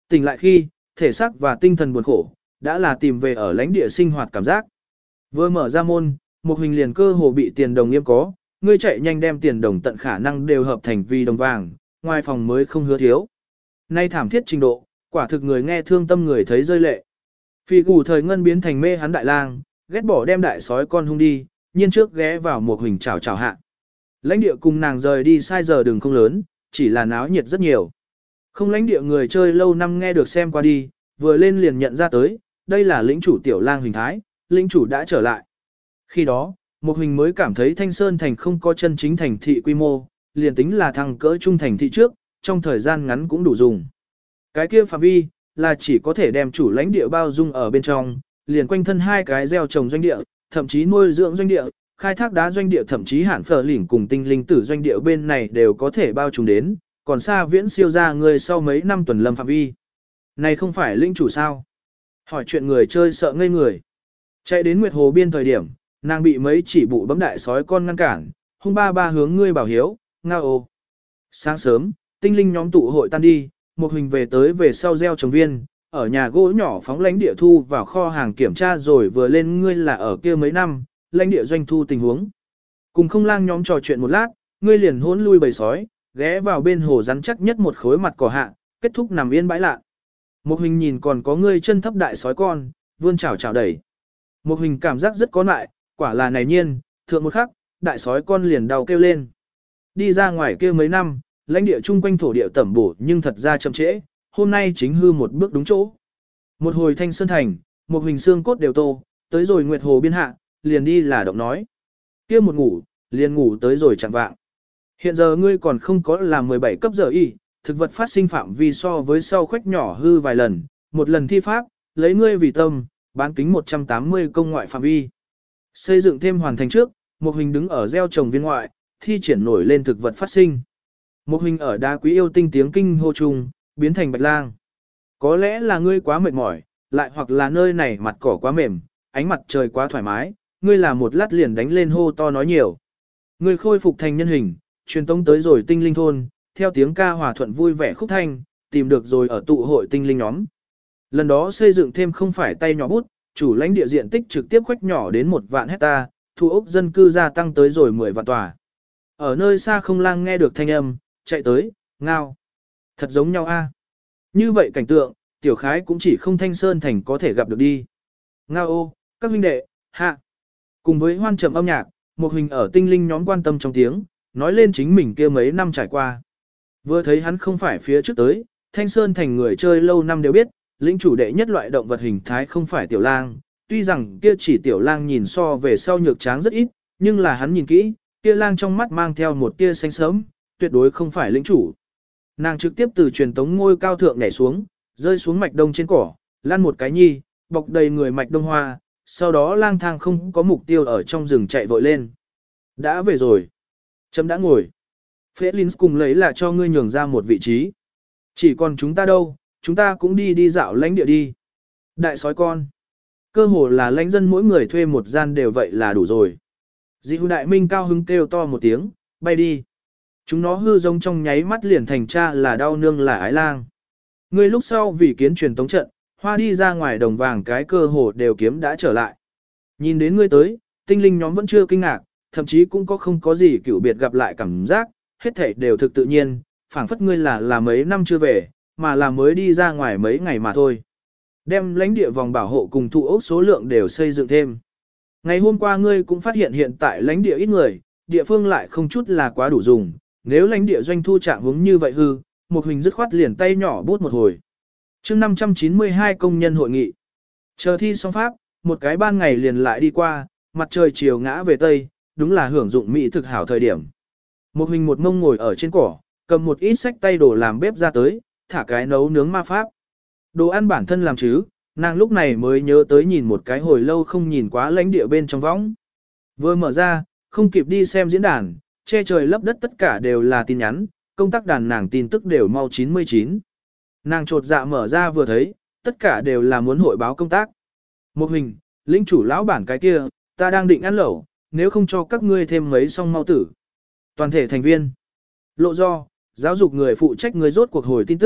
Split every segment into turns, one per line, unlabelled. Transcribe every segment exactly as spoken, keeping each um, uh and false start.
Tỉnh lại khi, thể xác và tinh thần buồn khổ, đã là tìm về ở lãnh địa sinh hoạt cảm giác. Vừa mở ra môn, một hình liền cơ hồ bị tiền đồng yêm có, ngươi chạy nhanh đem tiền đồng tận khả năng đều hợp thành vì đồng vàng, ngoài phòng mới không hứa thiếu. Nay thảm thiết trình độ, quả thực người nghe thương tâm người thấy rơi lệ. Phi củ thời ngân biến thành mê hắn đại lang, ghét bỏ đem đại sói con hung đi, nhiên trước ghé vào một hình chào chào hạ. Lãnh địa cùng nàng rời đi sai giờ đường không lớn, chỉ là náo nhiệt rất nhiều. Không lãnh địa người chơi lâu năm nghe được xem qua đi, vừa lên liền nhận ra tới, đây là lĩnh chủ tiểu lang hình thái, lĩnh chủ đã trở lại. Khi đó, một hình mới cảm thấy Thanh Sơn thành không có chân chính thành thị quy mô, liền tính là thằng cỡ trung thành thị trước, trong thời gian ngắn cũng đủ dùng. Cái kia phạm vi, là chỉ có thể đem chủ lãnh địa bao dung ở bên trong, liền quanh thân hai cái gieo trồng doanh địa, thậm chí nuôi dưỡng doanh địa, khai thác đá doanh địa thậm chí hạn phở lỉnh cùng tinh linh tử doanh địa bên này đều có thể bao trùm đến, còn xa viễn siêu ra người sau mấy năm tuần lâm phạm vi. Này không phải lĩnh chủ sao? Hỏi chuyện người chơi sợ ngây người. Chạy đến Nguyệt Hồ biên thời điểm, nàng bị mấy chỉ bụ bấm đại sói con ngăn cản, hung ba ba hướng ngươi bảo hiếu, ngao ô. Sáng sớm, tinh linh nhóm tụ hội tan đi, một hình về tới về sau gieo trồng viên, ở nhà gỗ nhỏ phóng lãnh địa thu vào kho hàng kiểm tra rồi vừa lên ngươi là ở kia mấy năm, lãnh địa doanh thu tình huống. Cùng không lang nhóm trò chuyện một lát, ngươi liền hỗn lui bầy sói, ghé vào bên hồ rắn chắc nhất một khối mặt cỏ hạ, kết thúc nằm yên bãi lạ. Một hình nhìn còn có ngươi chân thấp đại sói con, vươn chảo chảo đẩy. Một hình cảm giác rất có lại, quả là này nhiên, thượng một khắc, đại sói con liền đau kêu lên. Đi ra ngoài kia mấy năm, lãnh địa chung quanh thổ địa tẩm bổ nhưng thật ra chậm trễ, hôm nay chính hư một bước đúng chỗ. Một hồi Thanh Sơn thành, một hình xương cốt đều tô, tới rồi Nguyệt Hồ biên hạ, liền đi là động nói. Kia một ngủ, liền ngủ tới rồi chẳng vạng. Hiện giờ ngươi còn không có làm mười bảy cấp giờ y, thực vật phát sinh phạm vi so với sau khoách nhỏ hư vài lần, một lần thi pháp, lấy ngươi vì tâm, bán kính một trăm tám mươi công ngoại phạm vi. Xây dựng thêm hoàn thành trước, một hình đứng ở gieo trồng viên ngoại, thi triển nổi lên thực vật phát sinh. Một hình ở đá quý yêu tinh tiếng kinh hô trùng, biến thành bạch lang. Có lẽ là ngươi quá mệt mỏi, lại hoặc là nơi này mặt cỏ quá mềm, ánh mặt trời quá thoải mái, ngươi là một lát liền đánh lên hô to nói nhiều. Ngươi khôi phục thành nhân hình, truyền tống tới rồi tinh linh thôn, theo tiếng ca hòa thuận vui vẻ khúc thanh, tìm được rồi ở tụ hội tinh linh nhóm. Lần đó xây dựng thêm không phải tay nhỏ bút, chủ lãnh địa diện tích trực tiếp khoách nhỏ đến một vạn hecta, thu ốc dân cư gia tăng tới rồi mười vạn tòa. Ở nơi xa không lang nghe được thanh âm, chạy tới, ngao. Thật giống nhau a. Như vậy cảnh tượng, tiểu khái cũng chỉ không Thanh Sơn thành có thể gặp được đi. Ngao ô, các huynh đệ, hạ. Cùng với hoan trầm âm nhạc, một hình ở tinh linh nhóm quan tâm trong tiếng, nói lên chính mình kia mấy năm trải qua. Vừa thấy hắn không phải phía trước tới, Thanh Sơn thành người chơi lâu năm đều biết, lĩnh chủ đệ nhất loại động vật hình thái không phải tiểu lang, tuy rằng kia chỉ tiểu lang nhìn so về sau nhược tráng rất ít, nhưng là hắn nhìn kỹ, kia lang trong mắt mang theo một tia xanh sớm, tuyệt đối không phải lĩnh chủ. Nàng trực tiếp từ truyền tống ngôi cao thượng nhảy xuống, rơi xuống mạch đông trên cỏ, lăn một cái nhi, bọc đầy người mạch đông hoa, sau đó lang thang không có mục tiêu ở trong rừng chạy vội lên. Đã về rồi. Chấm đã ngồi. Phế Linh cùng lấy là cho ngươi nhường ra một vị trí. Chỉ còn chúng ta đâu, chúng ta cũng đi đi dạo lãnh địa đi. Đại sói con. Cơ hồ là lãnh dân mỗi người thuê một gian đều vậy là đủ rồi. Dị hữu đại minh cao hứng kêu to một tiếng, bay đi. Chúng nó hư giống trong nháy mắt liền thành cha là đau nương là ái lang. Ngươi lúc sau vì kiến truyền tống trận, hoa đi ra ngoài đồng vàng cái cơ hồ đều kiếm đã trở lại. Nhìn đến ngươi tới, tinh linh nhóm vẫn chưa kinh ngạc, thậm chí cũng có không có gì cựu biệt gặp lại cảm giác, hết thảy đều thực tự nhiên, phảng phất ngươi là là mấy năm chưa về, mà là mới đi ra ngoài mấy ngày mà thôi. Đem lãnh địa vòng bảo hộ cùng thụ ốc số lượng đều xây dựng thêm. Ngày hôm qua ngươi cũng phát hiện hiện tại lãnh địa ít người, địa phương lại không chút là quá đủ dùng, nếu lãnh địa doanh thu trạng hướng như vậy hư, một hình dứt khoát liền tay nhỏ bút một hồi. chương năm trăm chín mươi hai công nhân hội nghị. Chờ thi xong pháp, một cái ban ngày liền lại đi qua, mặt trời chiều ngã về tây, đúng là hưởng dụng mỹ thực hảo thời điểm. Một hình một mông ngồi ở trên cỏ, cầm một ít sách tay đồ làm bếp ra tới, thả cái nấu nướng ma pháp. Đồ ăn bản thân làm chứ, nàng lúc này mới nhớ tới nhìn một cái hồi lâu không nhìn quá lãnh địa bên trong võng. Vừa mở ra, không kịp đi xem diễn đàn, che trời lấp đất tất cả đều là tin nhắn, công tác đàn nàng tin tức đều mau chín mươi chín. Nàng trột dạ mở ra vừa thấy, tất cả đều là muốn hội báo công tác. Một hình, lĩnh chủ lão bản cái kia, ta đang định ăn lẩu, nếu không cho các ngươi thêm mấy song mau tử. Toàn thể thành viên. Lộ do, giáo dục người phụ trách người rốt cuộc hồi tin tức,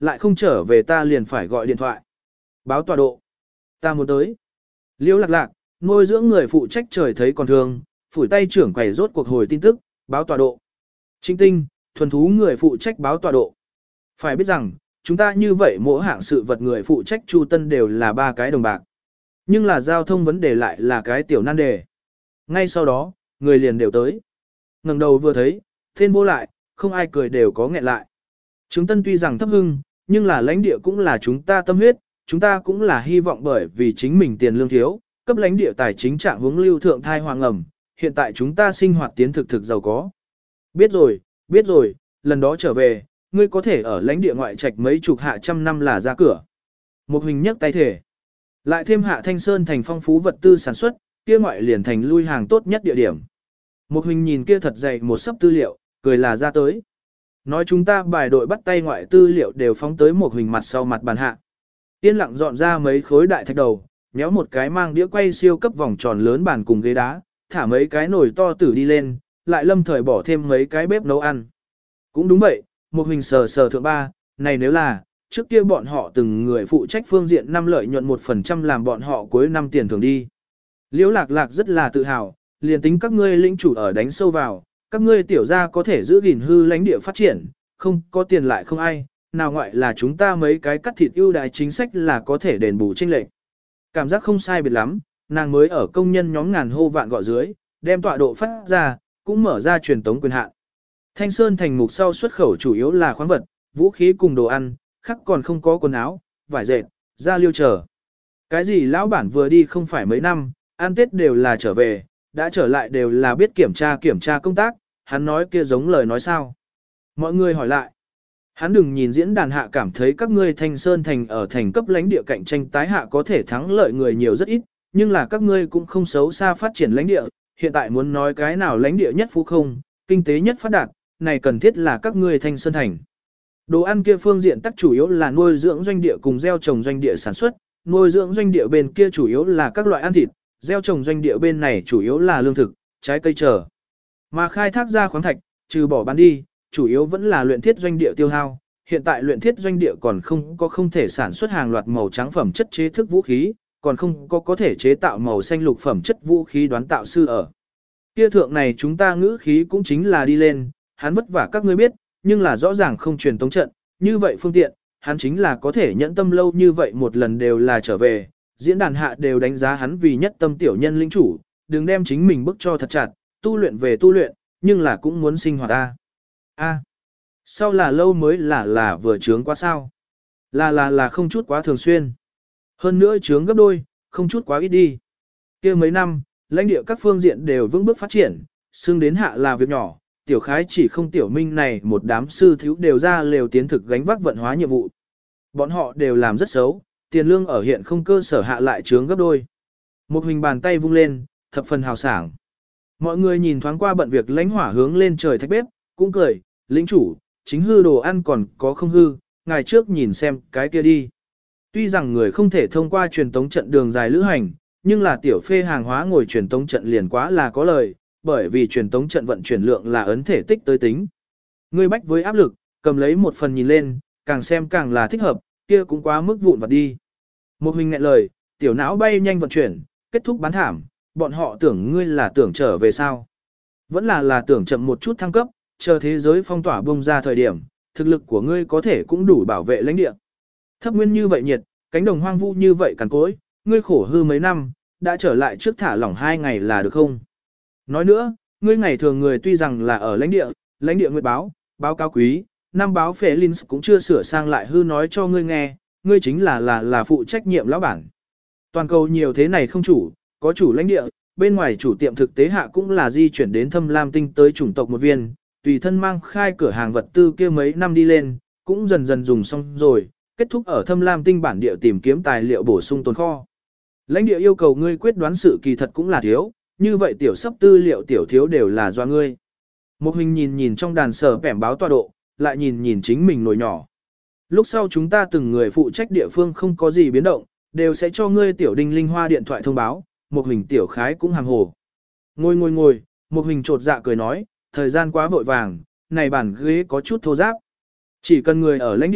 lại không trở về ta liền phải gọi điện thoại. Báo tọa độ. Ta muốn tới. Liễu lạc lạc, nuôi dưỡng người phụ trách trời thấy còn thương, phủi tay trưởng quầy rốt cuộc hồi tin tức, báo tọa độ. Trinh tinh, thuần thú người phụ trách báo tọa độ. Phải biết rằng, chúng ta như vậy mỗi hạng sự vật người phụ trách Chu Tân đều là ba cái đồng bạc. Nhưng là giao thông vấn đề lại là cái tiểu nan đề. Ngay sau đó, người liền đều tới. Ngẩng đầu vừa thấy, tên vô lại, không ai cười đều có nghẹn lại. Chúng Tân tuy rằng thấp hưng, nhưng là lãnh địa cũng là chúng ta tâm huyết, chúng ta cũng là hy vọng bởi vì chính mình tiền lương thiếu, cấp lãnh địa tài chính trạng hướng lưu thượng thai hoàng ẩm, hiện tại chúng ta sinh hoạt tiến thực thực giàu có. Biết rồi, biết rồi, lần đó trở về, ngươi có thể ở lãnh địa ngoại trạch mấy chục hạ trăm năm là ra cửa. Một hình nhấc tay thể. Lại thêm hạ Thanh Sơn thành phong phú vật tư sản xuất, kia ngoại liền thành lui hàng tốt nhất địa điểm. Một hình nhìn kia thật dày một sấp tư liệu, cười là ra tới. Nói chúng ta bài đội bắt tay ngoại tư liệu đều phóng tới một hình mặt sau mặt bàn hạ. Yên lặng dọn ra mấy khối đại thạch đầu, nhéo một cái mang đĩa quay siêu cấp vòng tròn lớn bàn cùng ghế đá, thả mấy cái nồi to tử đi lên, lại lâm thời bỏ thêm mấy cái bếp nấu ăn. Cũng đúng vậy, một hình sờ sờ thượng ba, này nếu là, trước kia bọn họ từng người phụ trách phương diện năm lợi nhuận một phần trăm làm bọn họ cuối năm tiền thường đi. Liễu lạc lạc rất là tự hào, liền tính các ngươi lĩnh chủ ở đánh sâu vào, các ngươi tiểu gia có thể giữ gìn hư lãnh địa phát triển, không có tiền lại không ai, nào ngoại là chúng ta mấy cái cắt thịt ưu đãi chính sách là có thể đền bù chênh lệch. Cảm giác không sai biệt lắm, nàng mới ở công nhân nhóm ngàn hô vạn gọi dưới, đem tọa độ phát ra, cũng mở ra truyền tống quyền hạn. Thanh Sơn thành mục sau xuất khẩu chủ yếu là khoáng vật, vũ khí cùng đồ ăn, khác còn không có quần áo, vải dệt, da liêu chờ. Cái gì lão bản vừa đi không phải mấy năm, ăn Tết đều là trở về, đã trở lại đều là biết kiểm tra kiểm tra công tác, hắn nói kia giống lời nói sao. Mọi người hỏi lại. Hắn đừng nhìn diễn đàn hạ cảm thấy các ngươi Thanh Sơn thành ở thành cấp lãnh địa cạnh tranh tái hạ có thể thắng lợi người nhiều rất ít, nhưng là các ngươi cũng không xấu xa phát triển lãnh địa, hiện tại muốn nói cái nào lãnh địa nhất phú không, kinh tế nhất phát đạt, này cần thiết là các ngươi Thanh Sơn thành. Đồ ăn kia phương diện tắc chủ yếu là nuôi dưỡng doanh địa cùng gieo trồng doanh địa sản xuất, nuôi dưỡng doanh địa bên kia chủ yếu là các loại ăn thịt, gieo trồng doanh địa bên này chủ yếu là lương thực, trái cây trở. Mà khai thác ra khoáng thạch, trừ bỏ bán đi, chủ yếu vẫn là luyện thiết doanh địa tiêu hao. Hiện tại luyện thiết doanh địa còn không có không thể sản xuất hàng loạt màu trắng phẩm chất chế thức vũ khí, còn không có có thể chế tạo màu xanh lục phẩm chất vũ khí đoán tạo sư ở. Kia thượng này chúng ta ngữ khí cũng chính là đi lên, hắn vất vả các ngươi biết, nhưng là rõ ràng không truyền tống trận, như vậy phương tiện, hắn chính là có thể nhẫn tâm lâu như vậy một lần đều là trở về, diễn đàn hạ đều đánh giá hắn vì nhất tâm tiểu nhân lĩnh chủ, đừng đem chính mình bức cho thật chặt, tu luyện về tu luyện, nhưng là cũng muốn sinh hoạt ta. A. Sau là lâu mới là là vừa trướng quá sao. Là là là không chút quá thường xuyên. Hơn nữa trướng gấp đôi, không chút quá ít đi. Kia mấy năm, lãnh địa các phương diện đều vững bước phát triển, xưng đến hạ là việc nhỏ, tiểu khái chỉ không tiểu minh này một đám sư thiếu đều ra lều tiến thực gánh vác vận hóa nhiệm vụ. Bọn họ đều làm rất xấu, tiền lương ở hiện không cơ sở hạ lại trướng gấp đôi. Một hình bàn tay vung lên, thập phần hào sảng. Mọi người nhìn thoáng qua bận việc lãnh hỏa hướng lên trời thách bếp, cũng cười, lĩnh chủ, chính hư đồ ăn còn có không hư, ngày trước nhìn xem cái kia đi. Tuy rằng người không thể thông qua truyền tống trận đường dài lữ hành, nhưng là tiểu phê hàng hóa ngồi truyền tống trận liền quá là có lời, bởi vì truyền tống trận vận chuyển lượng là ấn thể tích tới tính. Ngươi bách với áp lực, cầm lấy một phần nhìn lên, càng xem càng là thích hợp, kia cũng quá mức vụn vặt đi. Một hình nghẹn lời, tiểu não bay nhanh vận chuyển, kết thúc bán thảm, bọn họ tưởng ngươi là tưởng trở về sao. Vẫn là là tưởng chậm một chút thăng cấp, chờ thế giới phong tỏa bông ra thời điểm, thực lực của ngươi có thể cũng đủ bảo vệ lãnh địa. Thấp nguyên như vậy nhiệt, cánh đồng hoang vu như vậy cằn cỗi, ngươi khổ hư mấy năm, đã trở lại trước thả lỏng hai ngày là được không? Nói nữa, ngươi ngày thường người tuy rằng là ở lãnh địa, lãnh địa nguyệt báo, báo cáo quý, năm báo phê linh cũng chưa sửa sang lại hư nói cho ngươi nghe, ngươi chính là là là phụ trách nhiệm lão bản. Toàn cầu nhiều thế này không chủ, có chủ lãnh địa, bên ngoài chủ tiệm thực tế hạ cũng là di chuyển đến Thâm Lam Tinh tới chủng tộc một viên, tùy thân mang khai cửa hàng vật tư kia mấy năm đi lên, cũng dần dần dùng xong rồi, kết thúc ở Thâm Lam Tinh bản địa tìm kiếm tài liệu bổ sung tồn kho. Lãnh địa yêu cầu ngươi quyết đoán sự kỳ thật cũng là thiếu, như vậy tiểu sắp tư liệu tiểu thiếu đều là do ngươi. Một hình nhìn nhìn trong đàn sở bẻm báo tọa độ, lại nhìn nhìn chính mình nổi nhỏ. Lúc sau chúng ta từng người phụ trách địa phương không có gì biến động, đều sẽ cho ngươi tiểu đinh linh hoa điện thoại thông báo, một hình tiểu khái cũng hàm hồ. Ngồi ngồi ngồi, một hình trột dạ cười nói, thời gian quá vội vàng, này bản ghế có chút thô ráp. Chỉ cần người ở lãnh địa,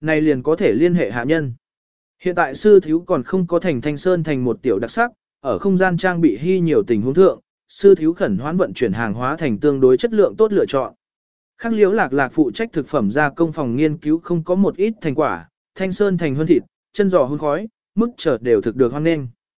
này liền có thể liên hệ hạ nhân. Hiện tại sư thiếu còn không có thành Thanh Sơn thành một tiểu đặc sắc, ở không gian trang bị hy nhiều tình huống thượng, sư thiếu khẩn hoán vận chuyển hàng hóa thành tương đối chất lượng tốt lựa chọn. Khắc Liễu Lạc Lạc phụ trách thực phẩm gia công phòng nghiên cứu không có một ít thành quả, Thanh Sơn thành hơn thịt, chân giò hun khói, mức chợt đều thực được hoan nghênh.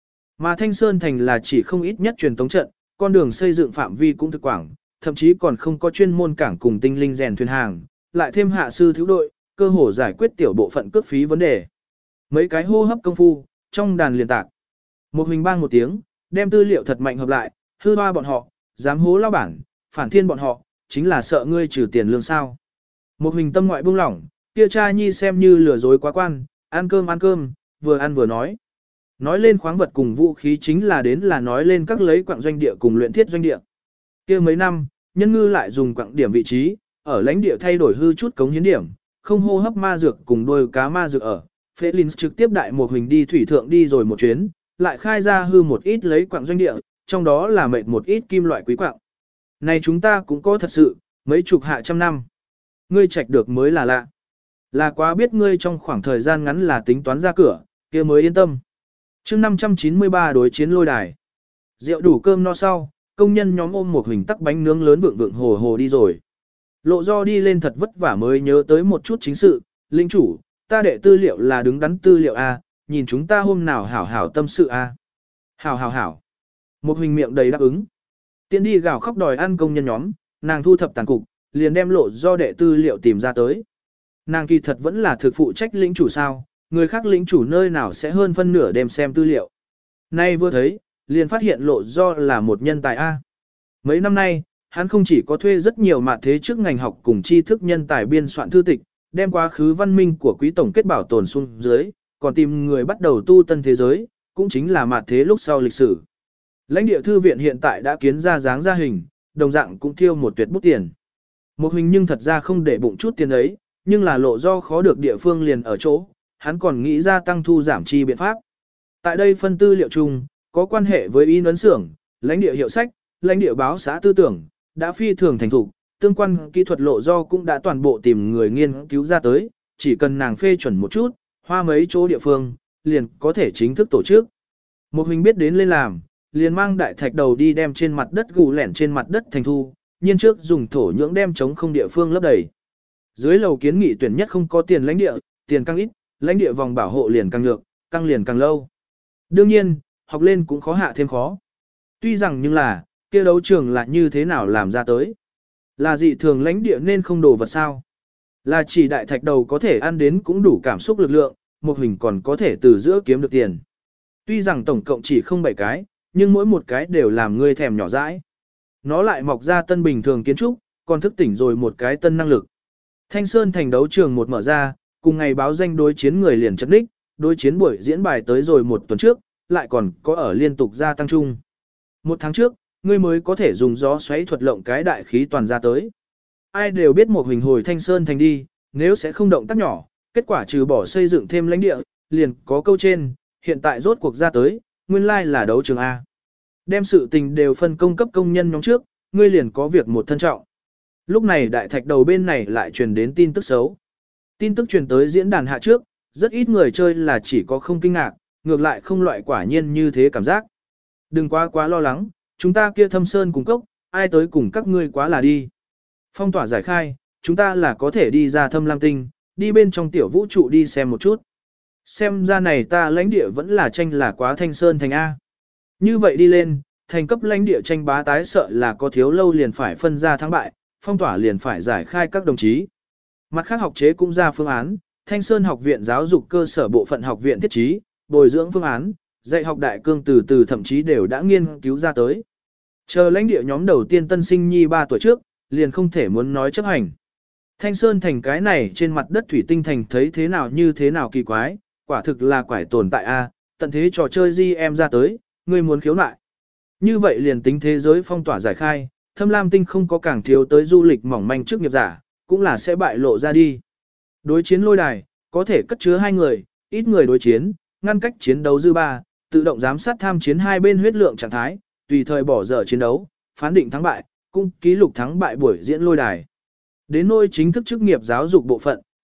Mà Thanh Sơn thành là chỉ không ít nhất truyền tống trận, con đường xây dựng phạm vi cũng thực quảng, thậm chí còn không có chuyên môn cảng cùng tinh linh rèn thuyền hàng, lại thêm hạ sư thiếu đội, cơ hồ giải quyết tiểu bộ phận cước phí vấn đề. Mấy cái hô hấp công phu, trong đàn liền tạc. Một hình bang một tiếng, đem tư liệu thật mạnh hợp lại, hư hoa bọn họ, dám hố lao bản, phản thiên bọn họ, chính là sợ ngươi trừ tiền lương sao. Một hình tâm ngoại buông lỏng, kia cha nhi xem như lừa dối quá quan, ăn cơm ăn cơm, vừa ăn vừa nói. Nói lên khoáng vật cùng vũ khí chính là đến là nói lên các lấy quặng doanh địa cùng luyện thiết doanh địa. Kia mấy năm, nhân ngư lại dùng quặng điểm vị trí, ở lãnh địa thay đổi hư chút cống hiến điểm, không hô hấp ma dược cùng đôi cá ma dược ở. Phế trực tiếp đại một hình đi thủy thượng đi rồi một chuyến, lại khai ra hư một ít lấy quặng doanh địa, trong đó là mệt một ít kim loại quý quặng. Này chúng ta cũng có thật sự, mấy chục hạ trăm năm. Ngươi trạch được mới là lạ. Là quá biết ngươi trong khoảng thời gian ngắn là tính toán ra cửa, kia mới yên tâm. chương năm trăm chín mươi ba đối chiến lôi đài. Rượu đủ cơm no sau, công nhân nhóm ôm một hình tắc bánh nướng lớn vượng vượng hồ hồ đi rồi. Lộ do đi lên thật vất vả mới nhớ tới một chút chính sự, linh chủ, ta đệ tư liệu là đứng đắn tư liệu A, nhìn chúng ta hôm nào hảo hảo tâm sự A. Hảo hảo hảo. Một hình miệng đầy đáp ứng. Tiến đi gào khóc đòi ăn công nhân nhóm, nàng thu thập tàn cục, liền đem lộ do đệ tư liệu tìm ra tới. Nàng kỳ thật vẫn là thực phụ trách lĩnh chủ sao, người khác lĩnh chủ nơi nào sẽ hơn phân nửa đêm xem tư liệu. Nay vừa thấy, liền phát hiện lộ do là một nhân tài A. Mấy năm nay, hắn không chỉ có thuê rất nhiều mạt thế trước ngành học cùng tri thức nhân tài biên soạn thư tịch, đem quá khứ văn minh của quý tổng kết bảo tồn xuống dưới, còn tìm người bắt đầu tu tân thế giới, cũng chính là mạt thế lúc sau lịch sử. Lãnh địa thư viện hiện tại đã kiến ra dáng ra hình, đồng dạng cũng thiêu một tuyệt bút tiền. Một hình nhưng thật ra không để bụng chút tiền ấy, nhưng là lộ do khó được địa phương liền ở chỗ, hắn còn nghĩ ra tăng thu giảm chi biện pháp. Tại đây phân tư liệu chung, có quan hệ với in ấn xưởng, lãnh địa hiệu sách, lãnh địa báo xã tư tưởng, đã phi thường thành thục, tương quan kỹ thuật lộ do cũng đã toàn bộ tìm người nghiên cứu ra tới, chỉ cần nàng phê chuẩn một chút, hoa mấy chỗ địa phương, liền có thể chính thức tổ chức. Một hình biết đến lên làm, liền mang đại thạch đầu đi đem trên mặt đất gù lẻn trên mặt đất thành thu, nhiên trước dùng thổ nhưỡng đem chống không địa phương lấp đầy. Dưới lầu kiến nghị tuyển nhất không có tiền lãnh địa, tiền càng ít, lãnh địa vòng bảo hộ liền càng nhược, càng liền càng lâu. Đương nhiên, học lên cũng khó hạ thêm khó. Tuy rằng nhưng là, kia đấu trường là như thế nào làm ra tới. Là dị thường lãnh địa nên không đồ vật sao. Là chỉ đại thạch đầu có thể ăn đến cũng đủ cảm xúc lực lượng, một hình còn có thể từ giữa kiếm được tiền. Tuy rằng tổng cộng chỉ không bảy cái, nhưng mỗi một cái đều làm ngươi thèm nhỏ dãi. Nó lại mọc ra tân bình thường kiến trúc, còn thức tỉnh rồi một cái tân năng lực. Thanh Sơn thành đấu trường một mở ra, cùng ngày báo danh đối chiến người liền chất đích, đối chiến buổi diễn bài tới rồi một tuần trước, lại còn có ở liên tục gia tăng chung. Một tháng trước, ngươi mới có thể dùng gió xoáy thuật lộng cái đại khí toàn ra tới. Ai đều biết một hình hồi Thanh Sơn thành đi, nếu sẽ không động tác nhỏ, kết quả trừ bỏ xây dựng thêm lãnh địa, liền có câu trên, hiện tại rốt cuộc ra tới, nguyên lai là đấu trường A. Đem sự tình đều phân công cấp công nhân nhóm trước, ngươi liền có việc một thân trọng. Lúc này đại thạch đầu bên này lại truyền đến tin tức xấu. Tin tức truyền tới diễn đàn hạ trước, rất ít người chơi là chỉ có không kinh ngạc, ngược lại không loại quả nhiên như thế cảm giác. Đừng quá quá lo lắng, chúng ta kia thâm sơn cùng cốc, ai tới cùng các ngươi quá là đi. Phong tỏa giải khai, chúng ta là có thể đi ra thâm lam tinh, đi bên trong tiểu vũ trụ đi xem một chút. Xem ra này ta lãnh địa vẫn là tranh là quá Thanh Sơn thành A. Như vậy đi lên, thành cấp lãnh địa tranh bá tái sợ là có thiếu lâu liền phải phân ra thắng bại, phong tỏa liền phải giải khai các đồng chí. Mặt khác học chế cũng ra phương án, Thanh Sơn học viện giáo dục cơ sở bộ phận học viện thiết trí, bồi dưỡng phương án, dạy học đại cương từ từ thậm chí đều đã nghiên cứu ra tới. Chờ lãnh địa nhóm đầu tiên tân sinh nhi ba tuổi trước, liền không thể muốn nói chấp hành. Thanh Sơn thành cái này trên mặt đất thủy tinh thành thấy thế nào như thế nào kỳ quái, quả thực là quải tồn tại A, tận thế trò chơi di em ra tới, ngươi muốn khiếu nại. Như vậy liền tính thế giới phong tỏa giải khai, thâm lam tinh không có càng thiếu tới du lịch mỏng manh trước nghiệp giả, cũng là sẽ bại lộ ra đi. Đối chiến lôi đài, có thể cất chứa hai người, ít người đối chiến, ngăn cách chiến đấu dư ba, tự động giám sát tham chiến hai bên huyết lượng trạng thái, tùy thời bỏ dở chiến đấu, phán định thắng bại, cung ký lục thắng bại buổi diễn lôi đài. Đến nôi chính thức chức nghiệp giáo dục bộ phận,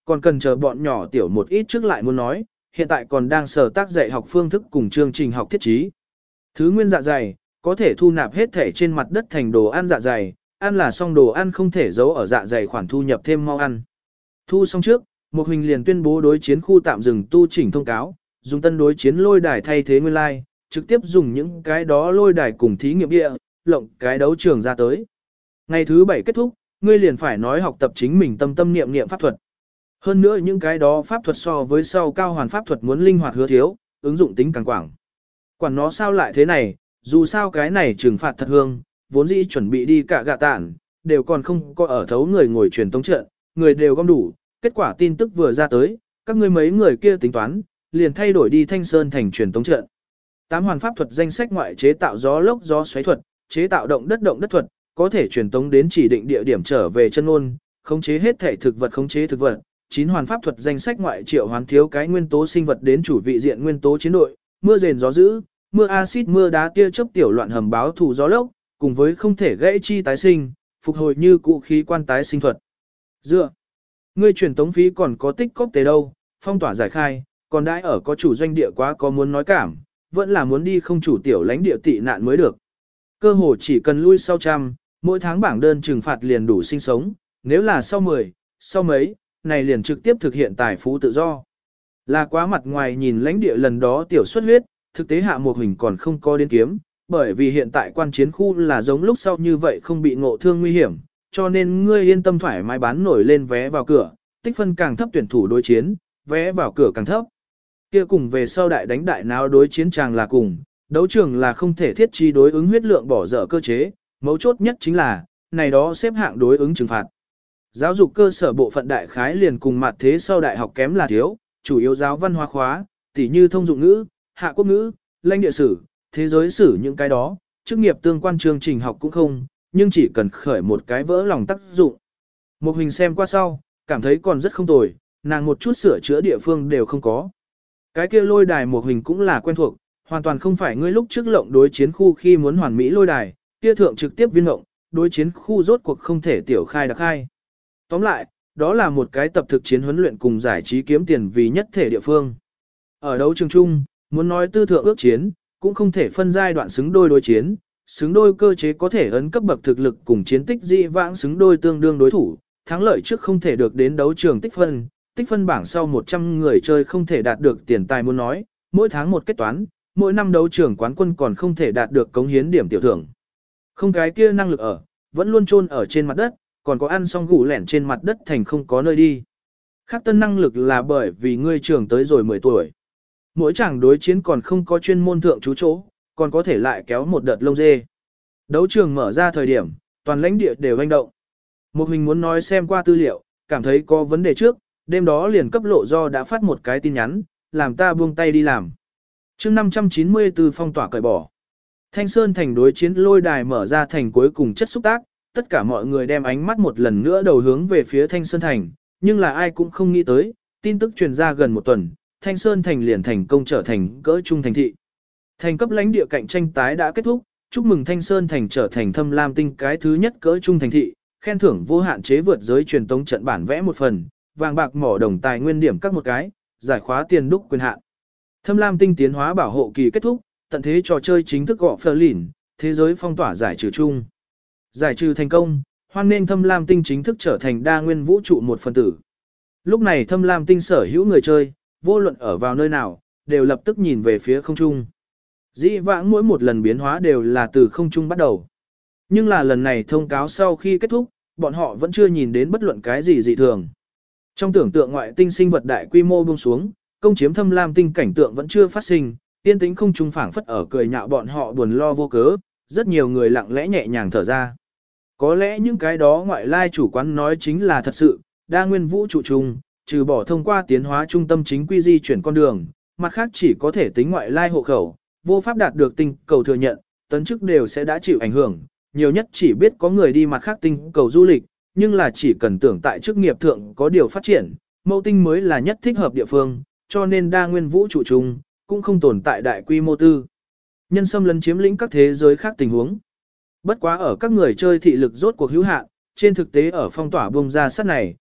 còn cần chờ bọn nhỏ tiểu một ít trước lại muốn nói, hiện tại còn đang sở tác dạy học phương thức cùng chương trình học thiết trí. Thứ nguyên dạ dày, có thể thu nạp hết thể trên mặt đất thành đồ ăn dạ dày, ăn là xong đồ ăn không thể giấu ở dạ dày khoản thu nhập thêm mau ăn. Thu xong trước, Một Huỳnh liền tuyên bố đối chiến khu tạm dừng tu chỉnh thông cáo, dùng tân đối chiến lôi đài thay thế nguyên lai, like, trực tiếp dùng những cái đó lôi đài cùng thí nghiệm địa, lộng cái đấu trường ra tới. Ngày thứ bảy kết thúc, ngươi liền phải nói học tập chính mình tâm tâm niệm niệm pháp thuật. Hơn nữa những cái đó pháp thuật so với sau cao hoàn pháp thuật muốn linh hoạt hứa thiếu, ứng dụng tính càng quảng. Quản nó sao lại thế này, dù sao cái này trừng phạt thật hương, vốn dĩ chuẩn bị đi cả gạ tản, đều còn không có ở thấu người ngồi truyền tống trận, người đều gom đủ, kết quả tin tức vừa ra tới, các ngươi mấy người kia tính toán, liền thay đổi đi Thanh Sơn thành truyền tống trận. Tám hoàn pháp thuật danh sách ngoại chế tạo gió lốc gió xoáy thuật, chế tạo động đất động đất thuật, có thể truyền tống đến chỉ định địa điểm trở về chân ôn, khống chế hết thể thực vật khống chế thực vật. Chín hoàn pháp thuật danh sách ngoại triệu hoán thiếu cái nguyên tố sinh vật đến chủ vị diện nguyên tố chiến đội, mưa rền gió dữ, mưa axit mưa đá tia chớp tiểu loạn hầm báo thủ gió lốc, cùng với không thể gãy chi tái sinh, phục hồi như cũ khí quan tái sinh thuật. Dựa, ngươi truyền tống phí còn có tích cóp tế đâu, phong tỏa giải khai, còn đãi ở có chủ doanh địa quá có muốn nói cảm, vẫn là muốn đi không chủ tiểu lãnh địa tị nạn mới được. Cơ hồ chỉ cần lui sau trăm, mỗi tháng bảng đơn trừng phạt liền đủ sinh sống, nếu là sau mười, sau mấy, này liền trực tiếp thực hiện tài phú tự do. Là quá mặt ngoài nhìn lãnh địa lần đó tiểu xuất huyết, thực tế Hạ Một Huỳnh còn không có đến kiếm, bởi vì hiện tại quan chiến khu là giống lúc sau như vậy không bị ngộ thương nguy hiểm, cho nên ngươi yên tâm thoải mái bán nổi lên vé vào cửa, tích phân càng thấp tuyển thủ đối chiến, vé vào cửa càng thấp. Kia cùng về sau đại đánh đại nào đối chiến tràng là cùng, đấu trường là không thể thiết trí đối ứng huyết lượng bỏ dở cơ chế, mấu chốt nhất chính là, này đó xếp hạng đối ứng trừng phạt. Giáo dục cơ sở bộ phận đại khái liền cùng mặt thế sau đại học kém là thiếu, chủ yếu giáo văn hóa khóa, tỉ như thông dụng ngữ, hạ quốc ngữ, lãnh địa sử, thế giới sử những cái đó, chức nghiệp tương quan chương trình học cũng không, nhưng chỉ cần khởi một cái vỡ lòng tác dụng. Một Huỳnh xem qua sau, cảm thấy còn rất không tồi, nàng một chút sửa chữa địa phương đều không có. Cái kia lôi đài Một Huỳnh cũng là quen thuộc, hoàn toàn không phải ngươi lúc trước lộng đối chiến khu khi muốn hoàn mỹ lôi đài, kia thượng trực tiếp viên lộng, đối chiến khu rốt cuộc không thể tiểu khai đặc khai. Tóm lại, đó là một cái tập thực chiến huấn luyện cùng giải trí kiếm tiền vì nhất thể địa phương. Ở đấu trường chung, muốn nói tư thượng ước chiến, cũng không thể phân giai đoạn xứng đôi đối chiến, xứng đôi cơ chế có thể ấn cấp bậc thực lực cùng chiến tích dị vãng xứng đôi tương đương đối thủ, thắng lợi trước không thể được đến đấu trường tích phân, tích phân bảng sau một trăm người chơi không thể đạt được tiền tài muốn nói, mỗi tháng một kết toán, mỗi năm đấu trường quán quân còn không thể đạt được cống hiến điểm tiểu thưởng. Không cái kia năng lực ở, vẫn luôn chôn ở trên mặt đất, còn có ăn xong gủ lẻn trên mặt đất thành không có nơi đi. Khác tân năng lực là bởi vì ngươi trưởng tới rồi mười tuổi. Mỗi chàng đối chiến còn không có chuyên môn thượng chú chỗ, còn có thể lại kéo một đợt lông dê. Đấu trường mở ra thời điểm, toàn lãnh địa đều hoành động. Một Huỳnh muốn nói xem qua tư liệu, cảm thấy có vấn đề trước, đêm đó liền cấp lộ do đã phát một cái tin nhắn, làm ta buông tay đi làm. chương năm trăm chín mươi tư phong tỏa cởi bỏ. Thanh Sơn thành đối chiến lôi đài mở ra thành cuối cùng chất xúc tác, tất cả mọi người đem ánh mắt một lần nữa đầu hướng về phía Thanh Sơn thành, nhưng là ai cũng không nghĩ tới, tin tức truyền ra gần một tuần, Thanh Sơn thành liền thành công trở thành cỡ trung thành thị. Thành cấp lãnh địa cạnh tranh tái đã kết thúc, chúc mừng Thanh Sơn thành trở thành Thâm Lam tinh cái thứ nhất cỡ trung thành thị, khen thưởng vô hạn chế vượt giới truyền tống trận bản vẽ một phần, vàng bạc mỏ đồng tài nguyên điểm các một cái, giải khóa tiền đúc quyền hạn. Thâm Lam tinh tiến hóa bảo hộ kỳ kết thúc, tận thế trò chơi chính thức gọi phờ lỉn, thế giới phong tỏa giải trừ chung. Giải trừ thành công, hoan nên Thâm Lam tinh chính thức trở thành đa nguyên vũ trụ một phần tử. Lúc này Thâm Lam tinh sở hữu người chơi, vô luận ở vào nơi nào, đều lập tức nhìn về phía không trung. Dĩ vãng mỗi một lần biến hóa đều là từ không trung bắt đầu. Nhưng là lần này thông cáo sau khi kết thúc, bọn họ vẫn chưa nhìn đến bất luận cái gì dị thường. Trong tưởng tượng ngoại tinh sinh vật đại quy mô buông xuống, công chiếm Thâm Lam tinh cảnh tượng vẫn chưa phát sinh, tiên tính không trung phảng phất ở cười nhạo bọn họ buồn lo vô cớ, rất nhiều người lặng lẽ nhẹ nhàng thở ra. Có lẽ những cái đó ngoại lai chủ quán nói chính là thật sự, đa nguyên vũ trụ chung, trừ bỏ thông qua tiến hóa trung tâm chính quy di chuyển con đường, mặt khác chỉ có thể tính ngoại lai hộ khẩu, vô pháp đạt được tinh cầu thừa nhận, tấn chức đều sẽ đã chịu ảnh hưởng, nhiều nhất chỉ biết có người đi mặt khác tinh cầu du lịch, nhưng là chỉ cần tưởng tại chức nghiệp thượng có điều phát triển, mẫu tinh mới là nhất thích hợp địa phương, cho nên đa nguyên vũ trụ chung, cũng không tồn tại đại quy mô tư. Nhân xâm lấn chiếm lĩnh các thế giới khác tình huống. Bất quá ở các người chơi thị lực rốt cuộc hữu hạn, trên thực tế ở phong tỏa bông ra sát này,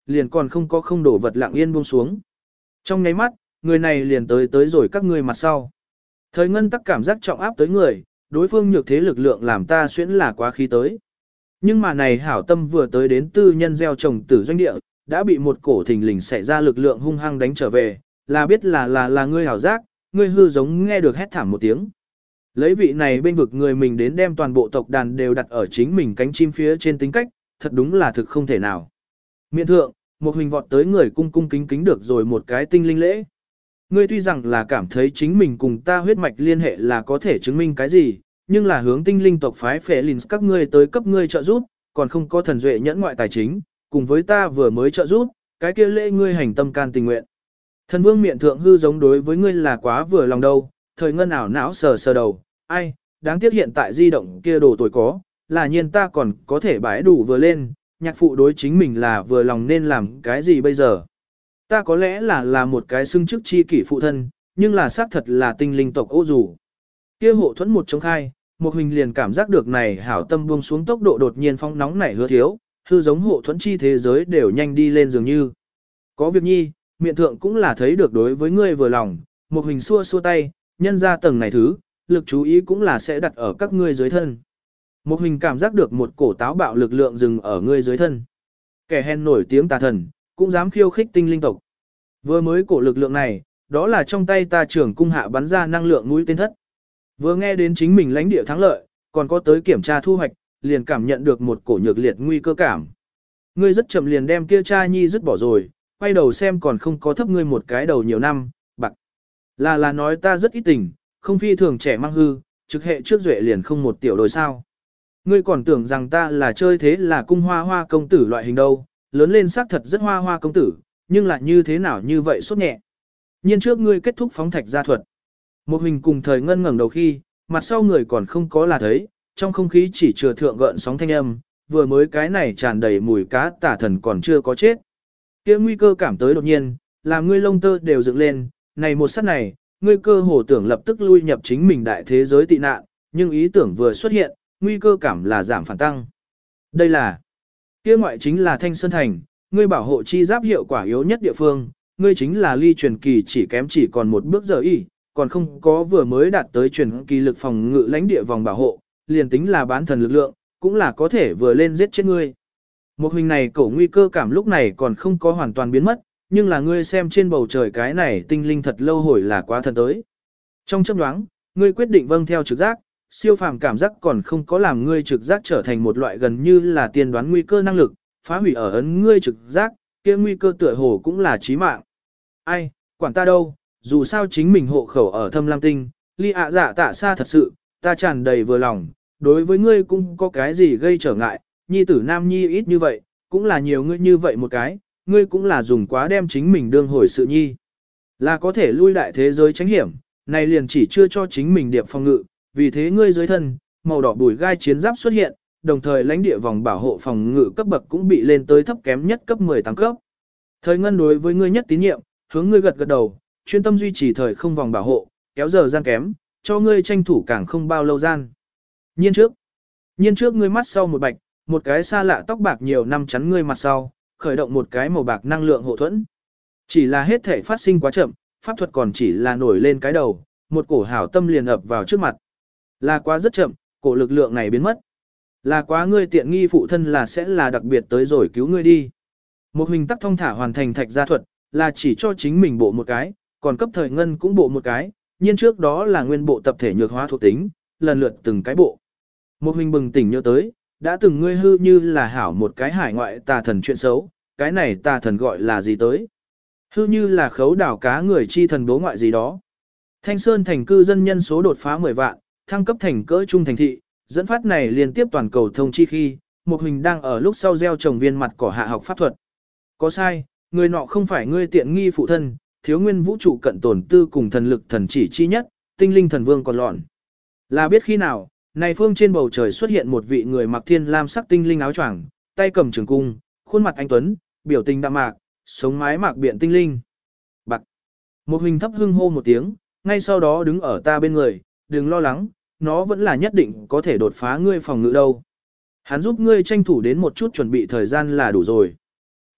liền còn không có không đổ vật lặng yên buông xuống. Trong nháy mắt, người này liền tới tới rồi các ngươi mặt sau. Thời ngân tắc cảm giác trọng áp tới người, đối phương nhược thế lực lượng làm ta xuyễn là quá khí tới. Nhưng mà này hảo tâm vừa tới đến tư nhân gieo trồng tử doanh địa, đã bị một cổ thình lình xảy ra lực lượng hung hăng đánh trở về, là biết là là là ngươi hảo giác, ngươi hư giống nghe được hét thảm một tiếng. Lấy vị này bên vực người mình đến đem toàn bộ tộc đàn đều đặt ở chính mình cánh chim phía trên tính cách, thật đúng là thực không thể nào. Miện thượng, một hình vọt tới người cung cung kính kính được rồi một cái tinh linh lễ. Ngươi tuy rằng là cảm thấy chính mình cùng ta huyết mạch liên hệ là có thể chứng minh cái gì, nhưng là hướng tinh linh tộc phái phệ lìn các ngươi tới cấp ngươi trợ giúp, còn không có thần duệ nhẫn ngoại tài chính, cùng với ta vừa mới trợ giúp, cái kia lễ ngươi hành tâm can tình nguyện. Thần vương miệng thượng hư giống đối với ngươi là quá vừa lòng đâu, thời ngân ảo não sờ sờ đầu, ai, đáng tiếc hiện tại di động kia đồ tuổi có, là nhiên ta còn có thể bãi đủ vừa lên, nhạc phụ đối chính mình là vừa lòng nên làm cái gì bây giờ. Ta có lẽ là là một cái xưng chức chi kỷ phụ thân, nhưng là xác thật là tinh linh tộc ô dù. Kia hộ thuẫn một chống khai, một hình liền cảm giác được này hảo tâm buông xuống tốc độ đột nhiên phong nóng nảy hứa thiếu, hư giống hộ thuẫn chi thế giới đều nhanh đi lên dường như. Có việc nhi, miệng thượng cũng là thấy được đối với ngươi vừa lòng, một hình xua xua tay, nhân ra tầng này thứ, lực chú ý cũng là sẽ đặt ở các ngươi dưới thân. Một hình cảm giác được một cổ táo bạo lực lượng dừng ở ngươi dưới thân. Kẻ hèn nổi tiếng tà thần, cũng dám khiêu khích tinh linh tộc. Vừa mới cổ lực lượng này, đó là trong tay ta trưởng cung hạ bắn ra năng lượng mũi tên thất. Vừa nghe đến chính mình lãnh địa thắng lợi, còn có tới kiểm tra thu hoạch, liền cảm nhận được một cổ nhược liệt nguy cơ cảm. Ngươi rất chậm liền đem kia cha nhi dứt bỏ rồi, quay đầu xem còn không có thấp ngươi một cái đầu nhiều năm, bạc. Là là nói ta rất ít tình, không phi thường trẻ mang hư, trực hệ trước duệ liền không một tiểu đồi sao. Ngươi còn tưởng rằng ta là chơi thế là cung hoa hoa công tử loại hình đâu, lớn lên xác thật rất hoa hoa công tử, nhưng lại như thế nào như vậy sốt nhẹ. Nhiên trước ngươi kết thúc phóng thạch gia thuật. Một hình cùng thời ngân ngẩng đầu khi, mặt sau người còn không có là thấy, trong không khí chỉ chừa thượng gợn sóng thanh âm, vừa mới cái này tràn đầy mùi cá tả thần còn chưa có chết. Kia nguy cơ cảm tới đột nhiên, làm ngươi lông tơ đều dựng lên, này một sát này, ngươi cơ hồ tưởng lập tức lui nhập chính mình đại thế giới tị nạn, nhưng ý tưởng vừa xuất hiện, nguy cơ cảm là giảm phản tăng. Đây là, kia ngoại chính là Thanh Sơn Thành, ngươi bảo hộ chi giáp hiệu quả yếu nhất địa phương, ngươi chính là ly truyền kỳ chỉ kém chỉ còn một bước giờ y, còn không có vừa mới đạt tới truyền kỳ lực phòng ngự lãnh địa vòng bảo hộ, liền tính là bán thần lực lượng, cũng là có thể vừa lên giết chết ngươi. Một hình này cổ nguy cơ cảm lúc này còn không có hoàn toàn biến mất, nhưng là ngươi xem trên bầu trời cái này tinh linh thật lâu hồi là quá thần tới. Trong chấp đoáng, ngươi quyết định vâng theo trực giác, siêu phàm cảm giác còn không có làm ngươi trực giác trở thành một loại gần như là tiên đoán nguy cơ năng lực, phá hủy ở ấn ngươi trực giác, kia nguy cơ tựa hồ cũng là chí mạng. Ai, quản ta đâu, dù sao chính mình hộ khẩu ở thâm lam tinh, ly ạ dạ tạ xa thật sự, ta tràn đầy vừa lòng, đối với ngươi cũng có cái gì gây trở ngại, nhi tử nam nhi ít như vậy, cũng là nhiều ngươi như vậy một cái, ngươi cũng là dùng quá đem chính mình đương hồi sự nhi. Là có thể lui đại thế giới tránh hiểm, này liền chỉ chưa cho chính mình điệp phòng ngự, vì thế ngươi dưới thân, màu đỏ bùi gai chiến giáp xuất hiện, đồng thời lãnh địa vòng bảo hộ phòng ngự cấp bậc cũng bị lên tới thấp kém nhất cấp mười tám cấp. Thời ngân đối với ngươi nhất tín nhiệm, hướng ngươi gật gật đầu, chuyên tâm duy trì thời không vòng bảo hộ, kéo giờ gian kém, cho ngươi tranh thủ càng không bao lâu gian. Nhiên trước, nhiên trước ngươi mắt sau một bạch, một cái xa lạ tóc bạc nhiều năm chắn ngươi mặt sau, khởi động một cái màu bạc năng lượng hộ thuẫn. Chỉ là hết thể phát sinh quá chậm, pháp thuật còn chỉ là nổi lên cái đầu, một cổ hảo tâm liền ập vào trước mặt. Là quá rất chậm, cổ lực lượng này biến mất. Là quá ngươi tiện nghi phụ thân là sẽ là đặc biệt tới rồi cứu ngươi đi. Một hình tắc thông thả hoàn thành thạch gia thuật, là chỉ cho chính mình bộ một cái, còn cấp thời ngân cũng bộ một cái, nhiên trước đó là nguyên bộ tập thể nhược hóa thuộc tính, lần lượt từng cái bộ. Một hình bừng tỉnh nhớ tới, đã từng ngươi hư như là hảo một cái hải ngoại tà thần chuyện xấu, cái này tà thần gọi là gì tới? Hư như là khấu đảo cá người chi thần bố ngoại gì đó. Thanh Sơn thành cư dân nhân số đột phá mười vạn, thăng cấp thành cỡ trung thành thị, dẫn phát này liên tiếp toàn cầu thông chi khi, một hình đang ở lúc sau gieo trồng viên mặt cỏ hạ học pháp thuật. Có sai, người nọ không phải ngươi tiện nghi phụ thân, thiếu nguyên vũ trụ cận tổn tư cùng thần lực thần chỉ chi nhất, tinh linh thần vương còn lọn. Là biết khi nào, này phương trên bầu trời xuất hiện một vị người mặc thiên lam sắc tinh linh áo choàng, tay cầm trường cung, khuôn mặt anh tuấn, biểu tình đạm mạc, sống mái mạc biện tinh linh. Bạc. Một hình thấp hưng hô một tiếng, ngay sau đó đứng ở ta bên người, đừng lo lắng, nó vẫn là nhất định có thể đột phá ngươi phòng ngự đâu. Hắn giúp ngươi tranh thủ đến một chút chuẩn bị thời gian là đủ rồi.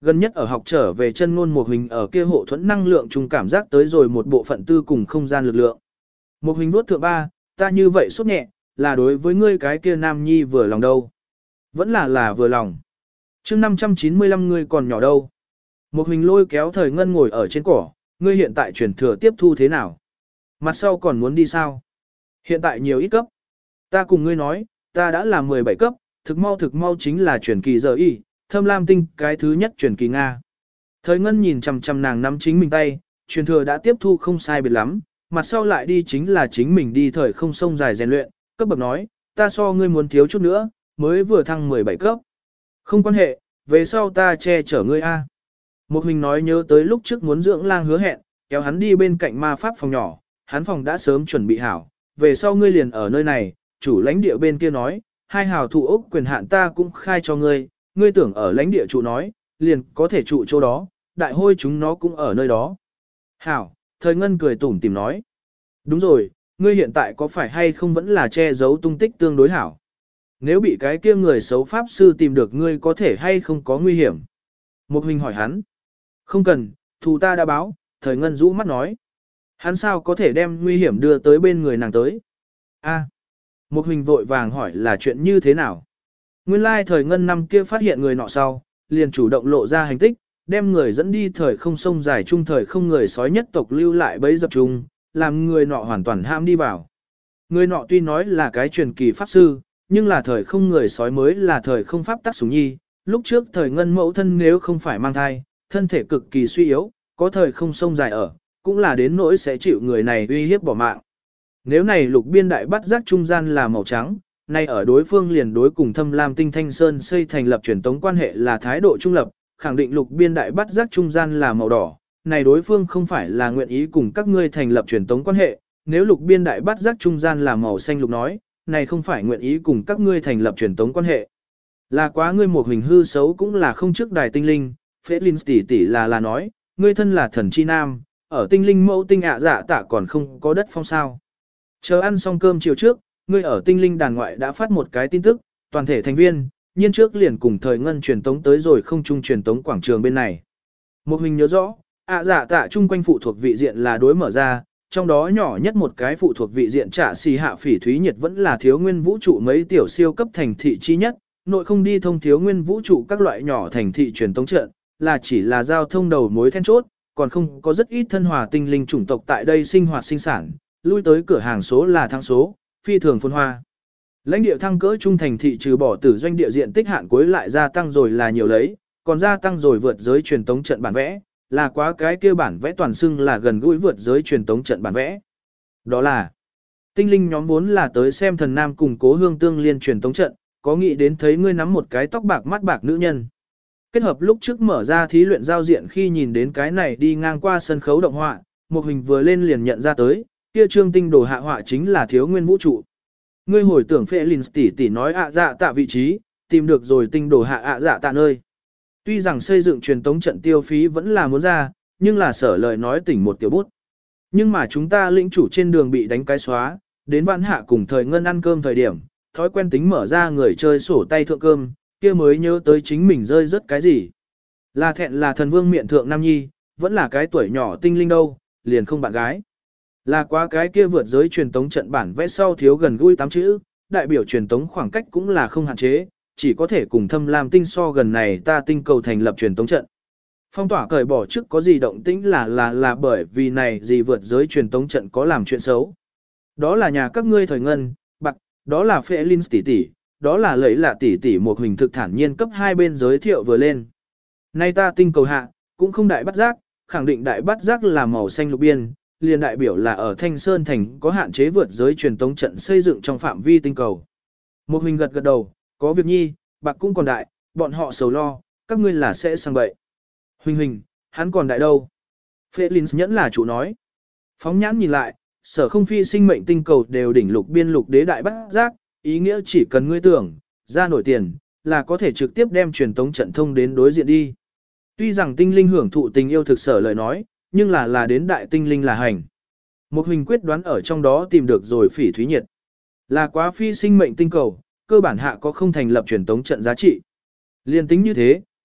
gần nhất ở học trở về chân ngôn một hình ở kia hộ thuẫn năng lượng chung cảm giác tới rồi một bộ phận tư cùng không gian lực lượng. Một hình vuốt thượng ba, ta như vậy sốt nhẹ, là đối với ngươi cái kia nam nhi vừa lòng đâu. Vẫn là là vừa lòng. chương năm trăm chín mươi lăm ngươi còn nhỏ đâu. Một hình lôi kéo thời ngân ngồi ở trên cỏ, ngươi hiện tại chuyển thừa tiếp thu thế nào? Mặt sau còn muốn đi sao? Hiện tại nhiều ít cấp. Ta cùng ngươi nói, ta đã là mười bảy cấp, thực mau thực mau chính là chuyển kỳ giờ y, thâm lam tinh cái thứ nhất chuyển kỳ Nga. Thời ngân nhìn chằm chằm nàng nắm chính mình tay, truyền thừa đã tiếp thu không sai biệt lắm, mặt sau lại đi chính là chính mình đi thời không sông dài rèn luyện, cấp bậc nói, ta so ngươi muốn thiếu chút nữa, mới vừa thăng mười bảy cấp. Không quan hệ, về sau ta che chở ngươi a. Một hình nói nhớ tới lúc trước muốn dưỡng lang hứa hẹn, kéo hắn đi bên cạnh ma pháp phòng nhỏ, hắn phòng đã sớm chuẩn bị hảo, về sau ngươi liền ở nơi này, chủ lãnh địa bên kia nói, hai hào thụ ốc quyền hạn ta cũng khai cho ngươi, ngươi tưởng ở lãnh địa trụ nói, liền có thể trụ chỗ đó, đại hôi chúng nó cũng ở nơi đó. Hảo, thời ngân cười tủm tìm nói. Đúng rồi, ngươi hiện tại có phải hay không vẫn là che giấu tung tích tương đối hảo. Nếu bị cái kia người xấu pháp sư tìm được ngươi có thể hay không có nguy hiểm. Một huynh hỏi hắn. Không cần, thù ta đã báo, thời ngân rũ mắt nói. Hắn sao có thể đem nguy hiểm đưa tới bên người nàng tới. A. Một huynh vội vàng hỏi là chuyện như thế nào. Nguyên lai thời ngân năm kia phát hiện người nọ sau, liền chủ động lộ ra hành tích, đem người dẫn đi thời không sông dài chung thời không người sói nhất tộc lưu lại bấy dập chung, làm người nọ hoàn toàn ham đi vào. Người nọ tuy nói là cái truyền kỳ pháp sư, nhưng là thời không người sói mới là thời không pháp tắc sủng nhi, lúc trước thời ngân mẫu thân nếu không phải mang thai, thân thể cực kỳ suy yếu, có thời không sông dài ở, cũng là đến nỗi sẽ chịu người này uy hiếp bỏ mạng. Nếu này lục biên đại bắt giác trung gian là màu trắng, nay ở đối phương liền đối cùng thâm lam tinh thanh sơn xây thành lập truyền tống quan hệ là thái độ trung lập, khẳng định lục biên đại bắt giác trung gian là màu đỏ, này đối phương không phải là nguyện ý cùng các ngươi thành lập truyền tống quan hệ, nếu lục biên đại bắt giác trung gian là màu xanh lục nói, này không phải nguyện ý cùng các ngươi thành lập truyền tống quan hệ. Là quá ngươi một hình hư xấu cũng là không trước đài tinh linh, phế linh tỷ tỷ là là nói, ngươi thân là thần chi nam, ở tinh linh mẫu tinh ạ dạ tạ còn không có đất phong sao. Chờ ăn xong cơm chiều trước, ngươi ở tinh linh đàn ngoại đã phát một cái tin tức, toàn thể thành viên, nhiên trước liền cùng thời ngân truyền tống tới rồi không chung truyền tống quảng trường bên này. Một hình nhớ rõ, ạ dạ tạ chung quanh phụ thuộc vị diện là đối mở ra, trong đó nhỏ nhất một cái phụ thuộc vị diện trả xì hạ phỉ thúy nhiệt vẫn là thiếu nguyên vũ trụ mấy tiểu siêu cấp thành thị chi nhất, nội không đi thông thiếu nguyên vũ trụ các loại nhỏ thành thị truyền tống trận, là chỉ là giao thông đầu mối then chốt, còn không có rất ít thân hòa tinh linh chủng tộc tại đây sinh hoạt sinh sản, lui tới cửa hàng số là thăng số, phi thường phồn hoa. Lãnh địa thăng cỡ trung thành thị trừ bỏ tử doanh địa diện tích hạn cuối lại gia tăng rồi là nhiều lấy, còn gia tăng rồi vượt giới truyền tống trận bản vẽ, là quá cái kia bản vẽ toàn xưng là gần gũi vượt giới truyền tống trận bản vẽ. Đó là tinh linh nhóm vốn là tới xem thần nam cùng cố hương tương liên truyền tống trận, có nghĩ đến thấy ngươi nắm một cái tóc bạc mắt bạc nữ nhân. Kết hợp lúc trước mở ra thí luyện giao diện khi nhìn đến cái này đi ngang qua sân khấu động họa, một hình vừa lên liền nhận ra tới, kia trương tinh đồ hạ họa chính là thiếu nguyên vũ trụ. Ngươi hồi tưởng phệ Linh tỷ tỷ nói ạ dạ tạ vị trí, tìm được rồi tinh đồ hạ ạ dạ tạ nơi. Tuy rằng xây dựng truyền tống trận tiêu phí vẫn là muốn ra, nhưng là sở lời nói tỉnh một tiểu bút. Nhưng mà chúng ta lĩnh chủ trên đường bị đánh cái xóa, đến vãn hạ cùng thời ngân ăn cơm thời điểm, thói quen tính mở ra người chơi sổ tay thượng cơm, kia mới nhớ tới chính mình rơi rất cái gì. Là thẹn là thần vương miệng thượng nam nhi, vẫn là cái tuổi nhỏ tinh linh đâu, liền không bạn gái. Là quá cái kia vượt giới truyền tống trận bản vẽ sau thiếu gần gũi tám chữ, đại biểu truyền tống khoảng cách cũng là không hạn chế, chỉ có thể cùng thâm lam tinh so gần này ta tinh cầu thành lập truyền tống trận. Phong tỏa cởi bỏ trước có gì động tĩnh là là là bởi vì này gì vượt giới truyền tống trận có làm chuyện xấu. Đó là nhà các ngươi thời ngân, bạc, đó là phệ Linh tỷ tỷ, đó là lấy là tỷ tỷ một hình thực thản nhiên cấp hai bên giới thiệu vừa lên. Nay ta tinh cầu hạ, cũng không đại bắt giác, khẳng định đại bắt giác là màu xanh lục biên, liền đại biểu là ở Thanh Sơn Thành có hạn chế vượt giới truyền tống trận xây dựng trong phạm vi tinh cầu. Một hình gật gật đầu, có việc nhi, bạc cũng còn đại, bọn họ sầu lo, các ngươi là sẽ sang bậy. Huỳnh huỳnh, hắn còn đại đâu? Phệ Linh nhẫn là chủ nói. Phóng nhãn nhìn lại, sở không phi sinh mệnh tinh cầu đều đỉnh lục biên lục đế đại bắt giác, ý nghĩa chỉ cần ngươi tưởng, ra nổi tiền, là có thể trực tiếp đem truyền tống trận thông đến đối diện đi. Tuy rằng tinh linh hưởng thụ tình yêu thực sở lời nói, nhưng là là đến đại tinh linh là hành. Một hình quyết đoán ở trong đó tìm được rồi phỉ thúy nhiệt. Là quá phi sinh mệnh tinh cầu, cơ bản hạ có không thành lập truyền tống trận giá trị. Liên tính như thế,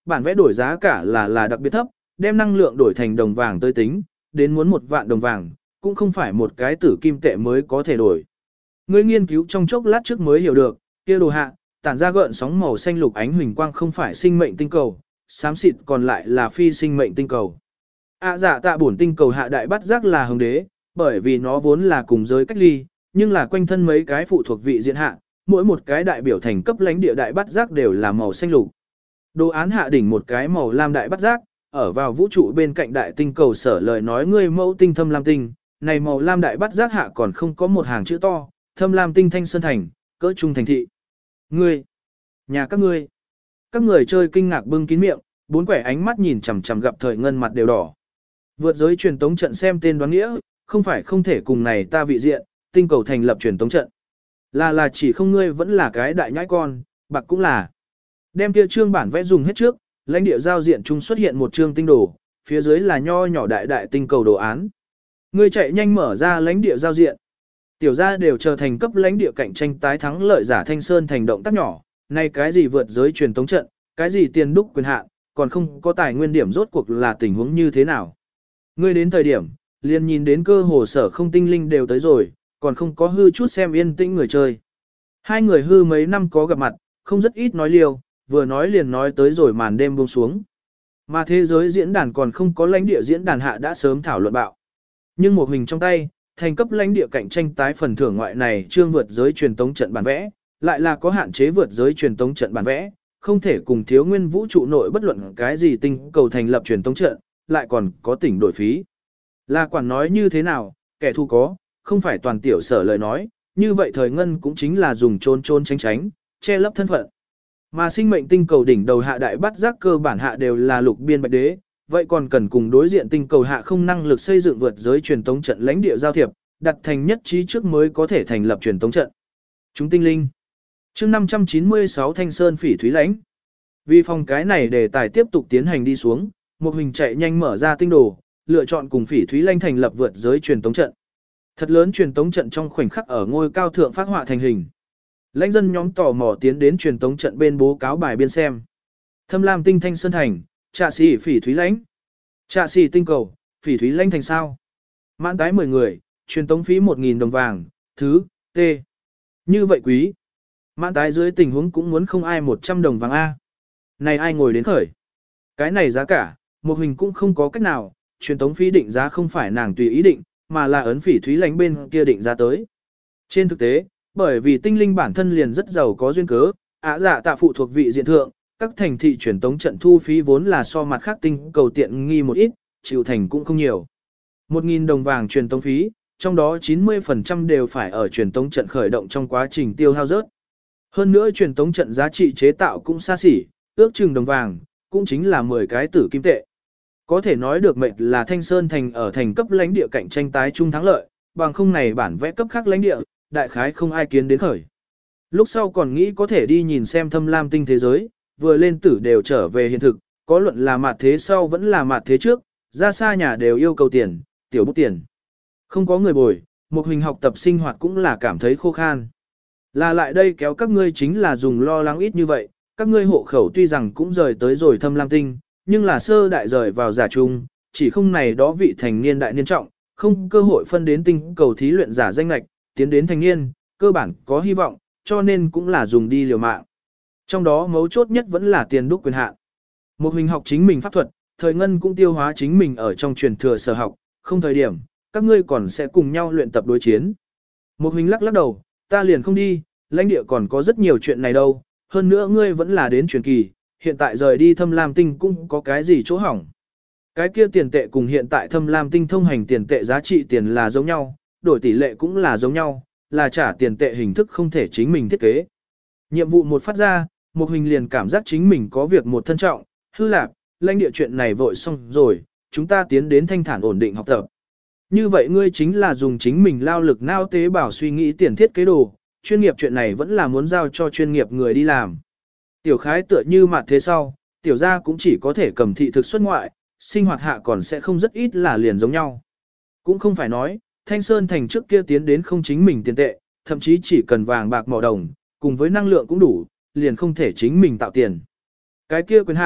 bản vẽ đổi giá cả là là đặc biệt thấp, đem năng lượng đổi thành đồng vàng tới tính, đến muốn một vạn đồng vàng, cũng không phải một cái tử kim tệ mới có thể đổi. Ngươi nghiên cứu trong chốc lát trước mới hiểu được, kia đồ hạ, tản ra gợn sóng màu xanh lục ánh huỳnh quang không phải sinh mệnh tinh cầu, xám xịt còn lại là phi sinh mệnh tinh cầu. À dạ tạ bổn tinh cầu hạ đại bát giác là hồng đế, bởi vì nó vốn là cùng giới cách ly, nhưng là quanh thân mấy cái phụ thuộc vị diện hạ, mỗi một cái đại biểu thành cấp lãnh địa đại bát giác đều là màu xanh lục. Đồ án hạ đỉnh một cái màu lam đại bát giác, ở vào vũ trụ bên cạnh đại tinh cầu sở lời nói ngươi mẫu tinh thâm lam tinh, này màu lam đại bát giác hạ còn không có một hàng chữ to, thâm lam tinh thanh sơn thành, cỡ trung thành thị. Ngươi, nhà các ngươi, các người chơi kinh ngạc bưng kín miệng, bốn quẻ ánh mắt nhìn chằm chằm gặp thời ngân mặt đều đỏ. Vượt giới truyền tống trận xem tên đoán nghĩa, không phải không thể cùng này ta vị diện, tinh cầu thành lập truyền tống trận. Là là chỉ không ngươi vẫn là cái đại nhãi con, bạc cũng là. Đem kia trương bản vẽ dùng hết trước, lãnh địa giao diện chung xuất hiện một trương tinh đồ, phía dưới là nho nhỏ đại đại tinh cầu đồ án. Ngươi chạy nhanh mở ra lãnh địa giao diện. Tiểu gia đều trở thành cấp lãnh địa cạnh tranh tái thắng lợi giả Thanh Sơn thành động tác nhỏ, này cái gì vượt giới truyền tống trận, cái gì tiền đúc quyền hạn, còn không có tài nguyên điểm rốt cuộc là tình huống như thế nào. Ngươi đến thời điểm, liền nhìn đến cơ hồ sở không tinh linh đều tới rồi, còn không có hư chút xem yên tĩnh người chơi. Hai người hư mấy năm có gặp mặt, không rất ít nói liều, vừa nói liền nói tới rồi màn đêm buông xuống. Mà thế giới diễn đàn còn không có lãnh địa diễn đàn hạ đã sớm thảo luận bạo. Nhưng một hình trong tay, thành cấp lãnh địa cạnh tranh tái phần thưởng ngoại này trương vượt giới truyền tống trận bản vẽ, lại là có hạn chế vượt giới truyền tống trận bản vẽ, không thể cùng thiếu nguyên vũ trụ nội bất luận cái gì tinh cầu thành lập truyền tống trận, lại còn có tỉnh đổi phí. Là quản nói như thế nào, kẻ thù có, không phải toàn tiểu sở lời nói, như vậy thời ngân cũng chính là dùng trôn trôn tránh tránh, che lấp thân phận. Mà sinh mệnh tinh cầu đỉnh đầu hạ đại bắt giác cơ bản hạ đều là lục biên bạch đế, vậy còn cần cùng đối diện tinh cầu hạ không năng lực xây dựng vượt giới truyền tống trận lãnh địa giao thiệp, đặt thành nhất trí trước mới có thể thành lập truyền tống trận. Chúng tinh linh. Chương năm trăm chín mươi sáu Thanh Sơn Phỉ Thúy Lãnh. Vì phòng cái này để tài tiếp tục tiến hành đi xuống, một hình chạy nhanh mở ra tinh đồ, lựa chọn cùng Phỉ Thúy Lãnh thành lập vượt giới truyền tống trận. Thật lớn truyền tống trận trong khoảnh khắc ở ngôi cao thượng phát họa thành hình. Lãnh dân nhóm tò mò tiến đến truyền tống trận bên bố cáo bài biên xem. Thâm Lam tinh Thanh Sơn thành, Trạ Sĩ Phỉ Thúy Lãnh. Trạ Sĩ tinh cầu, Phỉ Thúy Lãnh thành sao? Mãn tái mười người, truyền tống phí một nghìn đồng vàng, thứ, T. Như vậy quý. Mãn tái dưới tình huống cũng muốn không ai một trăm đồng vàng A. Này ai ngồi đến khởi. Cái này giá cả, một hình cũng không có cách nào, truyền tống phí định giá không phải nàng tùy ý định, mà là ấn Phỉ Thúy Lãnh bên kia định ra tới. Trên thực tế, bởi vì tinh linh bản thân liền rất giàu có duyên cớ, Ả Dạ Tạ phụ thuộc vị diện thượng, các thành thị truyền tống trận thu phí vốn là so mặt khác tinh cầu tiện nghi một ít, chịu thành cũng không nhiều. một nghìn đồng vàng truyền tống phí, trong đó chín mươi phần trăm đều phải ở truyền tống trận khởi động trong quá trình tiêu hao rớt. Hơn nữa truyền tống trận giá trị chế tạo cũng xa xỉ, ước chừng đồng vàng, cũng chính là mười cái tử kim tệ. Có thể nói được mệnh là Thanh Sơn thành ở thành cấp lãnh địa cạnh tranh tái trung thắng lợi, bằng không này bản vẽ cấp khác lãnh địa, đại khái không ai kiến đến khởi. Lúc sau còn nghĩ có thể đi nhìn xem Thâm Lam tinh thế giới, vừa lên tử đều trở về hiện thực, có luận là mặt thế sau vẫn là mặt thế trước, ra xa nhà đều yêu cầu tiền, tiểu bút tiền. Không có người bồi, một hình học tập sinh hoạt cũng là cảm thấy khô khan. Là lại đây kéo các ngươi chính là dùng lo lắng ít như vậy, các ngươi hộ khẩu tuy rằng cũng rời tới rồi Thâm Lam tinh, nhưng là sơ đại rời vào giả trung, chỉ không này đó vị thành niên đại niên trọng, không cơ hội phân đến tinh cầu thí luyện giả danh lạch, tiến đến thành niên, cơ bản có hy vọng, cho nên cũng là dùng đi liều mạng. Trong đó mấu chốt nhất vẫn là tiền đúc quyền hạn. Một hình học chính mình pháp thuật, thời ngân cũng tiêu hóa chính mình ở trong truyền thừa sở học, không thời điểm, các ngươi còn sẽ cùng nhau luyện tập đối chiến. Một hình lắc lắc đầu, ta liền không đi, lãnh địa còn có rất nhiều chuyện này đâu, hơn nữa ngươi vẫn là đến truyền kỳ, hiện tại rời đi Thâm Lam tinh cũng có cái gì chỗ hỏng. Cái kia tiền tệ cùng hiện tại Thâm Lam tinh thông hành tiền tệ giá trị tiền là giống nhau, đổi tỷ lệ cũng là giống nhau, là trả tiền tệ hình thức không thể chính mình thiết kế. Nhiệm vụ một phát ra, một hình liền cảm giác chính mình có việc một thân trọng, hư lạc, lãnh địa chuyện này vội xong rồi, chúng ta tiến đến thanh thản ổn định học tập. Như vậy ngươi chính là dùng chính mình lao lực nao tế bảo suy nghĩ tiền thiết kế đồ, chuyên nghiệp chuyện này vẫn là muốn giao cho chuyên nghiệp người đi làm. Tiểu khái tựa như mặt thế sau, tiểu gia cũng chỉ có thể cầm thị thực xuất ngoại, sinh hoạt hạ còn sẽ không rất ít là liền giống nhau. Cũng không phải nói, Thanh Sơn thành trước kia tiến đến không chính mình tiền tệ, thậm chí chỉ cần vàng bạc mỏ đồng, cùng với năng lượng cũng đủ, liền không thể chính mình tạo tiền. Cái kia quyền hạn,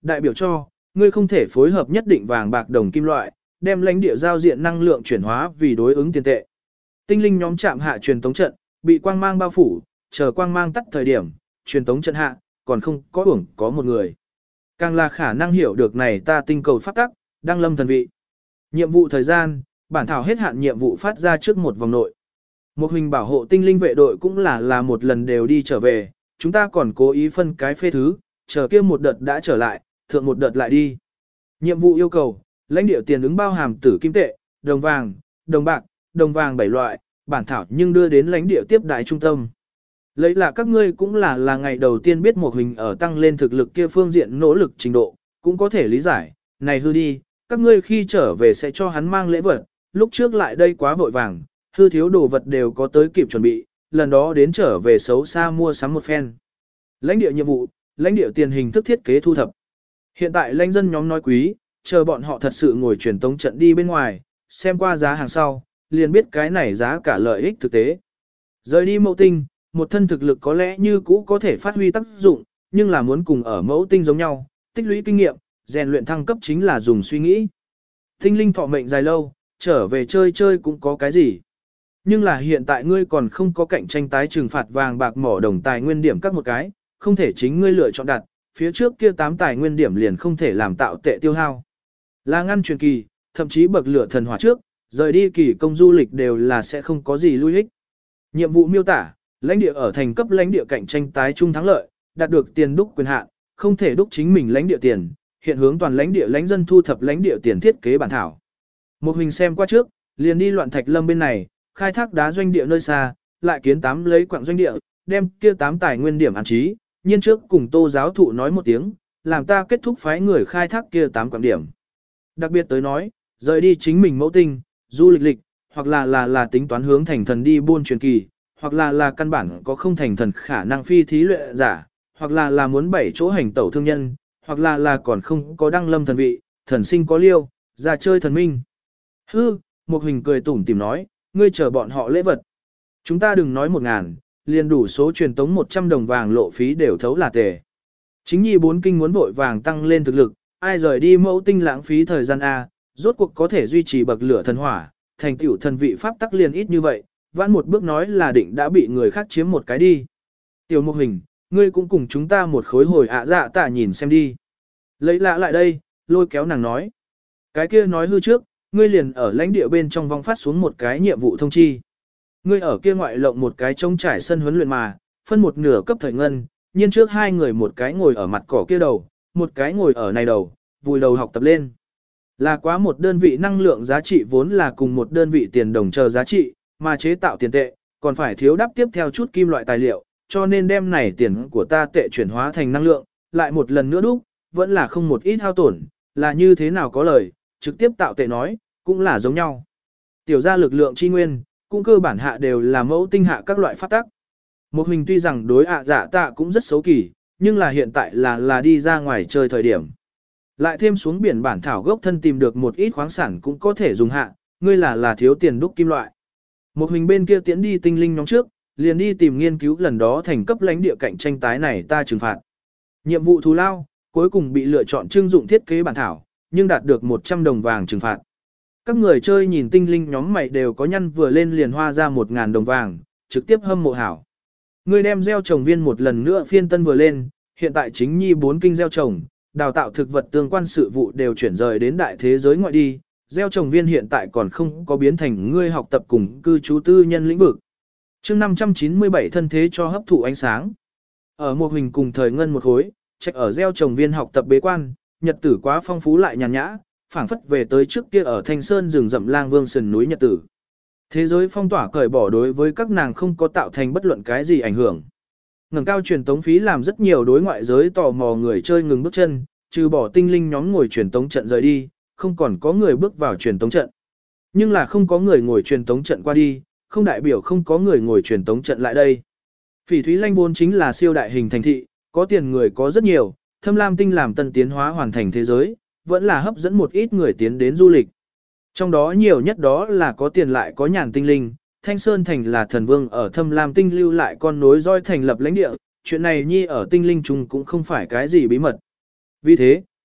Đại biểu cho, ngươi không thể phối hợp nhất định vàng bạc đồng kim loại, đem lãnh địa giao diện năng lượng chuyển hóa vì đối ứng tiền tệ. Tinh linh nhóm chạm hạ truyền tống trận, bị quang mang bao phủ, chờ quang mang tắt thời điểm, truyền tống trận hạ, còn không có uổng có một người. Càng là khả năng hiểu được này ta tinh cầu pháp tắc, đang lâm thần vị. Nhiệm vụ thời gian, bản thảo hết hạn nhiệm vụ phát ra trước một vòng nội. Một hình bảo hộ tinh linh vệ đội cũng là là một lần đều đi trở về, chúng ta còn cố ý phân cái phê thứ, chờ kia một đợt đã trở lại, thượng một đợt lại đi. Nhiệm vụ yêu cầu, lãnh địa tiền ứng bao hàm tử kim tệ, đồng vàng, đồng bạc, đồng vàng bảy loại, bản thảo nhưng đưa đến lãnh địa tiếp đại trung tâm. Lấy là các ngươi cũng là là ngày đầu tiên biết một hình ở tăng lên thực lực kia phương diện nỗ lực trình độ, cũng có thể lý giải, này hư đi, các ngươi khi trở về sẽ cho hắn mang lễ vật, lúc trước lại đây quá vội vàng, hư thiếu đồ vật đều có tới kịp chuẩn bị, lần đó đến trở về xấu xa mua sắm một phen. Lãnh địa nhiệm vụ, lãnh địa tiền hình thức thiết kế thu thập. Hiện tại lãnh dân nhóm nói quý, chờ bọn họ thật sự ngồi truyền tống trận đi bên ngoài, xem qua giá hàng sau, liền biết cái này giá cả lợi ích thực tế. Rời đi mẫu tinh, một thân thực lực có lẽ như cũ có thể phát huy tác dụng, nhưng là muốn cùng ở mẫu tinh giống nhau, tích lũy kinh nghiệm, rèn luyện thăng cấp chính là dùng suy nghĩ. Tinh linh thọ mệnh dài lâu, trở về chơi chơi cũng có cái gì. Nhưng là hiện tại ngươi còn không có cạnh tranh tái trừng phạt vàng bạc mỏ đồng tài nguyên điểm các một cái, không thể chính ngươi lựa chọn đặt, phía trước kia tám tài nguyên điểm liền không thể làm tạo tệ tiêu hao. Là ngăn truyền kỳ, thậm chí bậc lửa thần hỏa trước, rời đi kỳ công du lịch đều là sẽ không có gì lưu ích. Nhiệm vụ miêu tả, lãnh địa ở thành cấp lãnh địa cạnh tranh tái trung thắng lợi, đạt được tiền đúc quyền hạn, không thể đúc chính mình lãnh địa tiền, hiện hướng toàn lãnh địa lãnh dân thu thập lãnh địa tiền thiết kế bản thảo. Một hình xem qua trước, liền đi loạn thạch lâm bên này, khai thác đá doanh địa nơi xa, lại kiến tám lấy quặng doanh địa, đem kia tám tài nguyên điểm an trí, nhiên trước cùng Tô giáo thụ nói một tiếng, làm ta kết thúc phái người khai thác kia tám quặng điểm. Đặc biệt tới nói, rời đi chính mình mẫu tinh, du lịch lịch, hoặc là là là tính toán hướng thành thần đi buôn truyền kỳ, hoặc là là căn bản có không thành thần khả năng phi thí luyện giả, hoặc là là muốn bảy chỗ hành tẩu thương nhân, hoặc là là còn không có đăng lâm thần vị, thần sinh có liêu, ra chơi thần minh. Hư, một hình cười tủm tìm nói, ngươi chờ bọn họ lễ vật. Chúng ta đừng nói một ngàn, liền đủ số truyền tống một trăm đồng vàng lộ phí đều thấu là tề. Chính nhi bốn kinh muốn vội vàng tăng lên thực lực, ai rời đi mẫu tinh lãng phí thời gian A, rốt cuộc có thể duy trì bậc lửa thần hỏa, thành tựu thần vị pháp tắc liền ít như vậy, vãn một bước nói là định đã bị người khác chiếm một cái đi. Tiểu mục hình, ngươi cũng cùng chúng ta một khối hồi ạ dạ tạ nhìn xem đi. Lấy lạ lại đây, lôi kéo nàng nói. Cái kia nói hư trước, ngươi liền ở lãnh địa bên trong vong phát xuống một cái nhiệm vụ thông chi. Ngươi ở kia ngoại lộng một cái trống trải sân huấn luyện mà, phân một nửa cấp thời ngân, nhiên trước hai người một cái ngồi ở mặt cỏ kia đầu, một cái ngồi ở này đầu, vùi đầu học tập lên. Là quá một đơn vị năng lượng giá trị vốn là cùng một đơn vị tiền đồng chờ giá trị, mà chế tạo tiền tệ, còn phải thiếu đắp tiếp theo chút kim loại tài liệu, cho nên đem này tiền của ta tệ chuyển hóa thành năng lượng, lại một lần nữa đúc, vẫn là không một ít hao tổn, là như thế nào có lời, trực tiếp tạo tệ nói, cũng là giống nhau. Tiểu gia lực lượng chi nguyên, cũng cơ bản hạ đều là mẫu tinh hạ các loại pháp tắc. Một hình tuy rằng đối ạ dạ tạ cũng rất xấu kỳ, nhưng là hiện tại là là đi ra ngoài chơi thời điểm. Lại thêm xuống biển bản thảo gốc thân tìm được một ít khoáng sản cũng có thể dùng hạ, ngươi là là thiếu tiền đúc kim loại. Một hình bên kia tiến đi tinh linh nhóm trước, liền đi tìm nghiên cứu lần đó thành cấp lãnh địa cạnh tranh tái này ta trừng phạt. Nhiệm vụ thù lao, cuối cùng bị lựa chọn trưng dụng thiết kế bản thảo, nhưng đạt được một trăm đồng vàng trừng phạt. Các người chơi nhìn tinh linh nhóm mày đều có nhăn vừa lên liền hoa ra một ngàn đồng vàng, trực tiếp hâm mộ hảo. Người đem gieo trồng viên một lần nữa phiên tân vừa lên, hiện tại chính nhi bốn kinh gieo trồng, đào tạo thực vật tương quan sự vụ đều chuyển rời đến đại thế giới ngoại đi, gieo trồng viên hiện tại còn không có biến thành ngươi học tập cùng cư trú tư nhân lĩnh vực. chương năm trăm chín mươi bảy thân thế cho hấp thụ ánh sáng. Ở một hình cùng thời ngân một khối, trách ở gieo trồng viên học tập bế quan, nhật tử quá phong phú lại nhàn nhã, phảng phất về tới trước kia ở Thanh Sơn rừng rậm lang vương sườn núi nhật tử. Thế giới phong tỏa cởi bỏ đối với các nàng không có tạo thành bất luận cái gì ảnh hưởng. Ngẩng cao truyền tống phí làm rất nhiều đối ngoại giới tò mò người chơi ngừng bước chân, trừ bỏ tinh linh nhóm ngồi truyền tống trận rời đi, không còn có người bước vào truyền tống trận. Nhưng là không có người ngồi truyền tống trận qua đi, không đại biểu không có người ngồi truyền tống trận lại đây. Phỉ Thúy Lanh vốn chính là siêu đại hình thành thị, có tiền người có rất nhiều, Thâm Lam Tinh làm tân tiến hóa hoàn thành thế giới, vẫn là hấp dẫn một ít người tiến đến du lịch. Trong đó nhiều nhất đó là có tiền lại có nhàn tinh linh, Thanh Sơn Thành là thần vương ở Thâm Lam Tinh lưu lại con nối roi thành lập lãnh địa, chuyện này nhi ở tinh linh chung cũng không phải cái gì bí mật. Vì thế,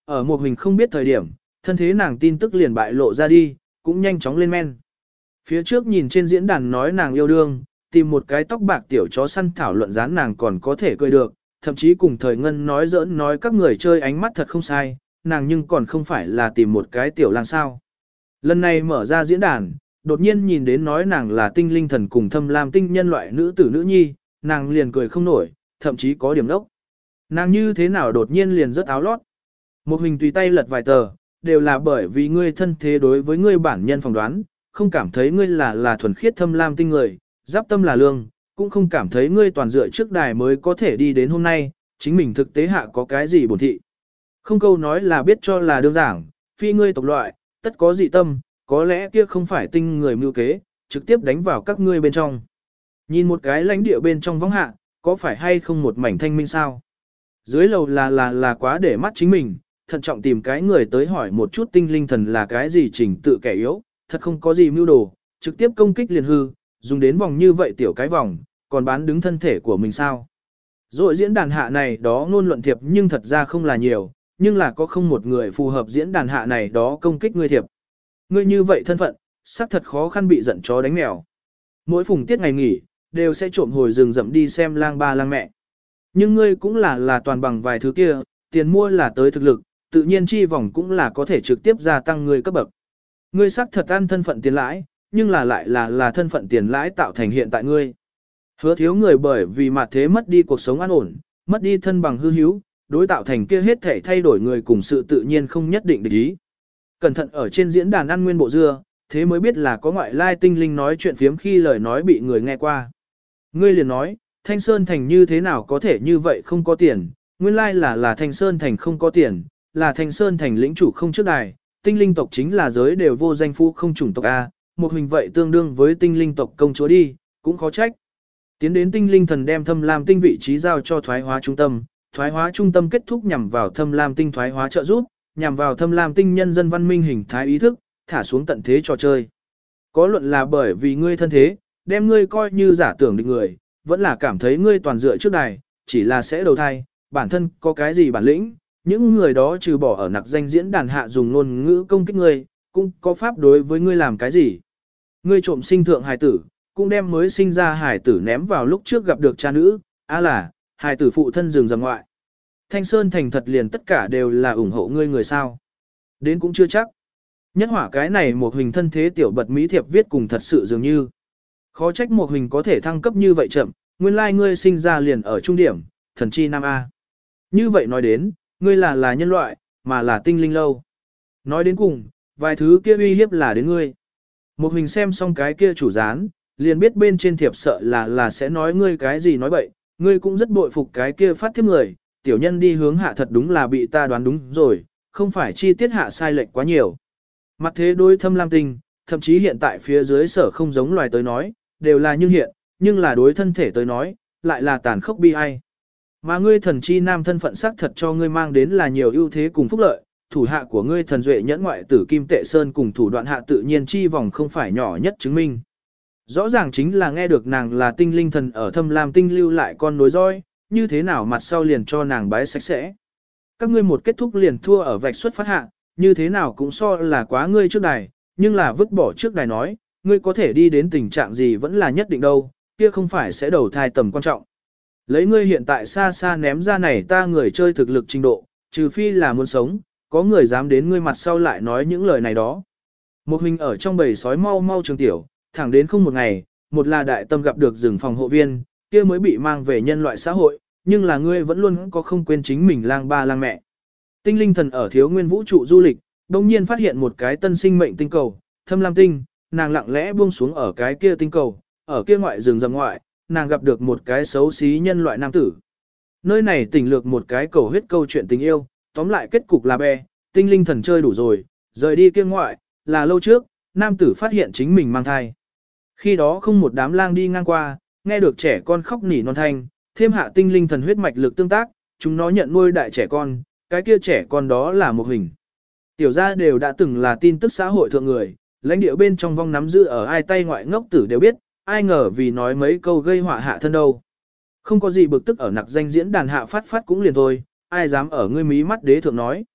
ở một mình không biết thời điểm, thân thế nàng tin tức liền bại lộ ra đi, cũng nhanh chóng lên men. Phía trước nhìn trên diễn đàn nói nàng yêu đương, tìm một cái tóc bạc tiểu chó săn thảo luận dán nàng còn có thể cười được, thậm chí cùng thời ngân nói giỡn nói các người chơi ánh mắt thật không sai, nàng nhưng còn không phải là tìm một cái tiểu lang sao. Lần này mở ra diễn đàn, đột nhiên nhìn đến nói nàng là tinh linh thần cùng thâm lam tinh nhân loại nữ tử nữ nhi, nàng liền cười không nổi, thậm chí có điểm đốc. Nàng như thế nào đột nhiên liền rớt áo lót. Một hình tùy tay lật vài tờ, đều là bởi vì ngươi thân thế đối với ngươi bản nhân phỏng đoán, không cảm thấy ngươi là là thuần khiết thâm lam tinh người, giáp tâm là lương, cũng không cảm thấy ngươi toàn dựa trước đài mới có thể đi đến hôm nay, chính mình thực tế hạ có cái gì bổn thị. Không câu nói là biết cho là đương giảng, phi ngươi tộc loại, tất có dị tâm, có lẽ kia không phải tinh người mưu kế, trực tiếp đánh vào các ngươi bên trong. Nhìn một cái lãnh địa bên trong vong hạ, có phải hay không một mảnh thanh minh sao? Dưới lầu là là là quá để mắt chính mình, thận trọng tìm cái người tới hỏi một chút tinh linh thần là cái gì trình tự kẻ yếu, thật không có gì mưu đồ, trực tiếp công kích liền hư, dùng đến vòng như vậy tiểu cái vòng, còn bán đứng thân thể của mình sao? Rồi diễn đàn hạ này đó ngôn luận thiệp nhưng thật ra không là nhiều, nhưng là có không một người phù hợp diễn đàn hạ này đó công kích ngươi thiệp. Ngươi như vậy thân phận, xác thật khó khăn bị giận chó đánh mèo. Mỗi phùng tiết ngày nghỉ, đều sẽ trộm hồi rừng rậm đi xem lang ba lang mẹ. Nhưng ngươi cũng là là toàn bằng vài thứ kia, tiền mua là tới thực lực, tự nhiên chi vòng cũng là có thể trực tiếp gia tăng ngươi cấp bậc. Ngươi xác thật ăn thân phận tiền lãi, nhưng là lại là là thân phận tiền lãi tạo thành hiện tại ngươi. Hứa thiếu người bởi vì mặt thế mất đi cuộc sống an ổn, mất đi thân bằng hư hữu, đối tạo thành kia hết thể thay đổi người cùng sự tự nhiên không nhất định địch ý. Cẩn thận ở trên diễn đàn ăn nguyên bộ dưa, thế mới biết là có ngoại lai tinh linh nói chuyện phiếm khi lời nói bị người nghe qua. Ngươi liền nói, Thanh Sơn Thành như thế nào có thể như vậy không có tiền, nguyên lai là là Thanh Sơn Thành không có tiền, là Thanh Sơn Thành lĩnh chủ không trước đài, tinh linh tộc chính là giới đều vô danh phu không chủng tộc A, một hình vậy tương đương với tinh linh tộc công chúa đi, cũng khó trách. Tiến đến tinh linh thần đem thâm lam tinh vị trí giao cho thoái hóa trung tâm, thoái hóa trung tâm kết thúc nhằm vào thâm lam tinh thoái hóa trợ giúp, nhằm vào thâm lam tinh nhân dân văn minh hình thái ý thức, thả xuống tận thế trò chơi. Có luận là bởi vì ngươi thân thế, đem ngươi coi như giả tưởng định người, vẫn là cảm thấy ngươi toàn dựa trước đài, chỉ là sẽ đầu thai, bản thân có cái gì bản lĩnh, những người đó trừ bỏ ở nặc danh diễn đàn hạ dùng ngôn ngữ công kích ngươi, cũng có pháp đối với ngươi làm cái gì. Ngươi trộm sinh thượng hài tử, cũng đem mới sinh ra hài tử ném vào lúc trước gặp được cha nữ, á là, hài tử phụ thân rừng rầm ngoại. Thanh Sơn Thành thật liền tất cả đều là ủng hộ ngươi người sao. Đến cũng chưa chắc. Nhất hỏa cái này một hình thân thế tiểu bật mỹ thiệp viết cùng thật sự dường như. Khó trách một hình có thể thăng cấp như vậy chậm, nguyên lai ngươi sinh ra liền ở trung điểm, thần chi nam A. Như vậy nói đến, ngươi là là nhân loại, mà là tinh linh lâu. Nói đến cùng, vài thứ kia uy hiếp là đến ngươi. Một hình xem xong cái kia chủ dán, liền biết bên trên thiệp sợ là là sẽ nói ngươi cái gì nói bậy, ngươi cũng rất bội phục cái kia phát thiếp người, tiểu nhân đi hướng hạ thật đúng là bị ta đoán đúng rồi, không phải chi tiết hạ sai lệch quá nhiều. Mặt thế đối thâm lam tinh, thậm chí hiện tại phía dưới sở không giống loài tới nói, đều là như hiện, nhưng là đối thân thể tới nói, lại là tàn khốc bi ai. Mà ngươi thần chi nam thân phận sắc thật cho ngươi mang đến là nhiều ưu thế cùng phúc lợi, thủ hạ của ngươi thần duệ nhẫn ngoại tử Kim Tệ Sơn cùng thủ đoạn hạ tự nhiên chi vòng không phải nhỏ nhất chứng minh. Rõ ràng chính là nghe được nàng là tinh linh thần ở thâm lam tinh lưu lại con nối roi, như thế nào mặt sau liền cho nàng bái sạch sẽ. Các ngươi một kết thúc liền thua ở vạch xuất phát hạ, như thế nào cũng so là quá ngươi trước đài, nhưng là vứt bỏ trước đài nói, ngươi có thể đi đến tình trạng gì vẫn là nhất định đâu, kia không phải sẽ đầu thai tầm quan trọng. Lấy ngươi hiện tại xa xa ném ra này ta người chơi thực lực trình độ, trừ phi là muốn sống, có người dám đến ngươi mặt sau lại nói những lời này đó. Một mình ở trong bầy sói mau mau trường tiểu, thẳng đến không một ngày, một là đại tâm gặp được rừng phòng hộ viên, kia mới bị mang về nhân loại xã hội, nhưng là ngươi vẫn luôn có không quên chính mình lang ba lang mẹ. Tinh linh thần ở thiếu nguyên vũ trụ du lịch, đồng nhiên phát hiện một cái tân sinh mệnh tinh cầu, thâm lam tinh, nàng lặng lẽ buông xuống ở cái kia tinh cầu, ở kia ngoại rừng rậm ngoại, nàng gặp được một cái xấu xí nhân loại nam tử. Nơi này tỉnh lược một cái cầu huyết câu chuyện tình yêu, tóm lại kết cục là bè, tinh linh thần chơi đủ rồi, rời đi kia ngoại, là lâu trước, nam tử phát hiện chính mình mang thai. Khi đó không một đám lang đi ngang qua, nghe được trẻ con khóc nỉ non thanh, thêm hạ tinh linh thần huyết mạch lực tương tác, chúng nó nhận nuôi đại trẻ con, cái kia trẻ con đó là một hình. Tiểu gia đều đã từng là tin tức xã hội thượng người, lãnh địa bên trong vong nắm giữ ở ai tay ngoại ngốc tử đều biết, ai ngờ vì nói mấy câu gây họa hạ thân đâu. Không có gì bực tức ở nặc danh diễn đàn hạ phát phát cũng liền thôi, ai dám ở ngươi mí mắt đế thượng nói.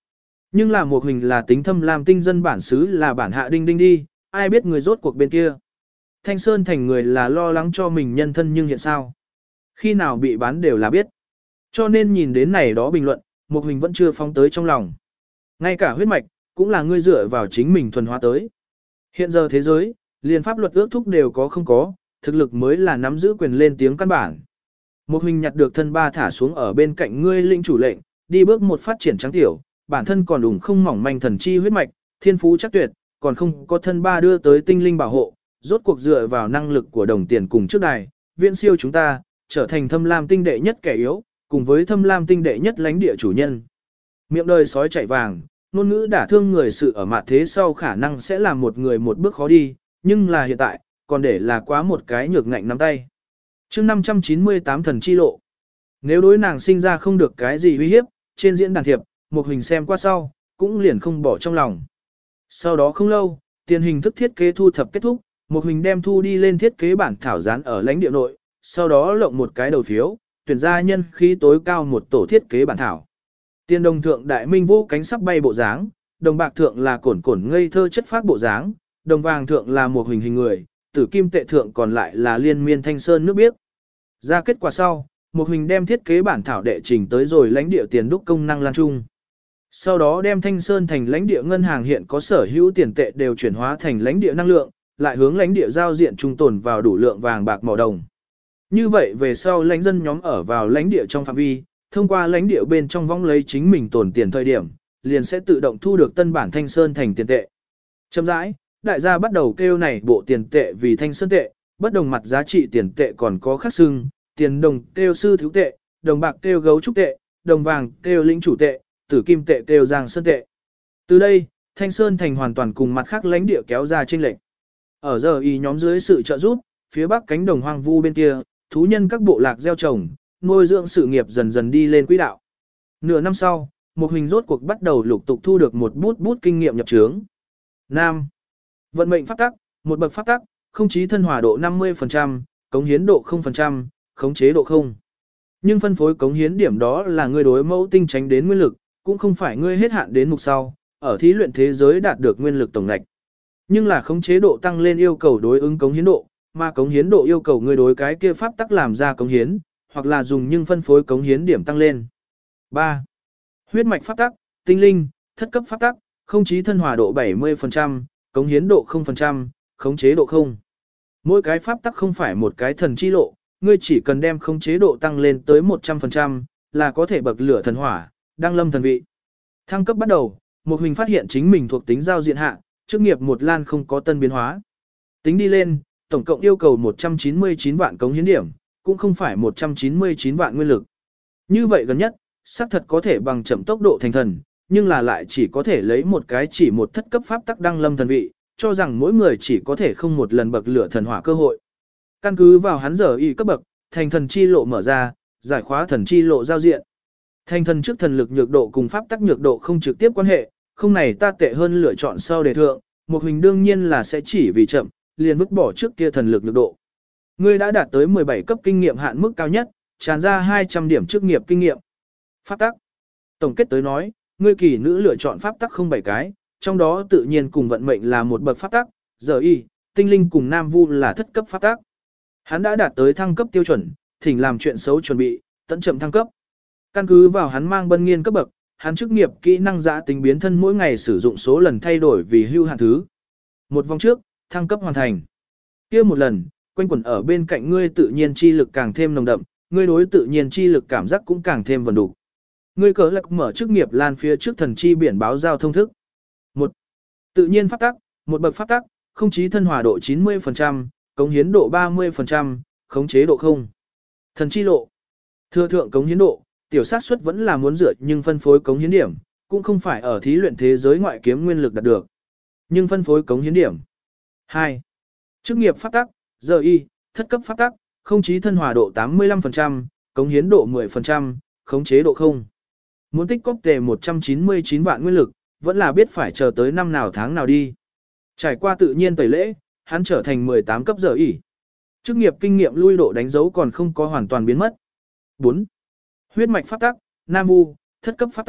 Nhưng là một hình là tính thâm làm tinh dân bản xứ là bản hạ đinh đinh đi, ai biết người rốt cuộc bên kia. Thanh Sơn thành người là lo lắng cho mình nhân thân nhưng hiện sao. Khi nào bị bán đều là biết. Cho nên nhìn đến này đó bình luận, một hình vẫn chưa phóng tới trong lòng. Ngay cả huyết mạch, cũng là ngươi dựa vào chính mình thuần hóa tới. Hiện giờ thế giới, liền pháp luật ước thúc đều có không có, thực lực mới là nắm giữ quyền lên tiếng căn bản. Một hình nhặt được thân ba thả xuống ở bên cạnh ngươi linh chủ lệnh, đi bước một phát triển trắng tiểu, bản thân còn đủng không mỏng manh thần chi huyết mạch, thiên phú chắc tuyệt, còn không có thân ba đưa tới tinh linh bảo hộ, rốt cuộc dựa vào năng lực của đồng tiền cùng trước đài, viễn siêu chúng ta, trở thành thâm lam tinh đệ nhất kẻ yếu, cùng với thâm lam tinh đệ nhất lãnh địa chủ nhân. Miệng đời sói chạy vàng, ngôn ngữ đả thương người sự ở mặt thế sau khả năng sẽ làm một người một bước khó đi, nhưng là hiện tại, còn để là quá một cái nhược ngạnh nắm tay. chương năm trăm chín mươi tám thần chi lộ. Nếu đối nàng sinh ra không được cái gì uy hiếp, trên diễn đàn thiệp, một hình xem qua sau, cũng liền không bỏ trong lòng. Sau đó không lâu, tiền hình thức thiết kế thu thập kết thúc, một hình đem thu đi lên thiết kế bản thảo dán ở lãnh địa nội, sau đó lộng một cái đầu phiếu, tuyển ra nhân khí tối cao một tổ thiết kế bản thảo. Tiền đồng thượng đại minh vũ cánh sắp bay bộ dáng, đồng bạc thượng là cổn cổn ngây thơ chất phác bộ dáng, đồng vàng thượng là một hình hình người, tử kim tệ thượng còn lại là liên miên thanh sơn nước biếc. Ra kết quả sau, một hình đem thiết kế bản thảo đệ trình tới rồi lãnh địa tiền đúc công năng lan trung. Sau đó đem thanh sơn thành lãnh địa ngân hàng hiện có sở hữu tiền tệ đều chuyển hóa thành lãnh địa năng lượng, lại hướng lãnh địa giao diện trung tồn vào đủ lượng vàng bạc màu đồng. Như vậy về sau lãnh dân nhóm ở vào lãnh địa trong phạm vi, thông qua lãnh địa bên trong vong lấy chính mình tồn tiền thời điểm, liền sẽ tự động thu được tân bản thanh sơn thành tiền tệ. Chậm rãi, đại gia bắt đầu kêu này bộ tiền tệ vì thanh sơn tệ, bất đồng mặt giá trị tiền tệ còn có khác xưng, tiền đồng kêu sư thiếu tệ, đồng bạc kêu gấu trúc tệ, đồng vàng kêu lĩnh chủ tệ, tử kim tệ kêu giang sơn tệ. Từ đây, thanh sơn thành hoàn toàn cùng mặt khác lãnh địa kéo ra chênh lệch. Ở giờ y nhóm dưới sự trợ giúp, phía bắc cánh đồng hoang vu bên kia, thú nhân các bộ lạc gieo trồng, nuôi dưỡng sự nghiệp dần dần đi lên quỹ đạo. Nửa năm sau, một hình rốt cuộc bắt đầu lục tục thu được một bút bút kinh nghiệm nhập trướng. Nam. Vận mệnh pháp tắc, một bậc pháp tắc, không chí thân hòa độ năm mươi phần trăm, cống hiến độ không phần trăm, khống chế độ không. Nhưng phân phối cống hiến điểm đó là ngươi đối mẫu tinh tránh đến nguyên lực, cũng không phải ngươi hết hạn đến mục sau, ở thí luyện thế giới đạt được nguyên lực tổng ngạch. Nhưng là khống chế độ tăng lên yêu cầu đối ứng cống hiến độ, mà cống hiến độ yêu cầu ngươi đối cái kia pháp tắc làm ra cống hiến, hoặc là dùng nhưng phân phối cống hiến điểm tăng lên. ba. Huyết mạch pháp tắc, tinh linh, thất cấp pháp tắc, không chí thân hòa độ bảy mươi phần trăm, cống hiến độ không phần trăm, khống chế độ không. Mỗi cái pháp tắc không phải một cái thần chi lộ, ngươi chỉ cần đem khống chế độ tăng lên tới một trăm phần trăm, là có thể bậc lửa thần hỏa, đăng lâm thần vị. Thăng cấp bắt đầu, một hình phát hiện chính mình thuộc tính giao diện hạ, chức nghiệp một lan không có tân biến hóa. Tính đi lên, tổng cộng yêu cầu một trăm chín mươi chín vạn cống hiến điểm, cũng không phải một trăm chín mươi chín vạn nguyên lực. Như vậy gần nhất, xác thật có thể bằng chậm tốc độ thành thần, nhưng là lại chỉ có thể lấy một cái chỉ một thất cấp pháp tắc đăng lâm thần vị, cho rằng mỗi người chỉ có thể không một lần bậc lửa thần hỏa cơ hội. Căn cứ vào hắn giờ y cấp bậc, thành thần chi lộ mở ra, giải khóa thần chi lộ giao diện. Thành thần trước thần lực nhược độ cùng pháp tắc nhược độ không trực tiếp quan hệ, không này ta tệ hơn lựa chọn sau đề thượng, một hình đương nhiên là sẽ chỉ vì chậm, liền vứt bỏ trước kia thần lực nhược độ. Ngươi đã đạt tới mười bảy cấp kinh nghiệm hạn mức cao nhất, tràn ra hai trăm điểm chức nghiệp kinh nghiệm. Pháp tắc. Tổng kết tới nói, ngươi kỳ nữ lựa chọn pháp tắc không bảy cái, trong đó tự nhiên cùng vận mệnh là một bậc pháp tắc, giờ y, tinh linh cùng nam vu là thất cấp pháp tắc. Hắn đã đạt tới thăng cấp tiêu chuẩn, thỉnh làm chuyện xấu chuẩn bị, tận chậm thăng cấp. Căn cứ vào hắn mang bân nghiên cấp bậc, hắn chức nghiệp kỹ năng giã tính biến thân mỗi ngày sử dụng số lần thay đổi vì hưu hạn thứ. Một vòng trước, thăng cấp hoàn thành. Kia một lần, quanh quẩn ở bên cạnh ngươi tự nhiên chi lực càng thêm nồng đậm, ngươi đối tự nhiên chi lực cảm giác cũng càng thêm vần đủ. Ngươi cỡ lạc mở chức nghiệp lan phía trước thần chi biển báo giao thông thức. Một, tự nhiên pháp tắc, một bậc pháp tắc, không chí thân hòa độ chín mươi phần trăm, cống hiến độ ba mươi phần trăm, khống chế độ không. Thần chi lộ. Thừa thượng cống hiến độ, tiểu xác suất vẫn là muốn dựa nhưng phân phối cống hiến điểm, cũng không phải ở thí luyện thế giới ngoại kiếm nguyên lực đạt được. Nhưng phân phối cống hiến điểm. hai. Chức nghiệp pháp tắc, giờ y, thất cấp pháp tắc, không chí thân hòa độ tám mươi lăm phần trăm, cống hiến độ mười phần trăm, khống chế độ không. Muốn tích cóp tề một trăm chín mươi chín vạn nguyên lực, vẫn là biết phải chờ tới năm nào tháng nào đi. Trải qua tự nhiên tẩy lễ, hắn trở thành mười tám cấp giờ y. Chức nghiệp kinh nghiệm lui độ đánh dấu còn không có hoàn toàn biến mất. bốn. Huyết mạch pháp tắc, nam vu, thất cấp pháp tắc,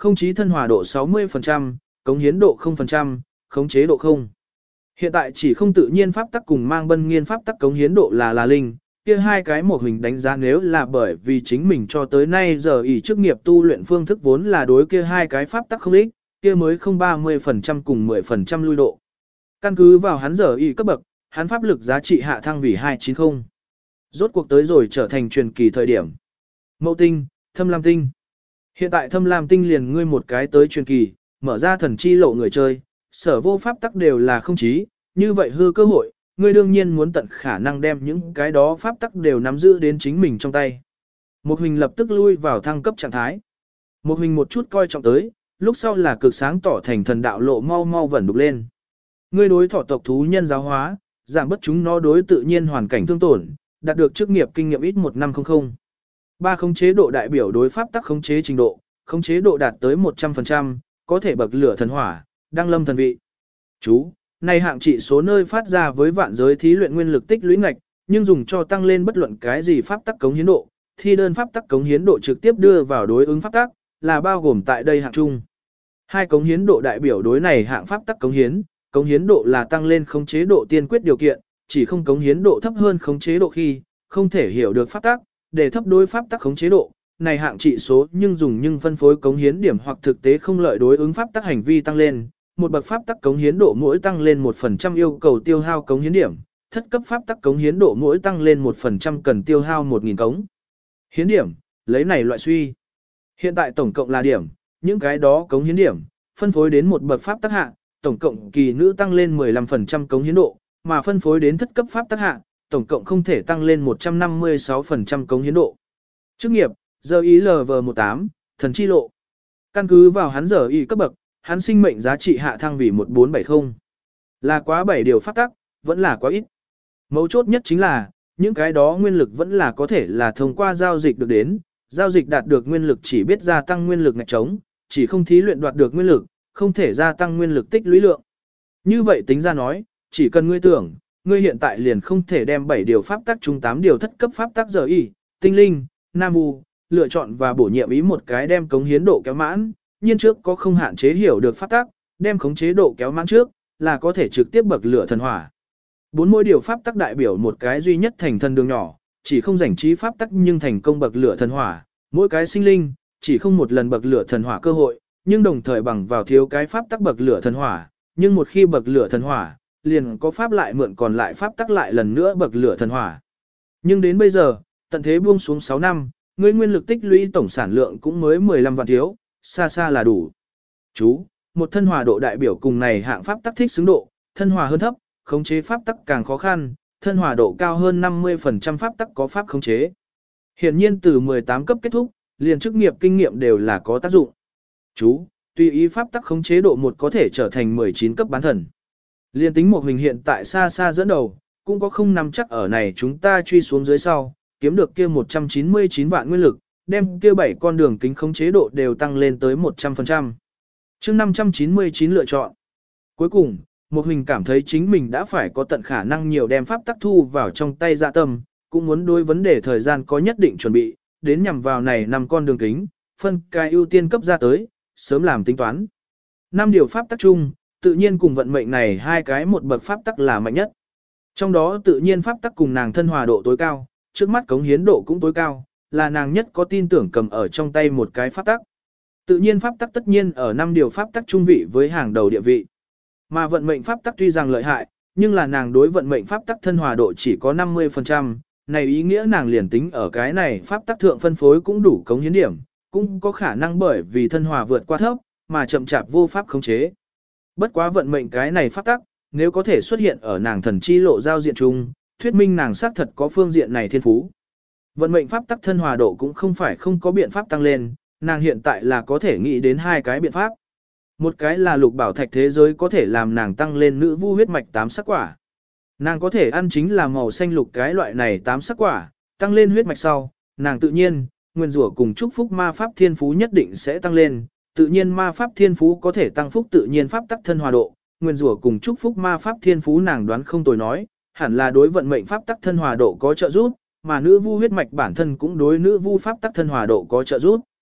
không chí thân hòa độ sáu mươi phần trăm, cống hiến độ không phần trăm, khống chế độ không. Hiện tại chỉ không tự nhiên pháp tắc cùng mang bân nghiên pháp tắc cống hiến độ là là linh, kia hai cái một hình đánh giá nếu là bởi vì chính mình cho tới nay giờ ỷ chức nghiệp tu luyện phương thức vốn là đối kia hai cái pháp tắc không ích, kia mới không ba mươi phần trăm cùng mười phần trăm lui độ. Căn cứ vào hắn giờ ỷ cấp bậc, hắn pháp lực giá trị hạ thăng vì hai trăm chín mươi. Rốt cuộc tới rồi trở thành truyền kỳ thời điểm. Mậu tinh, thâm lam tinh. Hiện tại thâm lam tinh liền ngươi một cái tới truyền kỳ, mở ra thần chi lộ người chơi, sở vô pháp tắc đều là không chí, như vậy hư cơ hội, ngươi đương nhiên muốn tận khả năng đem những cái đó pháp tắc đều nắm giữ đến chính mình trong tay. Một hình lập tức lui vào thăng cấp trạng thái. Một hình một chút coi trọng tới, lúc sau là cực sáng tỏ thành thần đạo lộ mau mau vẩn đục lên. Ngươi đối thọ tộc thú nhân giáo hóa, giảm bất chúng nó đối tự nhiên hoàn cảnh thương tổn, đạt được chức nghiệp kinh nghiệm ít một năm không không. Ba khống chế độ đại biểu đối pháp tắc khống chế trình độ, khống chế độ đạt tới một trăm phần trăm, có thể bậc lửa thần hỏa, đăng lâm thần vị. Chú, này hạng trị số nơi phát ra với vạn giới thí luyện nguyên lực tích lũy ngạch, nhưng dùng cho tăng lên bất luận cái gì pháp tắc cống hiến độ, thi đơn pháp tắc cống hiến độ trực tiếp đưa vào đối ứng pháp tắc, là bao gồm tại đây hạng chung. Hai cống hiến độ đại biểu đối này hạng pháp tắc cống hiến, cống hiến độ là tăng lên khống chế độ tiên quyết điều kiện, chỉ không cống hiến độ thấp hơn khống chế độ khi, không thể hiểu được pháp tắc, để thấp đối pháp tắc khống chế độ, này hạng trị số nhưng dùng nhưng phân phối cống hiến điểm hoặc thực tế không lợi đối ứng pháp tắc hành vi tăng lên, một bậc pháp tắc cống hiến độ mỗi tăng lên một phần trăm yêu cầu tiêu hao cống hiến điểm, thất cấp pháp tắc cống hiến độ mỗi tăng lên một phần trăm cần tiêu hao một nghìn cống hiến điểm, lấy này loại suy. Hiện tại tổng cộng là điểm, những cái đó cống hiến điểm, phân phối đến một bậc pháp tắc hạ, tổng cộng kỳ nữ tăng lên mười lăm phần trăm cống hiến độ, mà phân phối đến thất cấp pháp tắc hạ, tổng cộng không thể tăng lên một trăm năm mươi sáu phần trăm cống hiến độ. Chức nghiệp, giờ ý lờ vê mười tám, thần chi lộ. Căn cứ vào hắn giờ y cấp bậc, hắn sinh mệnh giá trị hạ thăng vì một nghìn bốn trăm bảy mươi. Là quá bảy điều pháp tắc, vẫn là quá ít. Mấu chốt nhất chính là, những cái đó nguyên lực vẫn là có thể là thông qua giao dịch được đến, giao dịch đạt được nguyên lực chỉ biết gia tăng nguyên lực ngạch trống, chỉ không thí luyện đoạt được nguyên lực, không thể gia tăng nguyên lực tích lũy lượng. Như vậy tính ra nói, chỉ cần ngươi tưởng, ngươi hiện tại liền không thể đem bảy điều pháp tắc chung tám điều thất cấp pháp tắc giờ y, tinh linh, nam vu, lựa chọn và bổ nhiệm ý một cái đem cống hiến độ kéo mãn, nhiên trước có không hạn chế hiểu được pháp tắc, đem khống chế độ kéo mãn trước, là có thể trực tiếp bậc lửa thần hỏa. Bốn mỗi điều pháp tắc đại biểu một cái duy nhất thành thần đường nhỏ, chỉ không rảnh trí pháp tắc nhưng thành công bậc lửa thần hỏa, mỗi cái sinh linh, chỉ không một lần bậc lửa thần hỏa cơ hội, nhưng đồng thời bằng vào thiếu cái pháp tắc bậc lửa thần hỏa, nhưng một khi bậc lửa thần hỏa, liền có pháp lại mượn còn lại pháp tắc lại lần nữa bậc lửa thần hỏa. Nhưng đến bây giờ, tận thế buông xuống sáu năm, ngươi nguyên lực tích lũy tổng sản lượng cũng mới mười lăm vạn thiếu, xa xa là đủ. Chú, một thân hòa độ đại biểu cùng này hạng pháp tắc thích xứng độ, thân hòa hơn thấp, khống chế pháp tắc càng khó khăn, thân hòa độ cao hơn năm mươi phần trăm pháp tắc có pháp khống chế. Hiển nhiên từ mười tám cấp kết thúc, liền chức nghiệp kinh nghiệm đều là có tác dụng. Chú, tùy ý pháp tắc khống chế độ một có thể trở thành mười chín cấp bán thần. Liên tính một hình hiện tại xa xa dẫn đầu, cũng có không nắm chắc ở này chúng ta truy xuống dưới sau, kiếm được kia một trăm chín mươi chín vạn nguyên lực, đem kia bảy con đường kính khống chế độ đều tăng lên tới một trăm phần trăm. Chương năm trăm chín mươi chín lựa chọn. Cuối cùng, một hình cảm thấy chính mình đã phải có tận khả năng nhiều đem pháp tắc thu vào trong tay dạ tâm, cũng muốn đối vấn đề thời gian có nhất định chuẩn bị, đến nhằm vào này năm con đường kính, phân cái ưu tiên cấp ra tới, sớm làm tính toán. Năm điều pháp tắc chung, tự nhiên cùng vận mệnh này hai cái một bậc pháp tắc là mạnh nhất. Trong đó tự nhiên pháp tắc cùng nàng thân hòa độ tối cao, trước mắt cống hiến độ cũng tối cao, là nàng nhất có tin tưởng cầm ở trong tay một cái pháp tắc. Tự nhiên pháp tắc tất nhiên ở năm điều pháp tắc trung vị với hàng đầu địa vị. Mà vận mệnh pháp tắc tuy rằng lợi hại, nhưng là nàng đối vận mệnh pháp tắc thân hòa độ chỉ có năm mươi phần trăm, này ý nghĩa nàng liền tính ở cái này pháp tắc thượng phân phối cũng đủ cống hiến điểm, cũng có khả năng bởi vì thân hòa vượt qua thấp, mà chậm chạp vô pháp khống chế. Bất quá vận mệnh cái này pháp tắc, nếu có thể xuất hiện ở nàng thần chi lộ giao diện chung, thuyết minh nàng xác thật có phương diện này thiên phú. Vận mệnh pháp tắc thân hòa độ cũng không phải không có biện pháp tăng lên, nàng hiện tại là có thể nghĩ đến hai cái biện pháp. Một cái là lục bảo thạch thế giới có thể làm nàng tăng lên nữ vu huyết mạch tám sắc quả. Nàng có thể ăn chính là màu xanh lục cái loại này tám sắc quả, tăng lên huyết mạch sau, nàng tự nhiên, nguyên rủa cùng chúc phúc ma pháp thiên phú nhất định sẽ tăng lên, tự nhiên ma pháp thiên phú có thể tăng phúc tự nhiên pháp tắc thân hòa độ, nguyên rủa cùng chúc phúc ma pháp thiên phú nàng đoán không tồi nói, hẳn là đối vận mệnh pháp tắc thân hòa độ có trợ giúp, mà nữ vu huyết mạch bản thân cũng đối nữ vu pháp tắc thân hòa độ có trợ giúp.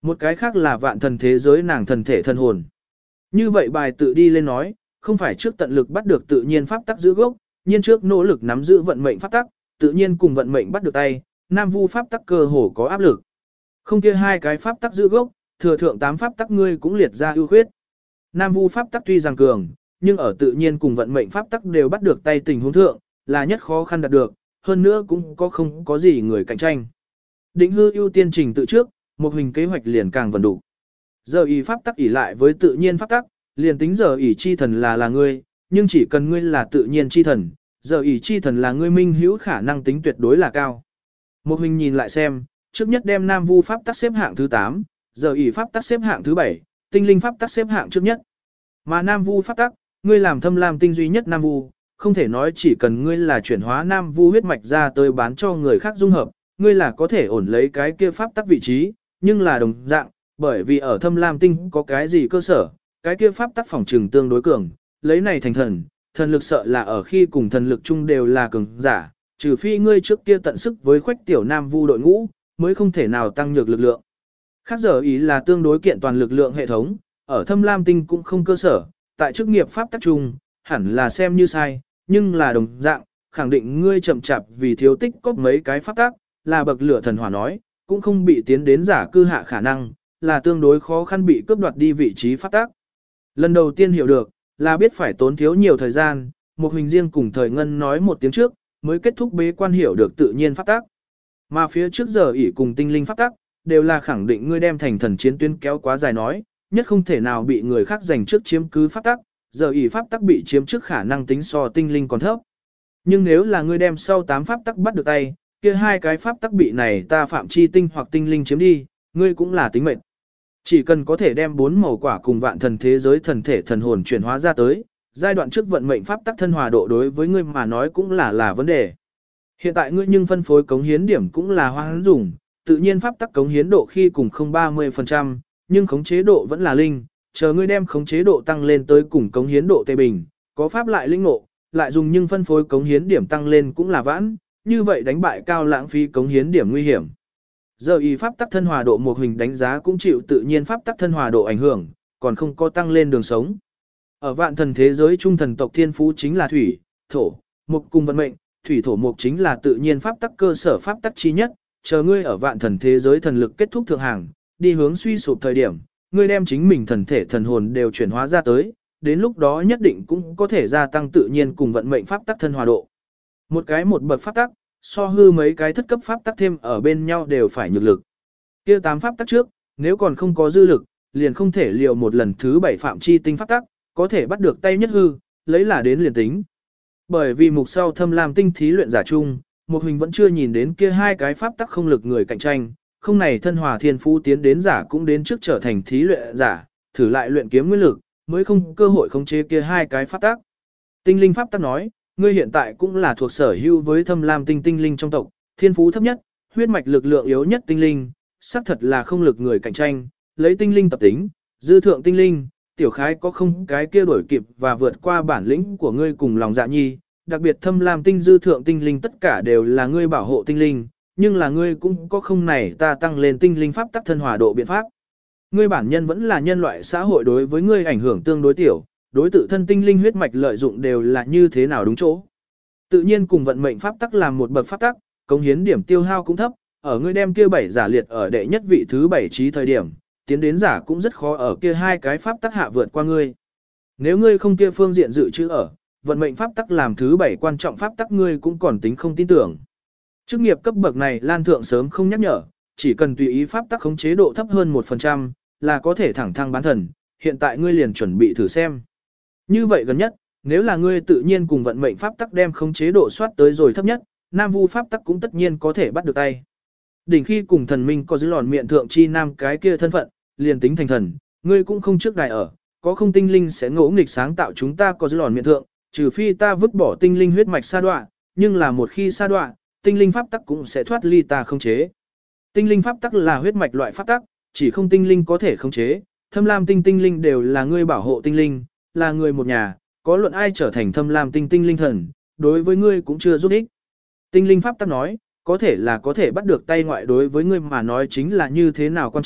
Một cái khác là vạn thần thế giới nàng thần thể thần hồn. Như vậy bài tự đi lên nói, không phải trước tận lực bắt được tự nhiên pháp tắc giữ gốc, nhiên trước nỗ lực nắm giữ vận mệnh pháp tắc, tự nhiên cùng vận mệnh bắt được tay, nam vu pháp tắc cơ hồ có áp lực. Không kia hai cái pháp tắc giữ gốc, thừa thượng tám pháp tắc ngươi cũng liệt ra ưu khuyết. Nam vu pháp tắc tuy rằng cường, nhưng ở tự nhiên cùng vận mệnh pháp tắc đều bắt được tay tình huống thượng, là nhất khó khăn đạt được, hơn nữa cũng có không có gì người cạnh tranh. Định hư ưu tiên trình tự trước, một hình kế hoạch liền càng vận đủ. Giờ ý pháp tắc ỷ lại với tự nhiên pháp tắc, liền tính giờ ỷ chi thần là là ngươi, nhưng chỉ cần ngươi là tự nhiên chi thần, giờ ỷ chi thần là ngươi minh hữu khả năng tính tuyệt đối là cao. Một hình nhìn lại xem, trước nhất đem nam vu pháp tắc xếp hạng thứ tám, giờ ỷ pháp tắc xếp hạng thứ bảy, tinh linh pháp tắc xếp hạng trước nhất. Mà nam vu pháp tắc, ngươi làm thâm lam tinh duy nhất nam vu, không thể nói chỉ cần ngươi là chuyển hóa nam vu huyết mạch ra tới bán cho người khác dung hợp, ngươi là có thể ổn lấy cái kia pháp tắc vị trí, nhưng là đồng dạng, bởi vì ở thâm lam tinh có cái gì cơ sở, cái kia pháp tắc phòng trừng tương đối cường, lấy này thành thần, thần lực sợ là ở khi cùng thần lực chung đều là cường giả, trừ phi ngươi trước kia tận sức với khoách tiểu nam vu đội ngũ, mới không thể nào tăng nhược lực lượng. Khác giờ ý là tương đối kiện toàn lực lượng hệ thống, ở thâm lam tinh cũng không cơ sở, tại chức nghiệp pháp tắc chung, hẳn là xem như sai, nhưng là đồng dạng, khẳng định ngươi chậm chạp vì thiếu tích có mấy cái pháp tắc, là bậc lửa thần hỏa nói, cũng không bị tiến đến giả cư hạ khả năng, là tương đối khó khăn bị cướp đoạt đi vị trí pháp tắc. Lần đầu tiên hiểu được, là biết phải tốn thiếu nhiều thời gian, một hình riêng cùng thời ngân nói một tiếng trước, mới kết thúc bế quan hiểu được tự nhiên pháp tắc. Mà phía trước giờ ỷ cùng tinh linh pháp tắc, đều là khẳng định ngươi đem thành thần chiến tuyến kéo quá dài nói, nhất không thể nào bị người khác giành trước chiếm cứ pháp tắc, giờ ỷ pháp tắc bị chiếm trước khả năng tính so tinh linh còn thấp. Nhưng nếu là ngươi đem sau tám pháp tắc bắt được tay, kia hai cái pháp tắc bị này ta phạm chi tinh hoặc tinh linh chiếm đi, ngươi cũng là tính mệnh. Chỉ cần có thể đem bốn màu quả cùng vạn thần thế giới thần thể thần hồn chuyển hóa ra tới, giai đoạn trước vận mệnh pháp tắc thân hòa độ đối với ngươi mà nói cũng là là vấn đề. Hiện tại ngươi nhưng phân phối cống hiến điểm cũng là hoang dùng, tự nhiên pháp tắc cống hiến độ khi cùng không ba mươi phần trăm, nhưng khống chế độ vẫn là linh, chờ ngươi đem khống chế độ tăng lên tới cùng cống hiến độ tê bình, có pháp lại linh ngộ, lại dùng nhưng phân phối cống hiến điểm tăng lên cũng là vãn, như vậy đánh bại cao lãng phí cống hiến điểm nguy hiểm. Giờ y pháp tắc thân hòa độ một hình đánh giá cũng chịu tự nhiên pháp tắc thân hòa độ ảnh hưởng, còn không có tăng lên đường sống. Ở vạn thần thế giới trung thần tộc thiên phú chính là thủy, thổ, mộc cùng vận mệnh, thủy thổ mộc chính là tự nhiên pháp tắc cơ sở pháp tắc chi nhất, chờ ngươi ở vạn thần thế giới thần lực kết thúc thượng hàng, đi hướng suy sụp thời điểm, ngươi đem chính mình thần thể thần hồn đều chuyển hóa ra tới, đến lúc đó nhất định cũng có thể gia tăng tự nhiên cùng vận mệnh pháp tắc thân hòa độ. Một cái một bậc pháp tắc, so hư mấy cái thất cấp pháp tắc thêm ở bên nhau đều phải nhược lực. Kia tám pháp tắc trước, nếu còn không có dư lực, liền không thể liều một lần thứ bảy phạm chi tinh pháp tắc, có thể bắt được tay nhất hư, lấy là đến liền tính. Bởi vì mục sau thâm lam tinh thí luyện giả chung, một hình vẫn chưa nhìn đến kia hai cái pháp tắc không lực người cạnh tranh, không này thân hòa thiên phú tiến đến giả cũng đến trước trở thành thí luyện giả, thử lại luyện kiếm nguyên lực, mới không cơ hội khống chế kia hai cái pháp tắc. Tinh linh pháp tắc nói, ngươi hiện tại cũng là thuộc sở hữu với thâm lam tinh tinh linh trong tộc, thiên phú thấp nhất, huyết mạch lực lượng yếu nhất tinh linh, xác thật là không lực người cạnh tranh, lấy tinh linh tập tính, dư thượng tinh linh, tiểu khái có không cái kia đổi kịp và vượt qua bản lĩnh của ngươi cùng lòng dạ nhi, đặc biệt thâm lam tinh dư thượng tinh linh tất cả đều là ngươi bảo hộ tinh linh, nhưng là ngươi cũng có không này ta tăng lên tinh linh pháp tắc thân hòa độ biện pháp. Ngươi bản nhân vẫn là nhân loại xã hội đối với ngươi ảnh hưởng tương đối tiểu, đối tự thân tinh linh huyết mạch lợi dụng đều là như thế nào đúng chỗ. Tự nhiên cùng vận mệnh pháp tắc làm một bậc pháp tắc, cống hiến điểm tiêu hao cũng thấp, ở ngươi đem kia bảy giả liệt ở đệ nhất vị thứ bảy trí thời điểm, tiến đến giả cũng rất khó ở kia hai cái pháp tắc hạ vượt qua ngươi. Nếu ngươi không kia phương diện dự trữ ở, vận mệnh pháp tắc làm thứ bảy quan trọng pháp tắc ngươi cũng còn tính không tin tưởng. Chức nghiệp cấp bậc này Lan Thượng sớm không nhắc nhở, chỉ cần tùy ý pháp tắc khống chế độ thấp hơn một phần trăm, là có thể thẳng thăng bán thần, hiện tại ngươi liền chuẩn bị thử xem. Như vậy gần nhất, nếu là ngươi tự nhiên cùng vận mệnh pháp tắc đem khống chế độ soát tới rồi thấp nhất, nam vu pháp tắc cũng tất nhiên có thể bắt được tay. Đỉnh khi cùng thần minh có dưới lòn miệng thượng chi nam cái kia thân phận, liền tính thành thần, ngươi cũng không trước đài ở, có không tinh linh sẽ ngỗ nghịch sáng tạo chúng ta có dưới lòn miệng thượng, trừ phi ta vứt bỏ tinh linh huyết mạch sa đoạn, nhưng là một khi sa đoạn, tinh linh pháp tắc cũng sẽ thoát ly ta khống chế. Tinh linh pháp tắc là huyết mạch loại pháp tắc, chỉ không tinh linh có thể khống chế, thâm lam tinh tinh linh đều là ngươi bảo hộ tinh linh, là người một nhà, có luận ai trở thành thâm lam tinh tinh linh thần, đối với ngươi cũng chưa giúp ích. Tinh linh pháp tắc nói, có thể là có thể bắt được tay ngoại đối với ngươi mà nói chính là như thế nào quan trọng,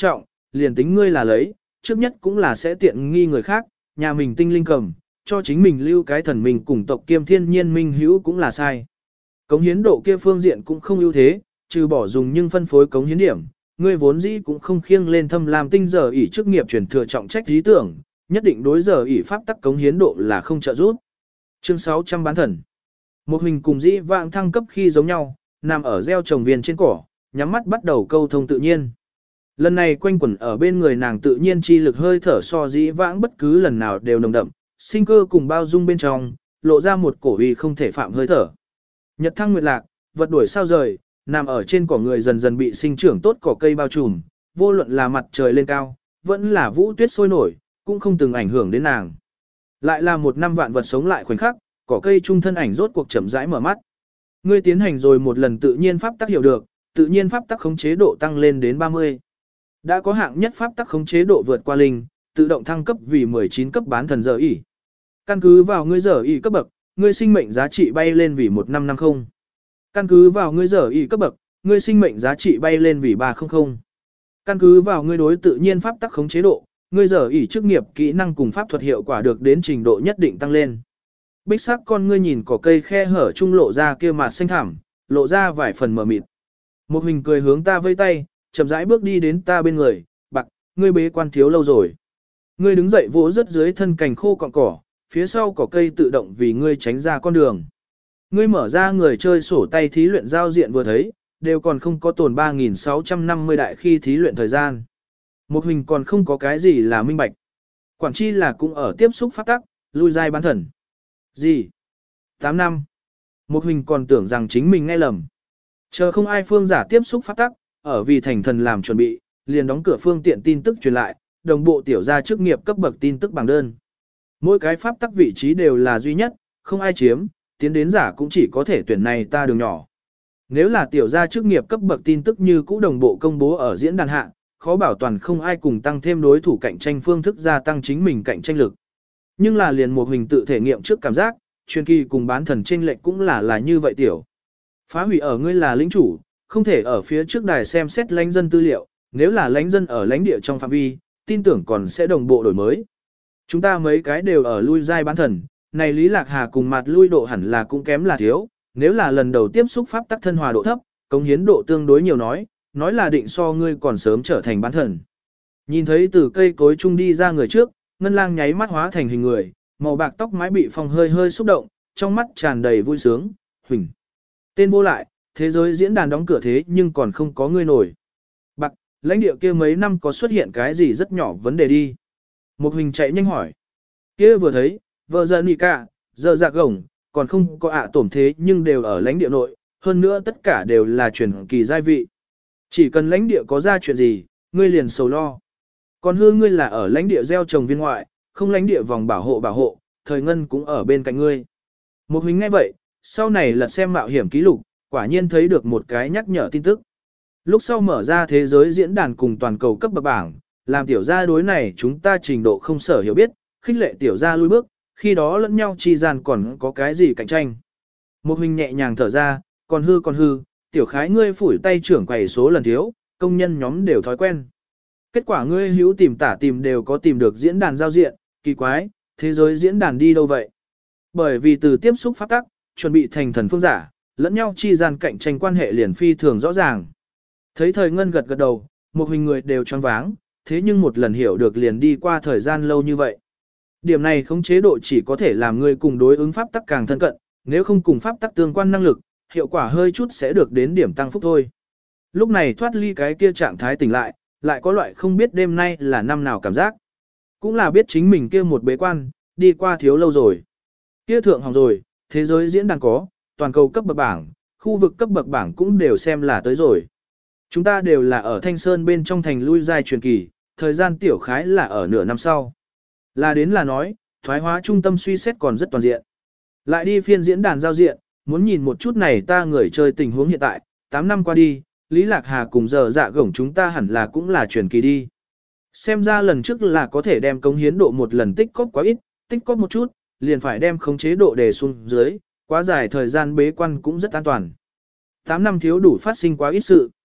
liền tính ngươi là lấy, trước nhất cũng là sẽ tiện nghi người khác, nhà mình tinh linh cầm, cho chính mình lưu cái thần mình cùng tộc kiêm thiên nhiên minh hữu cũng là sai. Cống hiến độ kia phương diện cũng không ưu thế, trừ bỏ dùng nhưng phân phối cống hiến điểm, ngươi vốn dĩ cũng không khiêng lên thâm làm tinh giờ ỷ chức nghiệp truyền thừa trọng trách lý tưởng, nhất định đối giờ ỷ pháp tắc cống hiến độ là không trợ giúp. Chương sáu trăm bán thần. Một hình cùng dĩ vãng thăng cấp khi giống nhau, nằm ở gieo trồng viên trên cỏ, nhắm mắt bắt đầu câu thông tự nhiên. Lần này quanh quẩn ở bên người nàng tự nhiên chi lực hơi thở so dĩ vãng bất cứ lần nào đều nồng đậm, sinh cơ cùng bao dung bên trong, lộ ra một cổ uy không thể phạm hơi thở. Nhật thăng nguyệt lạc, vật đuổi sao rời, nằm ở trên cỏ người dần dần bị sinh trưởng tốt cỏ cây bao trùm, vô luận là mặt trời lên cao, vẫn là vũ tuyết sôi nổi, cũng không từng ảnh hưởng đến nàng. Lại là một năm vạn vật sống lại khoảnh khắc, cỏ cây trung thân ảnh rốt cuộc chậm rãi mở mắt. Ngươi tiến hành rồi một lần tự nhiên pháp tắc hiểu được, tự nhiên pháp tắc khống chế độ tăng lên đến ba mươi. Đã có hạng nhất pháp tắc khống chế độ vượt qua linh, tự động thăng cấp vì mười chín cấp bán thần giờ ỷ. Căn cứ vào ngươi giờ ỷ cấp bậc, ngươi sinh mệnh giá trị bay lên vì một năm năm mươi. Căn cứ vào ngươi giờ ỷ cấp bậc, ngươi sinh mệnh giá trị bay lên vì ba trăm. Căn cứ vào ngươi đối tự nhiên pháp tắc khống chế độ, ngươi giờ ỷ chức nghiệp kỹ năng cùng pháp thuật hiệu quả được đến trình độ nhất định tăng lên. Bích sắc con ngươi nhìn cỏ cây khe hở trung lộ ra kia mặt xanh thẳm, lộ ra vài phần mờ mịt. Một hình cười hướng ta vây tay, chậm rãi bước đi đến ta bên người, bạc, ngươi bế quan thiếu lâu rồi. Ngươi đứng dậy vỗ rất dưới thân cành khô cọn cỏ, phía sau cỏ cây tự động vì ngươi tránh ra con đường. Ngươi mở ra người chơi sổ tay thí luyện giao diện vừa thấy, đều còn không có tồn ba nghìn sáu trăm năm mươi đại khi thí luyện thời gian. Một hình còn không có cái gì là minh bạch. Quản chi là cũng ở tiếp xúc pháp tắc, lui giai bán thần. Gì? tám năm. Một hình còn tưởng rằng chính mình nghe lầm. Chờ không ai phương giả tiếp xúc pháp tắc, ở vì thành thần làm chuẩn bị, liền đóng cửa phương tiện tin tức truyền lại, đồng bộ tiểu gia chức nghiệp cấp bậc tin tức bảng đơn. Mỗi cái pháp tắc vị trí đều là duy nhất, không ai chiếm, tiến đến giả cũng chỉ có thể tuyển này ta đường nhỏ. Nếu là tiểu gia chức nghiệp cấp bậc tin tức như cũ đồng bộ công bố ở diễn đàn hạ, khó bảo toàn không ai cùng tăng thêm đối thủ cạnh tranh phương thức gia tăng chính mình cạnh tranh lực. Nhưng là liền một hình tự thể nghiệm trước cảm giác, truyền kỳ cùng bán thần chênh lệch cũng là là như vậy tiểu. Phá hủy ở ngươi là lĩnh chủ, không thể ở phía trước đài xem xét lãnh dân tư liệu, nếu là lãnh dân ở lãnh địa trong phạm vi, tin tưởng còn sẽ đồng bộ đổi mới. Chúng ta mấy cái đều ở lui giai bán thần, này Lý Lạc Hà cùng mặt lui độ hẳn là cũng kém là thiếu, nếu là lần đầu tiếp xúc pháp tắc thân hòa độ thấp, cống hiến độ tương đối nhiều nói, nói là định so ngươi còn sớm trở thành bán thần. Nhìn thấy từ cây cối trung đi ra người trước, Ngân Lang nháy mắt hóa thành hình người, màu bạc tóc mái bị phong hơi hơi xúc động, trong mắt tràn đầy vui sướng, huỳnh. Tên vô lại, thế giới diễn đàn đóng cửa thế nhưng còn không có ngươi nổi. Bạc, lãnh địa kia mấy năm có xuất hiện cái gì rất nhỏ vấn đề đi. Một hình chạy nhanh hỏi. Kia vừa thấy, vợ giờ nị cả, giờ dạ gồng, còn không có ạ tổm thế nhưng đều ở lãnh địa nội, hơn nữa tất cả đều là truyền kỳ giai vị. Chỉ cần lãnh địa có ra chuyện gì, ngươi liền sầu lo. Còn hư ngươi là ở lãnh địa gieo trồng viên ngoại, không lãnh địa vòng bảo hộ bảo hộ, thời ngân cũng ở bên cạnh ngươi. Một hình ngay vậy, sau này lật xem mạo hiểm ký lục, quả nhiên thấy được một cái nhắc nhở tin tức. Lúc sau mở ra thế giới diễn đàn cùng toàn cầu cấp bậc bảng, làm tiểu gia đối này chúng ta trình độ không sở hiểu biết, khích lệ tiểu gia lui bước, khi đó lẫn nhau chi gian còn có cái gì cạnh tranh. Một hình nhẹ nhàng thở ra, còn hư còn hư, tiểu khái ngươi phủi tay trưởng quầy số lần thiếu, công nhân nhóm đều thói quen. Kết quả ngươi hữu tìm tả tìm đều có tìm được diễn đàn giao diện, kỳ quái, thế giới diễn đàn đi đâu vậy? Bởi vì từ tiếp xúc pháp tắc, chuẩn bị thành thần phương giả, lẫn nhau chi gian cạnh tranh quan hệ liền phi thường rõ ràng. Thấy thời ngân gật gật đầu, một hình người đều choáng váng, thế nhưng một lần hiểu được liền đi qua thời gian lâu như vậy. Điểm này không chế độ chỉ có thể làm người cùng đối ứng pháp tắc càng thân cận, nếu không cùng pháp tắc tương quan năng lực, hiệu quả hơi chút sẽ được đến điểm tăng phúc thôi. Lúc này thoát ly cái kia trạng thái tỉnh lại, lại có loại không biết đêm nay là năm nào cảm giác. Cũng là biết chính mình kia một bế quan, đi qua thiếu lâu rồi. Kia thượng hỏng rồi, thế giới diễn đàn có, toàn cầu cấp bậc bảng, khu vực cấp bậc bảng cũng đều xem là tới rồi. Chúng ta đều là ở Thanh Sơn bên trong thành lui giai truyền kỳ, thời gian tiểu khái là ở nửa năm sau. Là đến là nói, thoái hóa trung tâm suy xét còn rất toàn diện. Lại đi phiên diễn đàn giao diện, muốn nhìn một chút này ta người chơi tình huống hiện tại, tám năm qua đi, Lý Lạc Hà cùng giờ dạ gổng chúng ta hẳn là cũng là truyền kỳ đi. Xem ra lần trước là có thể đem cống hiến độ một lần tích cóp quá ít, tích cóp một chút, liền phải đem khống chế độ đề xuống dưới, quá dài thời gian bế quan cũng rất an toàn. tám năm thiếu đủ phát sinh quá ít sự.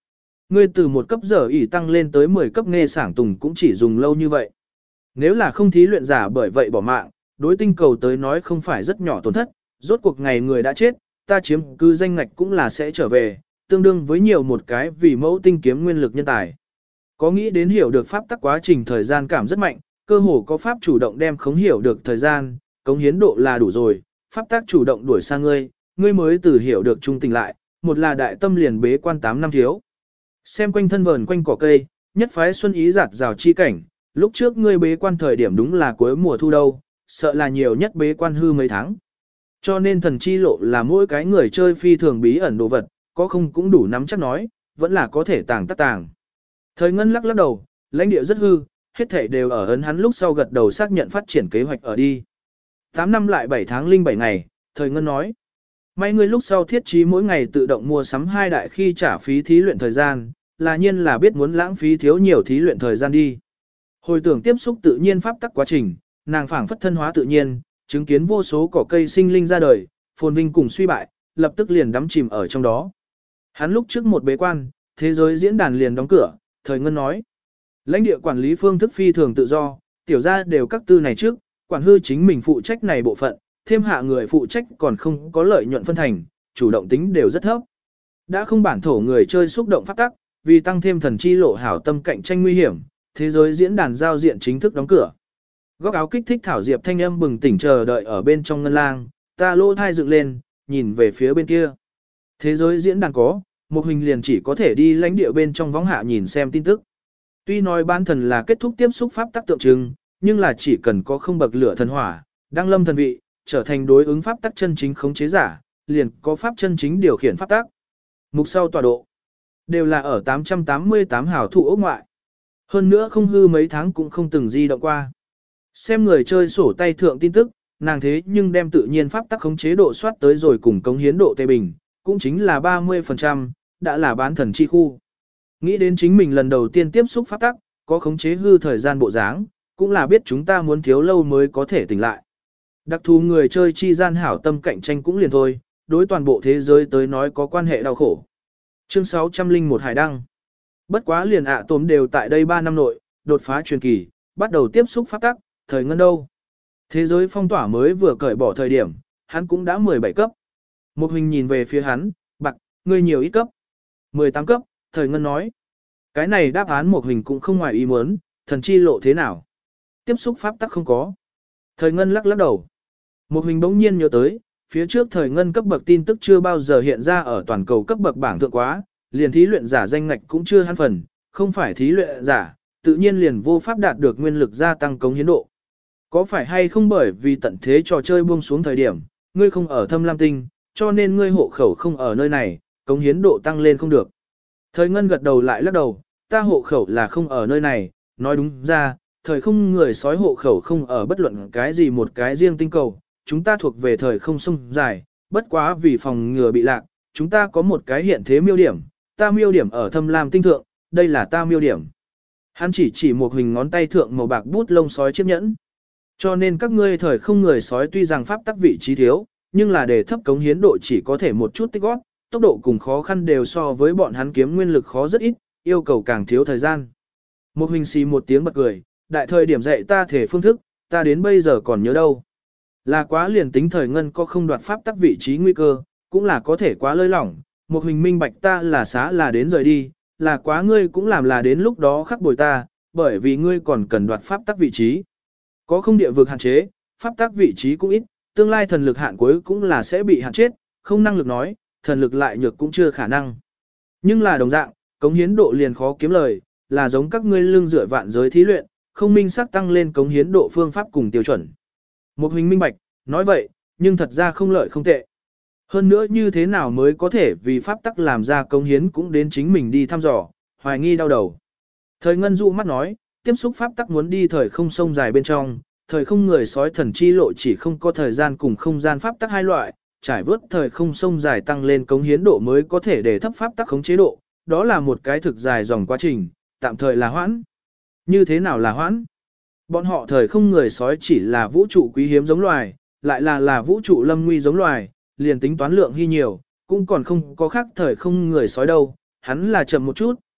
Ngươi từ một cấp giờ ỉ tăng lên tới mười cấp nghe sảng tùng cũng chỉ dùng lâu như vậy. Nếu là không thí luyện giả bởi vậy bỏ mạng, đối tinh cầu tới nói không phải rất nhỏ tổn thất, rốt cuộc ngày người đã chết, ta chiếm cư danh ngạch cũng là sẽ trở về, tương đương với nhiều một cái vì mẫu tinh kiếm nguyên lực nhân tài. Có nghĩ đến hiểu được pháp tắc quá trình thời gian cảm rất mạnh, cơ hồ có pháp chủ động đem khống hiểu được thời gian, cống hiến độ là đủ rồi, pháp tắc chủ động đuổi sang ngươi, ngươi mới từ hiểu được trung tình lại, một là đại tâm liền bế quan tám năm thiếu. Xem quanh thân vờn quanh cỏ cây, nhất phái xuân ý giạt rào chi cảnh, lúc trước ngươi bế quan thời điểm đúng là cuối mùa thu đâu, sợ là nhiều nhất bế quan hư mấy tháng. Cho nên thần chi lộ là mỗi cái người chơi phi thường bí ẩn đồ vật, có không cũng đủ nắm chắc nói, vẫn là có thể tàng tắc tàng. Thời Ngân lắc lắc đầu, lãnh địa rất hư, hết thảy đều ở ấn hắn lúc sau gật đầu xác nhận phát triển kế hoạch ở đi. tám năm lại bảy tháng linh bảy ngày, Thời Ngân nói. May ngươi lúc sau thiết trí mỗi ngày tự động mua sắm hai đại khi trả phí thí luyện thời gian, là nhiên là biết muốn lãng phí thiếu nhiều thí luyện thời gian đi. Hồi tưởng tiếp xúc tự nhiên pháp tắc quá trình, nàng phảng phất thân hóa tự nhiên, chứng kiến vô số cỏ cây sinh linh ra đời, phồn vinh cùng suy bại, lập tức liền đắm chìm ở trong đó. Hắn lúc trước một bế quan, thế giới diễn đàn liền đóng cửa, Thời Ngân nói. Lãnh địa quản lý phương thức phi thường tự do, tiểu gia đều các tư này trước, quản hư chính mình phụ trách này bộ phận, thêm hạ người phụ trách còn không có lợi nhuận phân thành, chủ động tính đều rất thấp. Đã không bản thổ người chơi xúc động phát tắc, vì tăng thêm thần chi lộ hảo tâm cạnh tranh nguy hiểm, thế giới diễn đàn giao diện chính thức đóng cửa. Góc áo kích thích thảo diệp thanh âm bừng tỉnh chờ đợi ở bên trong ngân lang, ta lỗ thai dựng lên, nhìn về phía bên kia. Thế giới diễn đàn có, một hình liền chỉ có thể đi lãnh địa bên trong võng hạ nhìn xem tin tức. Tuy nói ban thần là kết thúc tiếp xúc pháp tắc tượng trưng, nhưng là chỉ cần có không bậc lửa thần hỏa, đăng lâm thần vị, trở thành đối ứng pháp tắc chân chính khống chế giả, liền có pháp chân chính điều khiển pháp tắc. Mục sau tọa độ, đều là ở tám trăm tám mươi tám hảo thụ ốc ngoại. Hơn nữa không hư mấy tháng cũng không từng di động qua. Xem người chơi sổ tay thượng tin tức, nàng thế nhưng đem tự nhiên pháp tắc khống chế độ soát tới rồi cùng cống hiến độ tê bình, cũng chính là ba mươi phần trăm, đã là bán thần chi khu. Nghĩ đến chính mình lần đầu tiên tiếp xúc pháp tắc, có khống chế hư thời gian bộ dáng, cũng là biết chúng ta muốn thiếu lâu mới có thể tỉnh lại. Đặc thù người chơi chi gian hảo tâm cạnh tranh cũng liền thôi, đối toàn bộ thế giới tới nói có quan hệ đau khổ. Chương sáu trăm linh một Hải Đăng. Bất quá liền ạ tốm đều tại đây ba năm nội, đột phá truyền kỳ, bắt đầu tiếp xúc pháp tắc, Thời Ngân đâu. Thế giới phong tỏa mới vừa cởi bỏ thời điểm, hắn cũng đã mười bảy cấp. Một hình nhìn về phía hắn, bạc, ngươi nhiều ít cấp. mười tám cấp, Thời Ngân nói. Cái này đáp án một hình cũng không ngoài ý muốn, thần chi lộ thế nào. Tiếp xúc pháp tắc không có. Thời Ngân lắc lắc đầu. Một hình bỗng nhiên nhớ tới, phía trước Thời Ngân cấp bậc tin tức chưa bao giờ hiện ra ở toàn cầu cấp bậc bảng thượng quá, liền thí luyện giả danh ngạch cũng chưa hắn phần, không phải thí luyện giả, tự nhiên liền vô pháp đạt được nguyên lực gia tăng cống hiến độ. Có phải hay không bởi vì tận thế trò chơi buông xuống thời điểm, ngươi không ở Thâm Lam Tinh, cho nên ngươi hộ khẩu không ở nơi này, cống hiến độ tăng lên không được. Thời Ngân gật đầu lại lắc đầu, ta hộ khẩu là không ở nơi này, nói đúng ra, thời không người sói hộ khẩu không ở bất luận cái gì một cái riêng tinh cầu, chúng ta thuộc về thời không sông dài, bất quá vì phòng ngừa bị lạc, chúng ta có một cái hiện thế miêu điểm, ta miêu điểm ở Thâm Lam Tinh thượng, đây là ta miêu điểm. Hắn chỉ chỉ một hình ngón tay thượng màu bạc bút lông sói chiếc nhẫn. Cho nên các ngươi thời không người sói tuy rằng pháp tắc vị trí thiếu, nhưng là để thấp cống hiến độ chỉ có thể một chút tích góp, tốc độ cùng khó khăn đều so với bọn hắn kiếm nguyên lực khó rất ít, yêu cầu càng thiếu thời gian. Một hình xì một tiếng bật cười, đại thời điểm dạy ta thể phương thức, ta đến bây giờ còn nhớ đâu. Là quá liền tính Thời Ngân có không đoạt pháp tắc vị trí nguy cơ, cũng là có thể quá lơi lỏng, một hình minh bạch ta là xá là đến rời đi, là quá ngươi cũng làm là đến lúc đó khắc bồi ta, bởi vì ngươi còn cần đoạt pháp tắc vị trí. Có không địa vực hạn chế, pháp tắc vị trí cũng ít, tương lai thần lực hạn cuối cũng là sẽ bị hạn chết, không năng lực nói, thần lực lại nhược cũng chưa khả năng. Nhưng là đồng dạng, cống hiến độ liền khó kiếm lời, là giống các ngươi lương dựa vạn giới thí luyện, không minh xác tăng lên cống hiến độ phương pháp cùng tiêu chuẩn. Một hình minh bạch, nói vậy, nhưng thật ra không lợi không tệ. Hơn nữa như thế nào mới có thể vì pháp tắc làm ra cống hiến cũng đến chính mình đi thăm dò, hoài nghi đau đầu. Thời Ngân dụ mắt nói, tiếp xúc pháp tắc muốn đi thời không sông dài bên trong, thời không người sói thần chi lộ chỉ không có thời gian cùng không gian pháp tắc hai loại, trải vớt thời không sông dài tăng lên cống hiến độ mới có thể để thấp pháp tắc khống chế độ, đó là một cái thực dài dòng quá trình, tạm thời là hoãn. Như thế nào là hoãn? Bọn họ thời không người sói chỉ là vũ trụ quý hiếm giống loài, lại là là vũ trụ lâm nguy giống loài, liền tính toán lượng hy nhiều, cũng còn không có khác thời không người sói đâu, hắn là chậm một chút,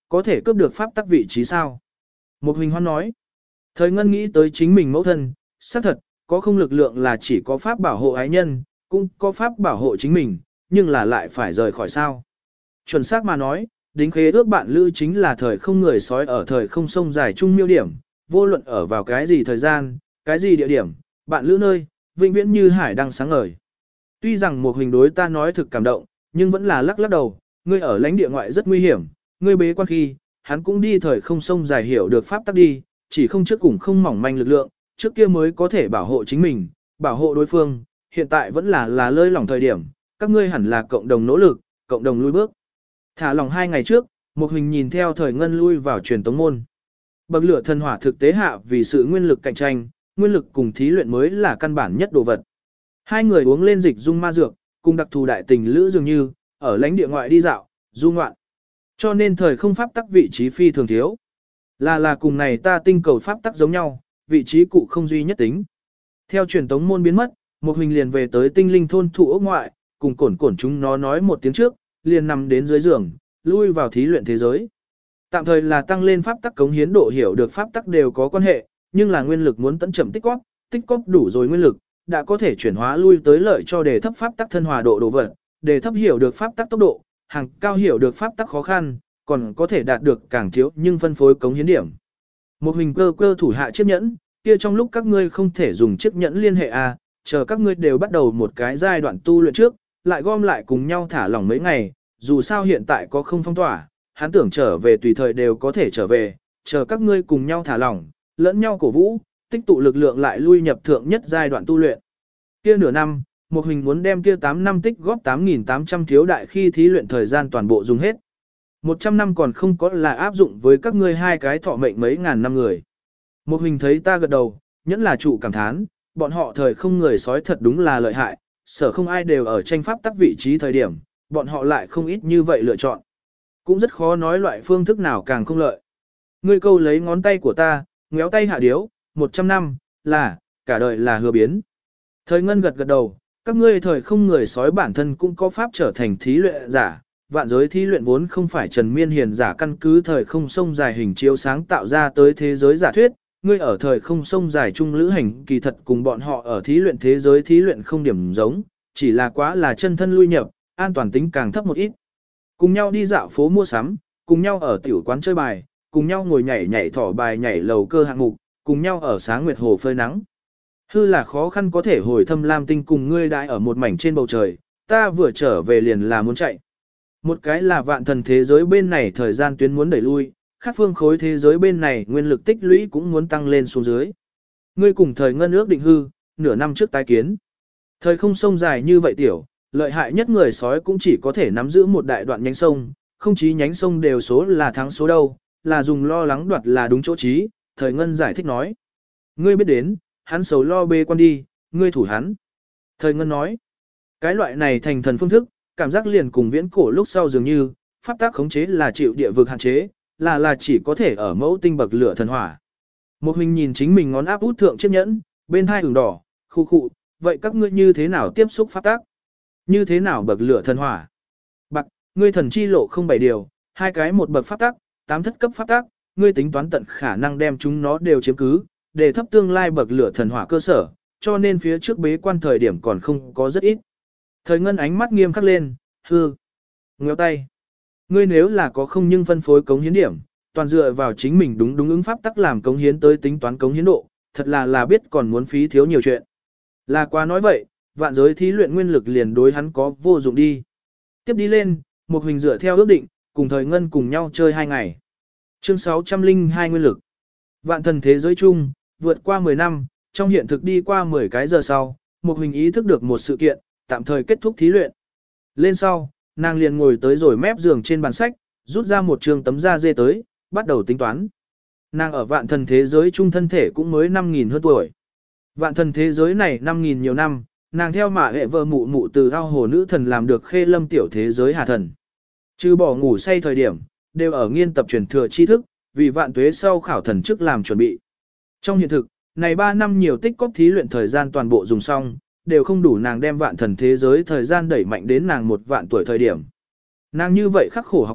có thể cướp được pháp tắc vị trí sao? Một Huỳnh Hoan nói. Thời Ngân nghĩ tới chính mình mẫu thân, xác thật, có không lực lượng là chỉ có pháp bảo hộ ái nhân, cũng có pháp bảo hộ chính mình, nhưng là lại phải rời khỏi sao. Chuẩn xác mà nói, đính khế ước bạn lữ chính là thời không người sói ở thời không sông dài chung miêu điểm, vô luận ở vào cái gì thời gian, cái gì địa điểm, bạn lữ nơi, vĩnh viễn như hải đăng sáng ngời. Tuy rằng một Huỳnh đối ta nói thực cảm động, nhưng vẫn là lắc lắc đầu, ngươi ở lãnh địa ngoại rất nguy hiểm, ngươi bế quan khi, hắn cũng đi thời không sông dài hiểu được pháp tắc đi, chỉ không trước cùng không mỏng manh lực lượng, trước kia mới có thể bảo hộ chính mình, bảo hộ đối phương, hiện tại vẫn là là lơi lỏng thời điểm, các ngươi hẳn là cộng đồng nỗ lực, cộng đồng lui bước. Thả lòng hai ngày trước, một Huỳnh nhìn theo thời Ngân lui vào truyền tống môn. Bậc lửa thần hỏa thực tế hạ vì sự nguyên lực cạnh tranh, nguyên lực cùng thí luyện mới là căn bản nhất đồ vật. Hai người uống lên dịch dung ma dược, cùng đặc thù đại tình lữ dường như, ở lãnh địa ngoại đi dạo, du ngoạn. Cho nên thời không pháp tắc vị trí phi thường thiếu. Là là cùng này ta tinh cầu pháp tắc giống nhau, vị trí cụ không duy nhất tính. Theo truyền tống môn biến mất, một Huỳnh liền về tới tinh linh thôn thụ ốc ngoại, cùng cổn cổn chúng nó nói một tiếng trước, liền nằm đến dưới giường, lui vào thí luyện thế giới. Tạm thời là tăng lên pháp tắc cống hiến độ hiểu được pháp tắc đều có quan hệ, nhưng là nguyên lực muốn tận chậm tích góp, tích góp đủ rồi nguyên lực, đã có thể chuyển hóa lui tới lợi cho đề thấp pháp tắc thân hòa độ đồ vật, đề thấp hiểu được pháp tắc tốc độ, hàng cao hiểu được pháp tắc khó khăn, còn có thể đạt được càng thiếu nhưng phân phối cống hiến điểm. Một Huỳnh cơ cơ thủ hạ chiếc nhẫn, kia trong lúc các ngươi không thể dùng chiếc nhẫn liên hệ a, chờ các ngươi đều bắt đầu một cái giai đoạn tu luyện trước, lại gom lại cùng nhau thả lỏng mấy ngày, dù sao hiện tại có không phong tỏa, hắn tưởng trở về tùy thời đều có thể trở về, chờ các ngươi cùng nhau thả lỏng, lẫn nhau cổ vũ, tích tụ lực lượng lại lui nhập thượng nhất giai đoạn tu luyện. Kia nửa năm, một Huỳnh muốn đem kia tám năm tích góp tám nghìn tám trăm thiếu đại khi thí luyện thời gian toàn bộ dùng hết. một trăm năm còn không có là áp dụng với các ngươi hai cái thọ mệnh mấy ngàn năm người. Một Huỳnh thấy ta gật đầu, nhẫn là chủ cảm thán, bọn họ thời không người sói thật đúng là lợi hại, sở không ai đều ở tranh pháp tắc vị trí thời điểm, bọn họ lại không ít như vậy lựa chọn. Cũng rất khó nói loại phương thức nào càng không lợi. Ngươi câu lấy ngón tay của ta, ngéo tay hạ điếu, một trăm năm, là, cả đời là hứa biến. Thời Ngân gật gật đầu, các ngươi thời không người sói bản thân cũng có pháp trở thành thí luyện giả, vạn giới thí luyện vốn không phải Trần Miên hiền giả căn cứ thời không sông dài hình chiếu sáng tạo ra tới thế giới giả thuyết, ngươi ở thời không sông dài chung lữ hành kỳ thật cùng bọn họ ở thí luyện thế giới thí luyện không điểm giống, chỉ là quá là chân thân lui nhập, an toàn tính càng thấp một ít. Cùng nhau đi dạo phố mua sắm, cùng nhau ở tiểu quán chơi bài, cùng nhau ngồi nhảy nhảy thỏ bài nhảy lầu cơ hạng mục, cùng nhau ở sáng nguyệt hồ phơi nắng. Hư là khó khăn có thể hồi thâm lam tinh cùng ngươi đại ở một mảnh trên bầu trời, ta vừa trở về liền là muốn chạy. Một cái là vạn thần thế giới bên này thời gian tuyến muốn đẩy lui, khác phương khối thế giới bên này nguyên lực tích lũy cũng muốn tăng lên xuống dưới. Ngươi cùng thời Ngân ước định hư, nửa năm trước tái kiến. Thời không sông dài như vậy tiểu, lợi hại nhất người sói cũng chỉ có thể nắm giữ một đại đoạn nhánh sông, không chí nhánh sông đều số là thắng số đâu, là dùng lo lắng đoạt là đúng chỗ chí, thời Ngân giải thích nói. Ngươi biết đến, hắn xấu lo bê quan đi, ngươi thủ hắn. Thời Ngân nói, cái loại này thành thần phương thức, cảm giác liền cùng viễn cổ lúc sau dường như, pháp tác khống chế là chịu địa vực hạn chế, là là chỉ có thể ở mẫu tinh bậc lửa thần hỏa. Một Huỳnh nhìn chính mình ngón áp út thượng chiếc nhẫn, bên hai ửng đỏ, khu khụ, vậy các ngươi như thế nào tiếp xúc pháp tác? Như thế nào bậc lửa thần hỏa? Bạc, ngươi thần chi lộ không bảy điều, hai cái một bậc pháp tác, tám thất cấp pháp tác, ngươi tính toán tận khả năng đem chúng nó đều chiếm cứ, để thấp tương lai bậc lửa thần hỏa cơ sở, cho nên phía trước bế quan thời điểm còn không có rất ít. Thời Ngân ánh mắt nghiêm khắc lên, hư, ngéo tay. Ngươi nếu là có không nhưng phân phối cống hiến điểm, toàn dựa vào chính mình đúng đúng ứng pháp tắc làm cống hiến tới tính toán cống hiến độ, thật là là biết còn muốn phí thiếu nhiều chuyện. Là quá nói vậy, vạn giới thí luyện nguyên lực liền đối hắn có vô dụng đi. Tiếp đi lên, một Huỳnh dựa theo ước định, cùng thời Ngân cùng nhau chơi hai ngày. Chương sáu trăm linh hai nguyên lực. Vạn thần thế giới chung, vượt qua mười năm, trong hiện thực đi qua mười cái giờ sau, một Huỳnh ý thức được một sự kiện, tạm thời kết thúc thí luyện. Lên sau, nàng liền ngồi tới rồi mép giường trên bàn sách, rút ra một trường tấm da dê tới, bắt đầu tính toán. Nàng ở vạn thần thế giới chung thân thể cũng mới năm nghìn hơn tuổi. Vạn thần thế giới này năm nghìn nhiều năm, nàng theo mạ hệ vợ mụ mụ từ ao hồ nữ thần làm được khê lâm tiểu thế giới hà thần. Trừ bỏ ngủ say thời điểm, đều ở nghiên tập truyền thừa tri thức, vì vạn tuế sau khảo thần chức làm chuẩn bị. Trong hiện thực, này ba năm nhiều tích cóp thí luyện thời gian toàn bộ dùng xong, đều không đủ nàng đem vạn thần thế giới thời gian đẩy mạnh đến nàng một vạn tuổi thời điểm. Nàng như vậy khắc khổ học tập,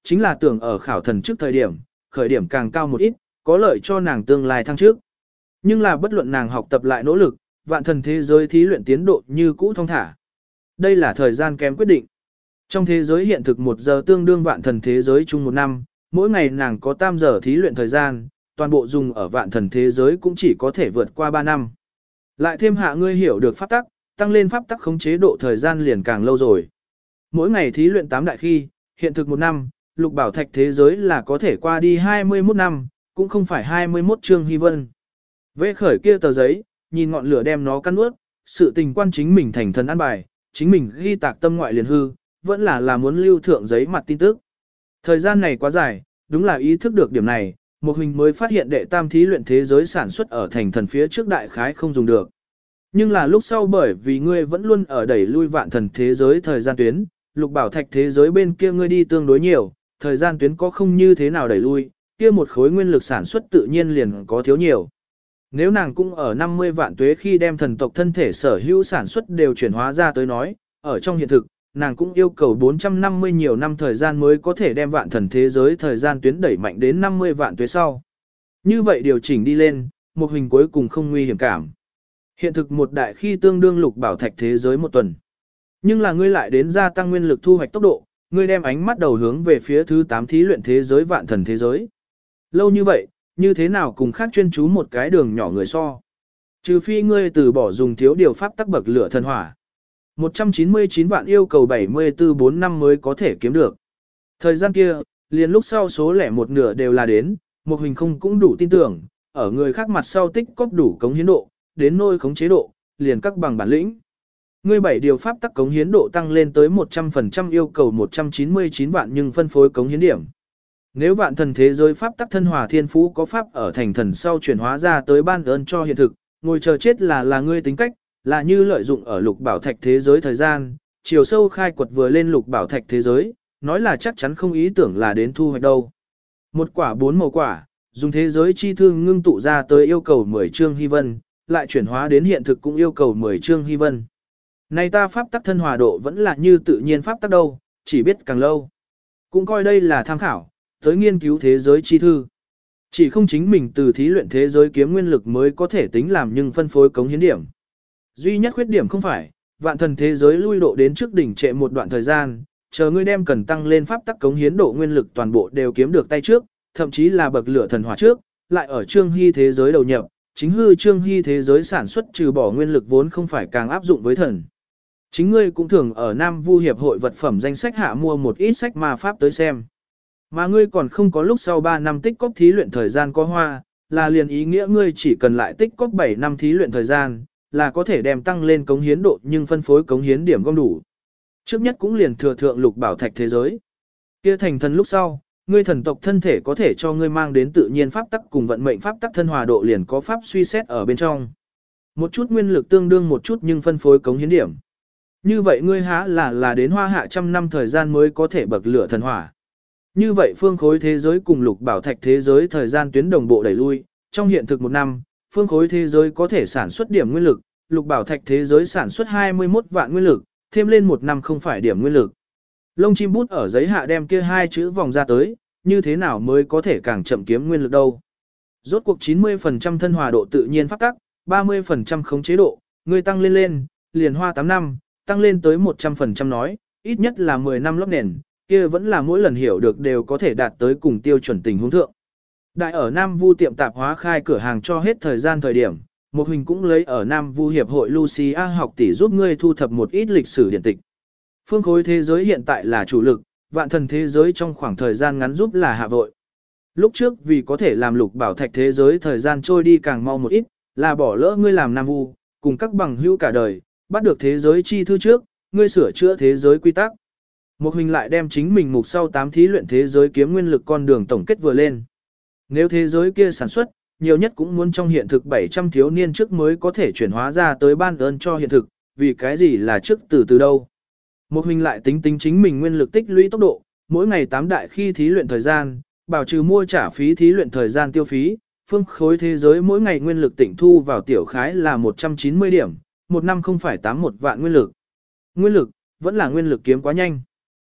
chính là tưởng ở khảo thần trước thời điểm, khởi điểm càng cao một ít, có lợi cho nàng tương lai thăng trước. Nhưng là bất luận nàng học tập lại nỗ lực, vạn thần thế giới thí luyện tiến độ như cũ thông thả. Đây là thời gian kém quyết định. Trong thế giới hiện thực một giờ tương đương vạn thần thế giới chung một năm, mỗi ngày nàng có tam giờ thí luyện thời gian, toàn bộ dùng ở vạn thần thế giới cũng chỉ có thể vượt qua ba năm. Lại thêm hạ ngươi hiểu được pháp tắc, tăng lên pháp tắc khống chế độ thời gian liền càng lâu rồi. Mỗi ngày thí luyện tám đại khi, hiện thực một năm, lục bảo thạch thế giới là có thể qua đi hai mươi mốt năm, cũng không phải hai mươi mốt chương hy vân. Vê khởi kia tờ giấy, nhìn ngọn lửa đem nó căn ướt, sự tình quan chính mình thành thần an bài, chính mình ghi tạc tâm ngoại liền hư, vẫn là là muốn lưu thượng giấy mặt tin tức. Thời gian này quá dài, đúng là ý thức được điểm này, một hình mới phát hiện đệ tam thí luyện thế giới sản xuất ở thành thần phía trước đại khái không dùng được. Nhưng là lúc sau bởi vì ngươi vẫn luôn ở đẩy lui vạn thần thế giới thời gian tuyến, lục bảo thạch thế giới bên kia ngươi đi tương đối nhiều, thời gian tuyến có không như thế nào đẩy lui, kia một khối nguyên lực sản xuất tự nhiên liền có thiếu nhiều. Nếu nàng cũng ở năm mươi vạn tuế khi đem thần tộc thân thể sở hữu sản xuất đều chuyển hóa ra tới nói, ở trong hiện thực, nàng cũng yêu cầu bốn trăm năm mươi nhiều năm thời gian mới có thể đem vạn thần thế giới thời gian tuyến đẩy mạnh đến năm mươi vạn tuế sau. Như vậy điều chỉnh đi lên, một hình cuối cùng không nguy hiểm cảm. Hiện thực một đại khi tương đương lục bảo thạch thế giới một tuần. Nhưng là ngươi lại đến gia tăng nguyên lực thu hoạch tốc độ, ngươi đem ánh mắt đầu hướng về phía thứ tám thí luyện thế giới vạn thần thế giới. Lâu như vậy, như thế nào cùng khác chuyên chú một cái đường nhỏ người so. Trừ phi ngươi từ bỏ dùng thiếu điều pháp tắc bậc lửa thần hỏa. một trăm chín mươi chín vạn yêu cầu bảy mươi tư bốn năm mới có thể kiếm được. Thời gian kia, liền lúc sau số lẻ một nửa đều là đến, một hình không cũng đủ tin tưởng, ở người khác mặt sau tích cóp đủ cống hiến độ, đến nôi khống chế độ, liền các bằng bản lĩnh. Ngươi bảy điều pháp tắc cống hiến độ tăng lên tới một trăm phần trăm yêu cầu một trăm chín mươi chín vạn nhưng phân phối cống hiến điểm. Nếu vạn thần thế giới pháp tắc thân hòa thiên phú có pháp ở thành thần sau chuyển hóa ra tới ban ơn cho hiện thực, ngồi chờ chết là là ngươi tính cách, là như lợi dụng ở lục bảo thạch thế giới thời gian, chiều sâu khai quật vừa lên lục bảo thạch thế giới, nói là chắc chắn không ý tưởng là đến thu hoạch đâu. Một quả bốn màu quả, dùng thế giới chi thương ngưng tụ ra tới yêu cầu mười chương hy vân, lại chuyển hóa đến hiện thực cũng yêu cầu mười chương hy vân. Này ta pháp tắc thân hòa độ vẫn là như tự nhiên pháp tắc đâu, chỉ biết càng lâu. Cũng coi đây là tham khảo, tới nghiên cứu thế giới chi thư. Chỉ không chính mình từ thí luyện thế giới kiếm nguyên lực mới có thể tính làm nhưng phân phối cống hiến điểm. Duy nhất khuyết điểm không phải, vạn thần thế giới lui độ đến trước đỉnh trệ một đoạn thời gian, chờ ngươi đem cần tăng lên pháp tắc cống hiến độ nguyên lực toàn bộ đều kiếm được tay trước, thậm chí là bậc lửa thần hỏa trước, lại ở trương hy thế giới đầu nhập, chính hư trương hy thế giới sản xuất trừ bỏ nguyên lực vốn không phải càng áp dụng với thần. Chính ngươi cũng thường ở Nam Vu Hiệp hội vật phẩm danh sách hạ mua một ít sách ma pháp tới xem. Mà ngươi còn không có lúc sau ba năm tích cóp thí luyện thời gian có hoa, là liền ý nghĩa ngươi chỉ cần lại tích cóp bảy năm thí luyện thời gian, là có thể đem tăng lên cống hiến độ nhưng phân phối cống hiến điểm gom đủ. Trước nhất cũng liền thừa thượng lục bảo thạch thế giới. Kia thành thần lúc sau, ngươi thần tộc thân thể có thể cho ngươi mang đến tự nhiên pháp tắc cùng vận mệnh pháp tắc thân hòa độ liền có pháp suy xét ở bên trong. Một chút nguyên lực tương đương một chút nhưng phân phối cống hiến điểm. Như vậy ngươi há là là đến hoa hạ trăm năm thời gian mới có thể bậc lửa thần hỏa. Như vậy phương khối thế giới cùng lục bảo thạch thế giới thời gian tuyến đồng bộ đẩy lui, trong hiện thực một năm, phương khối thế giới có thể sản xuất điểm nguyên lực, lục bảo thạch thế giới sản xuất hai mươi mốt vạn nguyên lực, thêm lên một năm không phải điểm nguyên lực. Lông chim bút ở giấy hạ đem kia hai chữ vòng ra tới, như thế nào mới có thể càng chậm kiếm nguyên lực đâu. Rốt cuộc chín mươi phần trăm thân hòa độ tự nhiên pháp tắc, ba mươi phần trăm khống chế độ, người tăng lên lên, liền hoa tám năm, tăng lên tới một trăm phần trăm nói, ít nhất là mười năm lót nền, kia vẫn là mỗi lần hiểu được đều có thể đạt tới cùng tiêu chuẩn tình huống thượng. Đại ở Nam Vu tiệm tạp hóa khai cửa hàng cho hết thời gian thời điểm, một hình cũng lấy ở Nam Vu Hiệp hội Lucia học tỷ giúp ngươi thu thập một ít lịch sử điển tịch. Phương khối thế giới hiện tại là chủ lực, vạn thần thế giới trong khoảng thời gian ngắn giúp là hạ vội. Lúc trước vì có thể làm lục bảo thạch thế giới thời gian trôi đi càng mau một ít, là bỏ lỡ ngươi làm Nam Vu, cùng các bằng hữu cả đời, bắt được thế giới chi thư trước, ngươi sửa chữa thế giới quy tắc. Một hình lại đem chính mình mục sau tám thí luyện thế giới kiếm nguyên lực con đường tổng kết vừa lên. Nếu thế giới kia sản xuất, nhiều nhất cũng muốn trong hiện thực bảy trăm thiếu niên trước mới có thể chuyển hóa ra tới ban ơn cho hiện thực, vì cái gì là trước từ từ đâu. Một hình lại tính tính chính mình nguyên lực tích lũy tốc độ, mỗi ngày tám đại khi thí luyện thời gian, bảo trừ mua trả phí thí luyện thời gian tiêu phí, phương khối thế giới mỗi ngày nguyên lực tỉnh thu vào tiểu khái là một trăm chín mươi điểm, một năm không phải tám một vạn nguyên lực. Nguyên lực, vẫn là nguyên lực kiếm quá nhanh.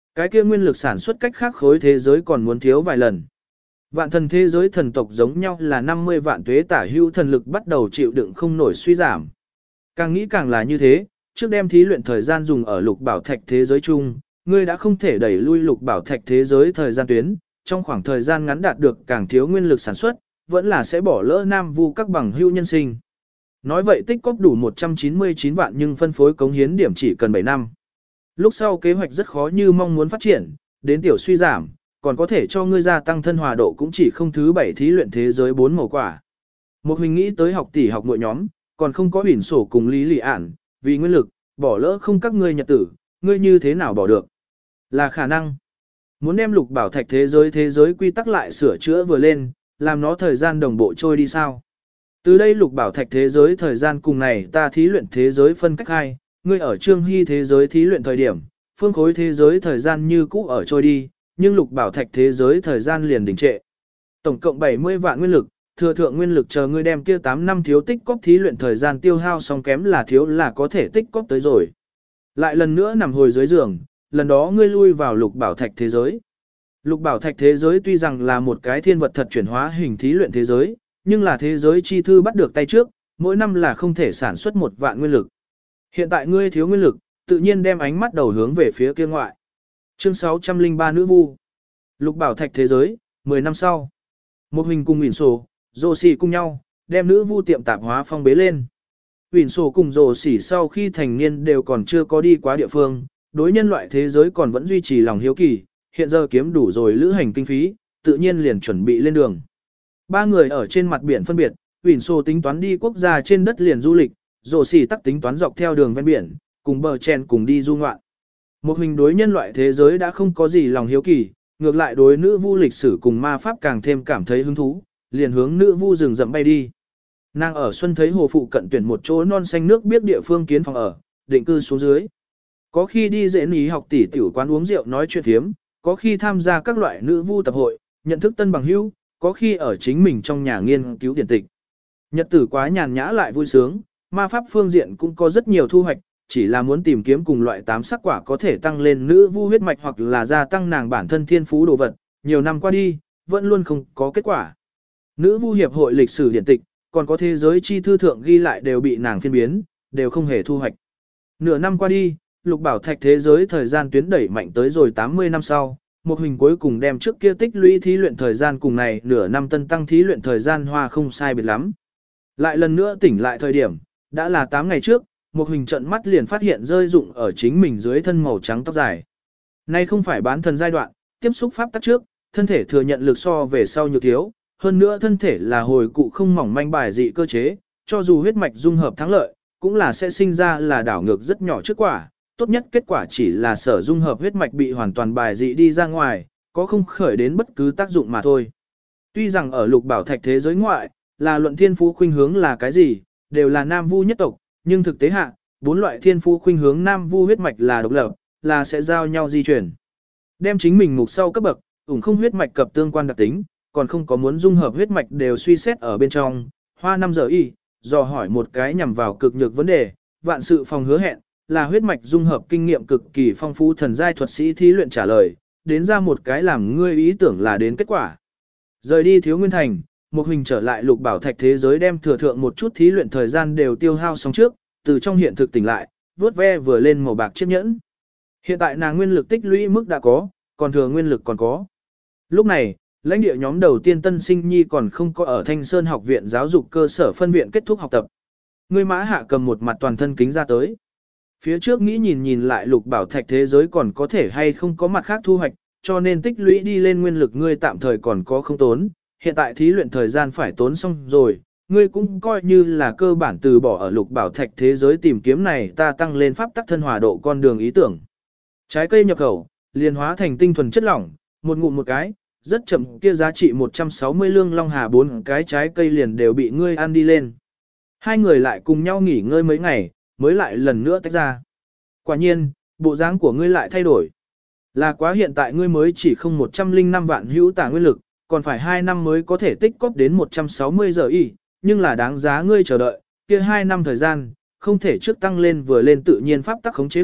Cái kia nguyên lực sản xuất cách khác khối thế giới còn muốn thiếu vài lần. Vạn thần thế giới thần tộc giống nhau là năm mươi vạn tuế tả hữu thần lực bắt đầu chịu đựng không nổi suy giảm. Càng nghĩ càng là như thế, trước đem thí luyện thời gian dùng ở lục bảo thạch thế giới chung, ngươi đã không thể đẩy lui lục bảo thạch thế giới thời gian tuyến, trong khoảng thời gian ngắn đạt được càng thiếu nguyên lực sản xuất, vẫn là sẽ bỏ lỡ nam vu các bằng hữu nhân sinh. Nói vậy tích cóp đủ một trăm chín mươi chín vạn nhưng phân phối cống hiến điểm chỉ cần bảy năm. Lúc sau kế hoạch rất khó như mong muốn phát triển, đến tiểu suy giảm, còn có thể cho ngươi gia tăng thân hòa độ cũng chỉ không thứ bảy thí luyện thế giới bốn màu quả. Một mình nghĩ tới học tỷ học mỗi nhóm, còn không có huyền sổ cùng lý lị ản, vì nguyên lực, bỏ lỡ không các ngươi nhật tử, ngươi như thế nào bỏ được. Là khả năng. Muốn đem lục bảo thạch thế giới thế giới quy tắc lại sửa chữa vừa lên, làm nó thời gian đồng bộ trôi đi sao. Từ đây lục bảo thạch thế giới thời gian cùng này ta thí luyện thế giới phân cách hai, ngươi ở trương hy thế giới thí luyện thời điểm, phương khối thế giới thời gian như cũ ở trôi đi, nhưng lục bảo thạch thế giới thời gian liền đình trệ. Tổng cộng bảy mươi vạn nguyên lực, thừa thượng nguyên lực chờ ngươi đem kia tám năm thiếu tích cóp thí luyện thời gian tiêu hao xong kém là thiếu là có thể tích cóp tới rồi. Lại lần nữa nằm hồi dưới giường, lần đó ngươi lui vào lục bảo thạch thế giới. Lục bảo thạch thế giới tuy rằng là một cái thiên vật thật chuyển hóa hình thí luyện thế giới, nhưng là thế giới chi thư bắt được tay trước, mỗi năm là không thể sản xuất một vạn nguyên lực. Hiện tại ngươi thiếu nguyên lực, tự nhiên đem ánh mắt đầu hướng về phía kia ngoại. Chương sáu trăm lẻ ba Nữ vu. Lục bảo thạch thế giới, mười năm sau. Một hình cùng Huỳnh Sổ, Rồ Xỉ cùng nhau, đem nữ vu tiệm tạp hóa phong bế lên. Huỳnh Sổ cùng Rồ Xỉ sau khi thành niên đều còn chưa có đi quá địa phương, đối nhân loại thế giới còn vẫn duy trì lòng hiếu kỳ, hiện giờ kiếm đủ rồi lữ hành kinh phí, tự nhiên liền chuẩn bị lên đường. Ba người ở trên mặt biển phân biệt, Huỳnh Sổ tính toán đi quốc gia trên đất liền du lịch, Rồ Xỉ tắc tính toán dọc theo đường ven biển, cùng bờ chen cùng đi du ngoạn. Một hình đối nhân loại thế giới đã không có gì lòng hiếu kỳ, ngược lại đối nữ vu lịch sử cùng ma pháp càng thêm cảm thấy hứng thú, liền hướng nữ vu rừng rậm bay đi. Nàng ở xuân thấy hồ phụ cận tuyển một chỗ non xanh nước biết địa phương kiến phòng ở, định cư xuống dưới. Có khi đi dễ ní học tỷ tiểu quán uống rượu nói chuyện thiếm, có khi tham gia các loại nữ vu tập hội, nhận thức tân bằng hữu, có khi ở chính mình trong nhà nghiên cứu điển tịch. Nhật tử quá nhàn nhã lại vui sướng, ma pháp phương diện cũng có rất nhiều thu hoạch, chỉ là muốn tìm kiếm cùng loại tám sắc quả có thể tăng lên nữ vu huyết mạch hoặc là gia tăng nàng bản thân thiên phú đồ vật, nhiều năm qua đi, vẫn luôn không có kết quả. Nữ vu hiệp hội lịch sử điển tịch, còn có thế giới chi thư thượng ghi lại đều bị nàng phiên biến, đều không hề thu hoạch. Nửa năm qua đi, lục bảo thạch thế giới thời gian tuyến đẩy mạnh tới rồi tám mươi năm sau, một hình cuối cùng đem trước kia tích lũy thí luyện thời gian cùng này nửa năm tân tăng thí luyện thời gian hoa không sai biệt lắm. Lại lần nữa tỉnh lại thời điểm, đã là tám ngày trước, một hình trận mắt liền phát hiện rơi rụng ở chính mình dưới thân màu trắng tóc dài. Nay không phải bán thần giai đoạn, tiếp xúc pháp tắc trước, thân thể thừa nhận lực so về sau nhiều thiếu, hơn nữa thân thể là hồi cụ không mỏng manh bài dị cơ chế, cho dù huyết mạch dung hợp thắng lợi, cũng là sẽ sinh ra là đảo ngược rất nhỏ trước quả, tốt nhất kết quả chỉ là sở dung hợp huyết mạch bị hoàn toàn bài dị đi ra ngoài, có không khởi đến bất cứ tác dụng mà thôi. Tuy rằng ở lục bảo thạch thế giới ngoại, là luận thiên phú khuynh hướng là cái gì, đều là nam vu nhất tộc, nhưng thực tế hạ, bốn loại thiên phú khuynh hướng nam vu huyết mạch là độc lập, là sẽ giao nhau di chuyển. Đem chính mình mục sau cấp bậc, ủng không huyết mạch cập tương quan đặc tính, còn không có muốn dung hợp huyết mạch đều suy xét ở bên trong, hoa năm giờ y, dò hỏi một cái nhằm vào cực nhược vấn đề, vạn sự phòng hứa hẹn, là huyết mạch dung hợp kinh nghiệm cực kỳ phong phú thần giai thuật sĩ thí luyện trả lời, đến ra một cái làm ngươi ý tưởng là đến kết quả. Rời đi thiếu nguyên thành, một hình trở lại lục bảo thạch thế giới đem thừa thượng một chút thí luyện thời gian đều tiêu hao xong trước, từ trong hiện thực tỉnh lại, vớt ve vừa lên màu bạc chiếc nhẫn. Hiện tại nàng nguyên lực tích lũy mức đã có, còn thừa nguyên lực còn có. Lúc này, lãnh địa nhóm đầu tiên tân sinh nhi còn không có ở Thanh Sơn học viện giáo dục cơ sở phân viện kết thúc học tập. Người mã hạ cầm một mặt toàn thân kính ra tới. Phía trước nghĩ nhìn nhìn lại lục bảo thạch thế giới còn có thể hay không có mặt khác thu hoạch, cho nên tích lũy đi lên nguyên lực ngươi tạm thời còn có không tốn, hiện tại thí luyện thời gian phải tốn xong rồi, ngươi cũng coi như là cơ bản từ bỏ ở lục bảo thạch thế giới tìm kiếm này ta tăng lên pháp tắc thân hòa độ con đường ý tưởng. Trái cây nhập khẩu, liền hóa thành tinh thuần chất lỏng, một ngụm một cái, rất chậm kia giá trị một trăm sáu mươi lương long hà bốn cái trái cây liền đều bị ngươi ăn đi lên. Hai người lại cùng nhau nghỉ ngơi mấy ngày, mới lại lần nữa tách ra. Quả nhiên, bộ dáng của ngươi lại thay đổi. Là quá hiện tại ngươi mới chỉ không một trăm lẻ năm vạn hữu tả nguyên lực, còn phải hai năm mới có thể tích cóp đến một trăm sáu mươi giờ y, nhưng là đáng giá ngươi chờ đợi, kia hai năm thời gian, không thể trước tăng lên vừa lên tự nhiên pháp tắc khống chế độ,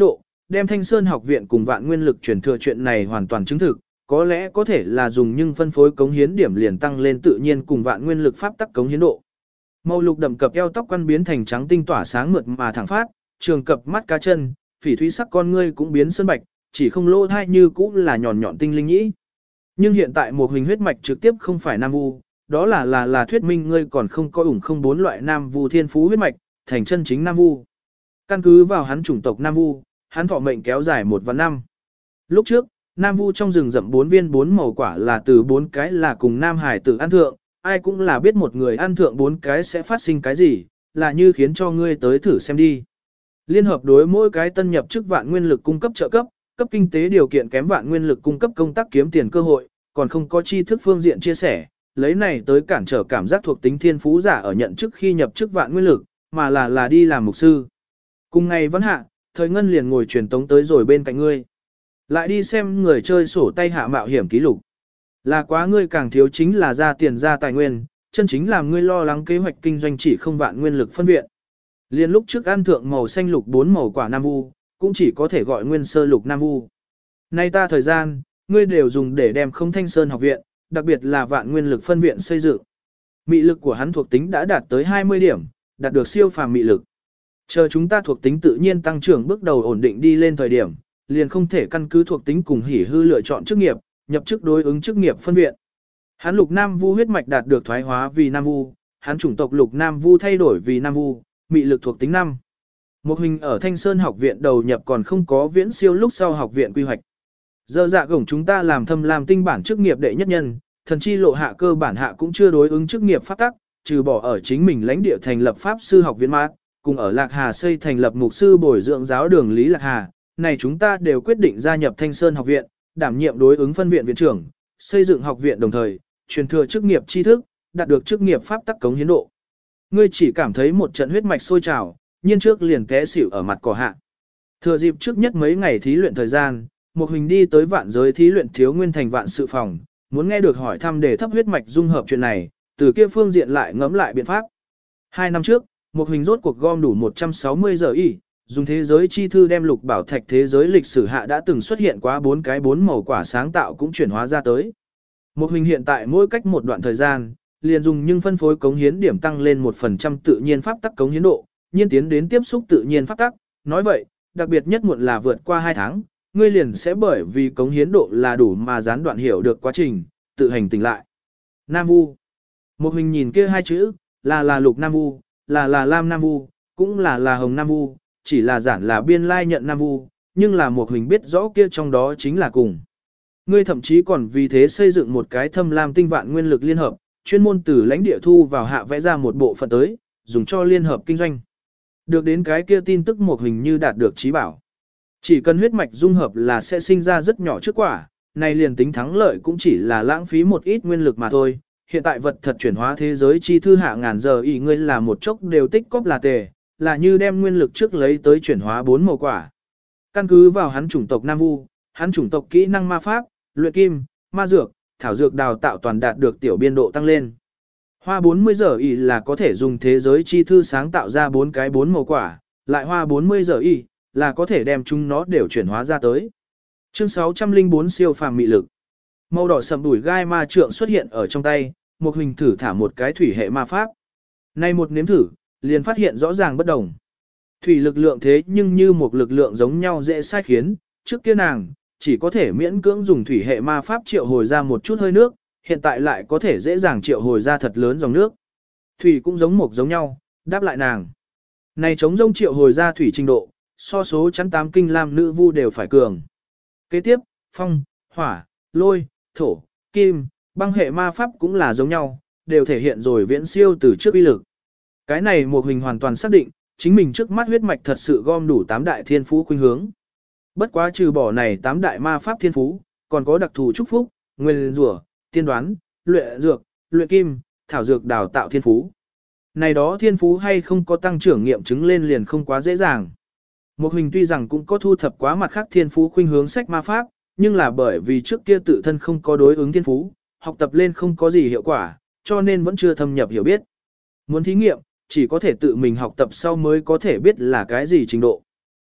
đem Thanh Sơn học viện cùng vạn nguyên lực truyền thừa chuyện này hoàn toàn chứng thực, có lẽ có thể là dùng nhưng phân phối cống hiến điểm liền tăng lên tự nhiên cùng vạn nguyên lực pháp tắc cống hiến độ. Màu lục đậm cập eo tóc quăn biến thành trắng tinh tỏa sáng mượt mà thẳng phát, trường cập mắt cá chân, phỉ thúy sắc con ngươi cũng biến sơn bạch, chỉ không lỗ thai như cũ là nhọn nhọn tinh linh nhĩ. Nhưng hiện tại một hình huyết mạch trực tiếp không phải nam vu, đó là là là thuyết minh ngươi còn không có ủng không bốn loại nam vu thiên phú huyết mạch, thành chân chính nam vu. Căn cứ vào hắn chủng tộc nam vu, hắn thọ mệnh kéo dài một và năm. Lúc trước, nam vu trong rừng rậm bốn viên bốn màu quả là từ bốn cái là cùng nam hải tử ăn thượng, ai cũng là biết một người ăn thượng bốn cái sẽ phát sinh cái gì, là như khiến cho ngươi tới thử xem đi. Liên hợp đối mỗi cái tân nhập chức vạn nguyên lực cung cấp trợ cấp, cấp kinh tế điều kiện kém vạn nguyên lực cung cấp công tác kiếm tiền cơ hội, còn không có tri thức phương diện chia sẻ, lấy này tới cản trở cảm giác thuộc tính thiên phú giả ở nhận chức khi nhập chức vạn nguyên lực, mà là là đi làm mục sư. Cùng ngày vẫn hạ, thời ngân liền ngồi truyền tống tới rồi bên cạnh ngươi. Lại đi xem người chơi sổ tay hạ mạo hiểm ký lục. Là quá ngươi càng thiếu chính là ra tiền ra tài nguyên, chân chính làm ngươi lo lắng kế hoạch kinh doanh chỉ không vạn nguyên lực phân viện. Liên lúc trước ăn thượng màu xanh lục bốn màu quả nam vu, cũng chỉ có thể gọi nguyên sơ lục nam vu. Nay ta thời gian, ngươi đều dùng để đem không thanh sơn học viện, đặc biệt là vạn nguyên lực phân viện xây dựng. Mị lực của hắn thuộc tính đã đạt tới hai mươi điểm, đạt được siêu phàm mị lực. Chờ chúng ta thuộc tính tự nhiên tăng trưởng bước đầu ổn định đi lên thời điểm, liền không thể căn cứ thuộc tính cùng hỉ hư lựa chọn chức nghiệp, nhập chức đối ứng chức nghiệp phân viện. Hắn lục nam vu huyết mạch đạt được thoái hóa vì nam vu, hắn chủng tộc lục nam vu thay đổi vì nam vu, mị lực thuộc tính năm. Một hình ở Thanh Sơn học viện đầu nhập còn không có viễn siêu lúc sau học viện quy hoạch. Giờ dạ gổng chúng ta làm thâm làm tinh bản chức nghiệp đệ nhất nhân, thần chi lộ hạ cơ bản hạ cũng chưa đối ứng chức nghiệp pháp tắc, trừ bỏ ở chính mình lãnh địa thành lập pháp sư học viện mát, cùng ở Lạc Hà xây thành lập mục sư bồi dưỡng giáo đường Lý Lạc Hà, này chúng ta đều quyết định gia nhập Thanh Sơn học viện, đảm nhiệm đối ứng phân viện viện trưởng, xây dựng học viện đồng thời, truyền thừa chức nghiệp tri thức, đạt được chức nghiệp pháp tắc cống hiến độ. Ngươi chỉ cảm thấy một trận huyết mạch sôi trào, nhiên trước liền té xỉu ở mặt cỏ hạ. Thừa dịp trước nhất mấy ngày thí luyện thời gian, một hình đi tới vạn giới thí luyện thiếu nguyên thành vạn sự phòng, muốn nghe được hỏi thăm để thấp huyết mạch dung hợp chuyện này, từ kia phương diện lại ngẫm lại biện pháp. Hai năm trước, một hình rốt cuộc gom đủ một trăm sáu mươi giờ y, dùng thế giới chi thư đem lục bảo thạch thế giới lịch sử hạ đã từng xuất hiện quá bốn cái bốn màu quả sáng tạo cũng chuyển hóa ra tới. Một hình hiện tại mỗi cách một đoạn thời gian, liền dùng nhưng phân phối cống hiến điểm tăng lên một phần trăm tự nhiên pháp tắc cống hiến độ, nhiên tiến đến tiếp xúc tự nhiên pháp tắc. Nói vậy, đặc biệt nhất muộn là vượt qua hai tháng, ngươi liền sẽ bởi vì cống hiến độ là đủ mà gián đoạn hiểu được quá trình, tự hành tỉnh lại. Nam Vu. Một hình nhìn kia hai chữ, là là lục Nam Vu, là là lam Nam Vu, cũng là là hồng Nam Vu, chỉ là giản là biên lai nhận Nam Vu, nhưng là một hình biết rõ kia trong đó chính là cùng. Ngươi thậm chí còn vì thế xây dựng một cái thâm lam tinh vạn nguyên lực liên hợp, chuyên môn từ lãnh địa thu vào hạ vẽ ra một bộ phận tới, dùng cho liên hợp kinh doanh. Được đến cái kia tin tức một hình như đạt được trí bảo. Chỉ cần huyết mạch dung hợp là sẽ sinh ra rất nhỏ trước quả, này liền tính thắng lợi cũng chỉ là lãng phí một ít nguyên lực mà thôi. Hiện tại vật thật chuyển hóa thế giới chi thư hạ ngàn giờ ý ngươi là một chốc đều tích cóp là tề, là như đem nguyên lực trước lấy tới chuyển hóa bốn màu quả. Căn cứ vào hắn chủng tộc Nam Vu, hắn chủng tộc kỹ năng ma pháp, luyện kim, ma dược, thảo dược đào tạo toàn đạt được tiểu biên độ tăng lên. Hoa bốn mươi giờ y là có thể dùng thế giới chi thư sáng tạo ra bốn cái bốn màu quả, lại hoa bốn mươi giờ y là có thể đem chúng nó đều chuyển hóa ra tới. Chương sáu trăm lẻ bốn siêu phàm mị lực. Màu đỏ sầm đùi gai ma trượng xuất hiện ở trong tay, một hình thử thả một cái thủy hệ ma pháp. Nay một nếm thử, liền phát hiện rõ ràng bất đồng. Thủy lực lượng thế nhưng như một lực lượng giống nhau dễ sai khiến, trước kia nàng, chỉ có thể miễn cưỡng dùng thủy hệ ma pháp triệu hồi ra một chút hơi nước, hiện tại lại có thể dễ dàng triệu hồi ra thật lớn dòng nước. Thủy cũng giống một giống nhau, đáp lại nàng. Này chống rông triệu hồi ra thủy trình độ, so số chắn tám kinh lam nữ vu đều phải cường. Kế tiếp, phong, hỏa, lôi, thổ, kim, băng hệ ma pháp cũng là giống nhau, đều thể hiện rồi viễn siêu từ trước uy lực. Cái này một hình hoàn toàn xác định, chính mình trước mắt huyết mạch thật sự gom đủ tám đại thiên phú khuynh hướng. Bất quá trừ bỏ này tám đại ma pháp thiên phú, còn có đặc thù chúc phúc, nguyên rủa, tiên đoán, luyện dược, luyện kim, thảo dược đào tạo thiên phú. Này đó thiên phú hay không có tăng trưởng nghiệm chứng lên liền không quá dễ dàng. Một hình tuy rằng cũng có thu thập quá mặt khác thiên phú khuynh hướng sách ma pháp, nhưng là bởi vì trước kia tự thân không có đối ứng thiên phú, học tập lên không có gì hiệu quả, cho nên vẫn chưa thâm nhập hiểu biết. Muốn thí nghiệm, chỉ có thể tự mình học tập sau mới có thể biết là cái gì trình độ.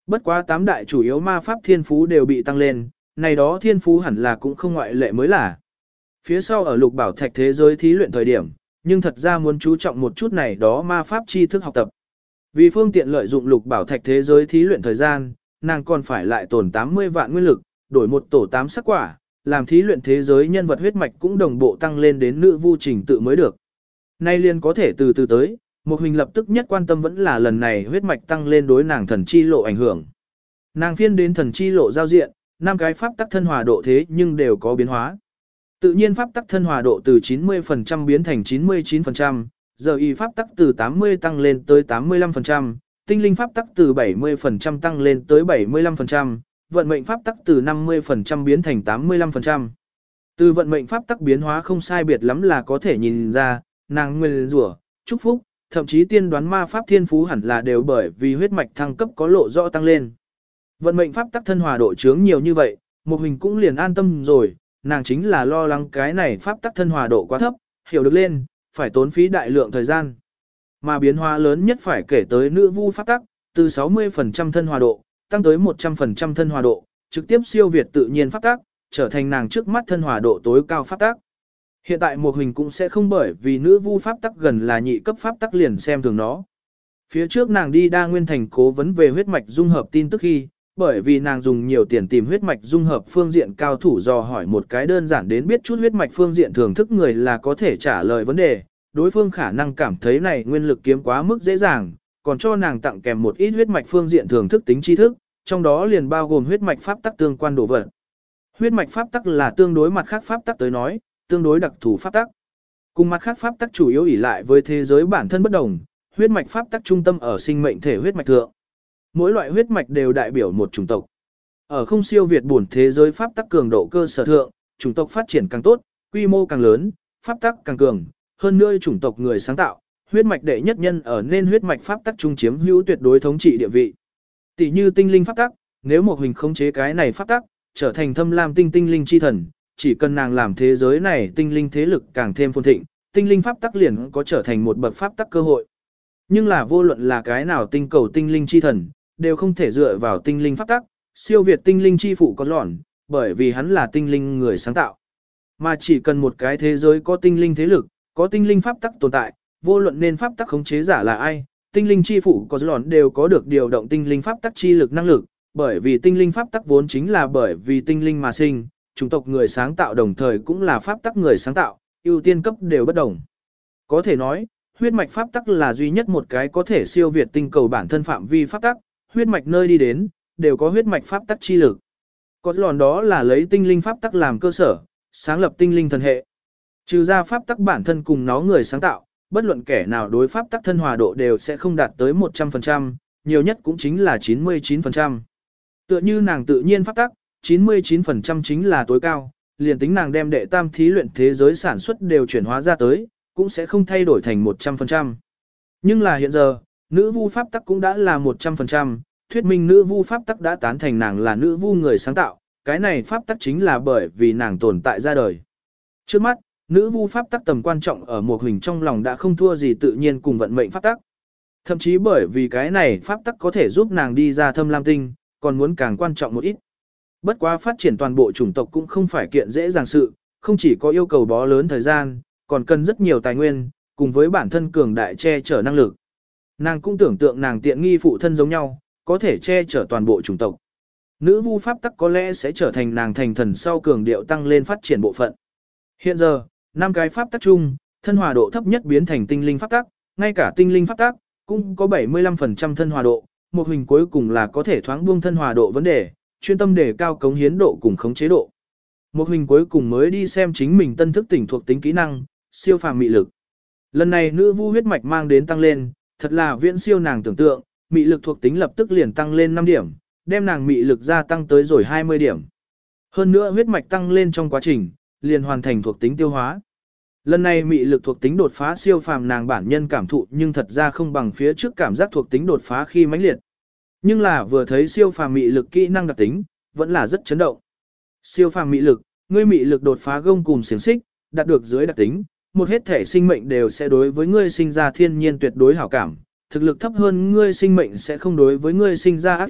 Bất quá tám đại chủ yếu ma pháp thiên phú đều bị tăng lên, này đó thiên phú hẳn là cũng không ngoại lệ mới là. Phía sau ở lục bảo thạch thế giới thí luyện thời điểm, nhưng thật ra muốn chú trọng một chút này đó ma pháp tri thức học tập. Vì phương tiện lợi dụng lục bảo thạch thế giới thí luyện thời gian, nàng còn phải lại tổn tám mươi vạn nguyên lực, đổi một tổ tám sắc quả, làm thí luyện thế giới nhân vật huyết mạch cũng đồng bộ tăng lên đến nữ vu trình tự mới được. Nay liền có thể từ từ tới, một hình lập tức nhất quan tâm vẫn là lần này huyết mạch tăng lên đối nàng thần chi lộ ảnh hưởng. Nàng phiên đến thần chi lộ giao diện, năm cái pháp tắc thân hòa độ thế nhưng đều có biến hóa. Tự nhiên pháp tắc thân hòa độ từ chín mươi phần trăm biến thành chín mươi chín phần trăm, giờ y pháp tắc từ tám mươi tăng lên tới tám mươi lăm phần trăm, tinh linh pháp tắc từ bảy mươi phần trăm tăng lên tới bảy mươi lăm phần trăm, vận mệnh pháp tắc từ năm mươi phần trăm biến thành tám mươi lăm phần trăm. Từ vận mệnh pháp tắc biến hóa không sai biệt lắm là có thể nhìn ra, nàng nguyên rủa, chúc phúc, thậm chí tiên đoán ma pháp thiên phú hẳn là đều bởi vì huyết mạch thăng cấp có lộ rõ tăng lên. Vận mệnh pháp tắc thân hòa độ chướng nhiều như vậy, một hình cũng liền an tâm rồi, nàng chính là lo lắng cái này pháp tắc thân hòa độ quá thấp, hiểu được lên, phải tốn phí đại lượng thời gian. Mà biến hóa lớn nhất phải kể tới nữ vu pháp tắc, từ sáu mươi phần trăm thân hòa độ, tăng tới một trăm phần trăm thân hòa độ, trực tiếp siêu việt tự nhiên pháp tắc, trở thành nàng trước mắt thân hòa độ tối cao pháp tắc. Hiện tại một hình cũng sẽ không bởi vì nữ vu pháp tắc gần là nhị cấp pháp tắc liền xem thường nó. Phía trước nàng đi đa nguyên thành cố vấn về huyết mạch dung hợp tin tức khi, bởi vì nàng dùng nhiều tiền tìm huyết mạch dung hợp phương diện cao thủ dò hỏi một cái đơn giản đến biết chút huyết mạch phương diện thưởng thức người là có thể trả lời vấn đề, đối phương khả năng cảm thấy này nguyên lực kiếm quá mức dễ dàng, còn cho nàng tặng kèm một ít huyết mạch phương diện thưởng thức tính tri thức, trong đó liền bao gồm huyết mạch pháp tắc tương quan đồ vật. Huyết mạch pháp tắc là tương đối mặt khác pháp tắc tới nói, tương đối đặc thù pháp tắc. Cùng mặt khác pháp tắc chủ yếu ỷ lại với thế giới bản thân bất đồng, huyết mạch pháp tắc trung tâm ở sinh mệnh thể huyết mạch thượng. Mỗi loại huyết mạch đều đại biểu một chủng tộc. Ở không siêu việt bổn thế giới pháp tắc cường độ cơ sở thượng, chủng tộc phát triển càng tốt, quy mô càng lớn, pháp tắc càng cường, hơn nữa chủng tộc người sáng tạo, huyết mạch đệ nhất nhân ở nên huyết mạch pháp tắc trung chiếm hữu tuyệt đối thống trị địa vị. Tỷ như tinh linh pháp tắc, nếu một hình khống chế cái này pháp tắc, trở thành thâm lam tinh tinh linh chi thần, chỉ cần nàng làm thế giới này tinh linh thế lực càng thêm phồn thịnh, tinh linh pháp tắc liền có trở thành một bậc pháp tắc cơ hội. Nhưng là vô luận là cái nào tinh cầu tinh linh chi thần, đều không thể dựa vào tinh linh pháp tắc, siêu việt tinh linh chi phụ có lỏn, bởi vì hắn là tinh linh người sáng tạo. Mà chỉ cần một cái thế giới có tinh linh thế lực, có tinh linh pháp tắc tồn tại, vô luận nên pháp tắc khống chế giả là ai, tinh linh chi phụ có lỏn đều có được điều động tinh linh pháp tắc chi lực năng lực, bởi vì tinh linh pháp tắc vốn chính là bởi vì tinh linh mà sinh, chủng tộc người sáng tạo đồng thời cũng là pháp tắc người sáng tạo, ưu tiên cấp đều bất đồng. Có thể nói, huyết mạch pháp tắc là duy nhất một cái có thể siêu việt tinh cầu bản thân phạm vi pháp tắc, huyết mạch nơi đi đến, đều có huyết mạch pháp tắc chi lực. Có lòn đó là lấy tinh linh pháp tắc làm cơ sở, sáng lập tinh linh thần hệ. Trừ ra pháp tắc bản thân cùng nó người sáng tạo, bất luận kẻ nào đối pháp tắc thân hòa độ đều sẽ không đạt tới một trăm phần trăm, nhiều nhất cũng chính là chín mươi chín phần trăm. Tựa như nàng tự nhiên pháp tắc, chín mươi chín phần trăm chính là tối cao, liền tính nàng đem đệ tam thí luyện thế giới sản xuất đều chuyển hóa ra tới, cũng sẽ không thay đổi thành một trăm phần trăm. Nhưng là hiện giờ, nữ vu pháp tắc cũng đã là một trăm phần trăm, thuyết minh nữ vu pháp tắc đã tán thành nàng là nữ vu người sáng tạo, cái này pháp tắc chính là bởi vì nàng tồn tại ra đời. Trước mắt, nữ vu pháp tắc tầm quan trọng ở một hình trong lòng đã không thua gì tự nhiên cùng vận mệnh pháp tắc. Thậm chí bởi vì cái này pháp tắc có thể giúp nàng đi ra thâm lam tinh, còn muốn càng quan trọng một ít. Bất quá phát triển toàn bộ chủng tộc cũng không phải kiện dễ dàng sự, không chỉ có yêu cầu bó lớn thời gian, còn cần rất nhiều tài nguyên, cùng với bản thân cường đại che chở năng lực. Nàng cũng tưởng tượng nàng tiện nghi phụ thân giống nhau, có thể che chở toàn bộ chủng tộc. Nữ vu pháp tắc có lẽ sẽ trở thành nàng thành thần sau cường điệu tăng lên phát triển bộ phận. Hiện giờ, năm cái pháp tắc chung, thân hòa độ thấp nhất biến thành tinh linh pháp tắc, ngay cả tinh linh pháp tắc cũng có bảy mươi lăm phần trăm thân hòa độ, một hình cuối cùng là có thể thoáng buông thân hòa độ vấn đề, chuyên tâm đề cao cống hiến độ cùng khống chế độ. Một hình cuối cùng mới đi xem chính mình tân thức tỉnh thuộc tính kỹ năng, siêu phàm mị lực. Lần này nữ vu huyết mạch mang đến tăng lên, thật là viễn siêu nàng tưởng tượng, mị lực thuộc tính lập tức liền tăng lên năm điểm, đem nàng mị lực gia tăng tới rồi hai mươi điểm. Hơn nữa huyết mạch tăng lên trong quá trình, liền hoàn thành thuộc tính tiêu hóa. Lần này mị lực thuộc tính đột phá siêu phàm nàng bản nhân cảm thụ nhưng thật ra không bằng phía trước cảm giác thuộc tính đột phá khi mãnh liệt. Nhưng là vừa thấy siêu phàm mị lực kỹ năng đặc tính, vẫn là rất chấn động. Siêu phàm mị lực, ngươi mị lực đột phá gông cùng xiềng xích, đạt được dưới đặc tính, một hết thể sinh mệnh đều sẽ đối với ngươi sinh ra thiên nhiên tuyệt đối hảo cảm, thực lực thấp hơn ngươi sinh mệnh sẽ không đối với ngươi sinh ra ác ý,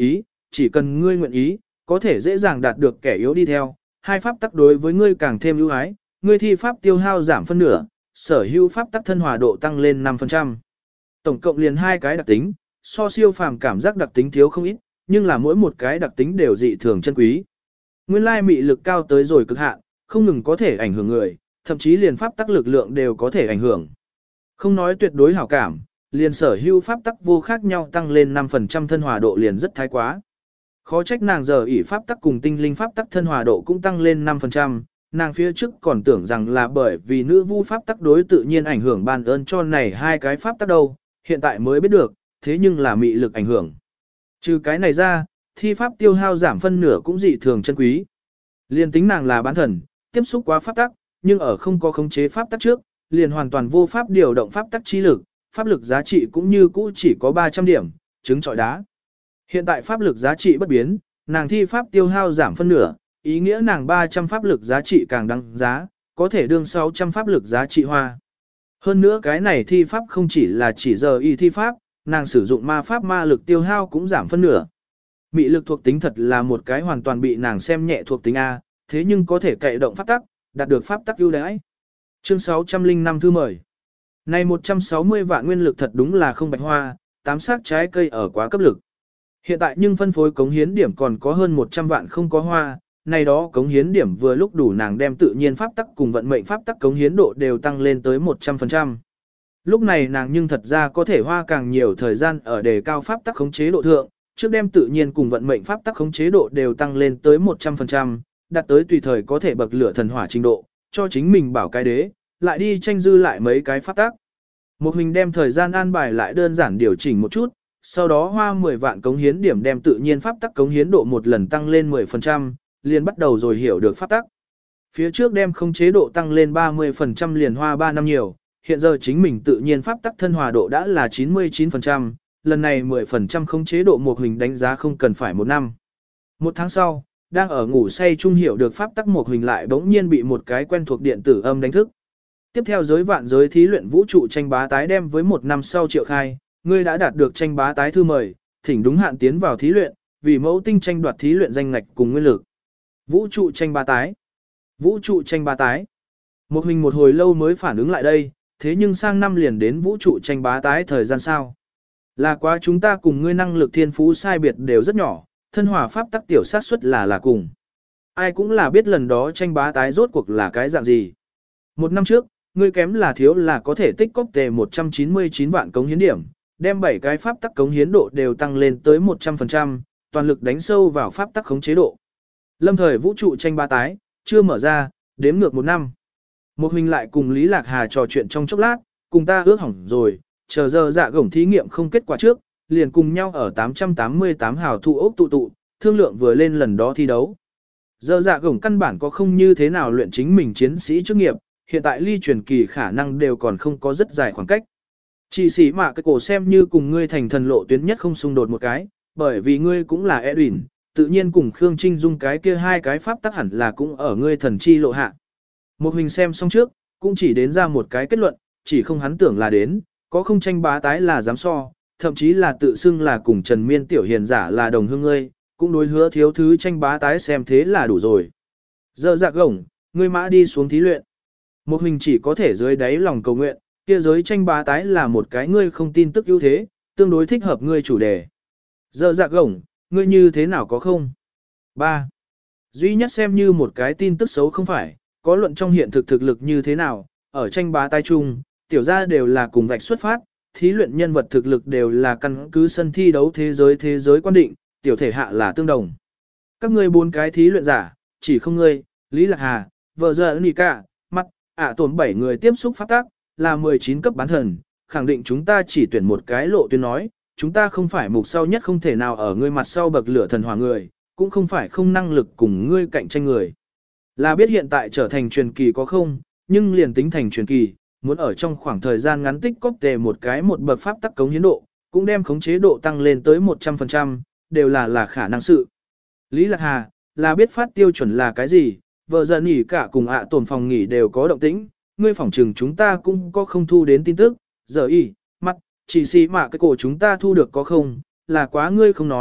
chỉ cần ngươi nguyện ý, có thể dễ dàng đạt được kẻ yếu đi theo, hai pháp tắc đối với ngươi càng thêm ưu ái, ngươi thi pháp tiêu hao giảm phân nửa, sở hữu pháp tắc thân hòa độ tăng lên năm phần trăm. Tổng cộng liền hai cái đặc tính, so siêu phàm cảm giác đặc tính thiếu không ít, nhưng là mỗi một cái đặc tính đều dị thường chân quý. Nguyên lai mị lực cao tới rồi cực hạn, không ngừng có thể ảnh hưởng người, thậm chí liền pháp tắc lực lượng đều có thể ảnh hưởng. Không nói tuyệt đối hảo cảm, liền sở hữu pháp tắc vô khác nhau tăng lên năm phần trăm thân hòa độ liền rất thái quá. Khó trách nàng giờ ỷ pháp tắc cùng tinh linh pháp tắc thân hòa độ cũng tăng lên năm phần trăm, nàng phía trước còn tưởng rằng là bởi vì nữ vu pháp tắc đối tự nhiên ảnh hưởng ban ơn cho này hai cái pháp tắc đâu, hiện tại mới biết được, thế nhưng là mị lực ảnh hưởng. Trừ cái này ra, thi pháp tiêu hao giảm phân nửa cũng dị thường chân quý. Liên tính nàng là bán thần, tiếp xúc quá pháp tắc, nhưng ở không có khống chế pháp tắc trước, liền hoàn toàn vô pháp điều động pháp tắc chi lực, pháp lực giá trị cũng như cũ chỉ có ba trăm điểm, trứng trọi đá. Hiện tại pháp lực giá trị bất biến, nàng thi pháp tiêu hao giảm phân nửa, ý nghĩa nàng ba trăm pháp lực giá trị càng đăng giá, có thể đương sáu trăm pháp lực giá trị hoa. Hơn nữa cái này thi pháp không chỉ là chỉ giờ y thi pháp, nàng sử dụng ma pháp ma lực tiêu hao cũng giảm phân nửa. Mị lực thuộc tính thật là một cái hoàn toàn bị nàng xem nhẹ thuộc tính A, thế nhưng có thể cậy động pháp tắc, đạt được pháp tắc ưu đãi. Chương sáu trăm linh năm thư mời. Này một trăm sáu mươi vạn nguyên lực thật đúng là không bạch hoa, tám xác trái cây ở quá cấp lực. Hiện tại nhưng phân phối cống hiến điểm còn có hơn một trăm vạn không có hoa, này đó cống hiến điểm vừa lúc đủ nàng đem tự nhiên pháp tắc cùng vận mệnh pháp tắc cống hiến độ đều tăng lên tới một trăm phần trăm. Lúc này nàng nhưng thật ra có thể hoa càng nhiều thời gian ở đề cao pháp tắc khống chế độ thượng, trước đem tự nhiên cùng vận mệnh pháp tắc khống chế độ đều tăng lên tới một trăm phần trăm, đạt tới tùy thời có thể bậc lửa thần hỏa trình độ, cho chính mình bảo cái đế, lại đi tranh dư lại mấy cái pháp tắc. Một mình đem thời gian an bài lại đơn giản điều chỉnh một chút, sau đó hoa mười vạn cống hiến điểm đem tự nhiên pháp tắc cống hiến độ một lần tăng lên mười phần trăm, liền bắt đầu rồi hiểu được pháp tắc. Phía trước đem khống chế độ tăng lên ba mươi phần trăm liền hoa ba năm nhiều, hiện giờ chính mình tự nhiên pháp tắc thân hòa độ đã là chín mươi chín phần trăm, lần này mười phần trăm khống chế độ một hình đánh giá không cần phải một năm. Một tháng sau, đang ở ngủ say chung hiểu được pháp tắc một hình lại bỗng nhiên bị một cái quen thuộc điện tử âm đánh thức. Tiếp theo giới vạn giới thí luyện vũ trụ tranh bá tái đem với một năm sau triệu khai, ngươi đã đạt được tranh bá tái thư mời, thỉnh đúng hạn tiến vào thí luyện, vì mẫu tinh tranh đoạt thí luyện danh ngạch cùng nguyên lực. Vũ trụ tranh bá tái. Vũ trụ tranh bá tái. Một hình một hồi lâu mới phản ứng lại đây, thế nhưng sang năm liền đến vũ trụ tranh bá tái thời gian sao. Là quá chúng ta cùng ngươi năng lực thiên phú sai biệt đều rất nhỏ, thân hòa pháp tắc tiểu sát suất là là cùng. Ai cũng là biết lần đó tranh bá tái rốt cuộc là cái dạng gì. Một năm trước, ngươi kém là thiếu là có thể tích cóp tề một trăm chín mươi chín vạn cống hiến điểm, đem bảy cái pháp tắc cống hiến độ đều tăng lên tới một trăm phần trăm, toàn lực đánh sâu vào pháp tắc khống chế độ. Lâm thời vũ trụ tranh bá tái, chưa mở ra, đếm ngược một năm. Một huynh lại cùng Lý Lạc Hà trò chuyện trong chốc lát, cùng ta ước hỏng rồi, chờ giờ dạ gổng thí nghiệm không kết quả trước, liền cùng nhau ở tám trăm tám mươi tám hào thụ ốc tụ tụ, thương lượng vừa lên lần đó thi đấu. Giờ dạ gổng căn bản có không như thế nào luyện chính mình chiến sĩ chức nghiệp, hiện tại ly truyền kỳ khả năng đều còn không có rất dài khoảng cách. Chỉ sĩ mà cái cổ xem như cùng ngươi thành thần lộ tuyến nhất không xung đột một cái, bởi vì ngươi cũng là Edwin, tự nhiên cùng Khương Trinh Dung cái kia hai cái pháp tắc hẳn là cũng ở ngươi thần chi lộ hạ. Một hình xem xong trước, cũng chỉ đến ra một cái kết luận, chỉ không hắn tưởng là đến, có không tranh bá tái là dám so, thậm chí là tự xưng là cùng Trần Miên tiểu hiền giả là đồng hương ngươi, cũng đối hứa thiếu thứ tranh bá tái xem thế là đủ rồi. Giờ dạ gổng, ngươi mã đi xuống thí luyện. Một hình chỉ có thể dưới đáy lòng cầu nguyện, kia giới tranh bá tái là một cái ngươi không tin tức ưu thế, tương đối thích hợp ngươi chủ đề. Giờ dạ gổng, ngươi như thế nào có không? ba. Duy nhất xem như một cái tin tức xấu không phải, có luận trong hiện thực thực lực như thế nào, ở tranh bá tái chung, tiểu gia đều là cùng vạch xuất phát, thí luyện nhân vật thực lực đều là căn cứ sân thi đấu thế giới thế giới quan định, tiểu thể hạ là tương đồng. Các ngươi bốn cái thí luyện giả, chỉ không ngươi, Lý Lạc Hà, vợ giờ Nika, mắt, ạ tổn bảy người tiếp xúc pháp tác, là mười chín cấp bán thần, khẳng định chúng ta chỉ tuyển một cái lộ tuyến nói, chúng ta không phải mục sau nhất không thể nào ở ngươi mặt sau bậc lửa thần hỏa người, cũng không phải không năng lực cùng ngươi cạnh tranh người. Là biết hiện tại trở thành truyền kỳ có không, nhưng liền tính thành truyền kỳ, muốn ở trong khoảng thời gian ngắn tích cóp tề một cái một bậc pháp tắc cống hiến độ, cũng đem khống chế độ tăng lên tới một trăm phần trăm, đều là là khả năng sự. Lý Lạc Hà, là biết phát tiêu chuẩn là cái gì, vợ giận nghỉ cả cùng ạ tổn phòng nghỉ đều có động tĩnh, ngươi phỏng trừng chúng ta cũng có không thu đến tin tức, giờ y, mặt, chỉ xì mà cái cổ chúng ta thu được có không, là quá ngươi không nói,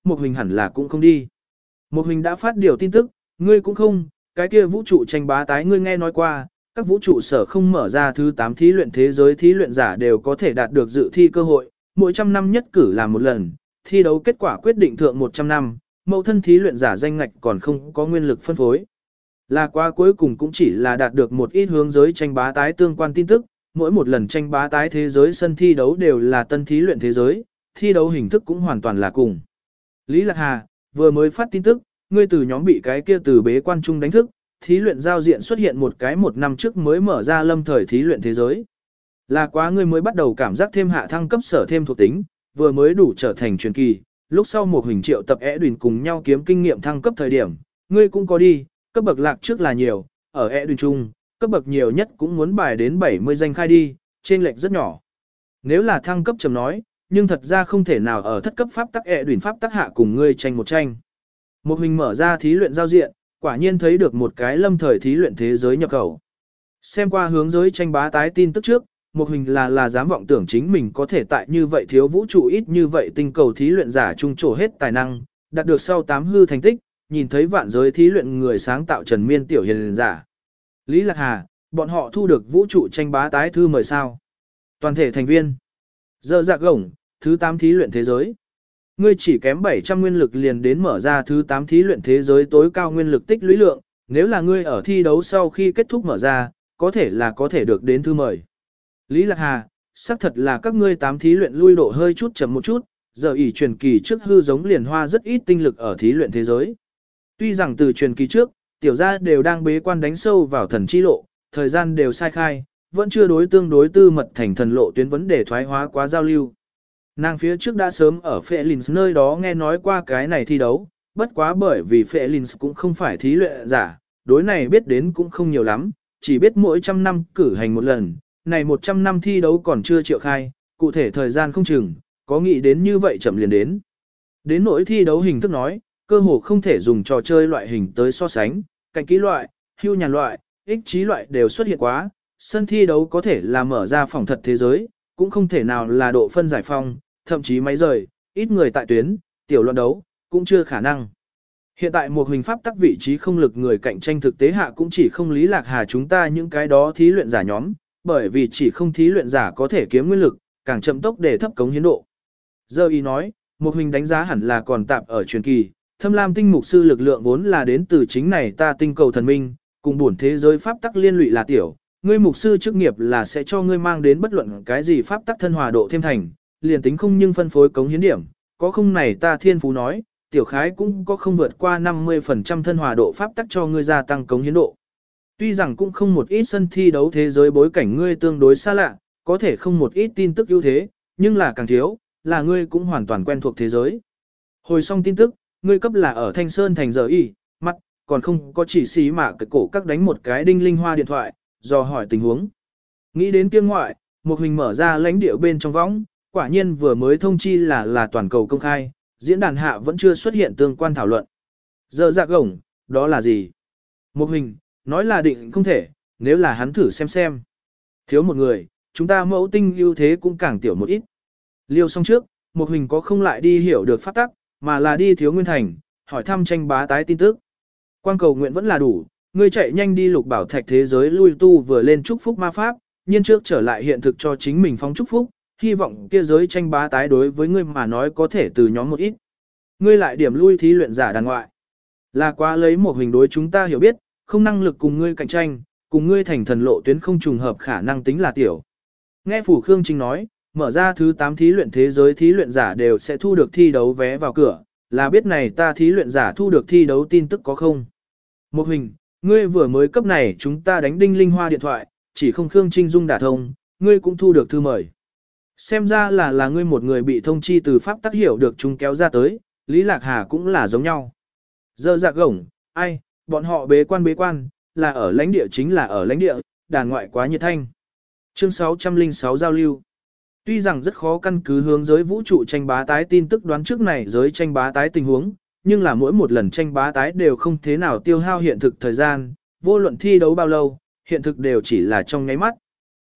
một hình hẳn là cũng không đi. Một hình đã phát điều tin tức, ngươi cũng không, cái kia vũ trụ tranh bá tái ngươi nghe nói qua, các vũ trụ sở không mở ra thứ tám thí luyện thế giới thí luyện giả đều có thể đạt được dự thi cơ hội, mỗi trăm năm nhất cử làm một lần, thi đấu kết quả quyết định thượng một trăm năm, mẫu thân thí luyện giả danh ngạch còn không có nguyên lực phân phối. Là qua cuối cùng cũng chỉ là đạt được một ít hướng giới tranh bá tái tương quan tin tức, mỗi một lần tranh bá tái thế giới sân thi đấu đều là tân thí luyện thế giới, thi đấu hình thức cũng hoàn toàn là cùng. Lý Lạc Hà, vừa mới phát tin tức, ngươi từ nhóm bị cái kia từ bế quan trung đánh thức, thí luyện giao diện xuất hiện một cái một năm trước mới mở ra lâm thời thí luyện thế giới. Là quá ngươi mới bắt đầu cảm giác thêm hạ thăng cấp sở thêm thuộc tính, vừa mới đủ trở thành truyền kỳ, lúc sau một hình triệu tập ẻ đùn cùng nhau kiếm kinh nghiệm thăng cấp thời điểm, ngươi cũng có đi, cấp bậc lạc trước là nhiều, ở ẻ đùn chung, cấp bậc nhiều nhất cũng muốn bài đến bảy mươi danh khai đi, trên lệch rất nhỏ. Nếu là thăng cấp chấm nói, nhưng thật ra không thể nào ở thất cấp pháp tắc ẻ đùn pháp tắc hạ cùng ngươi tranh một tranh. Một hình mở ra thí luyện giao diện, quả nhiên thấy được một cái lâm thời thí luyện thế giới nhập khẩu. Xem qua hướng giới tranh bá tái tin tức trước, một hình là là dám vọng tưởng chính mình có thể tại như vậy thiếu vũ trụ ít như vậy tinh cầu thí luyện giả trung trổ hết tài năng, đạt được sau tám hư thành tích, nhìn thấy vạn giới thí luyện người sáng tạo Trần Miên tiểu hiền giả. Lý Lạc Hà, bọn họ thu được vũ trụ tranh bá tái thư mời sao. Toàn thể thành viên. Dơ dạ gổng, thứ tám thí luyện thế giới. Ngươi chỉ kém bảy trăm nguyên lực liền đến mở ra thứ tám thí luyện thế giới tối cao nguyên lực tích lũy lượng, nếu là ngươi ở thi đấu sau khi kết thúc mở ra, có thể là có thể được đến thư mời. Lý Lạc Hà, xác thật là các ngươi tám thí luyện lui độ hơi chút chậm một chút, giờ ỷ truyền kỳ trước hư giống liền hoa rất ít tinh lực ở thí luyện thế giới. Tuy rằng từ truyền kỳ trước, tiểu gia đều đang bế quan đánh sâu vào thần chi lộ, thời gian đều sai khai, vẫn chưa đối tương đối tư mật thành thần lộ tuyến vấn đề thoái hóa quá giao lưu. Nàng phía trước đã sớm ở Phệ-Lins nơi đó nghe nói qua cái này thi đấu, bất quá bởi vì Phệ-Lins cũng không phải thí luyện giả, đối này biết đến cũng không nhiều lắm, chỉ biết mỗi trăm năm cử hành một lần, này một trăm năm thi đấu còn chưa triệu khai, cụ thể thời gian không chừng, có nghĩ đến như vậy chậm liền đến. Đến nỗi thi đấu hình thức nói, cơ hồ không thể dùng trò chơi loại hình tới so sánh, cạnh kỹ loại, hưu nhàn loại, ích trí loại đều xuất hiện quá, sân thi đấu có thể là mở ra phòng thật thế giới, cũng không thể nào là độ phân giải phong, thậm chí máy rời, ít người tại tuyến, tiểu loạn đấu, cũng chưa khả năng. Hiện tại một hình pháp tắc vị trí không lực người cạnh tranh thực tế hạ cũng chỉ không Lý Lạc Hà chúng ta những cái đó thí luyện giả nhóm, bởi vì chỉ không thí luyện giả có thể kiếm nguyên lực, càng chậm tốc để thấp cống hiến độ. Giờ ý nói, một hình đánh giá hẳn là còn tạm ở truyền kỳ, thâm lam tinh mục sư lực lượng vốn là đến từ chính này ta tinh cầu thần minh, cùng bổn thế giới pháp tắc liên lụy là tiểu, ngươi mục sư chức nghiệp là sẽ cho ngươi mang đến bất luận cái gì pháp tắc thân hòa độ thêm thành, liền tính không nhưng phân phối cống hiến điểm, có không này ta thiên phú nói, tiểu khái cũng có không vượt qua năm mươi phần trăm thân hòa độ pháp tắc cho ngươi gia tăng cống hiến độ. Tuy rằng cũng không một ít sân thi đấu thế giới bối cảnh ngươi tương đối xa lạ, có thể không một ít tin tức ưu thế, nhưng là càng thiếu, là ngươi cũng hoàn toàn quen thuộc thế giới. Hồi xong tin tức, ngươi cấp là ở Thanh Sơn thành giờ y, mặt, còn không có chỉ xí mà cái cổ các đánh một cái đinh linh hoa điện thoại, dò hỏi tình huống. Nghĩ đến kiêng ngoại, một hình mở ra lãnh địa bên trong võng, quả nhiên vừa mới thông chi là là toàn cầu công khai, diễn đàn hạ vẫn chưa xuất hiện tương quan thảo luận. Giờ dạ gổng, đó là gì? Một hình, nói là định không thể, nếu là hắn thử xem xem. Thiếu một người, chúng ta mẫu tinh ưu thế cũng càng tiểu một ít. Liêu xong trước, một hình có không lại đi hiểu được pháp tắc, mà là đi thiếu nguyên thành, hỏi thăm tranh bá tái tin tức. Quan cầu nguyện vẫn là đủ, ngươi chạy nhanh đi lục bảo thạch thế giới lui tu vừa lên chúc phúc ma pháp, nhiên trước trở lại hiện thực cho chính mình phóng chúc phúc, hy vọng kia giới tranh bá tái đối với ngươi mà nói có thể từ nhóm một ít. Ngươi lại điểm lui thí luyện giả đàn ngoại. Là quá lấy một hình đối chúng ta hiểu biết, không năng lực cùng ngươi cạnh tranh, cùng ngươi thành thần lộ tuyến không trùng hợp khả năng tính là tiểu. Nghe Phủ Khương Trinh nói, mở ra thứ tám thí luyện thế giới thí luyện giả đều sẽ thu được thi đấu vé vào cửa, là biết này ta thí luyện giả thu được thi đấu tin tức có không? Một hình, ngươi vừa mới cấp này chúng ta đánh đinh linh hoa điện thoại, chỉ không Khương Trinh Dung đả thông, ngươi cũng thu được thư mời. Xem ra là là ngươi một người bị thông chi từ pháp tác hiểu được chúng kéo ra tới, Lý Lạc Hà cũng là giống nhau. Giờ dạ gổng, ai, bọn họ bế quan bế quan, là ở lãnh địa chính là ở lãnh địa, đàn ngoại quá nhiệt thanh. Chương sáu trăm lẻ sáu giao lưu. Tuy rằng rất khó căn cứ hướng giới vũ trụ tranh bá tái tin tức đoán trước này giới tranh bá tái tình huống, nhưng là mỗi một lần tranh bá tái đều không thế nào tiêu hao hiện thực thời gian, vô luận thi đấu bao lâu, hiện thực đều chỉ là trong nháy mắt.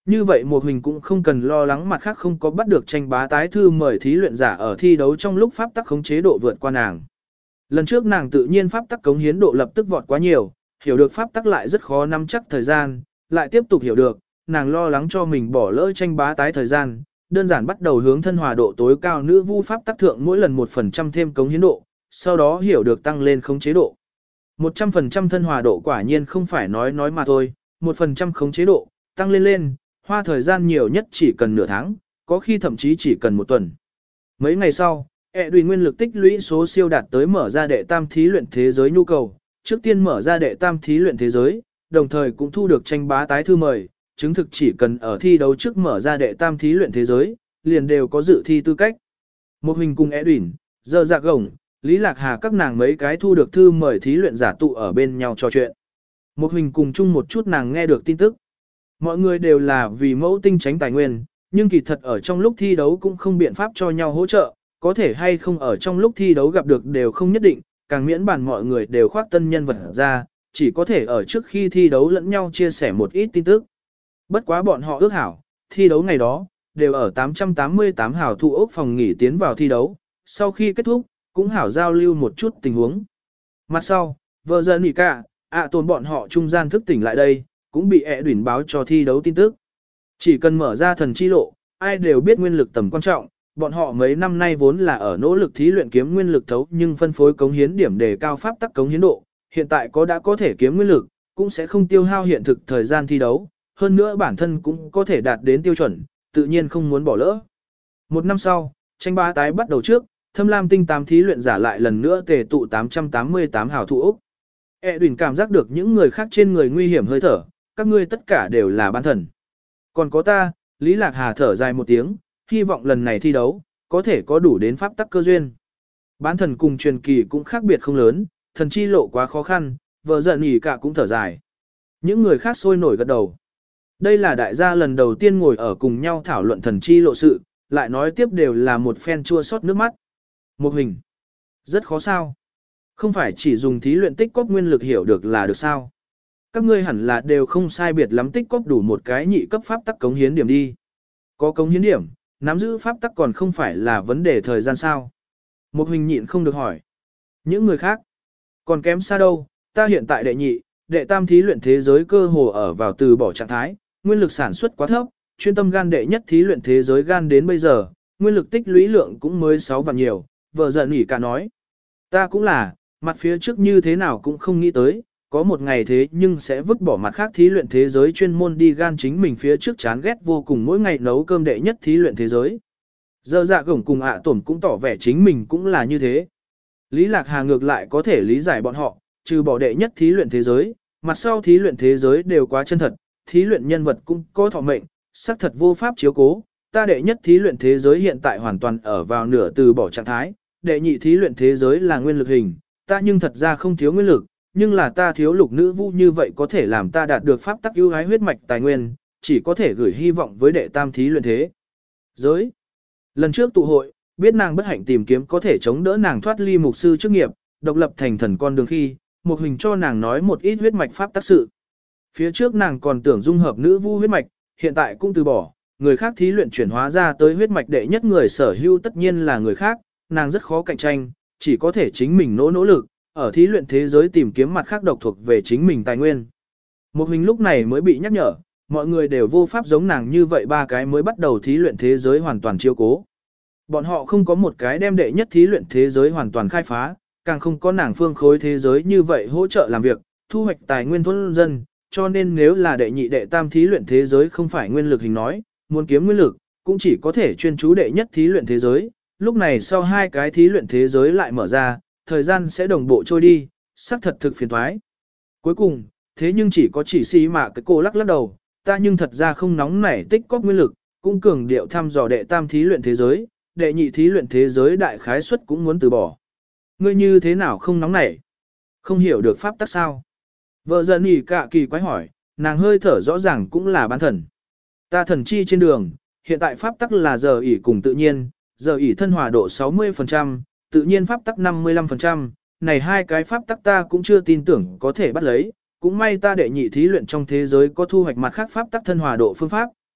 như vậy một hình cũng không cần lo lắng mặt khác không có bắt được tranh bá tái thư mời thí luyện giả ở thi đấu trong lúc pháp tắc khống chế độ vượt qua nàng. Lần trước nàng tự nhiên pháp tắc cống hiến độ lập tức vọt quá nhiều, hiểu được pháp tắc lại rất khó nắm chắc thời gian, lại tiếp tục hiểu được, nàng lo lắng cho mình bỏ lỡ tranh bá tái thời gian, đơn giản bắt đầu hướng thân hòa độ tối cao nữ vu pháp tắc thượng mỗi lần một phần trăm thêm cống hiến độ, sau đó hiểu được tăng lên khống chế độ. một trăm phần trăm thân hòa độ quả nhiên không phải nói nói mà thôi, một phần trăm khống chế độ, tăng lên lên, hoa thời gian nhiều nhất chỉ cần nửa tháng, có khi thậm chí chỉ cần một tuần. Mấy ngày sau, ẹ đùi nguyên lực tích lũy số siêu đạt tới mở ra đệ tam thí luyện thế giới nhu cầu, trước tiên mở ra đệ tam thí luyện thế giới, đồng thời cũng thu được tranh bá tái thư mời, chứng thực chỉ cần ở thi đấu trước mở ra đệ tam thí luyện thế giới, liền đều có dự thi tư cách. Một hình cùng ẹ đùi, giờ dạ gồng, Lý Lạc Hà các nàng mấy cái thu được thư mời thí luyện giả tụ ở bên nhau trò chuyện. Một hình cùng chung một chút nàng nghe được tin tức. Mọi người đều là vì mẫu tinh tránh tài nguyên, nhưng kỳ thật ở trong lúc thi đấu cũng không biện pháp cho nhau hỗ trợ, có thể hay không ở trong lúc thi đấu gặp được đều không nhất định, càng miễn bản mọi người đều khoác tân nhân vật ra, chỉ có thể ở trước khi thi đấu lẫn nhau chia sẻ một ít tin tức. Bất quá bọn họ ước hảo, thi đấu ngày đó, đều ở tám trăm tám mươi tám hảo thụ ốc phòng nghỉ tiến vào thi đấu, sau khi kết thúc, cũng hảo giao lưu một chút tình huống. Mặt sau, vợ dân nghỉ cả, ạ tồn bọn họ trung gian thức tỉnh lại đây, cũng bị ẹ đuỷn báo cho thi đấu tin tức. Chỉ cần mở ra thần chi lộ, ai đều biết nguyên lực tầm quan trọng, bọn họ mấy năm nay vốn là ở nỗ lực thí luyện kiếm nguyên lực thấu nhưng phân phối cống hiến điểm đề cao pháp tắc cống hiến độ, hiện tại có đã có thể kiếm nguyên lực, cũng sẽ không tiêu hao hiện thực thời gian thi đấu, hơn nữa bản thân cũng có thể đạt đến tiêu chuẩn, tự nhiên không muốn bỏ lỡ. Một năm sau, tranh bá tái bắt đầu trước, Thâm Lam tinh tám thí luyện giả lại lần nữa tề tụ tám trăm tám mươi tám hào thủ Úc. E đùn cảm giác được những người khác trên người nguy hiểm hơi thở, các ngươi tất cả đều là bán thần. Còn có ta, Lý Lạc Hà thở dài một tiếng, hy vọng lần này thi đấu, có thể có đủ đến pháp tắc cơ duyên. Bán thần cùng truyền kỳ cũng khác biệt không lớn, thần chi lộ quá khó khăn, vợ giận nghỉ cả cũng thở dài. Những người khác sôi nổi gật đầu. Đây là đại gia lần đầu tiên ngồi ở cùng nhau thảo luận thần chi lộ sự, lại nói tiếp đều là một phen chua xót nước mắt. Một hình. Rất khó sao. Không phải chỉ dùng thí luyện tích cóp nguyên lực hiểu được là được sao. Các ngươi hẳn là đều không sai biệt lắm tích cóp đủ một cái nhị cấp pháp tắc cống hiến điểm đi. Có cống hiến điểm, nắm giữ pháp tắc còn không phải là vấn đề thời gian sao. Một hình nhịn không được hỏi. Những người khác. Còn kém xa đâu, ta hiện tại đệ nhị, đệ tam thí luyện thế giới cơ hồ ở vào từ bỏ trạng thái, nguyên lực sản xuất quá thấp, chuyên tâm gan đệ nhất thí luyện thế giới gan đến bây giờ, nguyên lực tích lũy lượng cũng mới sáu vạn nhiều, vợ giận nghỉ cả nói. Ta cũng là, mặt phía trước như thế nào cũng không nghĩ tới, có một ngày thế nhưng sẽ vứt bỏ mặt khác thí luyện thế giới chuyên môn đi gan chính mình phía trước chán ghét vô cùng mỗi ngày nấu cơm đệ nhất thí luyện thế giới. Giờ dạ gổng cùng ạ tổn cũng tỏ vẻ chính mình cũng là như thế. Lý Lạc Hà ngược lại có thể lý giải bọn họ, trừ bỏ đệ nhất thí luyện thế giới, mặt sau thí luyện thế giới đều quá chân thật, thí luyện nhân vật cũng có thọ mệnh, xác thật vô pháp chiếu cố. Ta đệ nhất thí luyện thế giới hiện tại hoàn toàn ở vào nửa từ bỏ trạng thái, đệ nhị thí luyện thế giới là nguyên lực hình, ta nhưng thật ra không thiếu nguyên lực, nhưng là ta thiếu lục nữ vu như vậy có thể làm ta đạt được pháp tắc ưu ái huyết mạch tài nguyên, chỉ có thể gửi hy vọng với đệ tam thí luyện thế giới. Lần trước tụ hội, biết nàng bất hạnh tìm kiếm có thể chống đỡ nàng thoát ly mục sư chức nghiệp, độc lập thành thần con đường khi, một hình cho nàng nói một ít huyết mạch pháp tác sự. Phía trước nàng còn tưởng dung hợp nữ vu huyết mạch, hiện tại cũng từ bỏ, người khác thí luyện chuyển hóa ra tới huyết mạch đệ nhất người sở hữu tất nhiên là người khác, nàng rất khó cạnh tranh, chỉ có thể chính mình nỗ nỗ lực, ở thí luyện thế giới tìm kiếm mặt khác độc thuộc về chính mình tài nguyên. Một hình lúc này mới bị nhắc nhở, mọi người đều vô pháp giống nàng như vậy ba cái mới bắt đầu thí luyện thế giới hoàn toàn chiếu cố. Bọn họ không có một cái đem đệ nhất thí luyện thế giới hoàn toàn khai phá, càng không có nàng phương khối thế giới như vậy hỗ trợ làm việc, thu hoạch tài nguyên thôn dân, cho nên nếu là đệ nhị đệ tam thí luyện thế giới không phải nguyên lực hình nói, muốn kiếm nguyên lực, cũng chỉ có thể chuyên chú đệ nhất thí luyện thế giới, lúc này sau hai cái thí luyện thế giới lại mở ra, thời gian sẽ đồng bộ trôi đi, xác thật thực phiền thoái. Cuối cùng, thế nhưng chỉ có chỉ xí mà cái cô lắc lắc đầu, ta nhưng thật ra không nóng nảy tích cóp nguyên lực, cũng cường điệu thăm dò đệ tam thí luyện thế giới, đệ nhị thí luyện thế giới đại khái suất cũng muốn từ bỏ. Ngươi như thế nào không nóng nảy? Không hiểu được pháp tắc sao? Vợ giận nghỉ cả kỳ quái hỏi, nàng hơi thở rõ ràng cũng là bán thần. Ta thần chi trên đường, hiện tại pháp tắc là giờ ỉ cùng tự nhiên, giờ ỉ thân hòa độ sáu mươi phần trăm, tự nhiên pháp tắc năm mươi lăm phần trăm, này hai cái pháp tắc ta cũng chưa tin tưởng có thể bắt lấy, cũng may ta đệ nhị thí luyện trong thế giới có thu hoạch mặt khác pháp tắc thân hòa độ phương pháp,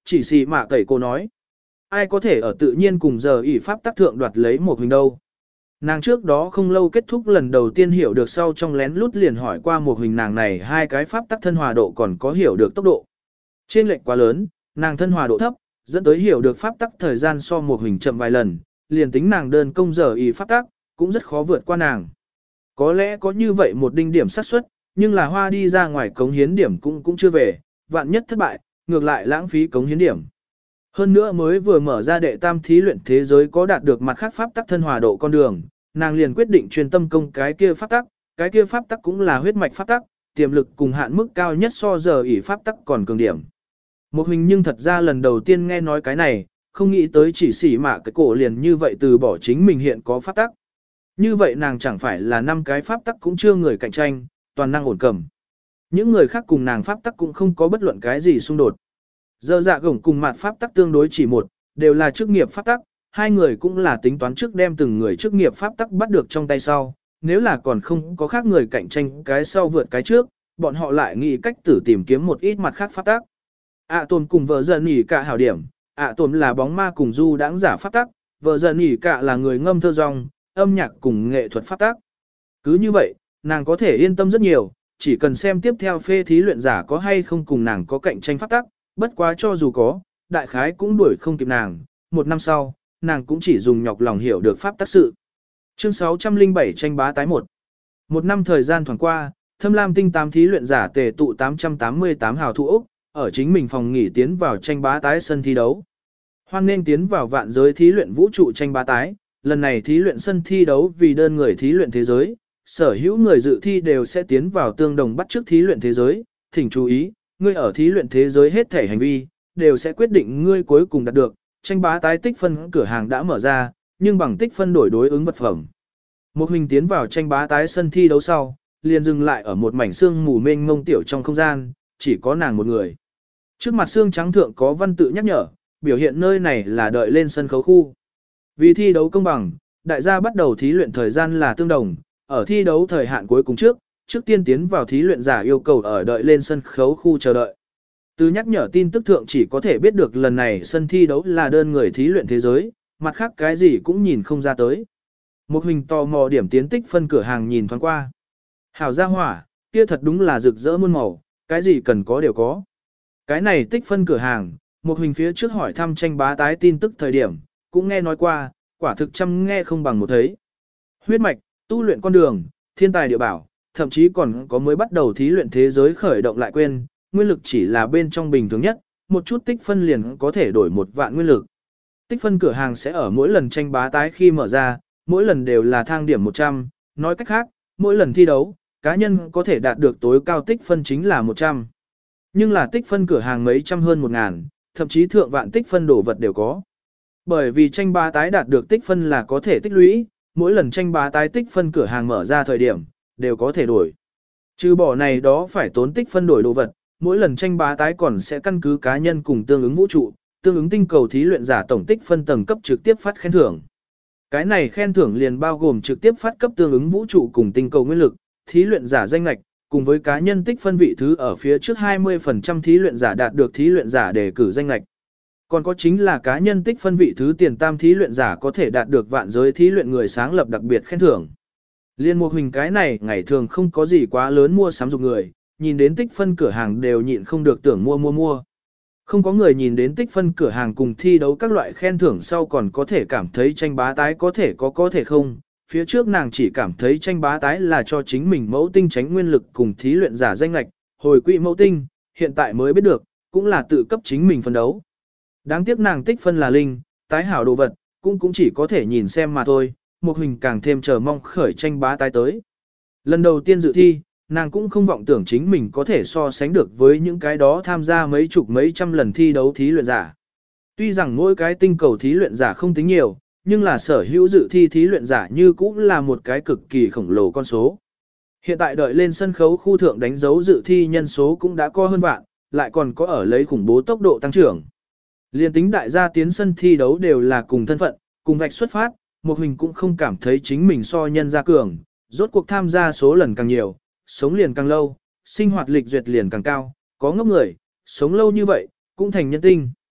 chỉ xì mạ cẩy cô nói. Ai có thể ở tự nhiên cùng giờ ỷ pháp tác thượng đoạt lấy một hình đâu. Nàng trước đó không lâu kết thúc lần đầu tiên hiểu được sau trong lén lút liền hỏi qua một hình nàng này hai cái pháp tắc thân hòa độ còn có hiểu được tốc độ. Trên lệch quá lớn, nàng thân hòa độ thấp, dẫn tới hiểu được pháp tắc thời gian so một hình chậm vài lần, liền tính nàng đơn công giờ ỷ pháp tắc, cũng rất khó vượt qua nàng. Có lẽ có như vậy một đinh điểm xác suất, nhưng là hoa đi ra ngoài cống hiến điểm cũng cũng chưa về, vạn nhất thất bại, ngược lại lãng phí cống hiến điểm. Hơn nữa mới vừa mở ra đệ tam thí luyện thế giới có đạt được mặt khác pháp tắc thân hòa độ con đường, nàng liền quyết định chuyên tâm công cái kia pháp tắc, cái kia pháp tắc cũng là huyết mạch pháp tắc, tiềm lực cùng hạn mức cao nhất so giờ ỷ pháp tắc còn cường điểm. Một hình nhưng thật ra lần đầu tiên nghe nói cái này, không nghĩ tới chỉ xỉ mạ cái cổ liền như vậy từ bỏ chính mình hiện có pháp tắc. Như vậy nàng chẳng phải là năm cái pháp tắc cũng chưa người cạnh tranh, toàn năng ổn cầm. Những người khác cùng nàng pháp tắc cũng không có bất luận cái gì xung đột. Giờ dạ gổng cùng mặt pháp tắc tương đối chỉ một, đều là chức nghiệp pháp tắc, hai người cũng là tính toán trước đem từng người chức nghiệp pháp tắc bắt được trong tay sau, nếu là còn không có khác người cạnh tranh cái sau vượt cái trước, bọn họ lại nghĩ cách tử tìm kiếm một ít mặt khác pháp tắc. ạ tồn cùng vợ dần nhỉ cả hảo điểm, ạ tồn là bóng ma cùng du đãng giả pháp tắc, vợ dần nhỉ cả là người ngâm thơ rong, âm nhạc cùng nghệ thuật pháp tắc. Cứ như vậy, nàng có thể yên tâm rất nhiều, chỉ cần xem tiếp theo phê thí luyện giả có hay không cùng nàng có cạnh tranh pháp tắc, bất quá cho dù có, đại khái cũng đuổi không kịp nàng, một năm sau, nàng cũng chỉ dùng nhọc lòng hiểu được pháp tác sự. Chương sáu trăm lẻ bảy tranh bá tái một. Một năm thời gian thoảng qua, Thâm Lam Tinh tám thí luyện giả tề tụ tám trăm tám mươi tám hào thủ Úc, ở chính mình phòng nghỉ tiến vào tranh bá tái sân thi đấu. Hoan nên tiến vào vạn giới thí luyện vũ trụ tranh bá tái, lần này thí luyện sân thi đấu vì đơn người thí luyện thế giới, sở hữu người dự thi đều sẽ tiến vào tương đồng bắt chước thí luyện thế giới, thỉnh chú ý, ngươi ở thí luyện thế giới hết thể hành vi, đều sẽ quyết định ngươi cuối cùng đạt được, tranh bá tái tích phân cửa hàng đã mở ra, nhưng bằng tích phân đổi đối ứng vật phẩm. Một hình tiến vào tranh bá tái sân thi đấu sau, liền dừng lại ở một mảnh xương mù mênh mông tiểu trong không gian, chỉ có nàng một người. Trước mặt xương trắng thượng có văn tự nhắc nhở, biểu hiện nơi này là đợi lên sân khấu khu. Vì thi đấu công bằng, đại gia bắt đầu thí luyện thời gian là tương đồng, ở thi đấu thời hạn cuối cùng trước, trước tiên tiến vào thí luyện giả yêu cầu ở đợi lên sân khấu khu chờ đợi. Từ nhắc nhở tin tức thượng chỉ có thể biết được lần này sân thi đấu là đơn người thí luyện thế giới, mặt khác cái gì cũng nhìn không ra tới. Một hình tò mò điểm tiến tích phân cửa hàng nhìn thoáng qua. Hảo gia hỏa, kia thật đúng là rực rỡ muôn màu, cái gì cần có đều có. Cái này tích phân cửa hàng, một hình phía trước hỏi thăm tranh bá tái tin tức thời điểm, cũng nghe nói qua, quả thực chăm nghe không bằng một thấy. Huyết mạch, tu luyện con đường, thiên tài địa bảo, thậm chí còn có mới bắt đầu thí luyện thế giới khởi động lại quên, nguyên lực chỉ là bên trong bình thường nhất, một chút tích phân liền có thể đổi một vạn nguyên lực. Tích phân cửa hàng sẽ ở mỗi lần tranh bá tái khi mở ra, mỗi lần đều là thang điểm một trăm, nói cách khác, mỗi lần thi đấu, cá nhân có thể đạt được tối cao tích phân chính là một trăm. Nhưng là tích phân cửa hàng mấy trăm hơn một ngàn, thậm chí thượng vạn tích phân đổ vật đều có. Bởi vì tranh bá tái đạt được tích phân là có thể tích lũy, mỗi lần tranh bá tái tích phân cửa hàng mở ra thời điểm, đều có thể đổi. Trừ bỏ này đó phải tốn tích phân đổi đồ vật, mỗi lần tranh bá tái còn sẽ căn cứ cá nhân cùng tương ứng vũ trụ, tương ứng tinh cầu thí luyện giả tổng tích phân tầng cấp trực tiếp phát khen thưởng. Cái này khen thưởng liền bao gồm trực tiếp phát cấp tương ứng vũ trụ cùng tinh cầu nguyên lực, thí luyện giả danh lệch, cùng với cá nhân tích phân vị thứ ở phía trước hai mươi phần trăm thí luyện giả đạt được thí luyện giả đề cử danh lệch. Còn có chính là cá nhân tích phân vị thứ tiền tam thí luyện giả có thể đạt được vạn giới thí luyện người sáng lập đặc biệt khen thưởng. Liên một hình cái này ngày thường không có gì quá lớn mua sắm dục người, nhìn đến tích phân cửa hàng đều nhịn không được tưởng mua mua mua. Không có người nhìn đến tích phân cửa hàng cùng thi đấu các loại khen thưởng sau còn có thể cảm thấy tranh bá tái có thể có có thể không. Phía trước nàng chỉ cảm thấy tranh bá tái là cho chính mình mẫu tinh tránh nguyên lực cùng thí luyện giả danh lạch, hồi quỹ mẫu tinh, hiện tại mới biết được, cũng là tự cấp chính mình phân đấu. Đáng tiếc nàng tích phân là linh, tái hảo đồ vật, cũng cũng chỉ có thể nhìn xem mà thôi, một hình càng thêm chờ mong khởi tranh bá tái tới. Lần đầu tiên dự thi, nàng cũng không vọng tưởng chính mình có thể so sánh được với những cái đó tham gia mấy chục mấy trăm lần thi đấu thí luyện giả. Tuy rằng mỗi cái tinh cầu thí luyện giả không tính nhiều, nhưng là sở hữu dự thi thí luyện giả như cũng là một cái cực kỳ khổng lồ con số. Hiện tại đợi lên sân khấu khu thượng đánh dấu dự thi nhân số cũng đã có hơn vạn, lại còn có ở lấy khủng bố tốc độ tăng trưởng. Liên tính đại gia tiến sân thi đấu đều là cùng thân phận, cùng vạch xuất phát, một hình cũng không cảm thấy chính mình so nhân gia cường, rốt cuộc tham gia số lần càng nhiều, sống liền càng lâu, sinh hoạt lịch duyệt liền càng cao, có ngốc người, sống lâu như vậy, cũng thành nhân tinh.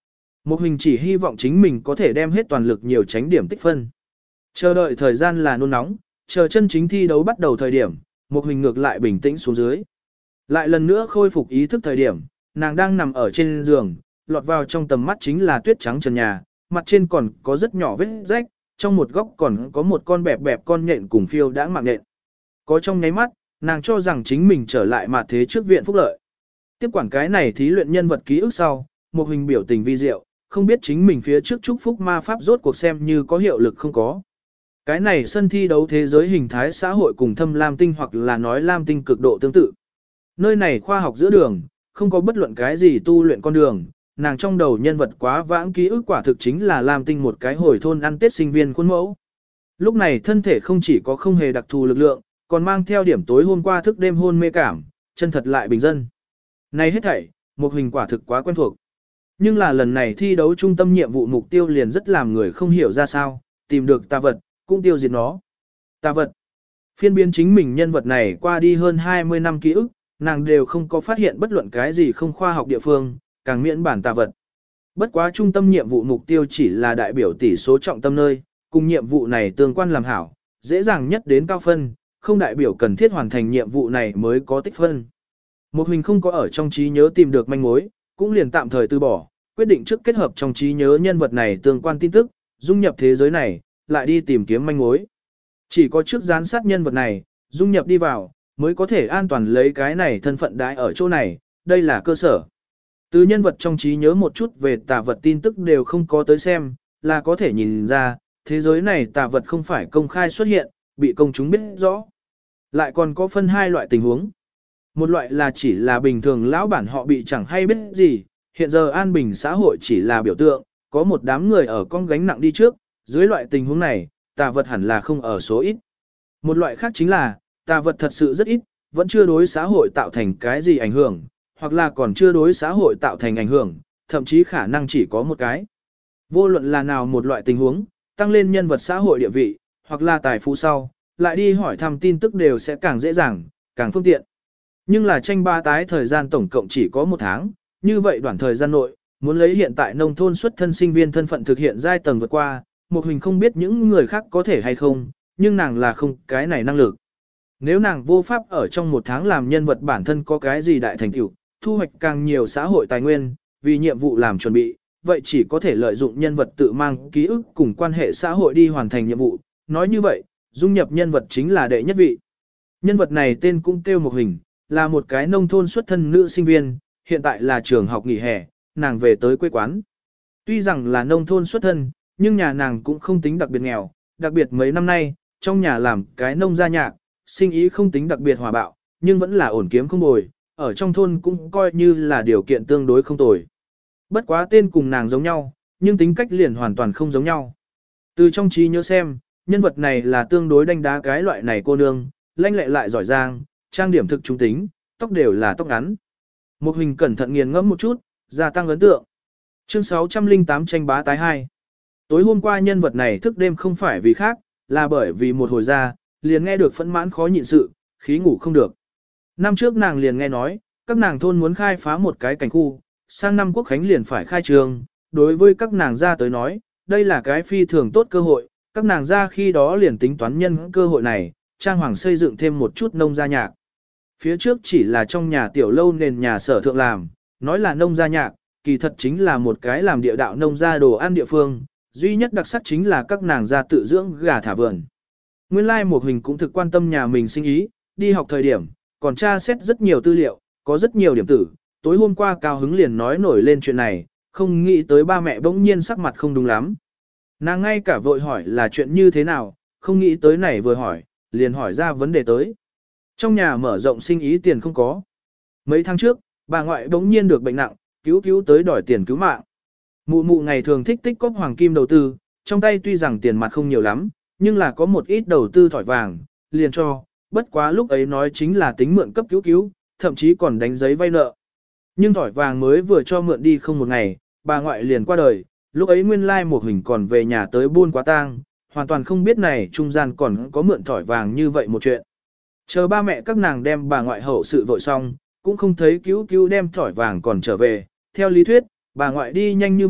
Một hình chỉ hy vọng chính mình có thể đem hết toàn lực nhiều tránh điểm tích phân. Chờ đợi thời gian là nôn nóng, chờ chân chính thi đấu bắt đầu thời điểm, một hình ngược lại bình tĩnh xuống dưới. Lại lần nữa khôi phục ý thức thời điểm, nàng đang nằm ở trên giường, lọt vào trong tầm mắt chính là tuyết trắng trần nhà, mặt trên còn có rất nhỏ vết rách, trong một góc còn có một con bẹp bẹp con nhện cùng phiêu đãng mạng nhện. Có trong nháy mắt, nàng cho rằng chính mình trở lại mặt thế trước viện phúc lợi. Tiếp quản cái này thí luyện nhân vật ký ức sau, một hình biểu tình vi diệu, không biết chính mình phía trước chúc phúc ma pháp rốt cuộc xem như có hiệu lực không có. Cái này sân thi đấu thế giới hình thái xã hội cùng thâm lam tinh hoặc là nói lam tinh cực độ tương tự. Nơi này khoa học giữa đường, không có bất luận cái gì tu luyện con đường, nàng trong đầu nhân vật quá vãng ký ức quả thực chính là lam tinh một cái hồi thôn ăn tết sinh viên khuôn mẫu. Lúc này thân thể không chỉ có không hề đặc thù lực lượng, còn mang theo điểm tối hôm qua thức đêm hôn mê cảm, chân thật lại bình dân. Này hết thảy, một hình quả thực quá quen thuộc. Nhưng là lần này thi đấu trung tâm nhiệm vụ mục tiêu liền rất làm người không hiểu ra sao, tìm được tà vật, cũng tiêu diệt nó. Tà vật. Phiên biến chính mình nhân vật này qua đi hơn hai mươi năm ký ức, nàng đều không có phát hiện bất luận cái gì không khoa học địa phương, càng miễn bản tà vật. Bất quá trung tâm nhiệm vụ mục tiêu chỉ là đại biểu tỷ số trọng tâm nơi, cùng nhiệm vụ này tương quan làm hảo, dễ dàng nhất đến cao phân, không đại biểu cần thiết hoàn thành nhiệm vụ này mới có tích phân. Một hình không có ở trong trí nhớ tìm được manh mối, cũng liền tạm thời từ bỏ, quyết định trước kết hợp trong trí nhớ nhân vật này tương quan tin tức, dung nhập thế giới này, lại đi tìm kiếm manh mối. Chỉ có trước gián sát nhân vật này, dung nhập đi vào, mới có thể an toàn lấy cái này thân phận đãi ở chỗ này, đây là cơ sở. Từ nhân vật trong trí nhớ một chút về tà vật tin tức đều không có tới xem, là có thể nhìn ra, thế giới này tà vật không phải công khai xuất hiện, bị công chúng biết rõ. Lại còn có phân hai loại tình huống. Một loại là chỉ là bình thường lão bản họ bị chẳng hay biết gì, hiện giờ an bình xã hội chỉ là biểu tượng, có một đám người ở con gánh nặng đi trước, dưới loại tình huống này, tà vật hẳn là không ở số ít. Một loại khác chính là, tà vật thật sự rất ít, vẫn chưa đối xã hội tạo thành cái gì ảnh hưởng, hoặc là còn chưa đối xã hội tạo thành ảnh hưởng, thậm chí khả năng chỉ có một cái. Vô luận là nào một loại tình huống, tăng lên nhân vật xã hội địa vị, hoặc là tài phú sau, lại đi hỏi thăm tin tức đều sẽ càng dễ dàng, càng phương tiện. Nhưng là tranh ba tái thời gian tổng cộng chỉ có một tháng, như vậy đoạn thời gian nội, muốn lấy hiện tại nông thôn xuất thân sinh viên thân phận thực hiện giai tầng vượt qua, một hình không biết những người khác có thể hay không, nhưng nàng là không cái này năng lực. Nếu nàng vô pháp ở trong một tháng làm nhân vật bản thân có cái gì đại thành tựu, thu hoạch càng nhiều xã hội tài nguyên, vì nhiệm vụ làm chuẩn bị, vậy chỉ có thể lợi dụng nhân vật tự mang ký ức cùng quan hệ xã hội đi hoàn thành nhiệm vụ. Nói như vậy, dung nhập nhân vật chính là đệ nhất vị. Nhân vật này tên cũng kêu một hình, là một cái nông thôn xuất thân nữ sinh viên, hiện tại là trường học nghỉ hè, nàng về tới quê quán. Tuy rằng là nông thôn xuất thân, nhưng nhà nàng cũng không tính đặc biệt nghèo, đặc biệt mấy năm nay, trong nhà làm cái nông gia nhạc, sinh ý không tính đặc biệt hòa bạo, nhưng vẫn là ổn kiếm không bồi, ở trong thôn cũng coi như là điều kiện tương đối không tồi. Bất quá tên cùng nàng giống nhau, nhưng tính cách liền hoàn toàn không giống nhau. Từ trong trí nhớ xem, nhân vật này là tương đối đánh đá cái loại này cô nương, lanh lẹ lại giỏi giang, trang điểm thực trung tính, tóc đều là tóc ngắn. Một hình cẩn thận nghiền ngẫm một chút, gia tăng ấn tượng. Chương sáu trăm lẻ tám tranh bá tái hai. Tối hôm qua nhân vật này thức đêm không phải vì khác, là bởi vì một hồi ra, liền nghe được phẫn mãn khó nhịn sự, khí ngủ không được. Năm trước nàng liền nghe nói, các nàng thôn muốn khai phá một cái cảnh khu, sang năm quốc khánh liền phải khai trường, đối với các nàng ra tới nói, đây là cái phi thường tốt cơ hội, các nàng ra khi đó liền tính toán nhân cơ hội này, trang hoàng xây dựng thêm một chút nông gia nhạc. Phía trước chỉ là trong nhà tiểu lâu nền nhà sở thượng làm, nói là nông gia nhạc, kỳ thật chính là một cái làm địa đạo nông gia đồ ăn địa phương, duy nhất đặc sắc chính là các nàng gia tự dưỡng gà thả vườn. Nguyên lai like một hình cũng thực quan tâm nhà mình sinh ý, đi học thời điểm, còn tra xét rất nhiều tư liệu, có rất nhiều điểm tử, tối hôm qua cao hứng liền nói nổi lên chuyện này, không nghĩ tới ba mẹ bỗng nhiên sắc mặt không đúng lắm. Nàng ngay cả vội hỏi là chuyện như thế nào, không nghĩ tới này vừa hỏi, liền hỏi ra vấn đề tới. Trong nhà mở rộng sinh ý tiền không có. Mấy tháng trước, bà ngoại bỗng nhiên được bệnh nặng, cứu cứu tới đòi tiền cứu mạng. Mụ mụ ngày thường thích tích cóp hoàng kim đầu tư, trong tay tuy rằng tiền mặt không nhiều lắm, nhưng là có một ít đầu tư thỏi vàng, liền cho, bất quá lúc ấy nói chính là tính mượn cấp cứu cứu, thậm chí còn đánh giấy vay nợ. Nhưng thỏi vàng mới vừa cho mượn đi không một ngày, bà ngoại liền qua đời, lúc ấy nguyên lai một hình còn về nhà tới buôn quá tang, hoàn toàn không biết này trung gian còn có mượn thỏi vàng như vậy một chuyện. Chờ ba mẹ các nàng đem bà ngoại hậu sự vội xong, cũng không thấy cứu cứu đem thỏi vàng còn trở về, theo lý thuyết, bà ngoại đi nhanh như vậy,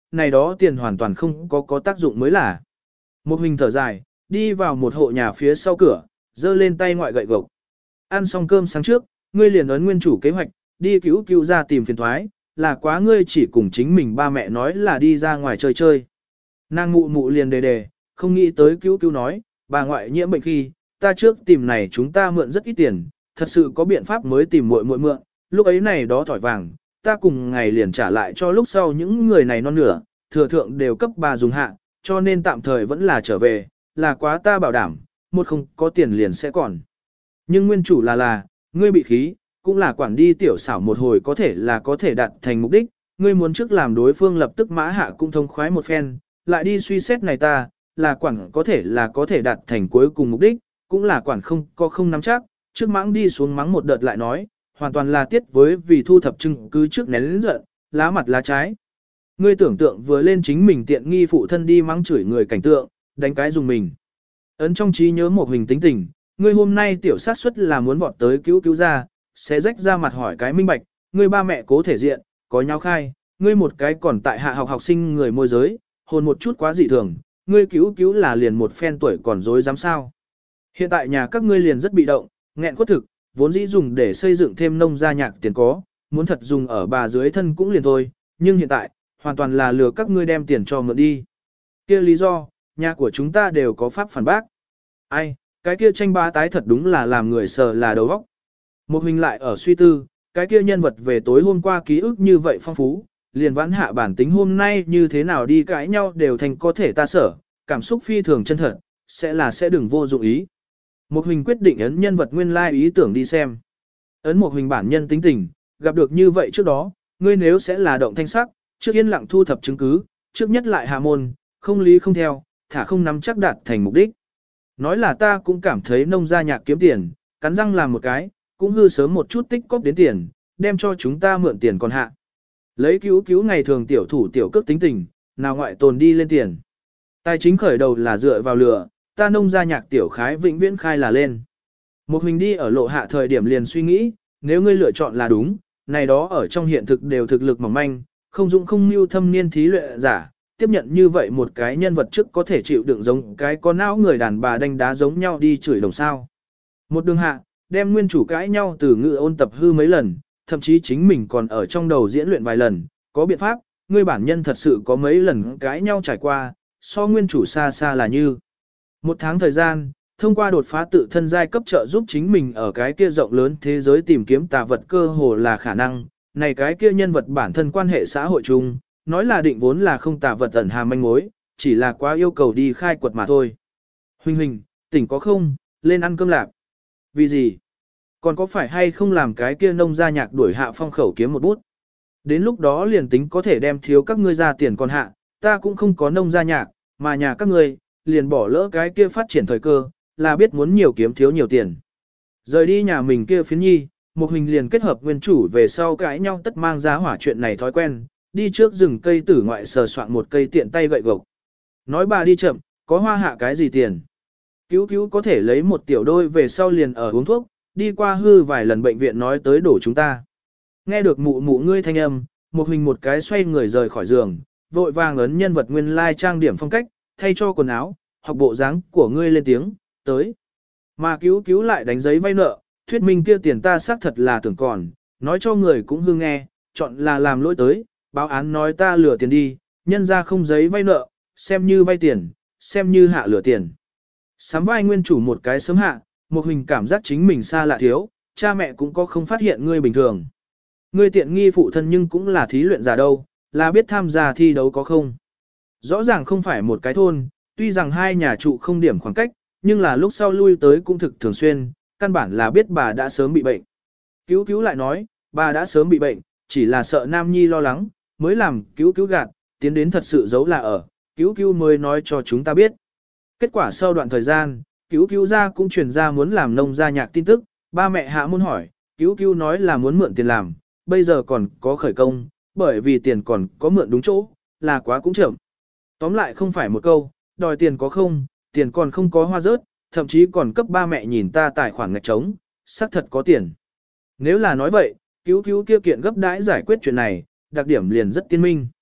này đó tiền hoàn toàn không có có tác dụng mới là. Một hình thở dài, đi vào một hộ nhà phía sau cửa, giơ lên tay ngoại gậy gộc. Ăn xong cơm sáng trước, ngươi liền ấn nguyên chủ kế hoạch, đi cứu cứu ra tìm phiền thoái, là quá ngươi chỉ cùng chính mình ba mẹ nói là đi ra ngoài chơi chơi. Nàng mụ mụ liền đề đề, không nghĩ tới cứu cứu nói, bà ngoại nhiễm bệnh khi, ta trước tìm này chúng ta mượn rất ít tiền, thật sự có biện pháp mới tìm muội muội mượn, lúc ấy này đó thỏi vàng, ta cùng ngày liền trả lại cho lúc sau những người này non nửa, thừa thượng đều cấp bà dùng hạ, cho nên tạm thời vẫn là trở về, là quá ta bảo đảm, một không có tiền liền sẽ còn. Nhưng nguyên chủ là là, ngươi bị khí, cũng là quản đi tiểu xảo một hồi có thể là có thể đạt thành mục đích, ngươi muốn trước làm đối phương lập tức mã hạ cũng thông khoái một phen, lại đi suy xét này ta, là quản có thể là có thể đạt thành cuối cùng mục đích, cũng là quản không có không nắm chắc, trước mãng đi xuống mắng một đợt lại nói, hoàn toàn là tiết với vì thu thập chứng cứ trước nén lĩnh giận, lá mặt lá trái. Ngươi tưởng tượng vừa lên chính mình tiện nghi phụ thân đi mắng chửi người cảnh tượng, đánh cái dùng mình. Ấn trong trí nhớ một hình tính tình, ngươi hôm nay tiểu sát suất là muốn vọt tới cứu cứu ra, sẽ rách ra mặt hỏi cái minh bạch, ngươi ba mẹ cố thể diện, có nháo khai, ngươi một cái còn tại hạ học học sinh người môi giới, hồn một chút quá dị thường, ngươi cứu cứu là liền một phen tuổi còn dối dám sao. Hiện tại nhà các ngươi liền rất bị động, nghẹn khuất thực, vốn dĩ dùng để xây dựng thêm nông gia nhạc tiền có, muốn thật dùng ở bà dưới thân cũng liền thôi, nhưng hiện tại, hoàn toàn là lừa các ngươi đem tiền cho mượn đi. Kia lý do, nhà của chúng ta đều có pháp phản bác. Ai, cái kia tranh bá tái thật đúng là làm người sợ là đầu óc. Một hình lại ở suy tư, cái kia nhân vật về tối hôm qua ký ức như vậy phong phú, liền vãn hạ bản tính hôm nay như thế nào đi cãi nhau đều thành có thể ta sở, cảm xúc phi thường chân thật, sẽ là sẽ đừng vô dụng ý. Một hình quyết định ấn nhân vật nguyên lai ý tưởng đi xem. Ấn một hình bản nhân tính tình, gặp được như vậy trước đó, ngươi nếu sẽ là động thanh sắc, trước yên lặng thu thập chứng cứ, trước nhất lại hạ môn, không lý không theo, thả không nắm chắc đạt thành mục đích. Nói là ta cũng cảm thấy nông gia nhạc kiếm tiền, cắn răng làm một cái, cũng hư sớm một chút tích cóp đến tiền, đem cho chúng ta mượn tiền còn hạ. Lấy cứu cứu ngày thường tiểu thủ tiểu cước tính tình, nào ngoại tồn đi lên tiền. Tài chính khởi đầu là dựa vào lửa, ta nông gia nhạc tiểu khái vĩnh viễn khai là lên. Một hình đi ở lộ hạ thời điểm liền suy nghĩ, nếu ngươi lựa chọn là đúng, này đó ở trong hiện thực đều thực lực mỏng manh, không dụng không mưu thâm niên thí luyện giả, tiếp nhận như vậy một cái nhân vật trước có thể chịu đựng giống cái có não người đàn bà đánh đá giống nhau đi chửi đồng sao. Một đường hạ, đem nguyên chủ cãi nhau từ ngữ ôn tập hư mấy lần, thậm chí chính mình còn ở trong đầu diễn luyện vài lần, có biện pháp, ngươi bản nhân thật sự có mấy lần cãi nhau trải qua, so nguyên chủ xa xa là như. Một tháng thời gian, thông qua đột phá tự thân giai cấp trợ giúp chính mình ở cái kia rộng lớn thế giới tìm kiếm tà vật cơ hồ là khả năng, này cái kia nhân vật bản thân quan hệ xã hội chung, nói là định vốn là không tà vật ẩn hàm manh mối, chỉ là quá yêu cầu đi khai quật mà thôi. Huynh huynh, tỉnh có không, lên ăn cơm lạp. Vì gì? Còn có phải hay không làm cái kia nông gia nhạc đuổi hạ phong khẩu kiếm một bút? Đến lúc đó liền tính có thể đem thiếu các ngươi ra tiền còn hạ, ta cũng không có nông gia nhạc, mà nhà các ngươi, liền bỏ lỡ cái kia phát triển thời cơ, là biết muốn nhiều kiếm thiếu nhiều tiền. Rời đi nhà mình kia phiến nhi, một hình liền kết hợp nguyên chủ về sau cãi nhau tất mang ra hỏa chuyện này thói quen, đi trước rừng cây tử ngoại sờ soạn một cây tiện tay gậy gộc. Nói bà đi chậm, có hoa hạ cái gì tiền. Cứu cứu có thể lấy một tiểu đôi về sau liền ở uống thuốc, đi qua hư vài lần bệnh viện nói tới đổ chúng ta. Nghe được mụ mụ ngươi thanh âm, một hình một cái xoay người rời khỏi giường, vội vàng ấn nhân vật nguyên lai trang điểm phong cách, thay cho quần áo, học bộ dáng của ngươi lên tiếng, tới. Mà cứu cứu lại đánh giấy vay nợ, thuyết minh kia tiền ta xác thật là tưởng còn, nói cho người cũng hư nghe, chọn là làm lỗi tới, báo án nói ta lừa tiền đi, nhân ra không giấy vay nợ, xem như vay tiền, xem như hạ lừa tiền. Sám vai nguyên chủ một cái sớm hạ, một hình cảm giác chính mình xa lạ thiếu, cha mẹ cũng có không phát hiện ngươi bình thường. Ngươi tiện nghi phụ thân nhưng cũng là thí luyện giả đâu, là biết tham gia thi đấu có không. Rõ ràng không phải một cái thôn, tuy rằng hai nhà trụ không điểm khoảng cách, nhưng là lúc sau lui tới cũng thực thường xuyên, căn bản là biết bà đã sớm bị bệnh. Cứu cứu lại nói, bà đã sớm bị bệnh, chỉ là sợ Nam Nhi lo lắng, mới làm cứu cứu gạt, tiến đến thật sự giấu là ở, cứu cứu mới nói cho chúng ta biết. Kết quả sau đoạn thời gian, cứu cứu ra cũng truyền ra muốn làm nông gia nhạc tin tức, ba mẹ hạ muốn hỏi, cứu cứu nói là muốn mượn tiền làm, bây giờ còn có khởi công, bởi vì tiền còn có mượn đúng chỗ, là quá cũng chậm. Tóm lại không phải một câu, đòi tiền có không, tiền còn không có hoa rớt, thậm chí còn cấp ba mẹ nhìn ta tài khoản ngạch trống, xác thật có tiền. Nếu là nói vậy, cứu cứu kia kiện gấp đãi giải quyết chuyện này, đặc điểm liền rất tiên minh.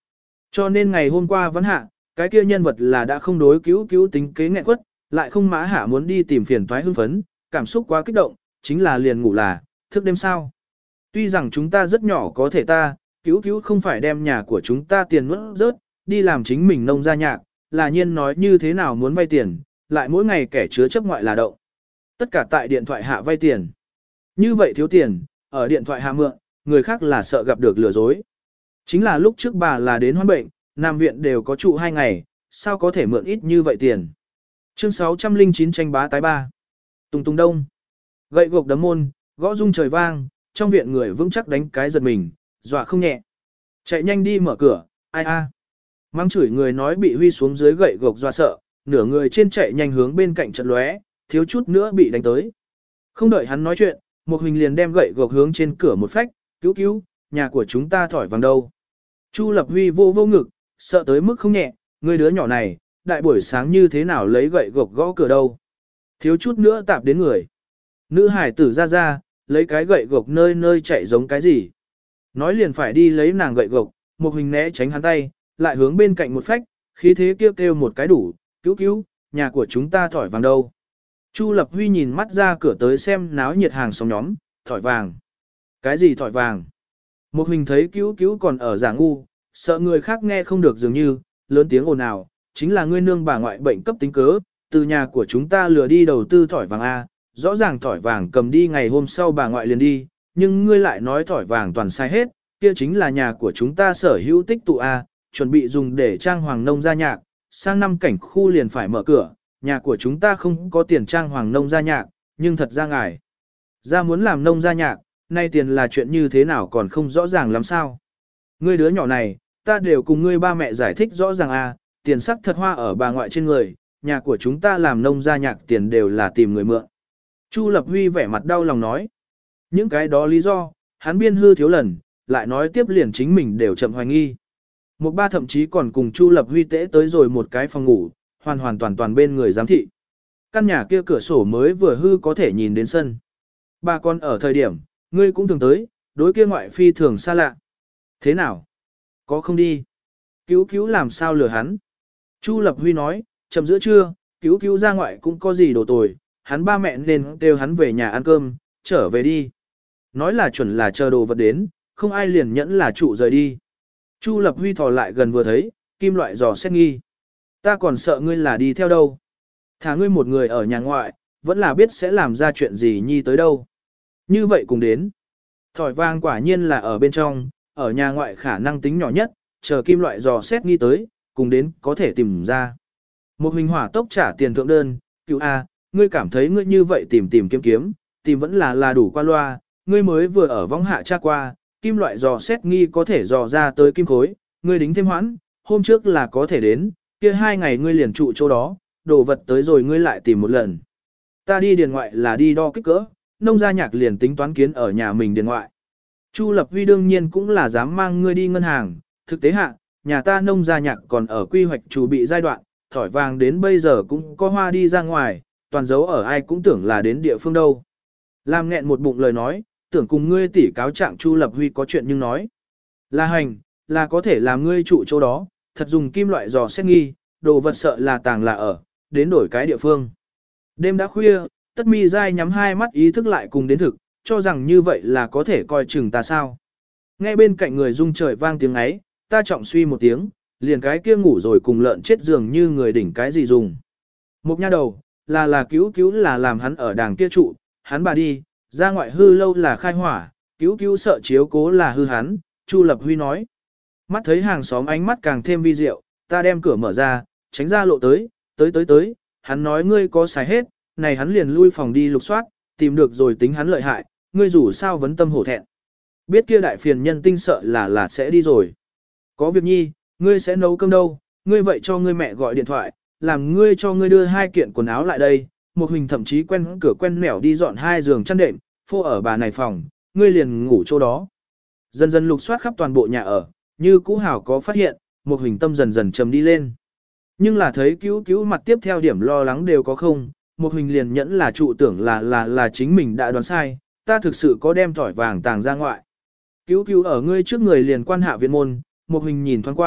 Cho nên ngày hôm qua vẫn hạ, cái kia nhân vật là đã không đối cứu cứu tính kế nghẹn quất, lại không mã hạ muốn đi tìm phiền toái hưng phấn, cảm xúc quá kích động, chính là liền ngủ là, thức đêm sao. Tuy rằng chúng ta rất nhỏ có thể ta, cứu cứu không phải đem nhà của chúng ta tiền nuốt rớt, đi làm chính mình nông gia nhạc, là nhiên nói như thế nào muốn vay tiền, lại mỗi ngày kẻ chứa chấp ngoại là động. Tất cả tại điện thoại hạ vay tiền. Như vậy thiếu tiền, ở điện thoại hạ mượn, người khác là sợ gặp được lừa dối. Chính là lúc trước bà là đến hoan bệnh, Nam viện đều có trụ hai ngày, sao có thể mượn ít như vậy tiền. Chương sáu trăm lẻ chín tranh bá tái ba. Tùng tùng đông. Gậy gộc đấm môn, gõ rung trời vang, trong viện người vững chắc đánh cái giật mình, dọa không nhẹ. Chạy nhanh đi mở cửa, ai a. Mang chửi người nói bị huy xuống dưới gậy gộc dọa sợ, nửa người trên chạy nhanh hướng bên cạnh trận lóe, thiếu chút nữa bị đánh tới. Không đợi hắn nói chuyện, một hình liền đem gậy gộc hướng trên cửa một phách, cứu cứu, nhà của chúng ta thỏi vàng đâu. Chu Lập Huy vô vô ngực, sợ tới mức không nhẹ, người đứa nhỏ này, đại buổi sáng như thế nào lấy gậy gộc gõ cửa đâu. Thiếu chút nữa tạp đến người. Nữ hải tử ra ra, lấy cái gậy gộc nơi nơi chạy giống cái gì. Nói liền phải đi lấy nàng gậy gộc, một hình né tránh hắn tay, lại hướng bên cạnh một phách, khí thế kêu kêu một cái đủ, cứu cứu, nhà của chúng ta thỏi vàng đâu. Chu Lập Huy nhìn mắt ra cửa tới xem náo nhiệt hàng xóm nhóm, thỏi vàng. Cái gì thỏi vàng? Một hình thấy cứu cứu còn ở giả ngu, sợ người khác nghe không được dường như, lớn tiếng ồn ào, chính là ngươi nương bà ngoại bệnh cấp tính cớ, từ nhà của chúng ta lừa đi đầu tư thỏi vàng A, rõ ràng thỏi vàng cầm đi ngày hôm sau bà ngoại liền đi, nhưng ngươi lại nói thỏi vàng toàn sai hết, kia chính là nhà của chúng ta sở hữu tích tụ A, chuẩn bị dùng để trang hoàng nông gia nhạc, sang năm cảnh khu liền phải mở cửa, nhà của chúng ta không có tiền trang hoàng nông gia nhạc, nhưng thật ra ngài ra muốn làm nông gia nhạc, nay tiền là chuyện như thế nào còn không rõ ràng lắm sao. Ngươi đứa nhỏ này, ta đều cùng ngươi ba mẹ giải thích rõ ràng à, tiền sắc thật hoa ở bà ngoại trên người, nhà của chúng ta làm nông gia nhạc tiền đều là tìm người mượn. Chu Lập Huy vẻ mặt đau lòng nói. Những cái đó lý do, hắn biên hư thiếu lần, lại nói tiếp liền chính mình đều chậm hoài nghi. Một ba thậm chí còn cùng Chu Lập Huy tễ tới rồi một cái phòng ngủ, hoàn hoàn toàn toàn bên người giám thị. Căn nhà kia cửa sổ mới vừa hư có thể nhìn đến sân. Bà con ở thời điểm, ngươi cũng thường tới, đối kia ngoại phi thường xa lạ. Thế nào? Có không đi? Cứu cứu làm sao lừa hắn? Chu Lập Huy nói, chậm giữa trưa, cứu cứu ra ngoại cũng có gì đồ tồi, hắn ba mẹ nên kêu hắn về nhà ăn cơm, trở về đi. Nói là chuẩn là chờ đồ vật đến, không ai liền nhẫn là trụ rời đi. Chu Lập Huy thò lại gần vừa thấy, kim loại giò xét nghi. Ta còn sợ ngươi là đi theo đâu. Thả ngươi một người ở nhà ngoại, vẫn là biết sẽ làm ra chuyện gì nhi tới đâu. Như vậy cùng đến. Thỏi vàng quả nhiên là ở bên trong, ở nhà ngoại khả năng tính nhỏ nhất, chờ kim loại giò xét nghi tới, cùng đến có thể tìm ra. Một hình hỏa tốc trả tiền thượng đơn, cứu A, ngươi cảm thấy ngươi như vậy tìm tìm kiếm kiếm, tìm vẫn là là đủ qua loa, ngươi mới vừa ở vong hạ tra qua, kim loại giò xét nghi có thể dò ra tới kim khối, ngươi đính thêm hoãn, hôm trước là có thể đến, kia hai ngày ngươi liền trụ chỗ đó, đồ vật tới rồi ngươi lại tìm một lần. Ta đi điền ngoại là đi đo kích cỡ, nông gia nhạc liền tính toán kiến ở nhà mình điền ngoại. Chu Lập Huy đương nhiên cũng là dám mang ngươi đi ngân hàng, thực tế hạ, nhà ta nông gia nhạc còn ở quy hoạch chuẩn bị giai đoạn, thỏi vàng đến bây giờ cũng có hoa đi ra ngoài, toàn dấu ở ai cũng tưởng là đến địa phương đâu. Làm nghẹn một bụng lời nói, tưởng cùng ngươi tỉ cáo trạng Chu Lập Huy có chuyện nhưng nói. Là hành, là có thể làm ngươi trụ chỗ đó, thật dùng kim loại dò xét nghi, đồ vật sợ là tàng là ở, đến đổi cái địa phương. Đêm đã khuya, Tất Mi Giai nhắm hai mắt ý thức lại cùng đến thực, cho rằng như vậy là có thể coi chừng ta sao. Nghe bên cạnh người rung trời vang tiếng ấy, ta trọng suy một tiếng, liền cái kia ngủ rồi cùng lợn chết dường như người đỉnh cái gì dùng. Một nha đầu, là là cứu cứu là làm hắn ở đàng kia trụ, hắn bà đi, ra ngoại hư lâu là khai hỏa, cứu cứu sợ chiếu cố là hư hắn, Chu Lập Huy nói. Mắt thấy hàng xóm ánh mắt càng thêm vi diệu, ta đem cửa mở ra, tránh ra lộ tới, tới tới tới, hắn nói ngươi có xài hết, này hắn liền lui phòng đi lục soát, tìm được rồi tính hắn lợi hại, ngươi rủ sao vấn tâm hổ thẹn. Biết kia đại phiền nhân tinh sợ là là sẽ đi rồi. Có việc nhi, ngươi sẽ nấu cơm đâu, ngươi vậy cho ngươi mẹ gọi điện thoại, làm ngươi cho ngươi đưa hai kiện quần áo lại đây, một hình thậm chí quen cửa quen nẻo đi dọn hai giường chăn đệm, phô ở bà này phòng, ngươi liền ngủ chỗ đó. Dần dần lục soát khắp toàn bộ nhà ở, như cũ hảo có phát hiện, một hình tâm dần dần trầm đi lên. Nhưng là thấy cứu cứu mặt tiếp theo điểm lo lắng đều có không, một hình liền nhẫn là trụ tưởng là là là chính mình đã đoán sai, ta thực sự có đem tỏi vàng tàng ra ngoại. Cứu cứu ở ngươi trước người liền quan hạ viện môn, một hình nhìn thoáng qua,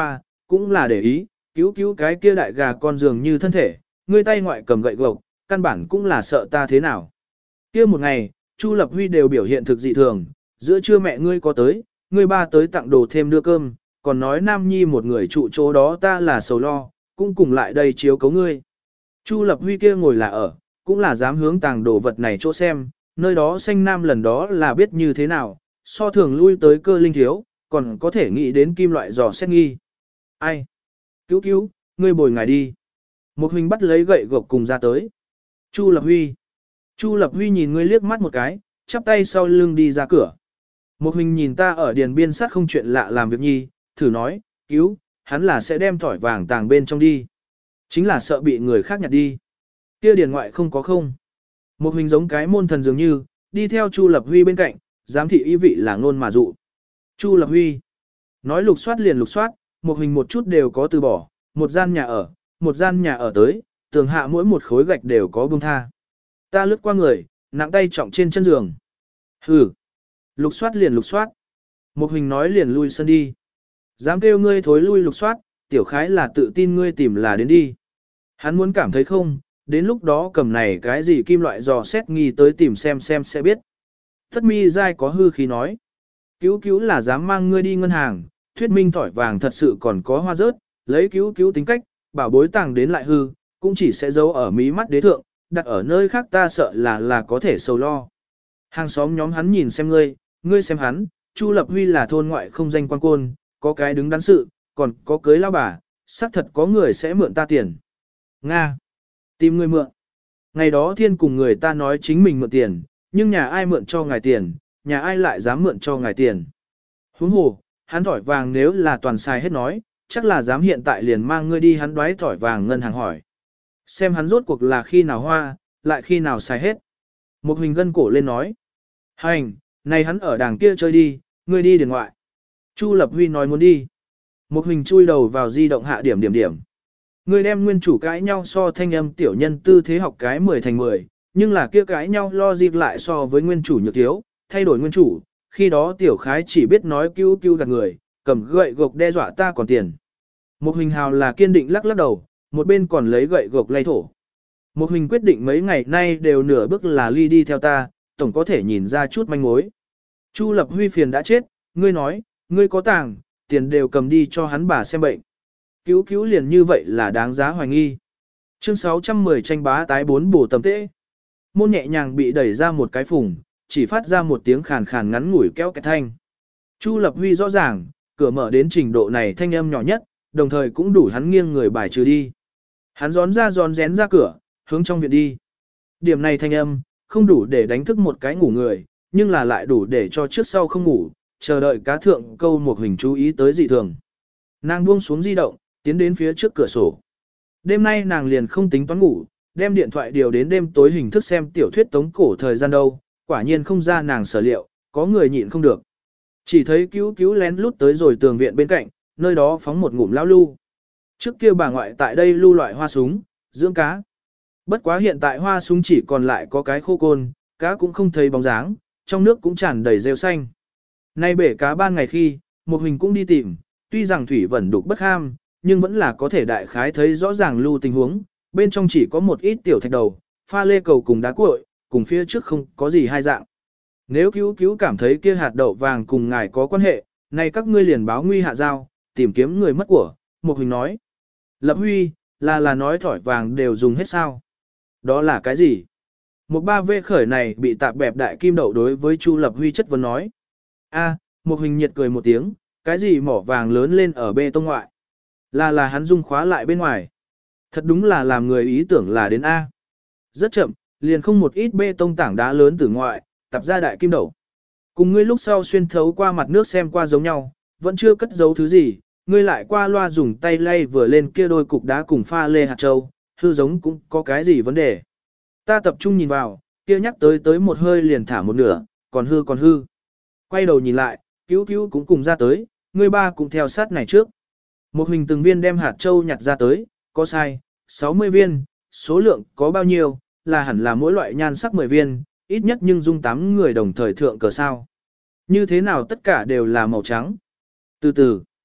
cũng là để ý, cứu cứu cái kia đại gà con dường như thân thể, ngươi tay ngoại cầm gậy gộc, căn bản cũng là sợ ta thế nào. Kia một ngày, Chu Lập Huy đều biểu hiện thực dị thường, giữa trưa mẹ ngươi có tới, ngươi ba tới tặng đồ thêm đưa cơm, còn nói Nam Nhi một người trụ chỗ đó ta là sầu lo, cũng cùng lại đây chiếu cấu ngươi. Chu Lập Huy kia ngồi là ở, cũng là dám hướng tàng đồ vật này chỗ xem, nơi đó xanh nam lần đó là biết như thế nào, so thường lui tới cơ linh thiếu, còn có thể nghĩ đến kim loại giò xét nghi. Ai? Cứu cứu, ngươi bồi ngài đi. Một huynh bắt lấy gậy gộc cùng ra tới. Chu Lập Huy. Chu Lập Huy nhìn ngươi liếc mắt một cái, chắp tay sau lưng đi ra cửa. Một huynh nhìn ta ở điền biên sát không chuyện lạ làm việc nhi, thử nói, cứu, hắn là sẽ đem thỏi vàng tàng bên trong đi. Chính là sợ bị người khác nhặt đi. Kia điền ngoại không có không. Một huynh giống cái môn thần dường như, đi theo Chu Lập Huy bên cạnh, giám thị ý vị là ngôn mà dụ. Chu Lập Huy. Nói lục soát liền lục soát, một huynh một chút đều có từ bỏ, một gian nhà ở, một gian nhà ở tới, tường hạ mỗi một khối gạch đều có buông tha. Ta lướt qua người, nặng tay trọng trên chân giường. Hừ. Lục soát liền lục soát. Một huynh nói liền lui sân đi. Dám kêu ngươi thối lui lục soát, tiểu khái là tự tin ngươi tìm là đến đi. Hắn muốn cảm thấy không, đến lúc đó cầm này cái gì kim loại dò xét nghi tới tìm xem xem sẽ biết. Thất mi dai có hư khí nói. Cứu cứu là dám mang ngươi đi ngân hàng, thuyết minh thỏi vàng thật sự còn có hoa rớt, lấy cứu cứu tính cách, bảo bối tàng đến lại hư, cũng chỉ sẽ giấu ở mí mắt đế thượng, đặt ở nơi khác ta sợ là là có thể sầu lo. Hàng xóm nhóm hắn nhìn xem ngươi, ngươi xem hắn, Chu Lập Huy là thôn ngoại không danh quan côn, có cái đứng đắn sự, còn có cưới lao bà, xác thật có người sẽ mượn ta tiền. Nga. Tìm người mượn. Ngày đó thiên cùng người ta nói chính mình mượn tiền, nhưng nhà ai mượn cho ngài tiền, nhà ai lại dám mượn cho ngài tiền. Huống hồ, hắn thỏi vàng nếu là toàn sai hết nói, chắc là dám hiện tại liền mang ngươi đi hắn đoái thỏi vàng ngân hàng hỏi. Xem hắn rốt cuộc là khi nào hoa, lại khi nào sai hết. Một hình gân cổ lên nói. Hành, này hắn ở đàng kia chơi đi, ngươi đi điền ngoại. Chu Lập Huy nói muốn đi. Một hình chui đầu vào di động hạ điểm điểm điểm. Ngươi đem nguyên chủ cãi nhau so thanh âm tiểu nhân tư thế học cái mười thành mười, nhưng là kia cãi nhau lo dịp lại so với nguyên chủ nhược thiếu, thay đổi nguyên chủ, khi đó tiểu khái chỉ biết nói cứu cứu gạt người, cầm gậy gộc đe dọa ta còn tiền. Một hình hào là kiên định lắc lắc đầu, một bên còn lấy gậy gộc lay thổ. Một hình quyết định mấy ngày nay đều nửa bước là ly đi theo ta, tổng có thể nhìn ra chút manh mối. Chu Lập Huy phiền đã chết, ngươi nói, ngươi có tàng, tiền đều cầm đi cho hắn bà xem bệnh. Cứu cứu liền như vậy là đáng giá hoài nghi. Chương sáu trăm mười tranh bá tái bốn bổ tầm tễ. Môn nhẹ nhàng bị đẩy ra một cái phùng, chỉ phát ra một tiếng khàn khàn ngắn ngủi kéo cái thanh. Chu Lập Huy rõ ràng, cửa mở đến trình độ này thanh âm nhỏ nhất, đồng thời cũng đủ hắn nghiêng người bài trừ đi. Hắn gión ra gión rén ra cửa, hướng trong viện đi. Điểm này thanh âm, không đủ để đánh thức một cái ngủ người, nhưng là lại đủ để cho trước sau không ngủ, chờ đợi cá thượng câu một hình chú ý tới dị thường. Nàng buông xuống di động, tiến đến phía trước cửa sổ. Đêm nay nàng liền không tính toán ngủ, đem điện thoại điều đến đêm tối hình thức xem tiểu thuyết tống cổ thời gian đâu, quả nhiên không ra nàng sở liệu, có người nhịn không được. Chỉ thấy cứu cứu lén lút tới rồi tường viện bên cạnh, nơi đó phóng một ngụm lao lưu. Trước kia bà ngoại tại đây lưu loại hoa súng, dưỡng cá. Bất quá hiện tại hoa súng chỉ còn lại có cái khô côn, cá cũng không thấy bóng dáng, trong nước cũng tràn đầy rêu xanh. Nay bể cá ban ngày khi, một hình cũng đi tìm, tuy rằng thủy vẫn đục bất ham, nhưng vẫn là có thể đại khái thấy rõ ràng lưu tình huống, bên trong chỉ có một ít tiểu thạch đầu, pha lê cầu cùng đá cuội, cùng phía trước không có gì hai dạng. Nếu cứu cứu cảm thấy kia hạt đậu vàng cùng ngài có quan hệ, nay các ngươi liền báo nguy hạ giao, tìm kiếm người mất của, một hình nói. Lập Huy, là là nói thỏi vàng đều dùng hết sao? Đó là cái gì? Một ba vê khởi này bị tạp bẹp đại kim đậu đối với Chu Lập Huy chất vấn nói. A, một hình nhiệt cười một tiếng, cái gì mỏ vàng lớn lên ở bê tông ngoại? Là là hắn dung khóa lại bên ngoài. Thật đúng là làm người ý tưởng là đến A. Rất chậm, liền không một ít bê tông tảng đá lớn từ ngoại, tập ra đại kim đậu. Cùng ngươi lúc sau xuyên thấu qua mặt nước xem qua giống nhau, vẫn chưa cất giấu thứ gì, ngươi lại qua loa dùng tay lay vừa lên kia đôi cục đá cùng pha lê hạt châu, hư giống cũng có cái gì vấn đề. Ta tập trung nhìn vào, kia nhắc tới tới một hơi liền thả một nửa, còn hư còn hư. Quay đầu nhìn lại, cứu cứu cũng cùng ra tới, ngươi ba cũng theo sát này trước. Một hình từng viên đem hạt châu nhặt ra tới, có sai, sáu mươi viên, số lượng có bao nhiêu, là hẳn là mỗi loại nhan sắc mười viên, ít nhất nhưng dung tám người đồng thời thượng cờ sao. Như thế nào tất cả đều là màu trắng. Từ từ,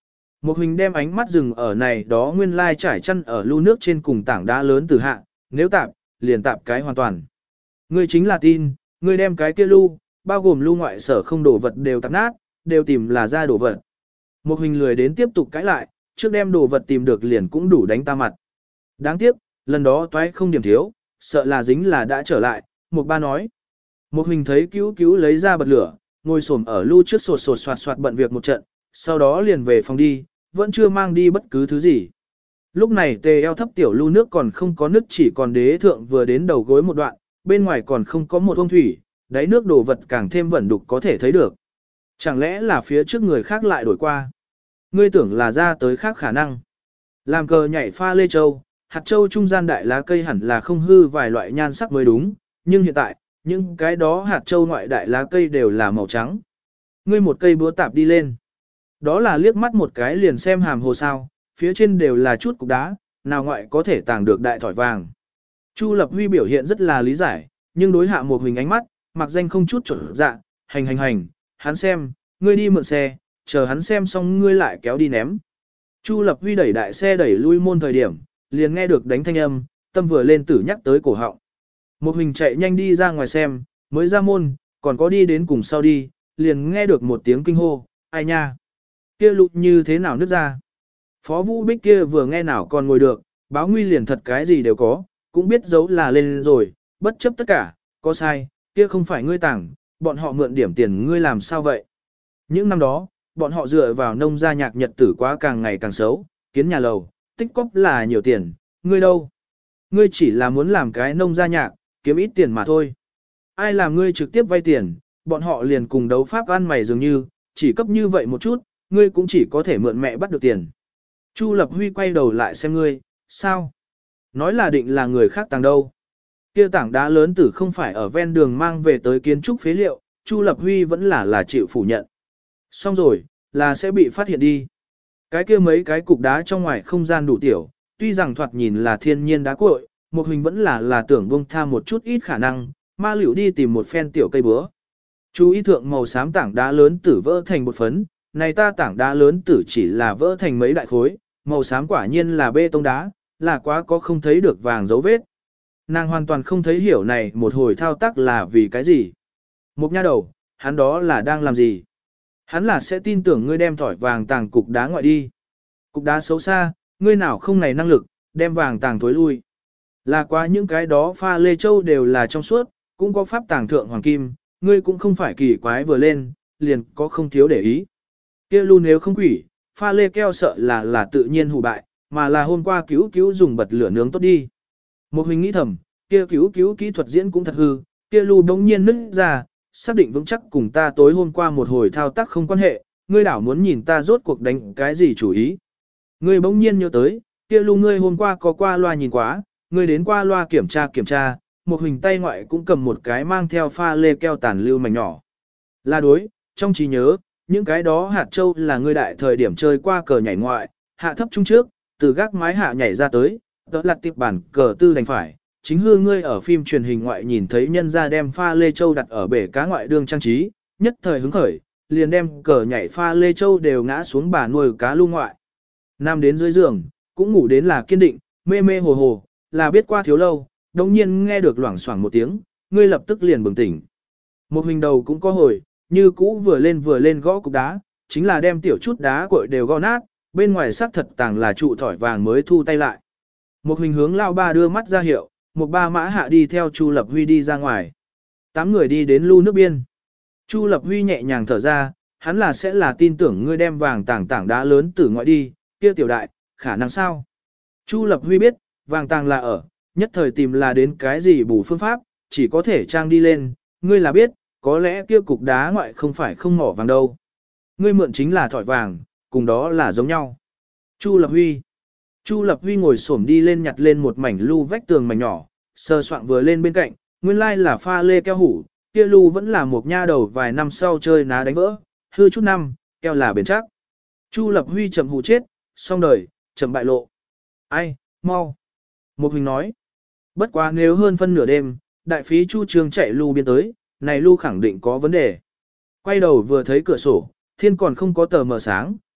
Một hình đem ánh mắt dừng ở này đó nguyên lai trải chăn ở lưu nước trên cùng tảng đá lớn từ hạ, nếu tạp, liền tạp cái hoàn toàn. Ngươi chính là tin, ngươi đem cái kia lưu, bao gồm lưu ngoại sở không đổ vật đều tạp nát, đều tìm là ra đổ vật. Một hình lười đến tiếp tục cãi lại, trước đem đồ vật tìm được liền cũng đủ đánh ta mặt. Đáng tiếc, lần đó toái không điểm thiếu, sợ là dính là đã trở lại, một ba nói. Một hình thấy cứu cứu lấy ra bật lửa, ngồi xổm ở lưu trước sột sột soạt soạt bận việc một trận, sau đó liền về phòng đi, vẫn chưa mang đi bất cứ thứ gì. Lúc này tề eo thấp tiểu lưu nước còn không có nước, chỉ còn đế thượng vừa đến đầu gối một đoạn, bên ngoài còn không có một ông thủy, đáy nước đồ vật càng thêm vẩn đục có thể thấy được. Chẳng lẽ là phía trước người khác lại đổi qua? Ngươi tưởng là ra tới khác khả năng. Làm cờ nhảy pha lê châu, hạt châu trung gian đại lá cây hẳn là không hư vài loại nhan sắc mới đúng, nhưng hiện tại, những cái đó hạt châu ngoại đại lá cây đều là màu trắng. Ngươi một cây búa tạp đi lên. Đó là liếc mắt một cái liền xem hàm hồ sao, phía trên đều là chút cục đá, nào ngoại có thể tàng được đại thỏi vàng. Chu Lập Huy biểu hiện rất là lý giải, nhưng đối hạ một hình ánh mắt, mặc danh không chút trở dạ, hành hành hành, hắn xem, ngươi đi mượn xe, chờ hắn xem xong ngươi lại kéo đi ném. Chu Lập Huy đẩy đại xe đẩy lui môn thời điểm, liền nghe được đánh thanh âm, tâm vừa lên tử nhắc tới cổ họng. Một hình chạy nhanh đi ra ngoài xem, mới ra môn, còn có đi đến cùng sau đi, liền nghe được một tiếng kinh hô, ai nha, kia lụt như thế nào nứt ra. Phó Vũ Bích kia vừa nghe nào còn ngồi được, báo nguy liền thật cái gì đều có, cũng biết giấu là lên rồi, bất chấp tất cả, có sai, kia không phải ngươi tảng, bọn họ mượn điểm tiền ngươi làm sao vậy. Những năm đó, bọn họ dựa vào nông gia nhạc nhật tử quá càng ngày càng xấu, kiến nhà lầu, tích cóp là nhiều tiền, ngươi đâu? Ngươi chỉ là muốn làm cái nông gia nhạc, kiếm ít tiền mà thôi. Ai làm ngươi trực tiếp vay tiền, bọn họ liền cùng đấu pháp ăn mày dường như, chỉ cấp như vậy một chút, ngươi cũng chỉ có thể mượn mẹ bắt được tiền. Chu Lập Huy quay đầu lại xem ngươi, sao? Nói là định là người khác tàng đâu. Kia tảng đá lớn tử không phải ở ven đường mang về tới kiến trúc phế liệu, Chu Lập Huy vẫn là là chịu phủ nhận. Xong rồi, là sẽ bị phát hiện đi. Cái kia mấy cái cục đá trong ngoài không gian đủ tiểu, tuy rằng thoạt nhìn là thiên nhiên đá cuội, một hình vẫn là là tưởng buông tha một chút ít khả năng, ma liễu đi tìm một phen tiểu cây búa. Chú ý thượng màu xám tảng đá lớn tử vỡ thành một phấn, này ta tảng đá lớn tử chỉ là vỡ thành mấy đại khối, màu xám quả nhiên là bê tông đá, là quá có không thấy được vàng dấu vết. Nàng hoàn toàn không thấy hiểu này một hồi thao tác là vì cái gì. Một nha đầu, hắn đó là đang làm gì? Hắn là sẽ tin tưởng ngươi đem thỏi vàng tàng cục đá ngoại đi. Cục đá xấu xa, ngươi nào không này năng lực, đem vàng tàng tối lui. Là qua những cái đó pha lê châu đều là trong suốt, cũng có pháp tàng thượng hoàng kim, ngươi cũng không phải kỳ quái vừa lên, liền có không thiếu để ý. Kia lu nếu không quỷ, pha lê keo sợ là là tự nhiên hủ bại, mà là hôm qua cứu cứu dùng bật lửa nướng tốt đi. Một hình nghĩ thầm, kia cứu cứu kỹ thuật diễn cũng thật hư, kia lu bỗng nhiên nứt ra, xác định vững chắc cùng ta tối hôm qua một hồi thao tác không quan hệ, ngươi đảo muốn nhìn ta rốt cuộc đánh cái gì chủ ý. Ngươi bỗng nhiên nhớ tới, kia lu ngươi hôm qua có qua loa nhìn quá, ngươi đến qua loa kiểm tra kiểm tra, một hình tay ngoại cũng cầm một cái mang theo pha lê keo tàn lưu mảnh nhỏ. Là đối, trong trí nhớ, những cái đó hạt châu là ngươi đại thời điểm chơi qua cờ nhảy ngoại, hạ thấp trung trước, từ gác mái hạ nhảy ra tới, đó là tiệp bản cờ tư đành phải. Chính hư ngươi ở phim truyền hình ngoại nhìn thấy nhân ra đem pha lê châu đặt ở bể cá ngoại đương trang trí, nhất thời hứng khởi, liền đem cờ nhảy pha lê châu đều ngã xuống bà nuôi cá lu ngoại. Nam đến dưới giường, cũng ngủ đến là kiên định, mê mê hồ hồ, là biết qua thiếu lâu, đồng nhiên nghe được loảng xoảng một tiếng, ngươi lập tức liền bừng tỉnh. Một hình đầu cũng có hồi, như cũ vừa lên vừa lên gõ cục đá, chính là đem tiểu chút đá cội đều gõ nát, bên ngoài sắc thật tàng là trụ thỏi vàng mới thu tay lại. Một hình hướng lao ba đưa mắt ra hiệu, một ba mã hạ đi theo Chu Lập Huy đi ra ngoài. Tám người đi đến lưu nước biên. Chu Lập Huy nhẹ nhàng thở ra, hắn là sẽ là tin tưởng ngươi đem vàng tảng tảng đá lớn từ ngoại đi, kia tiểu đại, khả năng sao? Chu Lập Huy biết, vàng tàng là ở, nhất thời tìm là đến cái gì bù phương pháp, chỉ có thể trang đi lên, ngươi là biết, có lẽ kia cục đá ngoại không phải không mỏ vàng đâu. Ngươi mượn chính là thỏi vàng, cùng đó là giống nhau. Chu Lập Huy. Chu Lập Huy ngồi xổm đi lên nhặt lên một mảnh lu vách tường mảnh nhỏ, sờ soạng vừa lên bên cạnh, nguyên lai là pha lê keo hủ, kia lu vẫn là một nha đầu vài năm sau chơi ná đánh vỡ, hư chút năm, keo là bền chắc. Chu Lập Huy chậm hù chết, xong đời, chậm bại lộ. Ai, mau. Một hình nói. Bất quá nếu hơn phân nửa đêm, đại phí Chu Trường chạy lu biên tới, này lu khẳng định có vấn đề. Quay đầu vừa thấy cửa sổ, thiên còn không có tờ mờ sáng,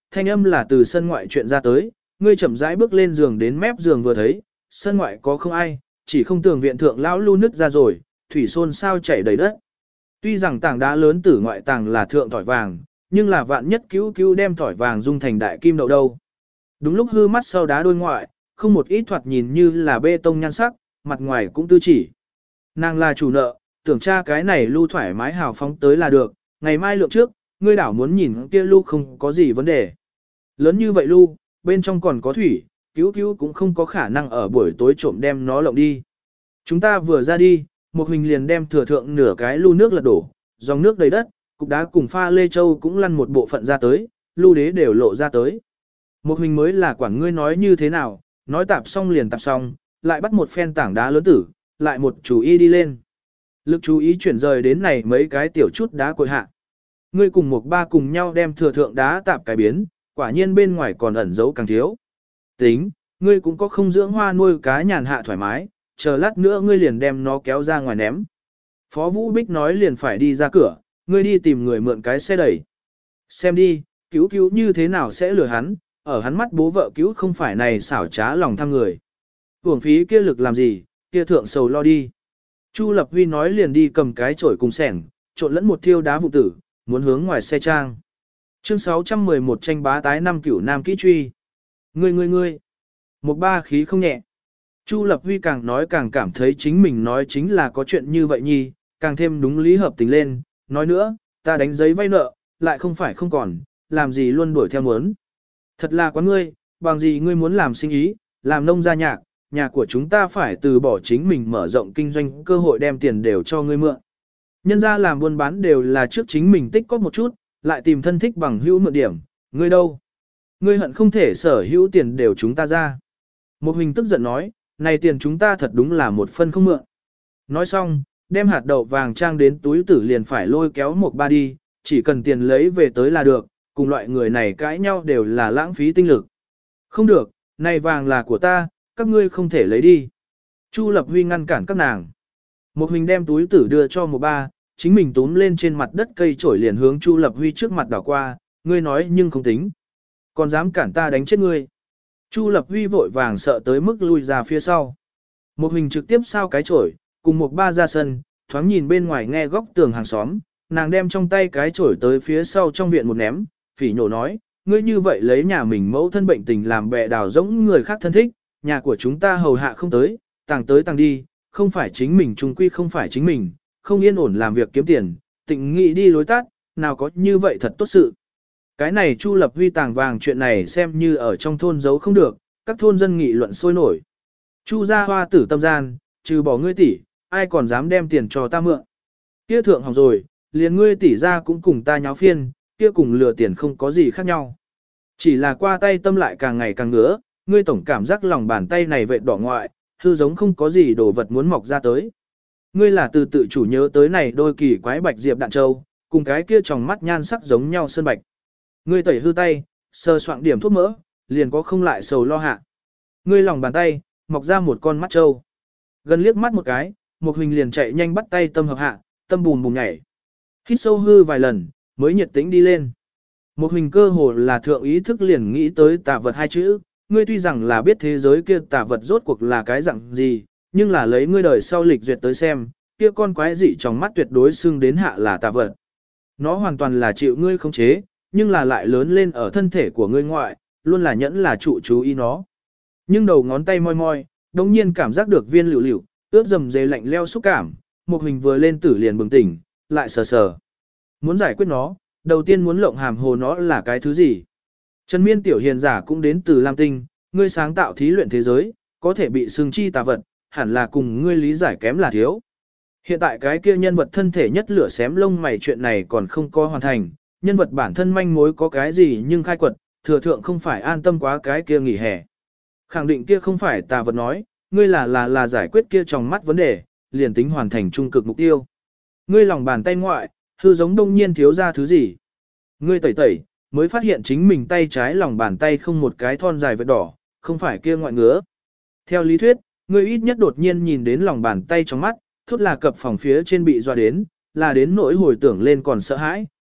thanh âm là từ sân ngoại chuyện ra tới, ngươi chậm rãi bước lên giường đến mép giường vừa thấy, sân ngoại có không ai, chỉ không tường viện thượng lão lu nứt ra rồi, thủy xôn sao chảy đầy đất. Tuy rằng tảng đá lớn tử ngoại tàng là thượng tỏi vàng, nhưng là vạn nhất cứu cứu đem tỏi vàng dung thành đại kim đậu đâu. Đúng lúc hư mắt sau đá đôi ngoại, không một ít thoạt nhìn như là bê tông nhan sắc, mặt ngoài cũng tư chỉ. Nàng là chủ nợ, tưởng tra cái này lưu thoải mái hào phóng tới là được, ngày mai lượng trước, ngươi đảo muốn nhìn kia lưu không có gì vấn đề. Lớn như vậy lưu, bên trong còn có thủy, cứu cứu cũng không có khả năng ở buổi tối trộm đem nó lộng đi. Chúng ta vừa ra đi, một hình liền đem thừa thượng nửa cái lưu nước lật đổ, dòng nước đầy đất, cục đá cùng pha lê châu cũng lăn một bộ phận ra tới, lưu đế đều lộ ra tới. Một hình mới là quản ngươi nói như thế nào, nói tạp xong liền tạp xong, lại bắt một phen tảng đá lớn tử, lại một chú ý đi lên. Lực chú ý chuyển rời đến này mấy cái tiểu chút đá cội hạ. Ngươi cùng một ba cùng nhau đem thừa thượng đá tạp cái biến, quả nhiên bên ngoài còn ẩn giấu càng thiếu. Tính, ngươi cũng có không dưỡng hoa nuôi cá nhàn hạ thoải mái, chờ lát nữa ngươi liền đem nó kéo ra ngoài ném. Phó Vũ Bích nói liền phải đi ra cửa, ngươi đi tìm người mượn cái xe đẩy. Xem đi, cứu cứu như thế nào sẽ lừa hắn, ở hắn mắt bố vợ cứu không phải này xảo trá lòng tham người. Uổng phí kia lực làm gì, kia thượng sầu lo đi. Chu Lập Huy nói liền đi cầm cái chổi cùng sẻng, trộn lẫn một thiêu đá vụ tử, muốn hướng ngoài xe trang. Chương sáu trăm mười một tranh bá tái năm cửu nam kỹ truy. Ngươi ngươi ngươi. Một ba khí không nhẹ. Chu Lập Huy càng nói càng cảm thấy chính mình nói chính là có chuyện như vậy nhi, càng thêm đúng lý hợp tình lên. Nói nữa, ta đánh giấy vay nợ, lại không phải không còn, làm gì luôn đuổi theo muốn. Thật là quá ngươi, bằng gì ngươi muốn làm sinh ý, làm nông gia nhạc, nhà của chúng ta phải từ bỏ chính mình mở rộng kinh doanh cơ hội đem tiền đều cho ngươi mượn. Nhân ra làm buôn bán đều là trước chính mình tích cóp một chút, lại tìm thân thích bằng hữu mượn điểm, ngươi đâu? Ngươi hận không thể sở hữu tiền đều chúng ta ra. Một hình tức giận nói, này tiền chúng ta thật đúng là một phân không mượn. Nói xong, đem hạt đậu vàng trang đến túi tử liền phải lôi kéo một ba đi, chỉ cần tiền lấy về tới là được, cùng loại người này cãi nhau đều là lãng phí tinh lực. Không được, này vàng là của ta, các ngươi không thể lấy đi. Chu Lập Huy ngăn cản các nàng. Một hình đem túi tử đưa cho một ba, chính mình túm lên trên mặt đất cây chổi liền hướng Chu Lập Huy trước mặt đảo qua, ngươi nói nhưng không tính. Còn dám cản ta đánh chết ngươi. Chu Lập Huy vội vàng sợ tới mức lui ra phía sau. Một hình trực tiếp sao cái chổi, cùng một ba ra sân, thoáng nhìn bên ngoài nghe góc tường hàng xóm, nàng đem trong tay cái chổi tới phía sau trong viện một ném, phỉ nhổ nói, ngươi như vậy lấy nhà mình mẫu thân bệnh tình làm bẹ đào giống người khác thân thích, nhà của chúng ta hầu hạ không tới, tàng tới tàng đi, không phải chính mình trung quy không phải chính mình, không yên ổn làm việc kiếm tiền, tịnh nghĩ đi lối tắt, nào có như vậy thật tốt sự. Cái này Chu Lập Huy tàng vàng chuyện này xem như ở trong thôn giấu không được, các thôn dân nghị luận sôi nổi. Chu gia hoa tử tâm gian, trừ bỏ ngươi tỷ, ai còn dám đem tiền cho ta mượn. Kia thượng hỏng rồi, liền ngươi tỷ ra cũng cùng ta nháo phiên, kia cùng lừa tiền không có gì khác nhau. Chỉ là qua tay tâm lại càng ngày càng ngứa, ngươi tổng cảm giác lòng bàn tay này vệt đỏ ngoại, hư giống không có gì đồ vật muốn mọc ra tới. Ngươi là từ tự chủ nhớ tới này đôi kỳ quái bạch diệp đạn châu, cùng cái kia tròng mắt nhan sắc giống nhau sơn bạch. Ngươi tẩy hư tay, sờ soạn điểm thuốc mỡ, liền có không lại sầu lo hạ. Ngươi lòng bàn tay, mọc ra một con mắt trâu. Gần liếc mắt một cái, một hình liền chạy nhanh bắt tay tâm hợp hạ, tâm bùm bùm nhảy. Hít sâu hư vài lần, mới nhiệt tĩnh đi lên. Một hình cơ hồ là thượng ý thức liền nghĩ tới tà vật hai chữ, ngươi tuy rằng là biết thế giới kia tà vật rốt cuộc là cái dạng gì, nhưng là lấy ngươi đời sau lịch duyệt tới xem, kia con quái dị trong mắt tuyệt đối xưng đến hạ là tà vật. Nó hoàn toàn là chịu ngươi khống chế, nhưng là lại lớn lên ở thân thể của ngươi ngoại, luôn là nhẫn là trụ chú ý nó. Nhưng đầu ngón tay moi moi, đồng nhiên cảm giác được viên liệu liệu, ướt dầm dề lạnh leo xúc cảm, một hình vừa lên tử liền bừng tỉnh, lại sờ sờ. Muốn giải quyết nó, đầu tiên muốn lộng hàm hồ nó là cái thứ gì. Trần Miên tiểu hiền giả cũng đến từ Lam Tinh, ngươi sáng tạo thí luyện thế giới, có thể bị xưng chi tà vật, hẳn là cùng ngươi lý giải kém là thiếu. Hiện tại cái kia nhân vật thân thể nhất lửa xém lông mày chuyện này còn không có hoàn thành, nhân vật bản thân manh mối có cái gì nhưng khai quật, thừa thượng không phải an tâm quá cái kia nghỉ hè. Khẳng định kia không phải tà vật nói, ngươi là là là giải quyết kia trong mắt vấn đề, liền tính hoàn thành trung cực mục tiêu. Ngươi lòng bàn tay ngoại, hư giống đông nhiên thiếu ra thứ gì. Ngươi tẩy tẩy, mới phát hiện chính mình tay trái lòng bàn tay không một cái thon dài vết đỏ, không phải kia ngoại ngứa. Theo lý thuyết, ngươi ít nhất đột nhiên nhìn đến lòng bàn tay trong mắt, thốt là cập phòng phía trên bị dọa đến, là đến nỗi hồi tưởng lên còn sợ hãi,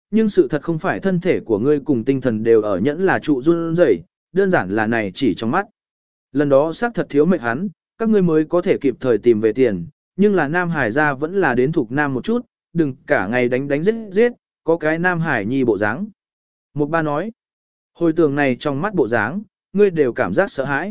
nhưng sự thật không phải thân thể của ngươi cùng tinh thần đều ở nhẫn là trụ run rẩy, đơn giản là này chỉ trong mắt. Lần đó xác thật thiếu mệnh hắn, các ngươi mới có thể kịp thời tìm về tiền, nhưng là Nam Hải gia vẫn là đến thuộc Nam một chút, đừng cả ngày đánh đánh giết giết, có cái Nam Hải nhi bộ dáng. Một ba nói, hồi tưởng này trong mắt bộ dáng, ngươi đều cảm giác sợ hãi.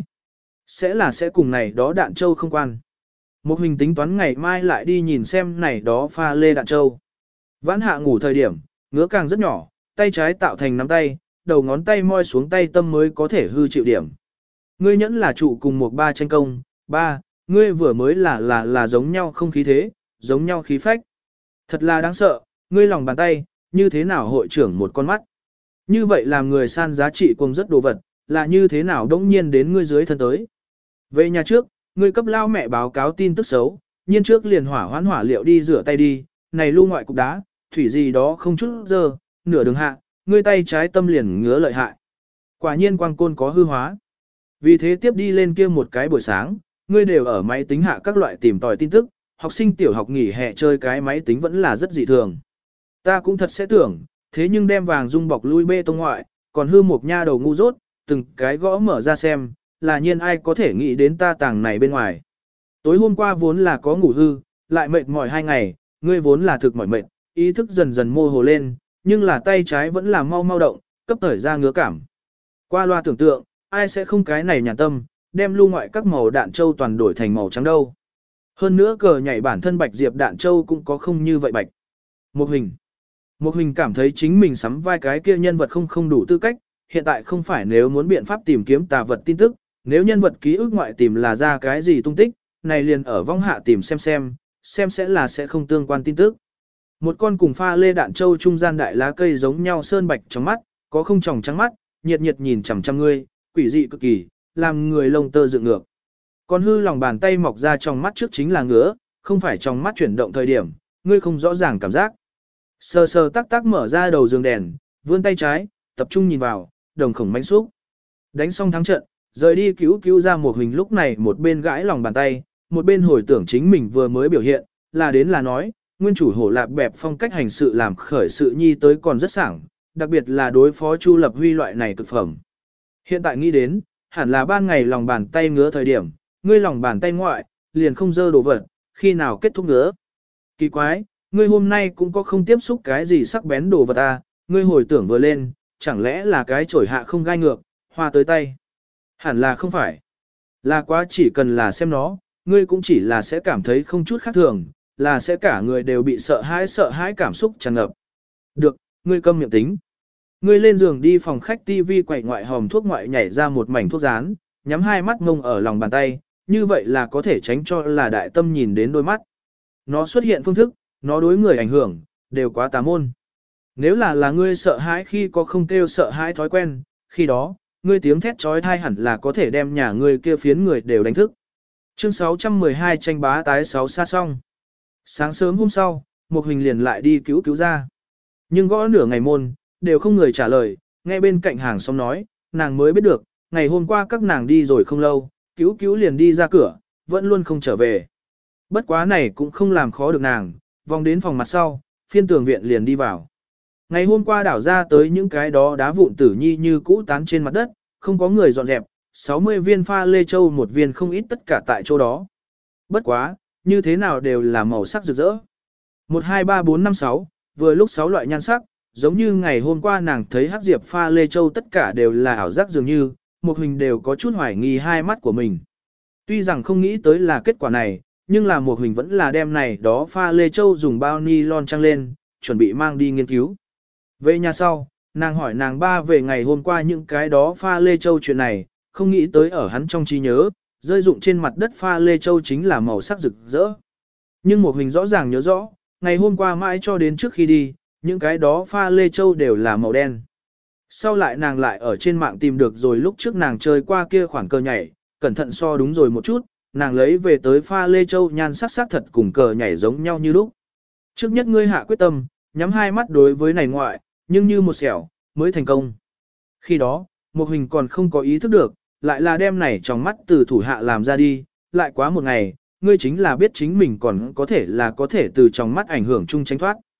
Sẽ là sẽ cùng này đó đạn châu không quan. Một hình tính toán ngày mai lại đi nhìn xem này đó pha lê đạn châu. Vãn hạ ngủ thời điểm, ngứa càng rất nhỏ, tay trái tạo thành nắm tay, đầu ngón tay moi xuống tay tâm mới có thể hư chịu điểm. Ngươi nhẫn là trụ cùng một ba tranh công, ba, ngươi vừa mới là là là giống nhau không khí thế, giống nhau khí phách. Thật là đáng sợ, ngươi lòng bàn tay, như thế nào hội trưởng một con mắt. Như vậy làm người san giá trị cùng rất đồ vật, là như thế nào đống nhiên đến ngươi dưới thân tới. Về nhà trước, ngươi cấp lao mẹ báo cáo tin tức xấu, nhiên trước liền hỏa hoán hỏa liệu đi rửa tay đi, này lưu ngoại cục đá, thủy gì đó không chút dơ, nửa đường hạ, ngươi tay trái tâm liền ngứa lợi hại. Quả nhiên quang côn có hư hóa. Vì thế tiếp đi lên kia một cái buổi sáng, ngươi đều ở máy tính hạ các loại tìm tòi tin tức, học sinh tiểu học nghỉ hè chơi cái máy tính vẫn là rất dị thường. Ta cũng thật sẽ tưởng, thế nhưng đem vàng dung bọc lui bê tông ngoại, còn hư một nha đầu ngu dốt, từng cái gõ mở ra xem, là nhiên ai có thể nghĩ đến ta tàng này bên ngoài. Tối hôm qua vốn là có ngủ hư, lại mệt mỏi hai ngày, ngươi vốn là thực mỏi mệt, ý thức dần dần mơ hồ lên, nhưng là tay trái vẫn là mau mau động, cấp thời ra ngứa cảm. Qua loa tưởng tượng, ai sẽ không cái này nhàn tâm, đem lưu ngoại các màu đạn châu toàn đổi thành màu trắng đâu. Hơn nữa cờ nhảy bản thân bạch diệp đạn châu cũng có không như vậy bạch. Một hình. Một hình cảm thấy chính mình sắm vai cái kia nhân vật không không đủ tư cách, hiện tại không phải nếu muốn biện pháp tìm kiếm tà vật tin tức, nếu nhân vật ký ức ngoại tìm là ra cái gì tung tích, này liền ở vong hạ tìm xem xem, xem sẽ là sẽ không tương quan tin tức. Một con cùng pha lê đạn châu trung gian đại lá cây giống nhau sơn bạch trong mắt, có không tròng trắng mắt, nhiệt nhiệt nhìn chằm chằm ngươi, quỷ dị cực kỳ, làm người lông tơ dựng ngược. Còn hư lòng bàn tay mọc ra trong mắt trước chính là ngứa, không phải trong mắt chuyển động thời điểm, ngươi không rõ ràng cảm giác. Sờ sờ tắc tắc mở ra đầu giường đèn, vươn tay trái, tập trung nhìn vào, đồng khổng manh xúc. Đánh xong thắng trận, rời đi cứu cứu ra một hình lúc này một bên gãi lòng bàn tay, một bên hồi tưởng chính mình vừa mới biểu hiện, là đến là nói, nguyên chủ hổ lạp bẹp phong cách hành sự làm khởi sự nhi tới còn rất sảng, đặc biệt là đối phó Chu Lập Huy loại này cực phẩm. Hiện tại nghĩ đến, hẳn là ban ngày lòng bàn tay ngứa thời điểm, ngươi lòng bàn tay ngoại, liền không dơ đồ vật, khi nào kết thúc ngứa. Kỳ quái, ngươi hôm nay cũng có không tiếp xúc cái gì sắc bén đồ vật à, ngươi hồi tưởng vừa lên, chẳng lẽ là cái chổi hạ không gai ngược, hoa tới tay. Hẳn là không phải. Là quá chỉ cần là xem nó, ngươi cũng chỉ là sẽ cảm thấy không chút khác thường, là sẽ cả người đều bị sợ hãi sợ hãi cảm xúc tràn ngập. Được, ngươi câm miệng tính. Ngươi lên giường đi phòng khách tivi quậy ngoại hòm thuốc ngoại nhảy ra một mảnh thuốc rán, nhắm hai mắt ngông ở lòng bàn tay, như vậy là có thể tránh cho là đại tâm nhìn đến đôi mắt. Nó xuất hiện phương thức, nó đối người ảnh hưởng, đều quá tà môn. Nếu là là ngươi sợ hãi khi có không kêu sợ hãi thói quen, khi đó, ngươi tiếng thét trói thai hẳn là có thể đem nhà ngươi kia phiến người đều đánh thức. Chương sáu trăm mười hai tranh bá tái sáu xa xong. Sáng sớm hôm sau, một hình liền lại đi cứu cứu ra. Nhưng gõ nửa ngày môn, đều không người trả lời, nghe bên cạnh hàng xóm nói, nàng mới biết được, ngày hôm qua các nàng đi rồi không lâu, cứu cứu liền đi ra cửa, vẫn luôn không trở về. Bất quá này cũng không làm khó được nàng, vòng đến phòng mặt sau, phiên tường viện liền đi vào. Ngày hôm qua đảo ra tới những cái đó đá vụn tử nhi như cũ tán trên mặt đất, không có người dọn dẹp, sáu mươi viên pha lê châu một viên không ít tất cả tại chỗ đó. Bất quá, như thế nào đều là màu sắc rực rỡ. một, hai, ba, bốn, năm, sáu, vừa lúc sáu loại nhan sắc, giống như ngày hôm qua nàng thấy hắc diệp pha lê châu tất cả đều là ảo giác dường như, một hình đều có chút hoài nghi hai mắt của mình. Tuy rằng không nghĩ tới là kết quả này, nhưng là một hình vẫn là đem này đó pha lê châu dùng bao ni lon trăng lên, chuẩn bị mang đi nghiên cứu. Về nhà sau, nàng hỏi nàng ba về ngày hôm qua những cái đó pha lê châu chuyện này, không nghĩ tới ở hắn trong trí nhớ, rơi dụng trên mặt đất pha lê châu chính là màu sắc rực rỡ. Nhưng một hình rõ ràng nhớ rõ, ngày hôm qua mãi cho đến trước khi đi, những cái đó pha lê châu đều là màu đen. Sau lại nàng lại ở trên mạng tìm được rồi lúc trước nàng chơi qua kia khoảng cờ nhảy, cẩn thận so đúng rồi một chút, nàng lấy về tới pha lê châu nhan sắc sắc thật cùng cờ nhảy giống nhau như lúc. Trước nhất ngươi hạ quyết tâm, nhắm hai mắt đối với này ngoại, nhưng như một xẻo, mới thành công. Khi đó, một hình còn không có ý thức được, lại là đem này trong mắt từ thủ hạ làm ra đi, lại quá một ngày, ngươi chính là biết chính mình còn có thể là có thể từ trong mắt ảnh hưởng chung tránh thoát.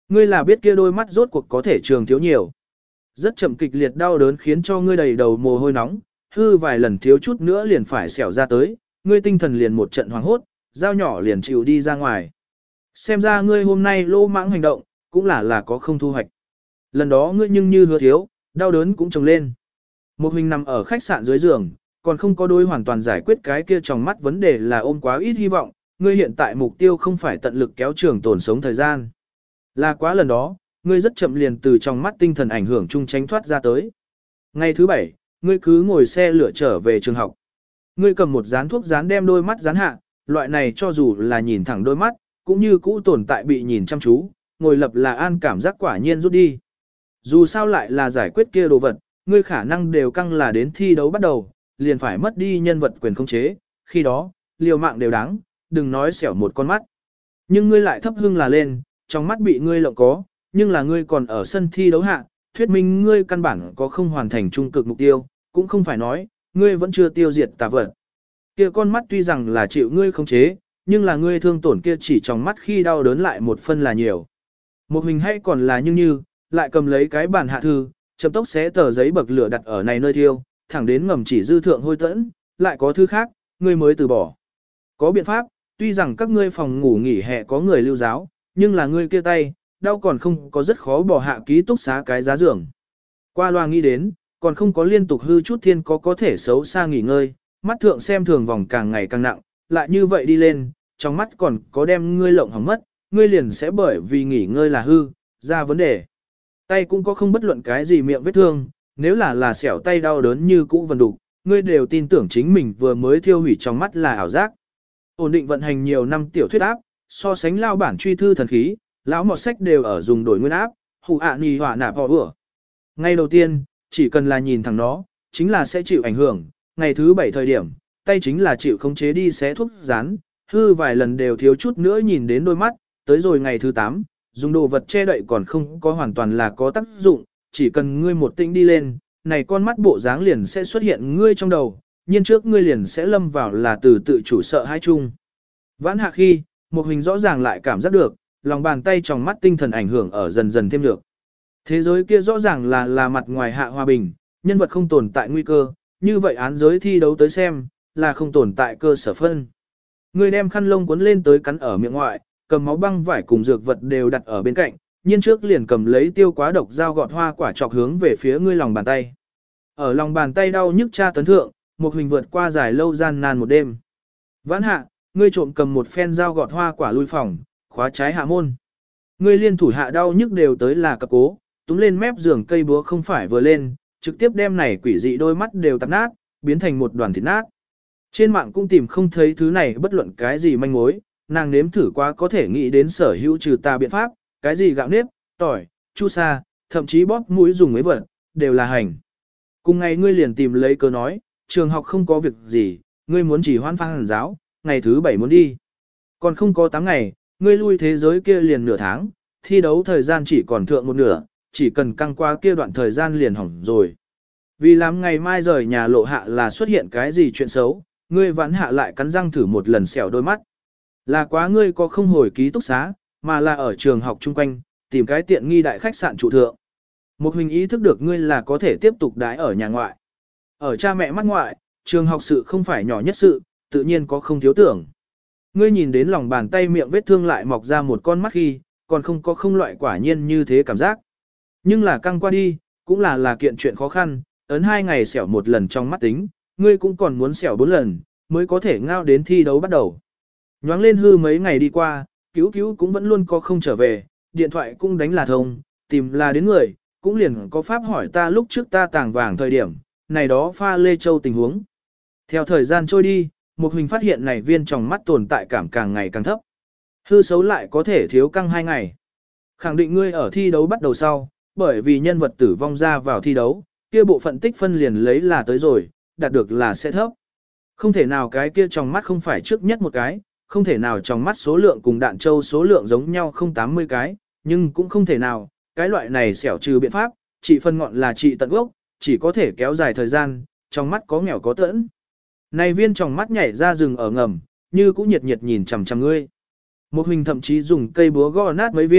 Ngươi là biết kia đôi mắt rốt cuộc có thể trường thiếu nhiều. Rất chậm kịch liệt đau đớn khiến cho ngươi đầy đầu mồ hôi nóng, hư vài lần thiếu chút nữa liền phải xẻo ra tới, ngươi tinh thần liền một trận hoảng hốt, dao nhỏ liền chịu đi ra ngoài. Xem ra ngươi hôm nay lô mãng hành động, cũng là là có không thu hoạch. Lần đó ngươi nhưng như hứa thiếu, đau đớn cũng trồng lên. Một hình nằm ở khách sạn dưới giường, còn không có đôi hoàn toàn giải quyết cái kia trong mắt vấn đề là ôm quá ít hy vọng, ngươi hiện tại mục tiêu không phải tận lực kéo trường tồn sống thời gian. Là quá lần đó, ngươi rất chậm liền từ trong mắt tinh thần ảnh hưởng chung tránh thoát ra tới. Ngày thứ bảy, ngươi cứ ngồi xe lửa trở về trường học. Ngươi cầm một dán thuốc dán đem đôi mắt dán hạ, loại này cho dù là nhìn thẳng đôi mắt, cũng như cũ tồn tại bị nhìn chăm chú, ngồi lập là an cảm giác quả nhiên rút đi. Dù sao lại là giải quyết kia đồ vật, ngươi khả năng đều căng là đến thi đấu bắt đầu, liền phải mất đi nhân vật quyền khống chế, khi đó, liều mạng đều đáng, đừng nói xẻo một con mắt. Nhưng ngươi lại thấp hưng là lên, trong mắt bị ngươi lộng có, nhưng là ngươi còn ở sân thi đấu hạ, thuyết minh ngươi căn bản có không hoàn thành trung cực mục tiêu, cũng không phải nói, ngươi vẫn chưa tiêu diệt tà vật. Kia con mắt tuy rằng là chịu ngươi khống chế, nhưng là ngươi thương tổn kia chỉ trong mắt khi đau đớn lại một phân là nhiều. Một hình hay còn là như như, lại cầm lấy cái bản hạ thư, chậm tốc xé tờ giấy bậc lửa đặt ở này nơi thiêu, thẳng đến ngầm chỉ dư thượng hôi tẫn, lại có thứ khác, ngươi mới từ bỏ. Có biện pháp, tuy rằng các ngươi phòng ngủ nghỉ hè có người lưu giáo, nhưng là ngươi kia tay, đau còn không có rất khó bỏ hạ ký túc xá cái giá giường. Qua loa nghĩ đến, còn không có liên tục hư chút thiên có có thể xấu xa nghỉ ngơi, mắt thượng xem thường vòng càng ngày càng nặng, lại như vậy đi lên, trong mắt còn có đem ngươi lộng hỏng mất, ngươi liền sẽ bởi vì nghỉ ngơi là hư, ra vấn đề. Tay cũng có không bất luận cái gì miệng vết thương, nếu là là xẻo tay đau đớn như cũ vần đục, ngươi đều tin tưởng chính mình vừa mới thiêu hủy trong mắt là ảo giác. Ổn định vận hành nhiều năm tiểu thuyết áp, so sánh lao bản truy thư thần khí, lão mọt sách đều ở dùng đổi nguyên áp, hù ạ nì hỏa nạp họ bữa. Ngay đầu tiên, chỉ cần là nhìn thẳng nó, chính là sẽ chịu ảnh hưởng, ngày thứ bảy thời điểm, tay chính là chịu khống chế đi xé thuốc rán, hư vài lần đều thiếu chút nữa nhìn đến đôi mắt, tới rồi ngày thứ tám, dùng đồ vật che đậy còn không có hoàn toàn là có tác dụng, chỉ cần ngươi một tĩnh đi lên, này con mắt bộ dáng liền sẽ xuất hiện ngươi trong đầu, nhiên trước ngươi liền sẽ lâm vào là từ tự chủ sợ hai chung. Vãn hạ khi, một hình rõ ràng lại cảm giác được, lòng bàn tay trong mắt tinh thần ảnh hưởng ở dần dần thêm được. Thế giới kia rõ ràng là là mặt ngoài hạ hòa bình, nhân vật không tồn tại nguy cơ, như vậy án giới thi đấu tới xem, là không tồn tại cơ sở phân. Ngươi đem khăn lông cuốn lên tới cắn ở miệng ngoại, cầm máu băng vải cùng dược vật đều đặt ở bên cạnh, nhiên trước liền cầm lấy tiêu quá độc dao gọt hoa quả chọc hướng về phía ngươi lòng bàn tay. Ở lòng bàn tay đau nhức tra tấn thượng, một hình vượt qua dài lâu gian nan một đêm. Vãn hạ, ngươi trộm cầm một phen dao gọt hoa quả lui phòng, khóa trái hạ môn. Ngươi liên thủ hạ đau nhức đều tới là cập cố, túm lên mép giường cây búa không phải vừa lên, trực tiếp đem này quỷ dị đôi mắt đều tạp nát, biến thành một đoàn thịt nát. Trên mạng cũng tìm không thấy thứ này bất luận cái gì manh mối, nàng nếm thử quá có thể nghĩ đến sở hữu trừ tà biện pháp, cái gì gạo nếp, tỏi, chu sa, thậm chí bóp mũi dùng mấy vật, đều là hành. Cùng ngày ngươi liền tìm lấy cớ nói, trường học không có việc gì, ngươi muốn chỉ hoan phang hàn giáo, ngày thứ bảy muốn đi. Còn không có tám ngày, ngươi lui thế giới kia liền nửa tháng, thi đấu thời gian chỉ còn thượng một nửa, chỉ cần căng qua kia đoạn thời gian liền hỏng rồi. Vì làm ngày mai rời nhà lộ hạ là xuất hiện cái gì chuyện xấu, ngươi vãn hạ lại cắn răng thử một lần xẻo đôi mắt. Là quá ngươi có không hồi ký túc xá, mà là ở trường học chung quanh, tìm cái tiện nghi đại khách sạn trụ thượng. Một hình ý thức được ngươi là có thể tiếp tục đái ở nhà ngoại. Ở cha mẹ mắt ngoại, trường học sự không phải nhỏ nhất sự, tự nhiên có không thiếu tưởng. Ngươi nhìn đến lòng bàn tay miệng vết thương lại mọc ra một con mắt khi, còn không có không loại quả nhiên như thế cảm giác. Nhưng là căng qua đi, cũng là là kiện chuyện khó khăn, ấn hai ngày xẻo một lần trong mắt tính, ngươi cũng còn muốn xẻo bốn lần, mới có thể ngao đến thi đấu bắt đầu. Nhoáng lên hư mấy ngày đi qua, cứu cứu cũng vẫn luôn có không trở về, điện thoại cũng đánh là thông, tìm là đến người, cũng liền có pháp hỏi ta lúc trước ta tàng vàng thời điểm, này đó pha lê châu tình huống. Theo thời gian trôi đi, một hình phát hiện này viên trong mắt tồn tại cảm càng ngày càng thấp. Hư xấu lại có thể thiếu căng hai ngày. Khẳng định ngươi ở thi đấu bắt đầu sau, bởi vì nhân vật tử vong ra vào thi đấu, kia bộ phận tích phân liền lấy là tới rồi, đạt được là sẽ thấp. Không thể nào cái kia trong mắt không phải trước nhất một cái, không thể nào trong mắt số lượng cùng đạn châu số lượng giống nhau không tám mươi cái, nhưng cũng không thể nào, cái loại này xẻo trừ biện pháp, trị phân ngọn là trị tận gốc, chỉ có thể kéo dài thời gian, trong mắt có nghèo có tẫn. Này viên trong mắt nhảy ra rừng ở ngầm, như cũng nhiệt nhiệt nhìn chằm chằm ngươi. Một hình thậm chí dùng cây búa gõ nát mấy viên,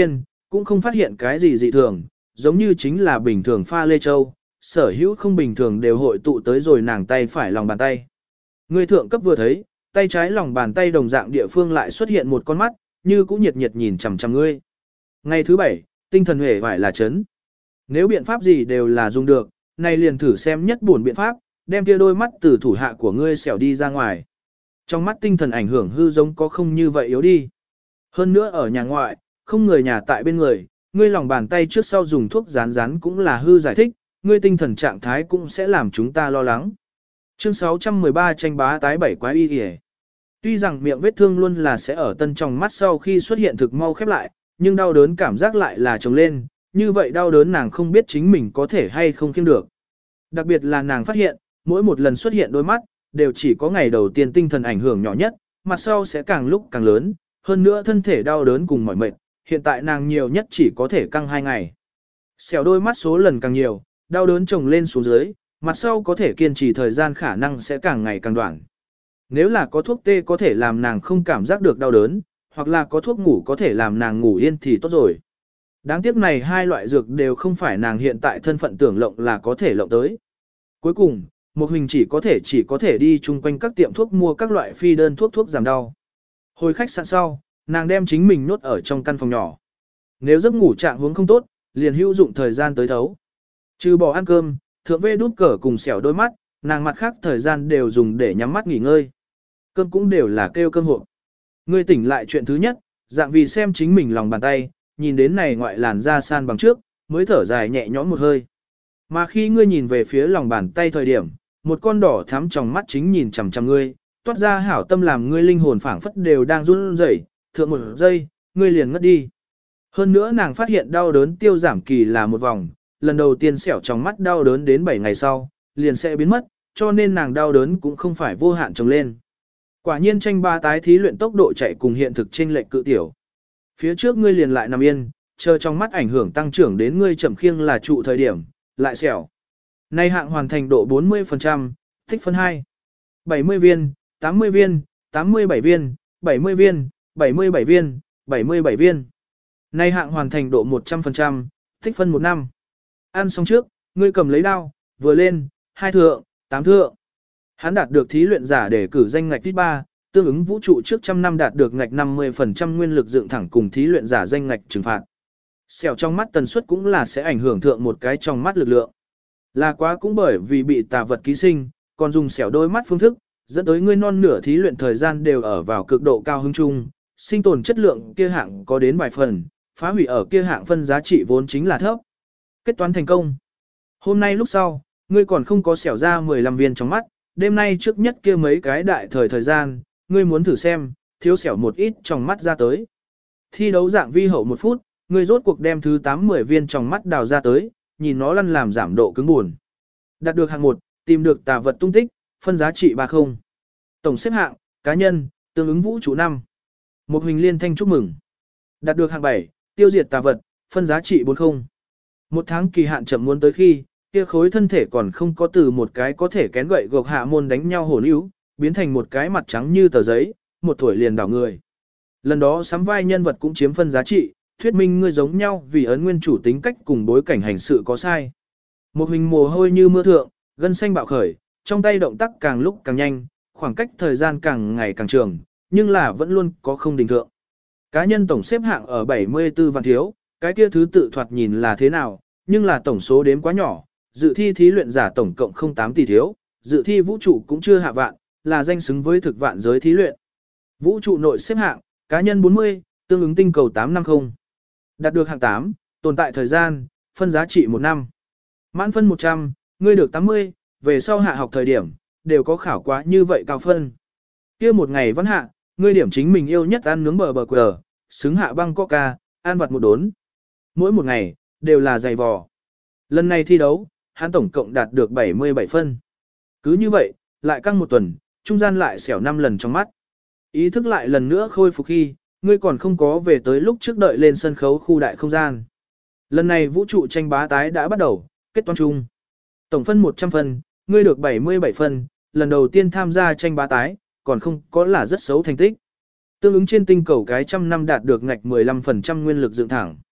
cũng không phát hiện cái gì dị thường, giống như chính là bình thường pha lê châu, sở hữu không bình thường đều hội tụ tới rồi nàng tay phải lòng bàn tay. Ngươi thượng cấp vừa thấy, tay trái lòng bàn tay đồng dạng địa phương lại xuất hiện một con mắt, như cũng nhiệt nhiệt nhìn chằm chằm ngươi. Ngày thứ bảy, tinh thần huệ phải là chấn. Nếu biện pháp gì đều là dùng được, này liền thử xem nhất buồn biện pháp, đem kia đôi mắt từ thủ hạ của ngươi xẻo đi ra ngoài. Trong mắt tinh thần ảnh hưởng hư giống có không như vậy yếu đi. Hơn nữa ở nhà ngoại, không người nhà tại bên người, ngươi lòng bàn tay trước sau dùng thuốc rán rán cũng là hư giải thích, ngươi tinh thần trạng thái cũng sẽ làm chúng ta lo lắng. Chương sáu trăm mười ba tranh bá tái bảy quái y kìa. Tuy rằng miệng vết thương luôn là sẽ ở tân trong mắt sau khi xuất hiện thực mau khép lại, nhưng đau đớn cảm giác lại là trồng lên, như vậy đau đớn nàng không biết chính mình có thể hay không kiêng được. Đặc biệt là nàng phát hiện, mỗi một lần xuất hiện đôi mắt, đều chỉ có ngày đầu tiên tinh thần ảnh hưởng nhỏ nhất, mặt sau sẽ càng lúc càng lớn, hơn nữa thân thể đau đớn cùng mỏi mệt, hiện tại nàng nhiều nhất chỉ có thể căng hai ngày. Xẻo đôi mắt số lần càng nhiều, đau đớn chồng lên xuống dưới, mặt sau có thể kiên trì thời gian khả năng sẽ càng ngày càng đoạn. Nếu là có thuốc tê có thể làm nàng không cảm giác được đau đớn, hoặc là có thuốc ngủ có thể làm nàng ngủ yên thì tốt rồi. Đáng tiếc này hai loại dược đều không phải nàng hiện tại thân phận tưởng lộng là có thể lộng tới. Cuối cùng, một hình chỉ có thể chỉ có thể đi chung quanh các tiệm thuốc mua các loại phi đơn thuốc thuốc giảm đau. Hồi khách sạn sau, nàng đem chính mình nhốt ở trong căn phòng nhỏ. Nếu giấc ngủ trạng huống không tốt, liền hữu dụng thời gian tới thấu. Trừ bỏ ăn cơm, thượng vê đút cờ cùng xẻo đôi mắt, nàng mặt khác thời gian đều dùng để nhắm mắt nghỉ ngơi. Cơm cũng đều là kêu cơm hộp. Ngươi tỉnh lại chuyện thứ nhất, dạng vì xem chính mình lòng bàn tay, nhìn đến này ngoại làn da san bằng trước, mới thở dài nhẹ nhõm một hơi. Mà khi ngươi nhìn về phía lòng bàn tay thời điểm, một con đỏ thắm trong mắt chính nhìn chằm chằm ngươi, toát ra hảo tâm làm ngươi linh hồn phảng phất đều đang run rẩy, thượng một giây, ngươi liền ngất đi. Hơn nữa nàng phát hiện đau đớn tiêu giảm kỳ là một vòng, lần đầu tiên sẹo trong mắt đau đớn đến bảy ngày sau, liền sẽ biến mất, cho nên nàng đau đớn cũng không phải vô hạn trồng lên. Quả nhiên tranh ba tái thí luyện tốc độ chạy cùng hiện thực chênh lệch cự tiểu. Phía trước ngươi liền lại nằm yên, chờ trong mắt ảnh hưởng tăng trưởng đến ngươi chậm khiêng là trụ thời điểm, lại sẹo. Nay hạng hoàn thành độ bốn mươi phần trăm, tích phân hai. bảy mươi viên, tám mươi viên, tám mươi bảy viên, bảy mươi viên, bảy mươi bảy viên, bảy mươi bảy viên. Nay hạng hoàn thành độ một trăm phần trăm, tích phân một năm. Ăn xong trước, ngươi cầm lấy đao, vừa lên, hai thượng, tám thượng. Hắn đạt được thí luyện giả để cử danh ngạch thứ ba, tương ứng vũ trụ trước trăm năm đạt được ngạch năm mươi phần trăm nguyên lực dựng thẳng cùng thí luyện giả danh ngạch trừng phạt. Sẹo trong mắt tần suất cũng là sẽ ảnh hưởng thượng một cái trong mắt lực lượng. Là quá cũng bởi vì bị tà vật ký sinh, còn dùng sẹo đôi mắt phương thức, dẫn tới ngươi non nửa thí luyện thời gian đều ở vào cực độ cao hứng chung, sinh tồn chất lượng kia hạng có đến vài phần, phá hủy ở kia hạng phân giá trị vốn chính là thấp. Kết toán thành công. Hôm nay lúc sau, ngươi còn không có sẹo ra mười lăm viên trong mắt, đêm nay trước nhất kia mấy cái đại thời thời gian, ngươi muốn thử xem, thiếu sẹo một ít trong mắt ra tới. Thi đấu dạng vi hậu một phút, ngươi rốt cuộc đem thứ tám mười viên trong mắt đào ra tới, nhìn nó lăn làm giảm độ cứng buồn. Đạt được hạng một, tìm được tà vật tung tích, phân giá trị ba mươi. Tổng xếp hạng, cá nhân, tương ứng vũ trụ năm. Một huỳnh liên thanh chúc mừng. Đạt được hạng bảy, tiêu diệt tà vật, phân giá trị bốn mươi. Một tháng kỳ hạn chậm muốn tới khi, kia khối thân thể còn không có từ một cái có thể kén gậy gộc hạ môn đánh nhau hổ níu, biến thành một cái mặt trắng như tờ giấy, một tuổi liền đảo người. Lần đó sắm vai nhân vật cũng chiếm phân giá trị, thuyết minh ngươi giống nhau vì ấn nguyên chủ tính cách cùng bối cảnh hành sự có sai. Một hình mồ hôi như mưa thượng, gân xanh bạo khởi, trong tay động tác càng lúc càng nhanh, khoảng cách thời gian càng ngày càng trường, nhưng là vẫn luôn có không đình thượng. Cá nhân tổng xếp hạng ở bảy mươi tư vạn thiếu, cái kia thứ tự thoạt nhìn là thế nào, nhưng là tổng số đếm quá nhỏ, dự thi thí luyện giả tổng cộng không tám tỷ thiếu, dự thi vũ trụ cũng chưa hạ vạn, là danh xứng với thực vạn giới thí luyện. Vũ trụ nội xếp hạng, cá nhân bốn mươi, tương ứng tinh cầu tám trăm năm mươi. Đạt được hạng tám, tồn tại thời gian, phân giá trị một năm. Mãn phân một trăm, ngươi được tám mươi, về sau hạ học thời điểm, đều có khảo quá như vậy cao phân. Kia một ngày văn hạ, ngươi điểm chính mình yêu nhất ăn nướng bờ bờ quờ, xứng hạ băng coca, ăn vặt một đốn. Mỗi một ngày, đều là dày vò. Lần này thi đấu, hắn tổng cộng đạt được bảy mươi bảy phân. Cứ như vậy, lại căng một tuần, trung gian lại xẻo năm lần trong mắt. Ý thức lại lần nữa khôi phục khi, ngươi còn không có về tới lúc trước đợi lên sân khấu khu đại không gian. Lần này vũ trụ tranh bá tái đã bắt đầu, kết toán chung. Tổng phân một trăm phân, ngươi được bảy mươi bảy phân, lần đầu tiên tham gia tranh bá tái, còn không có là rất xấu thành tích. Tương ứng trên tinh cầu cái trăm năm đạt được ngạch mười lăm phần trăm nguyên lực dựng thẳng.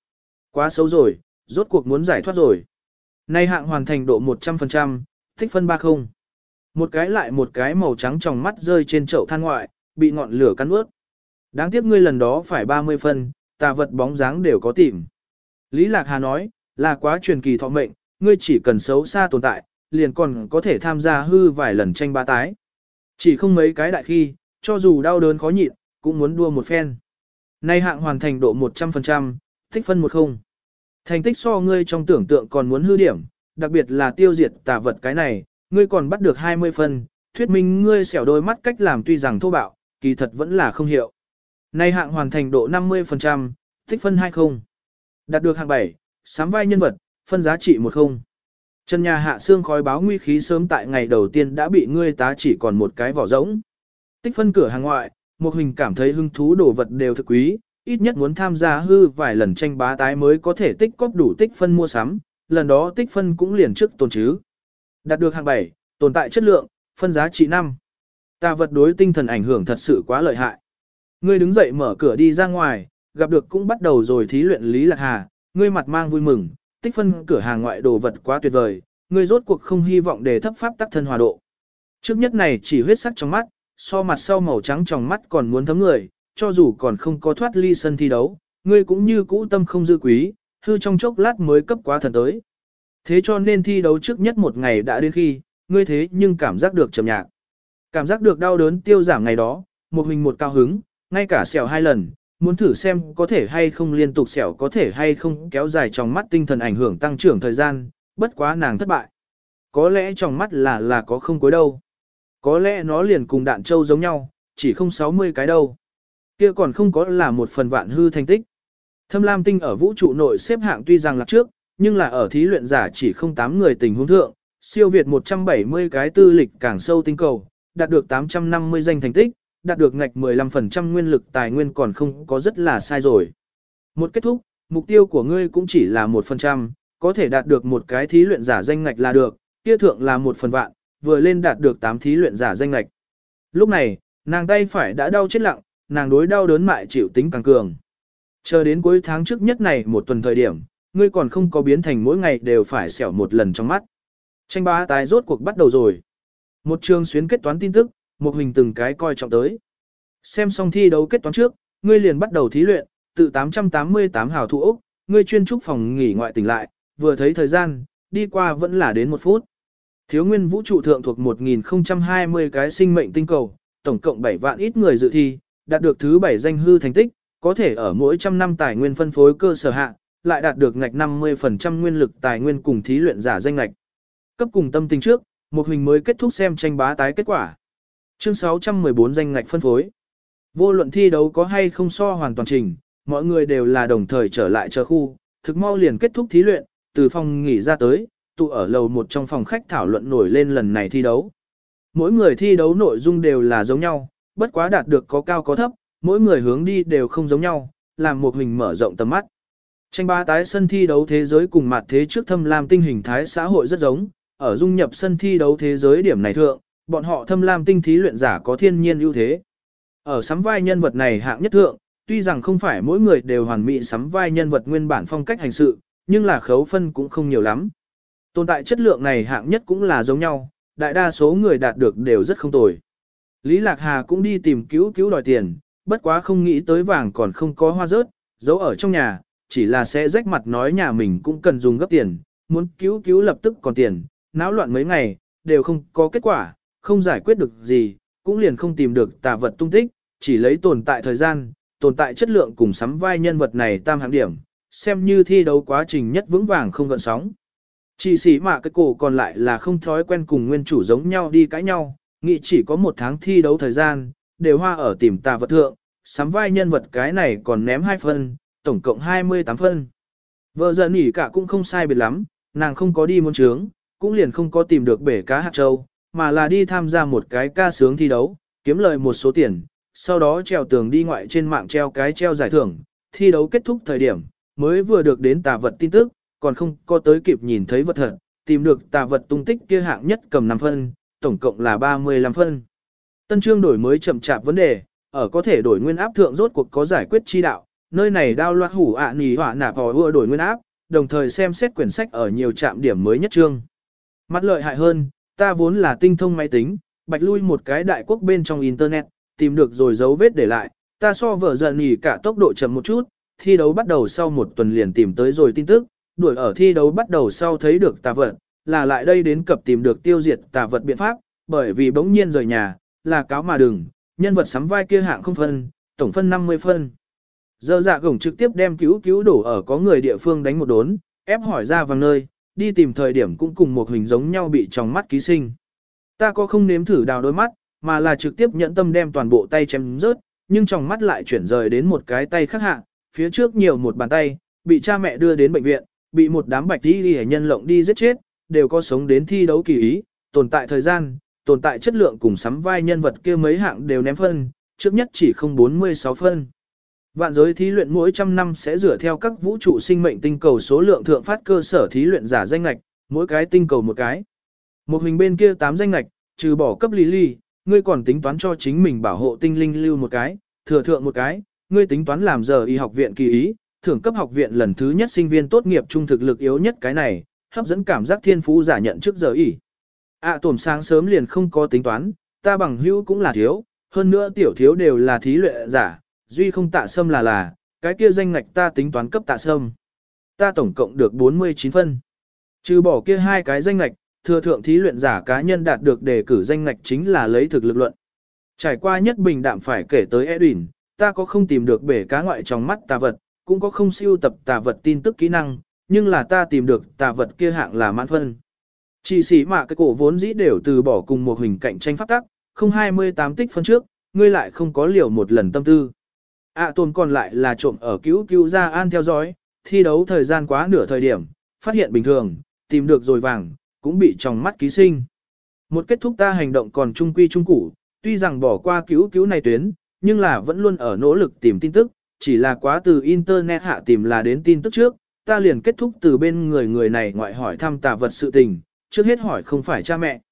Quá xấu rồi, rốt cuộc muốn giải thoát rồi. Nay hạng hoàn thành độ một trăm phần trăm, tích phân ba không. Một cái lại một cái màu trắng trong mắt rơi trên chậu than ngoại, bị ngọn lửa cắn ướt. Đáng tiếc ngươi lần đó phải ba mươi phân, tà vật bóng dáng đều có tìm. Lý Lạc Hà nói, là quá truyền kỳ thọ mệnh, ngươi chỉ cần xấu xa tồn tại, liền còn có thể tham gia hư vài lần tranh bá tái. Chỉ không mấy cái đại khi, cho dù đau đớn khó nhịn, cũng muốn đua một phen. Nay hạng hoàn thành độ một trăm phần trăm, tích phân một không. Thành tích so ngươi trong tưởng tượng còn muốn hư điểm, đặc biệt là tiêu diệt tà vật cái này, ngươi còn bắt được hai mươi phân, thuyết minh ngươi xẻo đôi mắt cách làm tuy rằng thô bạo, kỳ thật vẫn là không hiệu. Nay hạng hoàn thành độ năm mươi phần trăm, tích phân hai không. Đạt được hạng bảy, sám vai nhân vật, phân giá trị một không. Trần nhà hạ xương khói báo nguy khí sớm tại ngày đầu tiên đã bị ngươi tá chỉ còn một cái vỏ rỗng. Tích phân cửa hàng ngoại, một hình cảm thấy hứng thú đồ vật đều thực quý, ít nhất muốn tham gia hư vài lần tranh bá tái mới có thể tích cóp đủ tích phân mua sắm, lần đó tích phân cũng liền trước tồn chứ. Đạt được hạng bảy, tồn tại chất lượng, phân giá trị năm. Tà vật đối tinh thần ảnh hưởng thật sự quá lợi hại. Ngươi đứng dậy mở cửa đi ra ngoài, gặp được cũng bắt đầu rồi thí luyện Lý Lạc Hà, ngươi mặt mang vui mừng, tích phân cửa hàng ngoại đồ vật quá tuyệt vời, ngươi rốt cuộc không hy vọng để thấp pháp tắc thân hòa độ. Trước nhất này chỉ huyết sắc trong mắt, so mặt sau màu trắng trong mắt còn muốn thấm người, cho dù còn không có thoát ly sân thi đấu, ngươi cũng như cũ tâm không dư quý, hư trong chốc lát mới cấp quá thần tới. Thế cho nên thi đấu trước nhất một ngày đã đến khi, ngươi thế nhưng cảm giác được trầm nhạc. Cảm giác được đau đớn tiêu giảm ngày đó, một mình một cao hứng, ngay cả xẻo hai lần, muốn thử xem có thể hay không liên tục xẻo có thể hay không kéo dài trong mắt tinh thần ảnh hưởng tăng trưởng thời gian, bất quá nàng thất bại. Có lẽ trong mắt là là có không cuối đâu. Có lẽ nó liền cùng đạn châu giống nhau, chỉ không sáu mươi cái đâu. Kia còn không có là một phần vạn hư thành tích. Thâm Lam tinh ở vũ trụ nội xếp hạng tuy rằng là trước, nhưng là ở thí luyện giả chỉ không tám người tình huống thượng, siêu việt một trăm bảy mươi cái tư lịch càng sâu tinh cầu, đạt được tám trăm năm mươi danh thành tích, đạt được ngạch mười lăm phần trăm nguyên lực tài nguyên còn không có rất là sai rồi. Một kết thúc, mục tiêu của ngươi cũng chỉ là một phần trăm, có thể đạt được một cái thí luyện giả danh ngạch là được, kia thượng là một phần vạn, vừa lên đạt được tám thí luyện giả danh ngạch. Lúc này, nàng tay phải đã đau chết lặng, nàng đối đau đớn mại chịu tính càng cường. Chờ đến cuối tháng trước nhất này một tuần thời điểm, ngươi còn không có biến thành mỗi ngày đều phải xẻo một lần trong mắt. Tranh bá tái rốt cuộc bắt đầu rồi. Một trường xuyến kết toán tin tức, một hình từng cái coi trọng tới. Xem xong thi đấu kết toán trước, ngươi liền bắt đầu thí luyện, từ tám trăm tám mươi tám hào thủ Úc, ngươi chuyên trúc phòng nghỉ ngoại tỉnh lại, vừa thấy thời gian, đi qua vẫn là đến một phút. Thiếu nguyên vũ trụ thượng thuộc một nghìn không trăm hai mươi cái sinh mệnh tinh cầu, tổng cộng bảy vạn ít người dự thi, đạt được thứ bảy danh hư thành tích, có thể ở mỗi trăm năm tài nguyên phân phối cơ sở hạ, lại đạt được ngạch năm mươi phần trăm nguyên lực tài nguyên cùng thí luyện giả danh ngạch. Cấp cùng tâm tình trước, một hình mới kết thúc xem tranh bá tái kết quả. Chương sáu trăm mười bốn danh ngạch phân phối. Vô luận thi đấu có hay không so hoàn toàn trình, mọi người đều là đồng thời trở lại chờ khu, thực mau liền kết thúc thí luyện, từ phòng nghỉ ra tới, tụ ở lầu một trong phòng khách thảo luận nổi lên lần này thi đấu. Mỗi người thi đấu nội dung đều là giống nhau, bất quá đạt được có cao có thấp, mỗi người hướng đi đều không giống nhau, làm một hình mở rộng tầm mắt. Tranh bá tái sân thi đấu thế giới cùng mặt thế trước Thâm Lam tinh hình thái xã hội rất giống, ở dung nhập sân thi đấu thế giới điểm này thượng, bọn họ Thâm Lam tinh thí luyện giả có thiên nhiên ưu thế. Ở sắm vai nhân vật này hạng nhất thượng, tuy rằng không phải mỗi người đều hoàn mỹ sắm vai nhân vật nguyên bản phong cách hành sự, nhưng là khấu phân cũng không nhiều lắm. Tồn tại chất lượng này hạng nhất cũng là giống nhau, đại đa số người đạt được đều rất không tồi. Lý Lạc Hà cũng đi tìm cứu cứu đòi tiền, bất quá không nghĩ tới vàng còn không có hoa rớt, giấu ở trong nhà, chỉ là sẽ rách mặt nói nhà mình cũng cần dùng gấp tiền, muốn cứu cứu lập tức còn tiền, náo loạn mấy ngày, đều không có kết quả, không giải quyết được gì, cũng liền không tìm được tà vật tung tích, chỉ lấy tồn tại thời gian, tồn tại chất lượng cùng sắm vai nhân vật này tam hạng điểm, xem như thi đấu quá trình nhất vững vàng không gợn sóng. Chỉ sĩ mà cái cổ còn lại là không thói quen cùng nguyên chủ giống nhau đi cãi nhau, nghĩ chỉ có một tháng thi đấu thời gian, đều hoa ở tìm tà vật thượng, sắm vai nhân vật cái này còn ném hai phân, tổng cộng hai mươi tám phân. Vợ giờ nỉ cả cũng không sai biệt lắm, nàng không có đi môn trướng, cũng liền không có tìm được bể cá hạt châu, mà là đi tham gia một cái ca sướng thi đấu, kiếm lời một số tiền, sau đó treo tường đi ngoại trên mạng treo cái treo giải thưởng, thi đấu kết thúc thời điểm, mới vừa được đến tà vật tin tức, còn không có tới kịp nhìn thấy vật thật, tìm được tà vật tung tích kia hạng nhất cầm năm phân, tổng cộng là ba mươi lăm phân. Tân chương đổi mới chậm chạp vấn đề, ở có thể đổi nguyên áp thượng rốt cuộc có giải quyết chi đạo, nơi này đao loạt hủ ạ nì họa nạp hò ưa đổi nguyên áp, đồng thời xem xét quyển sách ở nhiều trạm điểm mới nhất trương. Mắt lợi hại hơn, ta vốn là tinh thông máy tính, bạch lui một cái đại quốc bên trong internet, tìm được rồi dấu vết để lại, ta so vợ giận nhỉ cả tốc độ chậm một chút, thi đấu bắt đầu sau một tuần liền tìm tới rồi tin tức, đuổi ở thi đấu bắt đầu sau thấy được tà vật, là lại đây đến cập tìm được tiêu diệt tà vật biện pháp, bởi vì bỗng nhiên rời nhà, là cáo mà đừng, nhân vật sắm vai kia hạng không phân, tổng phân năm mươi phân. Giờ dạ gổng trực tiếp đem cứu cứu đổ ở có người địa phương đánh một đốn, ép hỏi ra vàng nơi, đi tìm thời điểm cũng cùng một hình giống nhau bị trong mắt ký sinh. Ta có không nếm thử đào đôi mắt, mà là trực tiếp nhận tâm đem toàn bộ tay chém rớt, nhưng trong mắt lại chuyển rời đến một cái tay khác hạ, phía trước nhiều một bàn tay, bị cha mẹ đưa đến bệnh viện, bị một đám bạch đi đi nhân lộng đi giết chết, đều có sống đến thi đấu kỳ ý, tồn tại thời gian, tồn tại chất lượng cùng sắm vai nhân vật kia mấy hạng đều ném phân, trước nhất chỉ không bốn mươi sáu phân. Vạn giới thí luyện mỗi trăm năm sẽ dựa theo các vũ trụ sinh mệnh tinh cầu số lượng thượng phát cơ sở thí luyện giả danh lạch, mỗi cái tinh cầu một cái. Một hình bên kia tám danh lạch, trừ bỏ cấp lý ly, ngươi còn tính toán cho chính mình bảo hộ tinh linh lưu một cái, thừa thượng một cái, ngươi tính toán làm giờ y học viện kỳ ý, thưởng cấp học viện lần thứ nhất sinh viên tốt nghiệp trung thực lực yếu nhất cái này, hấp dẫn cảm giác thiên phú giả nhận trước giờ y. À tổm sáng sớm liền không có tính toán, ta bằng hữu cũng là thiếu, hơn nữa tiểu thiếu đều là thí luyện giả, duy không tạ sâm là là, cái kia danh ngạch ta tính toán cấp tạ sâm. Ta tổng cộng được bốn mươi chín phân. Trừ bỏ kia hai cái danh ngạch, thừa thượng thí luyện giả cá nhân đạt được đề cử danh ngạch chính là lấy thực lực luận. Trải qua nhất bình đạm phải kể tới Edwin, ta có không tìm được bể cá ngoại trong mắt tà vật, cũng có không siêu tập tà vật tin tức kỹ năng, nhưng là ta tìm được tà vật kia hạng là mãn phân. Chỉ sĩ mà cái cổ vốn dĩ đều từ bỏ cùng một hình cạnh tranh pháp tắc, không hai mươi tám tích phân trước, ngươi lại không có liều một lần tâm tư. À tồn còn lại là trộm ở cứu cứu ra an theo dõi, thi đấu thời gian quá nửa thời điểm, phát hiện bình thường, tìm được rồi vàng, cũng bị trong mắt ký sinh. Một kết thúc ta hành động còn trung quy trung củ, tuy rằng bỏ qua cứu cứu này tuyến, nhưng là vẫn luôn ở nỗ lực tìm tin tức, chỉ là quá từ internet hạ tìm là đến tin tức trước, ta liền kết thúc từ bên người người này ngoại hỏi thăm tà vật sự tình, trước hết hỏi không phải cha mẹ.